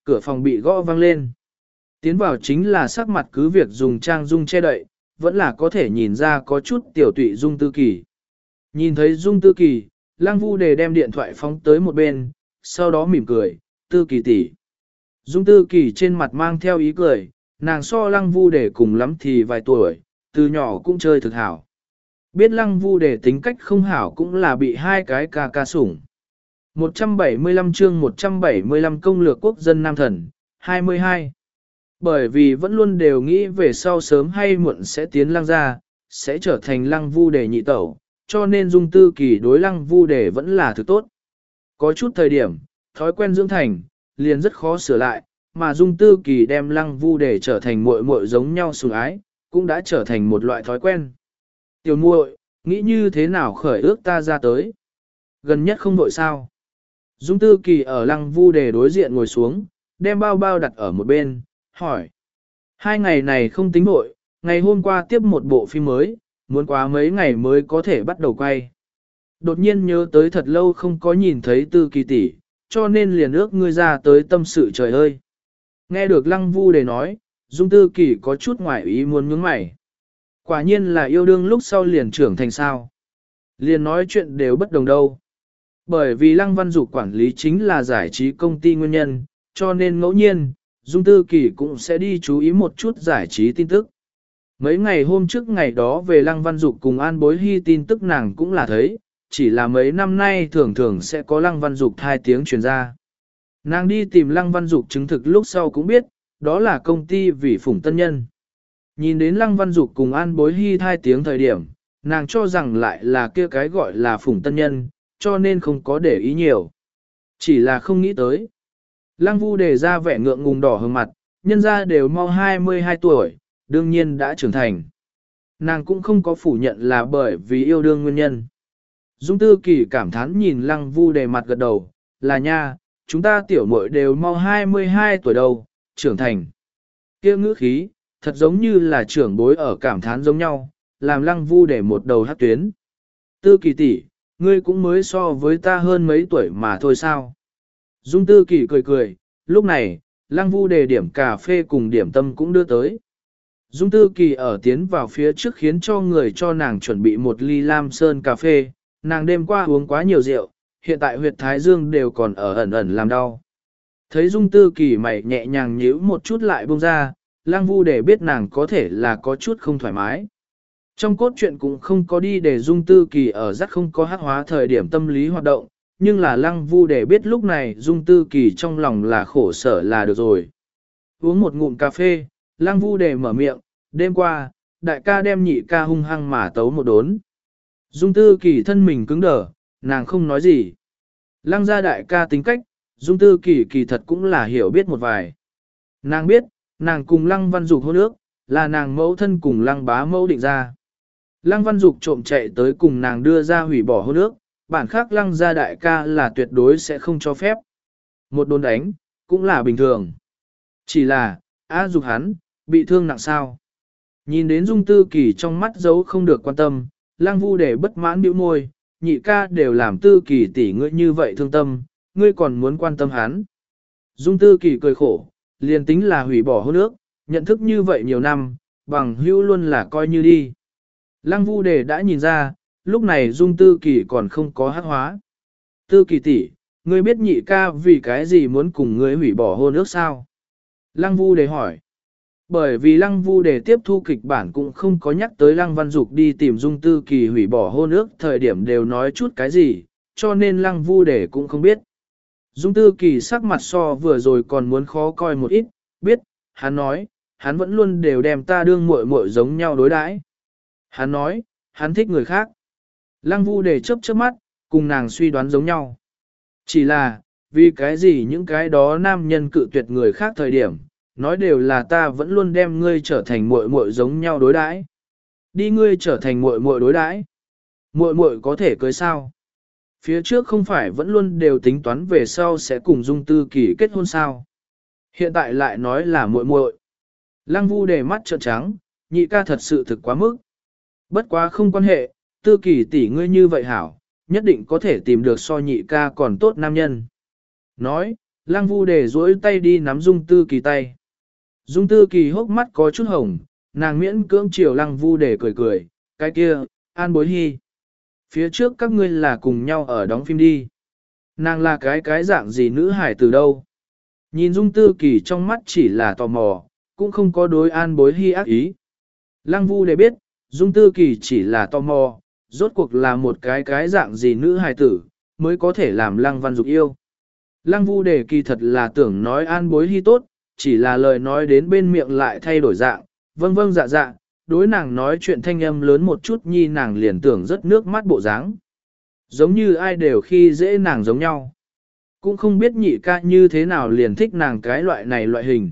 cửa phòng bị gõ vang lên. Tiến vào chính là sắc mặt cứ việc dùng trang dung che đậy, vẫn là có thể nhìn ra có chút tiểu tụy Dung Tư Kỳ. Nhìn thấy Dung Tư Kỳ, Lăng Vu Đề đem điện thoại phóng tới một bên, sau đó mỉm cười, Tư Kỳ tỷ. Dung Tư Kỳ trên mặt mang theo ý cười, nàng so Lăng Vu Đề cùng lắm thì vài tuổi, từ nhỏ cũng chơi thực hảo. Biết Lăng Vu Đề tính cách không hảo cũng là bị hai cái ca ca sủng. một trăm bảy mươi lăm chương một trăm bảy mươi lăm công lược quốc dân Nam Thần, hai mươi hai. Bởi vì vẫn luôn đều nghĩ về sau sớm hay muộn sẽ tiến Lăng gia, sẽ trở thành Lăng Vu Đề nhị tẩu, cho nên Dung Tư Kỳ đối Lăng Vu Đề vẫn là thứ tốt. Có chút thời điểm, thói quen dưỡng thành, liền rất khó sửa lại, mà Dung Tư Kỳ đem Lăng Vu Đề trở thành muội muội giống nhau sủng ái, cũng đã trở thành một loại thói quen. Tiểu muội, nghĩ như thế nào khởi ước ta ra tới? Gần nhất không vội sao? Dung Tư Kỳ ở Lăng Vu Đề đối diện ngồi xuống, đem bao bao đặt ở một bên, hỏi. Hai ngày này không tính vội, ngày hôm qua tiếp một bộ phim mới, muốn quá mấy ngày mới có thể bắt đầu quay. Đột nhiên nhớ tới thật lâu không có nhìn thấy Tư Kỳ tỷ, cho nên liền ước ngươi ra tới tâm sự trời ơi. Nghe được Lăng Vu Đề nói, Dung Tư Kỳ có chút ngoài ý muốn nhướng mày. Quả nhiên là yêu đương lúc sau liền trưởng thành sao. Liền nói chuyện đều bất đồng đâu. Bởi vì Lăng Văn Dục quản lý chính là giải trí công ty nguyên nhân, cho nên ngẫu nhiên, Dung Tư Kỳ cũng sẽ đi chú ý một chút giải trí tin tức. Mấy ngày hôm trước ngày đó về Lăng Văn Dục cùng An Bối Hy tin tức nàng cũng là thấy, chỉ là mấy năm nay thường thường sẽ có Lăng Văn Dục hai tiếng truyền ra. Nàng đi tìm Lăng Văn Dục chứng thực lúc sau cũng biết, đó là công ty vì phủng tân nhân. Nhìn đến Lăng Văn Dục cùng An Bối Hy hai tiếng thời điểm, nàng cho rằng lại là kia cái gọi là phủng tân nhân, cho nên không có để ý nhiều. Chỉ là không nghĩ tới. Lăng Vu Đề ra vẻ ngượng ngùng đỏ hừng mặt, nhân ra đều mau hai mươi hai tuổi, đương nhiên đã trưởng thành. Nàng cũng không có phủ nhận là bởi vì yêu đương nguyên nhân. Dung Tư Kỳ cảm thán nhìn Lăng Vu Đề mặt gật đầu, là nha, chúng ta tiểu muội đều mau hai mươi hai tuổi đầu, trưởng thành. Kia ngữ khí, thật giống như là trưởng bối ở cảm thán giống nhau, làm Lăng Vu Đề một đầu hát tuyến. Tư Kỳ tỷ, ngươi cũng mới so với ta hơn mấy tuổi mà thôi sao. Dung Tư Kỳ cười cười, lúc này, Lăng Vu Đề điểm cà phê cùng điểm tâm cũng đưa tới. Dung Tư Kỳ ở tiến vào phía trước khiến cho người cho nàng chuẩn bị một ly lam sơn cà phê, nàng đêm qua uống quá nhiều rượu, hiện tại huyệt thái dương đều còn ở ẩn ẩn làm đau. Thấy Dung Tư Kỳ mày nhẹ nhàng nhíu một chút lại buông ra, Lăng Vu Đề biết nàng có thể là có chút không thoải mái. Trong cốt truyện cũng không có đi để Dung Tư Kỳ ở rất không có hắc hóa thời điểm tâm lý hoạt động, nhưng là Lăng Vu Đề biết lúc này Dung Tư Kỳ trong lòng là khổ sở là được rồi. Uống một ngụm cà phê, Lăng Vu Đề mở miệng, đêm qua, đại ca đem nhị ca hung hăng mà tấu một đốn. Dung Tư Kỳ thân mình cứng đờ, nàng không nói gì. Lăng gia đại ca tính cách, Dung Tư Kỳ kỳ thật cũng là hiểu biết một vài. Nàng biết, nàng cùng Lăng Văn Dục hôn ước, là nàng mẫu thân cùng Lăng bá mẫu định ra. Lăng Văn Dục trộm chạy tới cùng nàng đưa ra hủy bỏ hôn ước, bản khác Lăng gia đại ca là tuyệt đối sẽ không cho phép. Một đồn đánh, cũng là bình thường. Chỉ là, á Dục hắn, bị thương nặng sao. Nhìn đến Dung Tư Kỳ trong mắt giấu không được quan tâm, Lăng Vu Đề bất mãn bĩu môi, nhị ca đều làm Tư Kỳ tỷ ngươi như vậy thương tâm, ngươi còn muốn quan tâm hắn. Dung Tư Kỳ cười khổ, liền tính là hủy bỏ hôn ước, nhận thức như vậy nhiều năm, bằng hữu luôn là coi như đi. Lăng Vu Đề đã nhìn ra, lúc này Dung Tư Kỳ còn không có hắc hóa. Tư Kỳ tỷ, ngươi biết nhị ca vì cái gì muốn cùng ngươi hủy bỏ hôn ước sao? Lăng Vu Đề hỏi. Bởi vì Lăng Vu Đề tiếp thu kịch bản cũng không có nhắc tới Lăng Văn Dục đi tìm Dung Tư Kỳ hủy bỏ hôn ước thời điểm đều nói chút cái gì, cho nên Lăng Vu Đề cũng không biết. Dung Tư Kỳ sắc mặt so vừa rồi còn muốn khó coi một ít, biết, hắn nói, hắn vẫn luôn đều đem ta đương muội muội giống nhau đối đãi. Hắn nói, hắn thích người khác. Lăng Vu Đề chớp chớp mắt, cùng nàng suy đoán giống nhau. Chỉ là, vì cái gì những cái đó nam nhân cự tuyệt người khác thời điểm, nói đều là ta vẫn luôn đem ngươi trở thành muội muội giống nhau đối đãi. Đi ngươi trở thành muội muội đối đãi. Muội muội có thể cưới sao? Phía trước không phải vẫn luôn đều tính toán về sau sẽ cùng Dung Tư Kỳ kết hôn sao? Hiện tại lại nói là muội muội. Lăng Vu Đề mắt trợn trắng, nhị ca thật sự thực quá mức. Bất quá không quan hệ, Tư Kỳ tỷ ngươi như vậy hảo, nhất định có thể tìm được so nhị ca còn tốt nam nhân. Nói, Lăng Vu Đề duỗi tay đi nắm Dung Tư Kỳ tay. Dung Tư Kỳ hốc mắt có chút hồng, nàng miễn cưỡng chiều Lăng Vu Đề cười cười, cái kia, An Bối Hy. Phía trước các ngươi là cùng nhau ở đóng phim đi. Nàng là cái cái dạng gì nữ hải từ đâu. Nhìn Dung Tư Kỳ trong mắt chỉ là tò mò, cũng không có đối An Bối Hy ác ý. Lăng Vu Đề biết, Dung Tư Kỳ chỉ là tò mò, rốt cuộc là một cái cái dạng gì nữ hài tử, mới có thể làm Lăng Văn Dục yêu. Lăng Vu Đề kỳ thật là tưởng nói An Bối Hy tốt, chỉ là lời nói đến bên miệng lại thay đổi dạng, vâng vâng dạ dạ, đối nàng nói chuyện thanh âm lớn một chút nhi nàng liền tưởng rất nước mắt bộ dáng. Giống như ai đều khi dễ nàng giống nhau. Cũng không biết nhị ca như thế nào liền thích nàng cái loại này loại hình.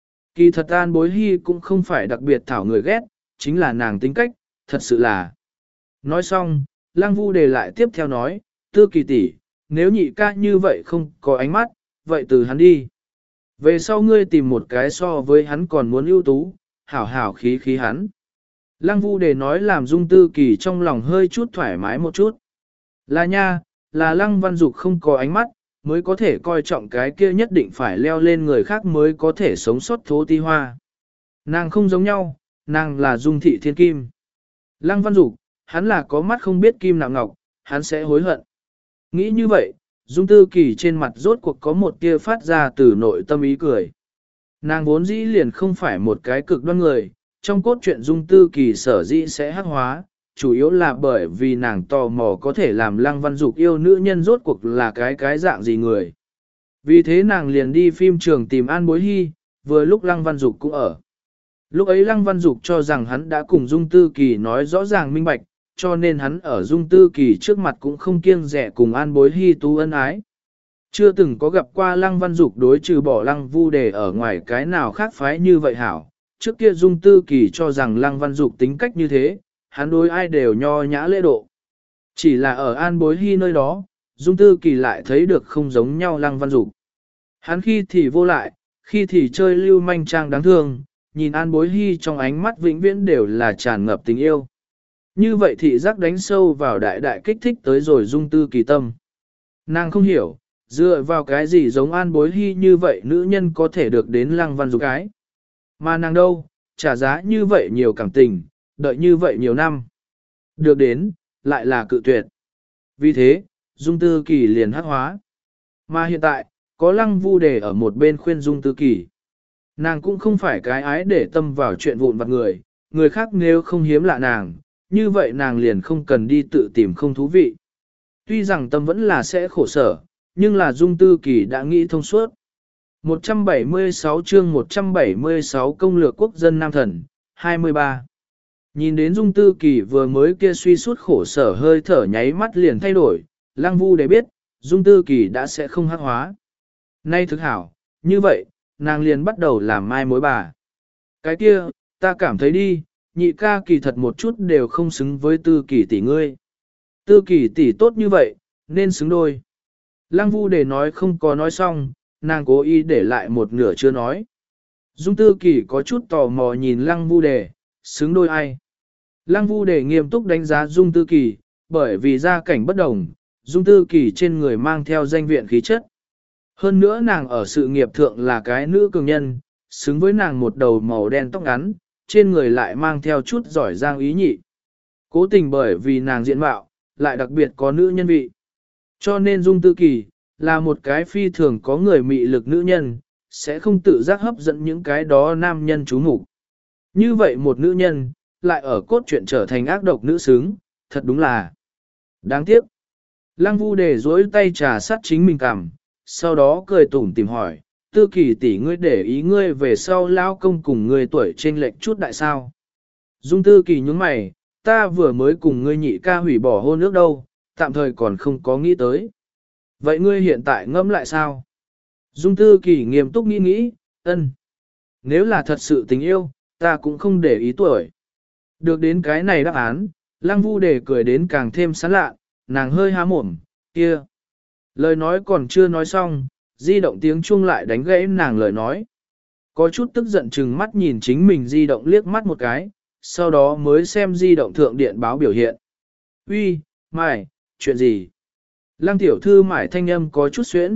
Kỳ thật An Bối Hy cũng không phải đặc biệt thảo người ghét, chính là nàng tính cách, thật sự là. Nói xong, Lăng Vu Đề lại tiếp theo nói, Tư Kỳ tỷ, nếu nhị ca như vậy không có ánh mắt, vậy từ hắn đi. Về sau ngươi tìm một cái so với hắn còn muốn ưu tú, hảo hảo khí khí hắn. Lăng Vu Đề nói làm Dung Tư Kỳ trong lòng hơi chút thoải mái một chút. Là nha, là Lăng Văn Dục không có ánh mắt, mới có thể coi trọng cái kia nhất định phải leo lên người khác mới có thể sống sót thố ti hoa. Nàng không giống nhau, nàng là Dung Thị Thiên Kim. Lăng Văn Dục, hắn là có mắt không biết kim nạm ngọc, hắn sẽ hối hận. Nghĩ như vậy, Dung Tư Kỳ trên mặt rốt cuộc có một tia phát ra từ nội tâm ý cười. Nàng vốn dĩ liền không phải một cái cực đoan người, trong cốt truyện Dung Tư Kỳ sở dĩ sẽ hắc hóa, chủ yếu là bởi vì nàng tò mò có thể làm Lăng Văn Dục yêu nữ nhân rốt cuộc là cái cái dạng gì người. Vì thế nàng liền đi phim trường tìm An Bối Hy, vừa lúc Lăng Văn Dục cũng ở. Lúc ấy Lăng Văn Dục cho rằng hắn đã cùng Dung Tư Kỳ nói rõ ràng minh bạch, cho nên hắn ở Dung Tư Kỳ trước mặt cũng không kiêng dè cùng An Bối Hy tú ân ái. Chưa từng có gặp qua Lăng Văn Dục đối trừ bỏ Lăng Vu Đề ở ngoài cái nào khác phái như vậy hảo. Trước kia Dung Tư Kỳ cho rằng Lăng Văn Dục tính cách như thế, hắn đối ai đều nho nhã lễ độ. Chỉ là ở An Bối Hy nơi đó, Dung Tư Kỳ lại thấy được không giống nhau Lăng Văn Dục. Hắn khi thì vô lại, khi thì chơi lưu manh trang đáng thương, nhìn An Bối Hy trong ánh mắt vĩnh viễn đều là tràn ngập tình yêu. Như vậy thị giác đánh sâu vào đại đại kích thích tới rồi Dung Tư Kỳ tâm. Nàng không hiểu, dựa vào cái gì giống An Bối Hy như vậy nữ nhân có thể được đến Lăng Văn Dục cái. Mà nàng đâu, trả giá như vậy nhiều cảm tình, đợi như vậy nhiều năm. Được đến, lại là cự tuyệt. Vì thế, Dung Tư Kỳ liền hắc hóa. Mà hiện tại, có Lăng Vu Đề ở một bên khuyên Dung Tư Kỳ. Nàng cũng không phải cái ái để tâm vào chuyện vụn vặt người, người khác nếu không hiếm lạ nàng, như vậy nàng liền không cần đi tự tìm không thú vị. Tuy rằng tâm vẫn là sẽ khổ sở, nhưng là Dung Tư Kỳ đã nghĩ thông suốt. một trăm bảy mươi sáu chương một trăm bảy mươi sáu công lược quốc dân Nam Thần, hai mươi ba. Nhìn đến Dung Tư Kỳ vừa mới kia suy suốt khổ sở hơi thở nháy mắt liền thay đổi, Lăng Vu để biết, Dung Tư Kỳ đã sẽ không hắc hóa. Nay thực hảo, như vậy, nàng liền bắt đầu làm mai mối bà. Cái kia, ta cảm thấy đi, nhị ca kỳ thật một chút đều không xứng với Tư Kỳ tỷ ngươi. Tư Kỳ tỷ tốt như vậy, nên xứng đôi. Lăng Vu để nói không có nói xong, nàng cố ý để lại một nửa chưa nói. Dung Tư Kỳ có chút tò mò nhìn Lăng Vu đề, xứng đôi ai. Lăng Vu đề nghiêm túc đánh giá Dung Tư Kỳ, bởi vì gia cảnh bất đồng, Dung Tư Kỳ trên người mang theo danh viện khí chất. Hơn nữa nàng ở sự nghiệp thượng là cái nữ cường nhân, xứng với nàng một đầu màu đen tóc ngắn, trên người lại mang theo chút giỏi giang ý nhị. Cố tình bởi vì nàng diện mạo, lại đặc biệt có nữ nhân vị. Cho nên Dung Tư Kỳ, là một cái phi thường có người mị lực nữ nhân, sẽ không tự giác hấp dẫn những cái đó nam nhân chú mục. Như vậy một nữ nhân, lại ở cốt truyện trở thành ác độc nữ xứng, thật đúng là đáng tiếc. Lăng Vu để dối tay trà sát chính mình cằm, sau đó cười tủm tìm hỏi, Tư Kỳ tỷ ngươi để ý ngươi về sau lao công cùng ngươi tuổi trên lệch chút đại sao. Dung Tư Kỳ nhướng mày, ta vừa mới cùng ngươi nhị ca hủy bỏ hôn ước đâu, tạm thời còn không có nghĩ tới. Vậy ngươi hiện tại ngẫm lại sao? Dung Tư Kỳ nghiêm túc nghĩ nghĩ, ân. Nếu là thật sự tình yêu, ta cũng không để ý tuổi. Được đến cái này đáp án, Lăng Vu để cười đến càng thêm sán lạ, nàng hơi há mồm, kia. Lời nói còn chưa nói xong, di động tiếng chuông lại đánh gãy nàng lời nói. Có chút tức giận chừng mắt nhìn chính mình di động liếc mắt một cái, sau đó mới xem di động thượng điện báo biểu hiện. Uy, Mải, chuyện gì? Lăng tiểu thư Mải thanh âm có chút xuyễn,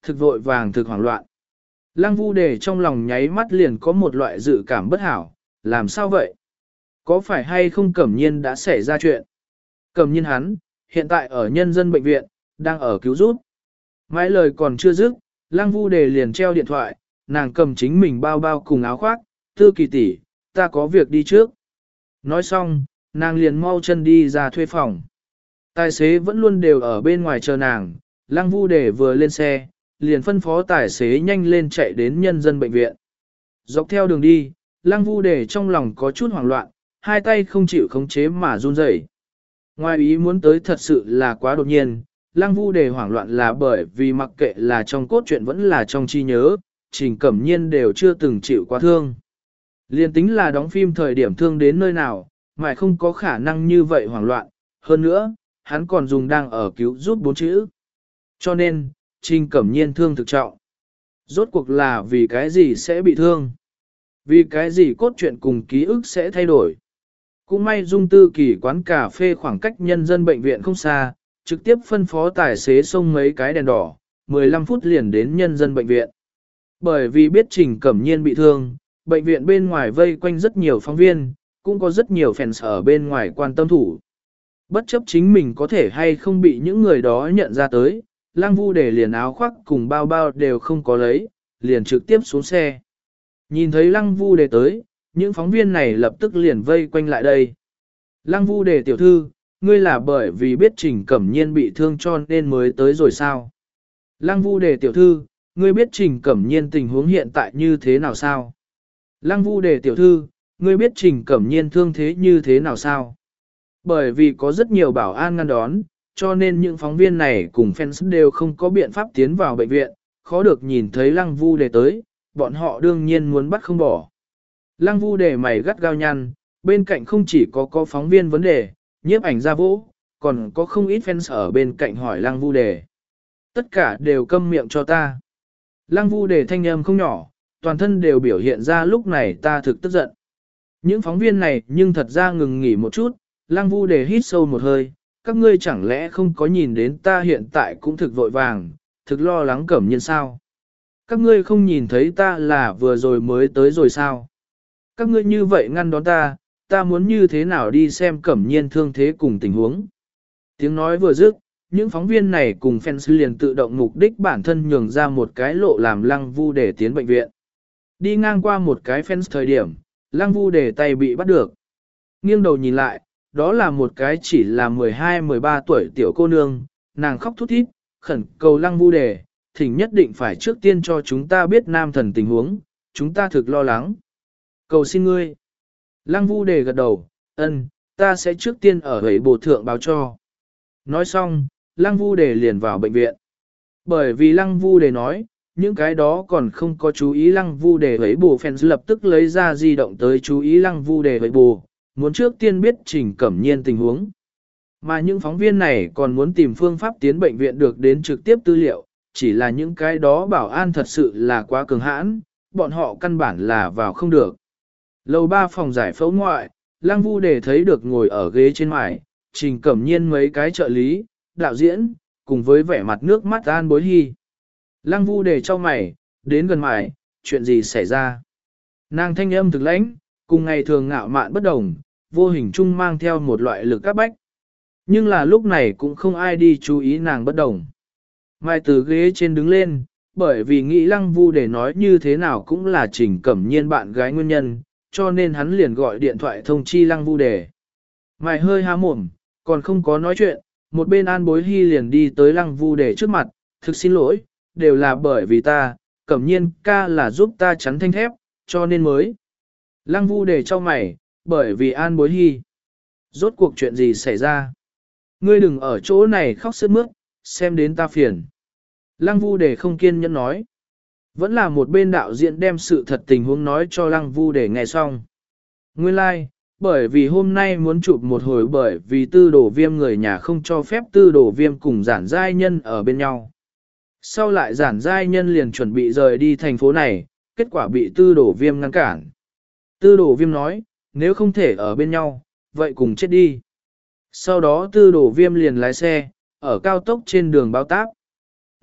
thực vội vàng thực hoảng loạn. Lăng Vu Đề trong lòng nháy mắt liền có một loại dự cảm bất hảo, làm sao vậy? Có phải hay không Cẩm Nhiên đã xảy ra chuyện? Cẩm Nhiên hắn, hiện tại ở nhân dân bệnh viện, đang ở cứu giúp. Mãi lời còn chưa dứt, Lăng Vu Đề liền treo điện thoại, nàng cầm chính mình bao bao cùng áo khoác, Tư Kỳ tỷ, ta có việc đi trước. Nói xong, nàng liền mau chân đi ra thuê phòng. Tài xế vẫn luôn đều ở bên ngoài chờ nàng, Lăng Vu Đề vừa lên xe, liền phân phó tài xế nhanh lên chạy đến nhân dân bệnh viện. Dọc theo đường đi, Lăng Vu Đề trong lòng có chút hoảng loạn, hai tay không chịu khống chế mà run rẩy. Ngoài ý muốn tới thật sự là quá đột nhiên, Lăng Vu Đề hoảng loạn là bởi vì mặc kệ là trong cốt truyện vẫn là trong trí nhớ, Trình Cẩm Nhiên đều chưa từng chịu quá thương. Liên tính là đóng phim thời điểm thương đến nơi nào, mà không có khả năng như vậy hoảng loạn. Hơn nữa, hắn còn dùng đang ở cứu giúp bốn chữ. Cho nên, Trình Cẩm Nhiên thương thực trọng. Rốt cuộc là vì cái gì sẽ bị thương? Vì cái gì cốt truyện cùng ký ức sẽ thay đổi? Cũng may Dung Tư Kỳ quán cà phê khoảng cách nhân dân bệnh viện không xa, trực tiếp phân phó tài xế xông mấy cái đèn đỏ, mười lăm phút liền đến nhân dân bệnh viện. Bởi vì biết Trình Cẩm Nhiên bị thương, bệnh viện bên ngoài vây quanh rất nhiều phóng viên, cũng có rất nhiều fans ở bên ngoài quan tâm thủ. Bất chấp chính mình có thể hay không bị những người đó nhận ra tới, Lăng Vu Đề liền áo khoác cùng bao bao đều không có lấy, liền trực tiếp xuống xe. Nhìn thấy Lăng Vu Đề tới, những phóng viên này lập tức liền vây quanh lại đây. Lăng Vu Đề tiểu thư, ngươi là bởi vì biết Trình Cẩm Nhiên bị thương cho nên mới tới rồi sao? Lăng Vu Đề tiểu thư, ngươi biết Trình Cẩm Nhiên tình huống hiện tại như thế nào sao? Lăng Vu Đề tiểu thư, ngươi biết Trình Cẩm Nhiên thương thế như thế nào sao? Bởi vì có rất nhiều bảo an ngăn đón, cho nên những phóng viên này cùng fans đều không có biện pháp tiến vào bệnh viện, khó được nhìn thấy Lăng Vu Đề tới, bọn họ đương nhiên muốn bắt không bỏ. Lăng Vu Đề mày gắt gao nhăn, bên cạnh không chỉ có có phóng viên vấn đề, nhiếp ảnh ra vỗ, còn có không ít fans ở bên cạnh hỏi Lăng Vu Đề. Tất cả đều câm miệng cho ta. Lăng Vu Đề thanh âm không nhỏ, toàn thân đều biểu hiện ra lúc này ta thực tức giận. Những phóng viên này nhưng thật ra ngừng nghỉ một chút, Lăng Vu Đề hít sâu một hơi, các ngươi chẳng lẽ không có nhìn đến ta hiện tại cũng thực vội vàng, thực lo lắng Cẩm Nhiên sao? Các ngươi không nhìn thấy ta là vừa rồi mới tới rồi sao? Các ngươi như vậy ngăn đón ta, ta muốn như thế nào đi xem Cẩm Nhiên thương thế cùng tình huống? Tiếng nói vừa dứt, những phóng viên này cùng fans liền tự động mục đích bản thân nhường ra một cái lộ làm Lăng Vu Đề tiến bệnh viện. Đi ngang qua một cái fans thời điểm, Lăng Vu Đề tay bị bắt được. Nghiêng đầu nhìn lại, đó là một cái chỉ là mười hai mười ba tuổi tiểu cô nương, nàng khóc thút thít, khẩn cầu Lăng Vu Đề, thỉnh nhất định phải trước tiên cho chúng ta biết nam thần tình huống, chúng ta thực lo lắng. Cầu xin ngươi. Lăng Vu Đề gật đầu, ân, ta sẽ trước tiên ở ấy bổ thượng báo cho. Nói xong, Lăng Vu Đề liền vào bệnh viện. Bởi vì Lăng Vu Đề nói, những cái đó còn không có chú ý Lăng Vu Đề ấy bổ fans lập tức lấy ra di động tới chú ý Lăng Vu Đề ấy bổ, muốn trước tiên biết Trình Cẩm Nhiên tình huống. Mà những phóng viên này còn muốn tìm phương pháp tiến bệnh viện được đến trực tiếp tư liệu, chỉ là những cái đó bảo an thật sự là quá cường hãn, bọn họ căn bản là vào không được. Lầu ba phòng giải phẫu ngoại, Lăng Vu Đề thấy được ngồi ở ghế trên mải, Trình Cẩm Nhiên mấy cái trợ lý, đạo diễn, cùng với vẻ mặt nước mắt An Bối Hy. Lăng Vu Đề cho mày, đến gần mải, chuyện gì xảy ra? Nàng thanh âm thực lãnh, cùng ngày thường ngạo mạn bất đồng, vô hình chung mang theo một loại lực các bách. Nhưng là lúc này cũng không ai đi chú ý nàng bất đồng. Mai từ ghế trên đứng lên, bởi vì nghĩ Lăng Vu Đề nói như thế nào cũng là Trình Cẩm Nhiên bạn gái nguyên nhân, cho nên hắn liền gọi điện thoại thông chi Lăng Vu Đề. Mai hơi há mồm, còn không có nói chuyện, một bên An Bối Hy liền đi tới Lăng Vu Đề trước mặt, thực xin lỗi, đều là bởi vì ta, Cẩm Nhiên ca là giúp ta chắn thanh thép, cho nên mới. Lăng Vu Đề cho mày, bởi vì An Bối Hy. Rốt cuộc chuyện gì xảy ra? Ngươi đừng ở chỗ này khóc sướt mướt, xem đến ta phiền. Lăng Vu Đề không kiên nhẫn nói. Vẫn là một bên đạo diễn đem sự thật tình huống nói cho Lăng Vu Đề nghe xong. Nguyên lai, like, bởi vì hôm nay muốn chụp một hồi bởi vì tư đổ viêm người nhà không cho phép tư đổ viêm cùng giản giai nhân ở bên nhau. Sau lại giản giai nhân liền chuẩn bị rời đi thành phố này, kết quả bị tư đổ viêm ngăn cản. Tư đổ viêm nói, nếu không thể ở bên nhau, vậy cùng chết đi. Sau đó tư đổ viêm liền lái xe, ở cao tốc trên đường báo táp.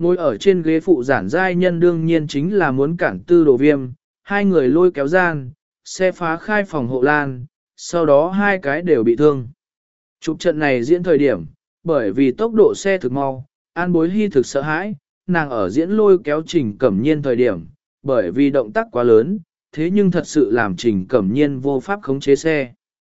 Ngồi ở trên ghế phụ giản giai nhân đương nhiên chính là muốn cản tư đồ viêm, hai người lôi kéo gian, xe phá khai phòng hộ lan, sau đó hai cái đều bị thương. Chụp trận này diễn thời điểm, bởi vì tốc độ xe thực mau, An Bối Hy thực sợ hãi, nàng ở diễn lôi kéo Trình Cẩm Nhiên thời điểm, bởi vì động tác quá lớn, thế nhưng thật sự làm Trình Cẩm Nhiên vô pháp khống chế xe.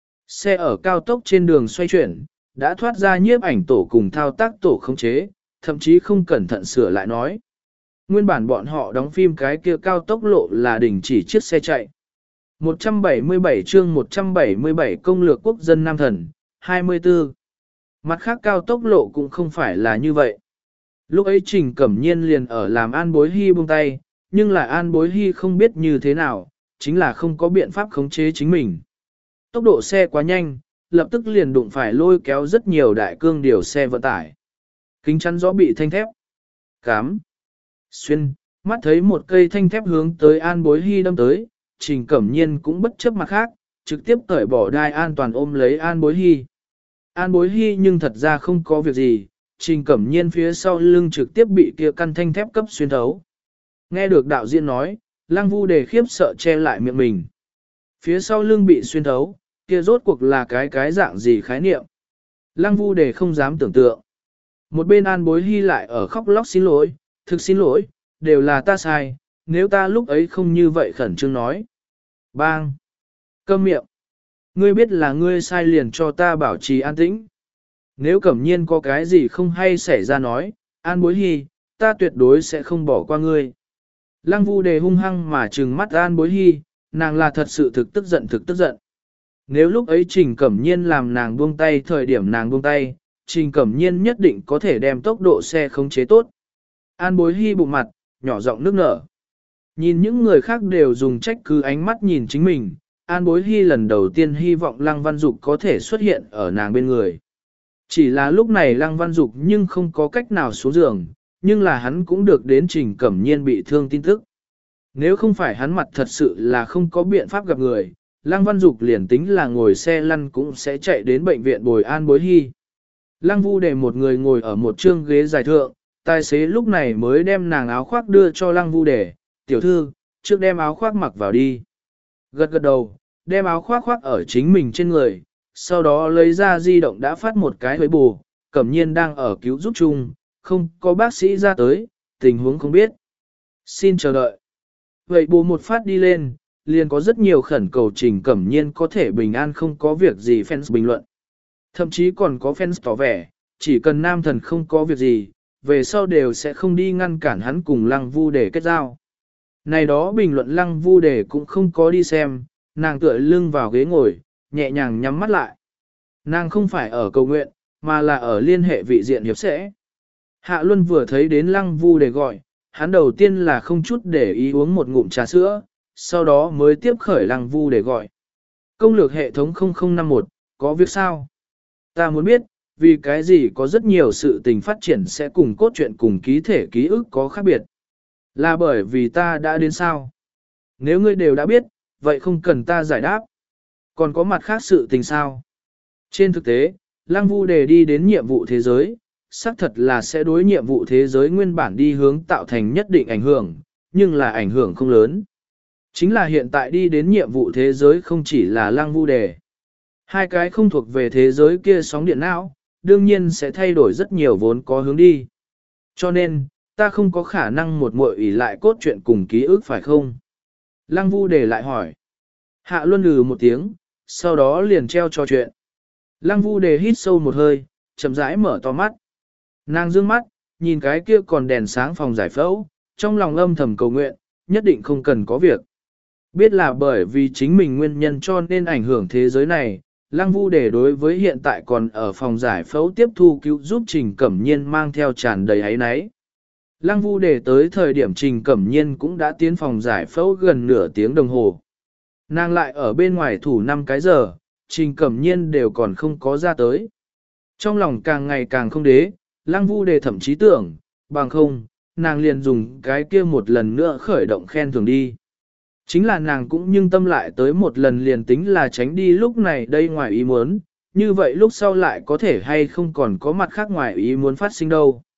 Xe ở cao tốc trên đường xoay chuyển, đã thoát ra nhiếp ảnh tổ cùng thao tác tổ khống chế, thậm chí không cẩn thận sửa lại nói. Nguyên bản bọn họ đóng phim cái kia cao tốc lộ là đình chỉ chiếc xe chạy. một trăm bảy mươi bảy chương một trăm bảy mươi bảy công lược quốc dân Nam Thần, hai mươi tư. Mặt khác cao tốc lộ cũng không phải là như vậy. Lúc ấy Trình Cẩm Nhiên liền ở làm An Bối Hy buông tay, nhưng là An Bối Hy không biết như thế nào, chính là không có biện pháp khống chế chính mình. Tốc độ xe quá nhanh, lập tức liền đụng phải lôi kéo rất nhiều đại cương điều xe vận tải. Kính chắn rõ bị thanh thép cám, xuyên, mắt thấy một cây thanh thép hướng tới An Bối Hy đâm tới, Trình Cẩm Nhiên cũng bất chấp mặt khác, trực tiếp cởi bỏ đai an toàn ôm lấy An Bối Hy. An Bối Hy nhưng thật ra không có việc gì, Trình Cẩm Nhiên phía sau lưng trực tiếp bị kia căn thanh thép cấp xuyên thấu. Nghe được đạo diễn nói, Lăng Vu Đề khiếp sợ che lại miệng mình. Phía sau lưng bị xuyên thấu, kia rốt cuộc là cái cái dạng gì khái niệm. Lăng Vu Đề không dám tưởng tượng. Một bên An Bối Hy lại ở khóc lóc xin lỗi, thực xin lỗi, đều là ta sai, nếu ta lúc ấy không như vậy khẩn trương nói. Bang! Câm miệng! Ngươi biết là ngươi sai liền cho ta bảo trì an tĩnh. Nếu Cẩm Nhiên có cái gì không hay xảy ra nói, An Bối Hy, ta tuyệt đối sẽ không bỏ qua ngươi. Lăng Vu Đề hung hăng mà trừng mắt An Bối Hy, nàng là thật sự thực tức giận thực tức giận. Nếu lúc ấy Trình Cẩm Nhiên làm nàng buông tay thời điểm nàng buông tay, Trình Cẩm Nhiên nhất định có thể đem tốc độ xe khống chế tốt. An Bối Hy bụng mặt, nhỏ giọng nước nở. Nhìn những người khác đều dùng trách cứ ánh mắt nhìn chính mình, An Bối Hy lần đầu tiên hy vọng Lăng Văn Dục có thể xuất hiện ở nàng bên người. Chỉ là lúc này Lăng Văn Dục nhưng không có cách nào xuống giường, nhưng là hắn cũng được đến Trình Cẩm Nhiên bị thương tin tức. Nếu không phải hắn mặt thật sự là không có biện pháp gặp người, Lăng Văn Dục liền tính là ngồi xe lăn cũng sẽ chạy đến bệnh viện bồi An Bối Hy. Lăng Vu Đề một người ngồi ở một chương ghế dài thượng, tài xế lúc này mới đem nàng áo khoác đưa cho Lăng Vu Đề, tiểu thư, trước đem áo khoác mặc vào đi. Gật gật đầu, đem áo khoác khoác ở chính mình trên người, sau đó lấy ra di động đã phát một cái huế bù, Cẩm Nhiên đang ở cứu giúp chung, không có bác sĩ ra tới, tình huống không biết. Xin chờ đợi. Vậy bù một phát đi lên, liền có rất nhiều khẩn cầu Trình Cẩm Nhiên có thể bình an không có việc gì fans bình luận. Thậm chí còn có fans tỏ vẻ, chỉ cần nam thần không có việc gì, về sau đều sẽ không đi ngăn cản hắn cùng Lăng Vu Đề kết giao. Này đó bình luận Lăng Vu Đề cũng không có đi xem, nàng tựa lưng vào ghế ngồi, nhẹ nhàng nhắm mắt lại. Nàng không phải ở cầu nguyện, mà là ở liên hệ vị diện hiệp sẽ. Hạ Luân vừa thấy đến Lăng Vu Đề gọi, hắn đầu tiên là không chút để ý uống một ngụm trà sữa, sau đó mới tiếp khởi Lăng Vu Đề gọi. Công lược hệ thống không không năm một, có việc sao? Ta muốn biết, vì cái gì có rất nhiều sự tình phát triển sẽ cùng cốt truyện cùng ký thể ký ức có khác biệt. Là bởi vì ta đã đến sao? Nếu ngươi đều đã biết, vậy không cần ta giải đáp. Còn có mặt khác sự tình sao? Trên thực tế, Lăng Vu Đề đi đến nhiệm vụ thế giới, xác thật là sẽ đối nhiệm vụ thế giới nguyên bản đi hướng tạo thành nhất định ảnh hưởng, nhưng là ảnh hưởng không lớn. Chính là hiện tại đi đến nhiệm vụ thế giới không chỉ là Lăng Vu Đề. Hai cái không thuộc về thế giới kia sóng điện não, đương nhiên sẽ thay đổi rất nhiều vốn có hướng đi. Cho nên, ta không có khả năng một muội ỷ lại cốt truyện cùng ký ức phải không? Lăng Vu Đề lại hỏi. Hạ Luân lừ một tiếng, sau đó liền treo trò chuyện. Lăng Vu Đề hít sâu một hơi, chậm rãi mở to mắt. Nàng dương mắt, nhìn cái kia còn đèn sáng phòng giải phẫu, trong lòng âm thầm cầu nguyện, nhất định không cần có việc. Biết là bởi vì chính mình nguyên nhân cho nên ảnh hưởng thế giới này, Lăng Vu Đề đối với hiện tại còn ở phòng giải phẫu tiếp thu cứu giúp Trình Cẩm Nhiên mang theo tràn đầy áy náy. Lăng Vu Đề tới thời điểm Trình Cẩm Nhiên cũng đã tiến phòng giải phẫu gần nửa tiếng đồng hồ. Nàng lại ở bên ngoài thủ năm cái giờ, Trình Cẩm Nhiên đều còn không có ra tới. Trong lòng càng ngày càng không đế, Lăng Vu Đề thậm chí tưởng, bằng không, nàng liền dùng cái kia một lần nữa khởi động khen thưởng đi. Chính là nàng cũng nhưng tâm lại tới một lần liền tính là tránh đi lúc này đây ngoài ý muốn, như vậy lúc sau lại có thể hay không còn có mặt khác ngoài ý muốn phát sinh đâu.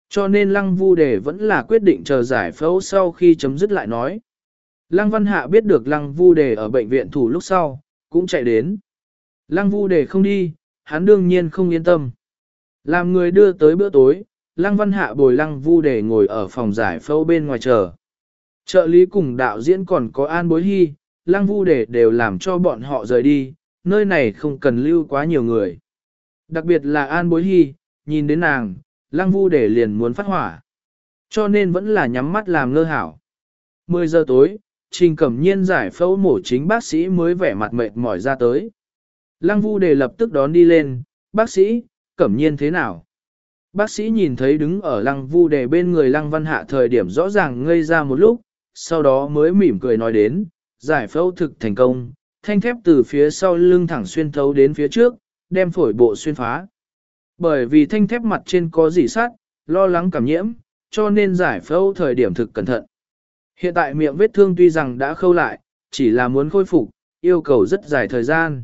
Cho nên Lăng Vu Đề vẫn là quyết định chờ giải phẫu sau khi chấm dứt lại nói. Lăng Văn Hạ biết được Lăng Vu Đề ở bệnh viện thủ lúc sau, cũng chạy đến. Lăng Vu Đề không đi, hắn đương nhiên không yên tâm. Làm người đưa tới bữa tối, Lăng Văn Hạ bồi Lăng Vu Đề ngồi ở phòng giải phẫu bên ngoài chờ. Trợ lý cùng đạo diễn còn có An Bối Hy, Lăng Vu Đề đều làm cho bọn họ rời đi, nơi này không cần lưu quá nhiều người. Đặc biệt là An Bối Hy, nhìn đến nàng, Lăng Vu Đề liền muốn phát hỏa. Cho nên vẫn là nhắm mắt làm ngơ hảo. mười giờ tối, Trình Cẩm Nhiên giải phẫu mổ chính bác sĩ mới vẻ mặt mệt mỏi ra tới. Lăng Vu Đề lập tức đón đi lên, bác sĩ, Cẩm Nhiên thế nào? Bác sĩ nhìn thấy đứng ở Lăng Vu Đề bên người Lăng Văn Hạ thời điểm rõ ràng ngây ra một lúc, sau đó mới mỉm cười nói đến, giải phẫu thực thành công, thanh thép từ phía sau lưng thẳng xuyên thấu đến phía trước, đem phổi bộ xuyên phá. Bởi vì thanh thép mặt trên có dỉ sắt, lo lắng cảm nhiễm, cho nên giải phẫu thời điểm thực cẩn thận. Hiện tại miệng vết thương tuy rằng đã khâu lại, chỉ là muốn khôi phục, yêu cầu rất dài thời gian.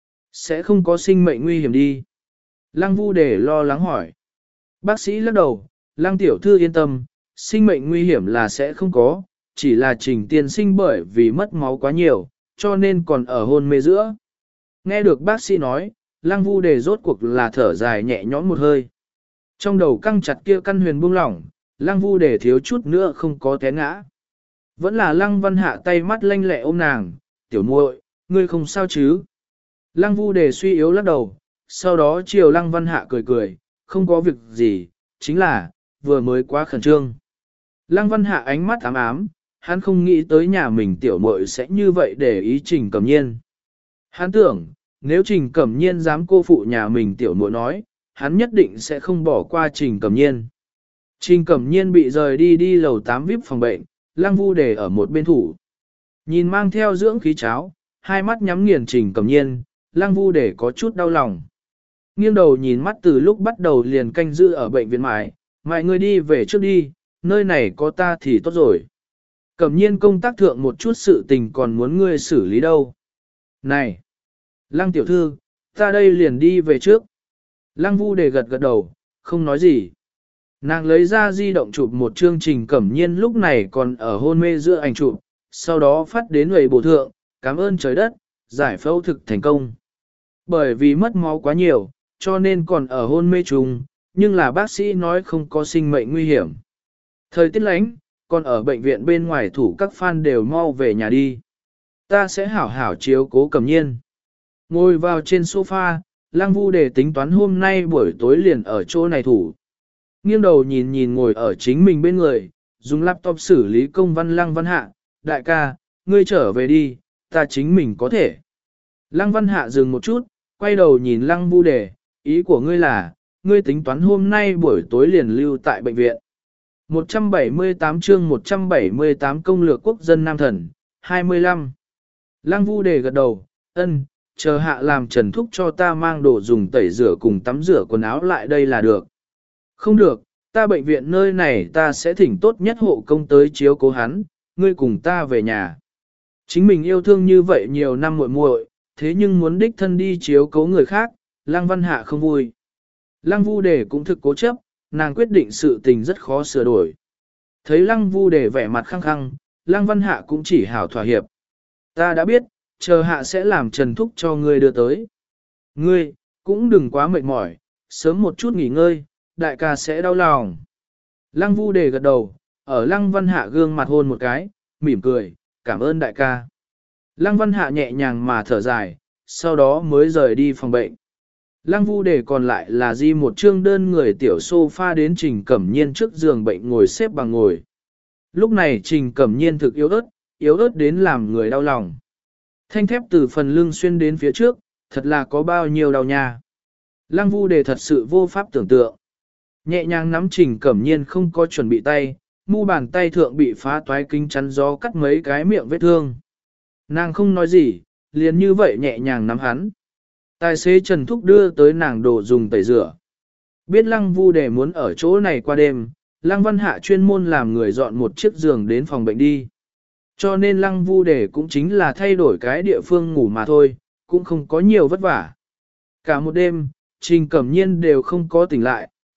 Sẽ không có sinh mệnh nguy hiểm đi. Lăng Vu Đề lo lắng hỏi. Bác sĩ lắc đầu, Lăng tiểu thư yên tâm, sinh mệnh nguy hiểm là sẽ không có, chỉ là Trình tiên sinh bởi vì mất máu quá nhiều, cho nên còn ở hôn mê giữa. Nghe được bác sĩ nói, Lăng Vu Đề rốt cuộc là thở dài nhẹ nhõm một hơi. Trong đầu căng chặt kia căn huyền buông lỏng, Lăng Vu Đề thiếu chút nữa không có té ngã. Vẫn là Lăng Văn Hạ tay mắt lanh lẹ ôm nàng, tiểu muội, ngươi không sao chứ? Lăng Vu Đề suy yếu lắc đầu, sau đó chiều Lăng Văn Hạ cười cười, không có việc gì, chính là, vừa mới quá khẩn trương. Lăng Văn Hạ ánh mắt ám ám, hắn không nghĩ tới nhà mình tiểu muội sẽ như vậy để ý Trình Cẩm Nhiên. Hắn tưởng, nếu Trình Cẩm Nhiên dám cô phụ nhà mình tiểu muội nói, hắn nhất định sẽ không bỏ qua Trình Cẩm Nhiên. Trình Cẩm Nhiên bị rời đi đi lầu tám vi ai pi phòng bệnh, Lăng Vu Đề ở một bên thủ. Nhìn mang theo dưỡng khí cháo, hai mắt nhắm nghiền Trình Cẩm Nhiên, Lăng Vu Đề có chút đau lòng. Nghiêng đầu nhìn mắt từ lúc bắt đầu liền canh giữ ở bệnh viện mãi, mãi người đi về trước đi, nơi này có ta thì tốt rồi. Cẩm Nhiên công tác thượng một chút sự tình còn muốn ngươi xử lý đâu. Này! Lăng tiểu thư, ta đây liền đi về trước. Lăng Vu Đề gật gật đầu, không nói gì. Nàng lấy ra di động chụp một chương Trình Cẩm Nhiên lúc này còn ở hôn mê giữa ảnh chụp, sau đó phát đến người bổ thượng, cảm ơn trời đất, giải phẫu thực thành công. Bởi vì mất máu quá nhiều, cho nên còn ở hôn mê trùng, nhưng là bác sĩ nói không có sinh mệnh nguy hiểm. Thời tiết lánh, còn ở bệnh viện bên ngoài thủ các fan đều mau về nhà đi. Ta sẽ hảo hảo chiếu cố Cẩm Nhiên. Ngồi vào trên sofa, Lăng Vu Đề tính toán hôm nay buổi tối liền ở chỗ này thủ. Nghiêng đầu nhìn nhìn ngồi ở chính mình bên người, dùng laptop xử lý công văn Lăng Văn Hạ, đại ca, ngươi trở về đi, ta chính mình có thể. Lăng Văn Hạ dừng một chút, quay đầu nhìn Lăng Vu Đề, ý của ngươi là, ngươi tính toán hôm nay buổi tối liền lưu tại bệnh viện. một trăm bảy mươi tám chương một trăm bảy mươi tám công lược quốc dân Nam Thần, hai mươi lăm. Lăng Vu Đề gật đầu, ân, chờ hạ làm Trần Thúc cho ta mang đồ dùng tẩy rửa cùng tắm rửa quần áo lại đây là được. Không được, ta bệnh viện nơi này ta sẽ thỉnh tốt nhất hộ công tới chiếu cố hắn, ngươi cùng ta về nhà. Chính mình yêu thương như vậy nhiều năm muội muội, thế nhưng muốn đích thân đi chiếu cố người khác, Lăng Văn Hạ không vui. Lăng Vu Đề cũng thực cố chấp, nàng quyết định sự tình rất khó sửa đổi. Thấy Lăng Vu Đề vẻ mặt khăng khăng, Lăng Văn Hạ cũng chỉ hảo thỏa hiệp. Ta đã biết, chờ hạ sẽ làm Trần Thúc cho ngươi đưa tới. Ngươi, cũng đừng quá mệt mỏi, sớm một chút nghỉ ngơi, đại ca sẽ đau lòng. Lăng Vu Đề gật đầu, ở Lăng Văn Hạ gương mặt hôn một cái, mỉm cười, cảm ơn đại ca. Lăng Văn Hạ nhẹ nhàng mà thở dài, sau đó mới rời đi phòng bệnh. Lăng Vu Đề còn lại là di một chương đơn người tiểu sofa đến Trình Cẩm Nhiên trước giường bệnh ngồi xếp bằng ngồi. Lúc này Trình Cẩm Nhiên thực yếu ớt, yếu ớt đến làm người đau lòng. Thanh thép từ phần lưng xuyên đến phía trước, thật là có bao nhiêu đau nha. Lăng Vu Đề thật sự vô pháp tưởng tượng. Nhẹ nhàng nắm Trình Cẩm Nhiên không có chuẩn bị tay, mu bàn tay thượng bị phá toái kính chắn gió cắt mấy cái miệng vết thương. Nàng không nói gì, liền như vậy nhẹ nhàng nắm hắn. Tài xế Trần Thúc đưa tới nàng đồ dùng tẩy rửa. Biết Lăng Vu Đề muốn ở chỗ này qua đêm, Lăng Văn Hạ chuyên môn làm người dọn một chiếc giường đến phòng bệnh đi. Cho nên Lăng Vu Đề cũng chính là thay đổi cái địa phương ngủ mà thôi, cũng không có nhiều vất vả. Cả một đêm, Trình Cẩm Nhiên đều không có tỉnh lại,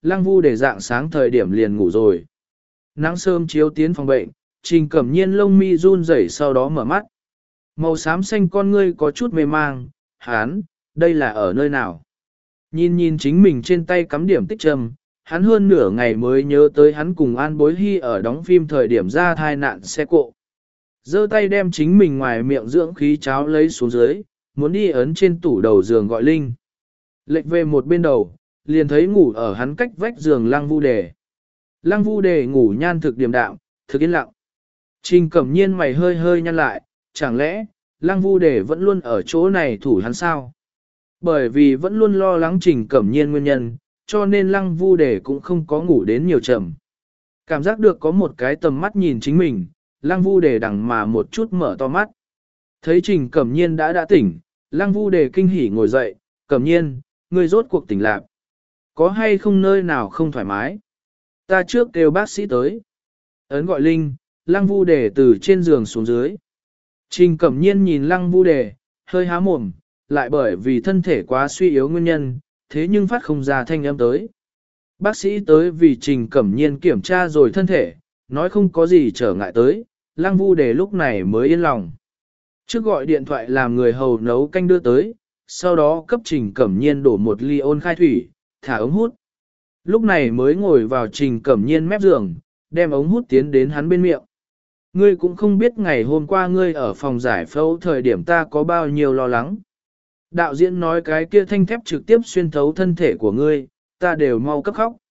Lăng Vu để dạng sáng thời điểm liền ngủ rồi. Nắng sớm chiếu tiến phòng bệnh, Trình Cẩm Nhiên lông mi run rẩy sau đó mở mắt. Màu xám xanh con ngươi có chút mê mang, hán, đây là ở nơi nào? Nhìn nhìn chính mình trên tay cắm điểm tích châm, hắn hơn nửa ngày mới nhớ tới hắn cùng An Bối Hy ở đóng phim thời điểm ra thai nạn xe cộ. Giơ tay đem chính mình ngoài miệng dưỡng khí cháo lấy xuống dưới, muốn đi ấn trên tủ đầu giường gọi Linh. Lệch về một bên đầu, liền thấy ngủ ở hắn cách vách giường Lăng Vu Đề. Lăng Vu Đề ngủ nhan thực điềm đạm, thực yên lặng. Trình Cẩm Nhiên mày hơi hơi nhăn lại, chẳng lẽ, Lăng Vu Đề vẫn luôn ở chỗ này thủ hắn sao? Bởi vì vẫn luôn lo lắng Trình Cẩm Nhiên nguyên nhân, cho nên Lăng Vu Đề cũng không có ngủ đến nhiều trầm. Cảm giác được có một cái tầm mắt nhìn chính mình, Lăng Vu Đề đằng mà một chút mở to mắt. Thấy Trình Cẩm Nhiên đã đã tỉnh, Lăng Vu Đề kinh hỉ ngồi dậy, Cẩm Nhiên, ngươi rốt cuộc tỉnh lạc. Có hay không nơi nào không thoải mái? Ta trước kêu bác sĩ tới. Ấn gọi Linh, Lăng Vu Đề từ trên giường xuống dưới. Trình Cẩm Nhiên nhìn Lăng Vu Đề, hơi há mồm, lại bởi vì thân thể quá suy yếu nguyên nhân, thế nhưng phát không ra thanh âm tới. Bác sĩ tới vì Trình Cẩm Nhiên kiểm tra rồi thân thể, nói không có gì trở ngại tới, Lăng Vu Đề lúc này mới yên lòng. Trước gọi điện thoại làm người hầu nấu canh đưa tới, sau đó cấp Trình Cẩm Nhiên đổ một ly ôn khai thủy, thả ống hút. Lúc này mới ngồi vào Trình Cẩm Nhiên mép giường, đem ống hút tiến đến hắn bên miệng. Ngươi cũng không biết ngày hôm qua ngươi ở phòng giải phẫu thời điểm ta có bao nhiêu lo lắng. Đạo diễn nói cái kia thanh thép trực tiếp xuyên thấu thân thể của ngươi, ta đều mau cấp khóc.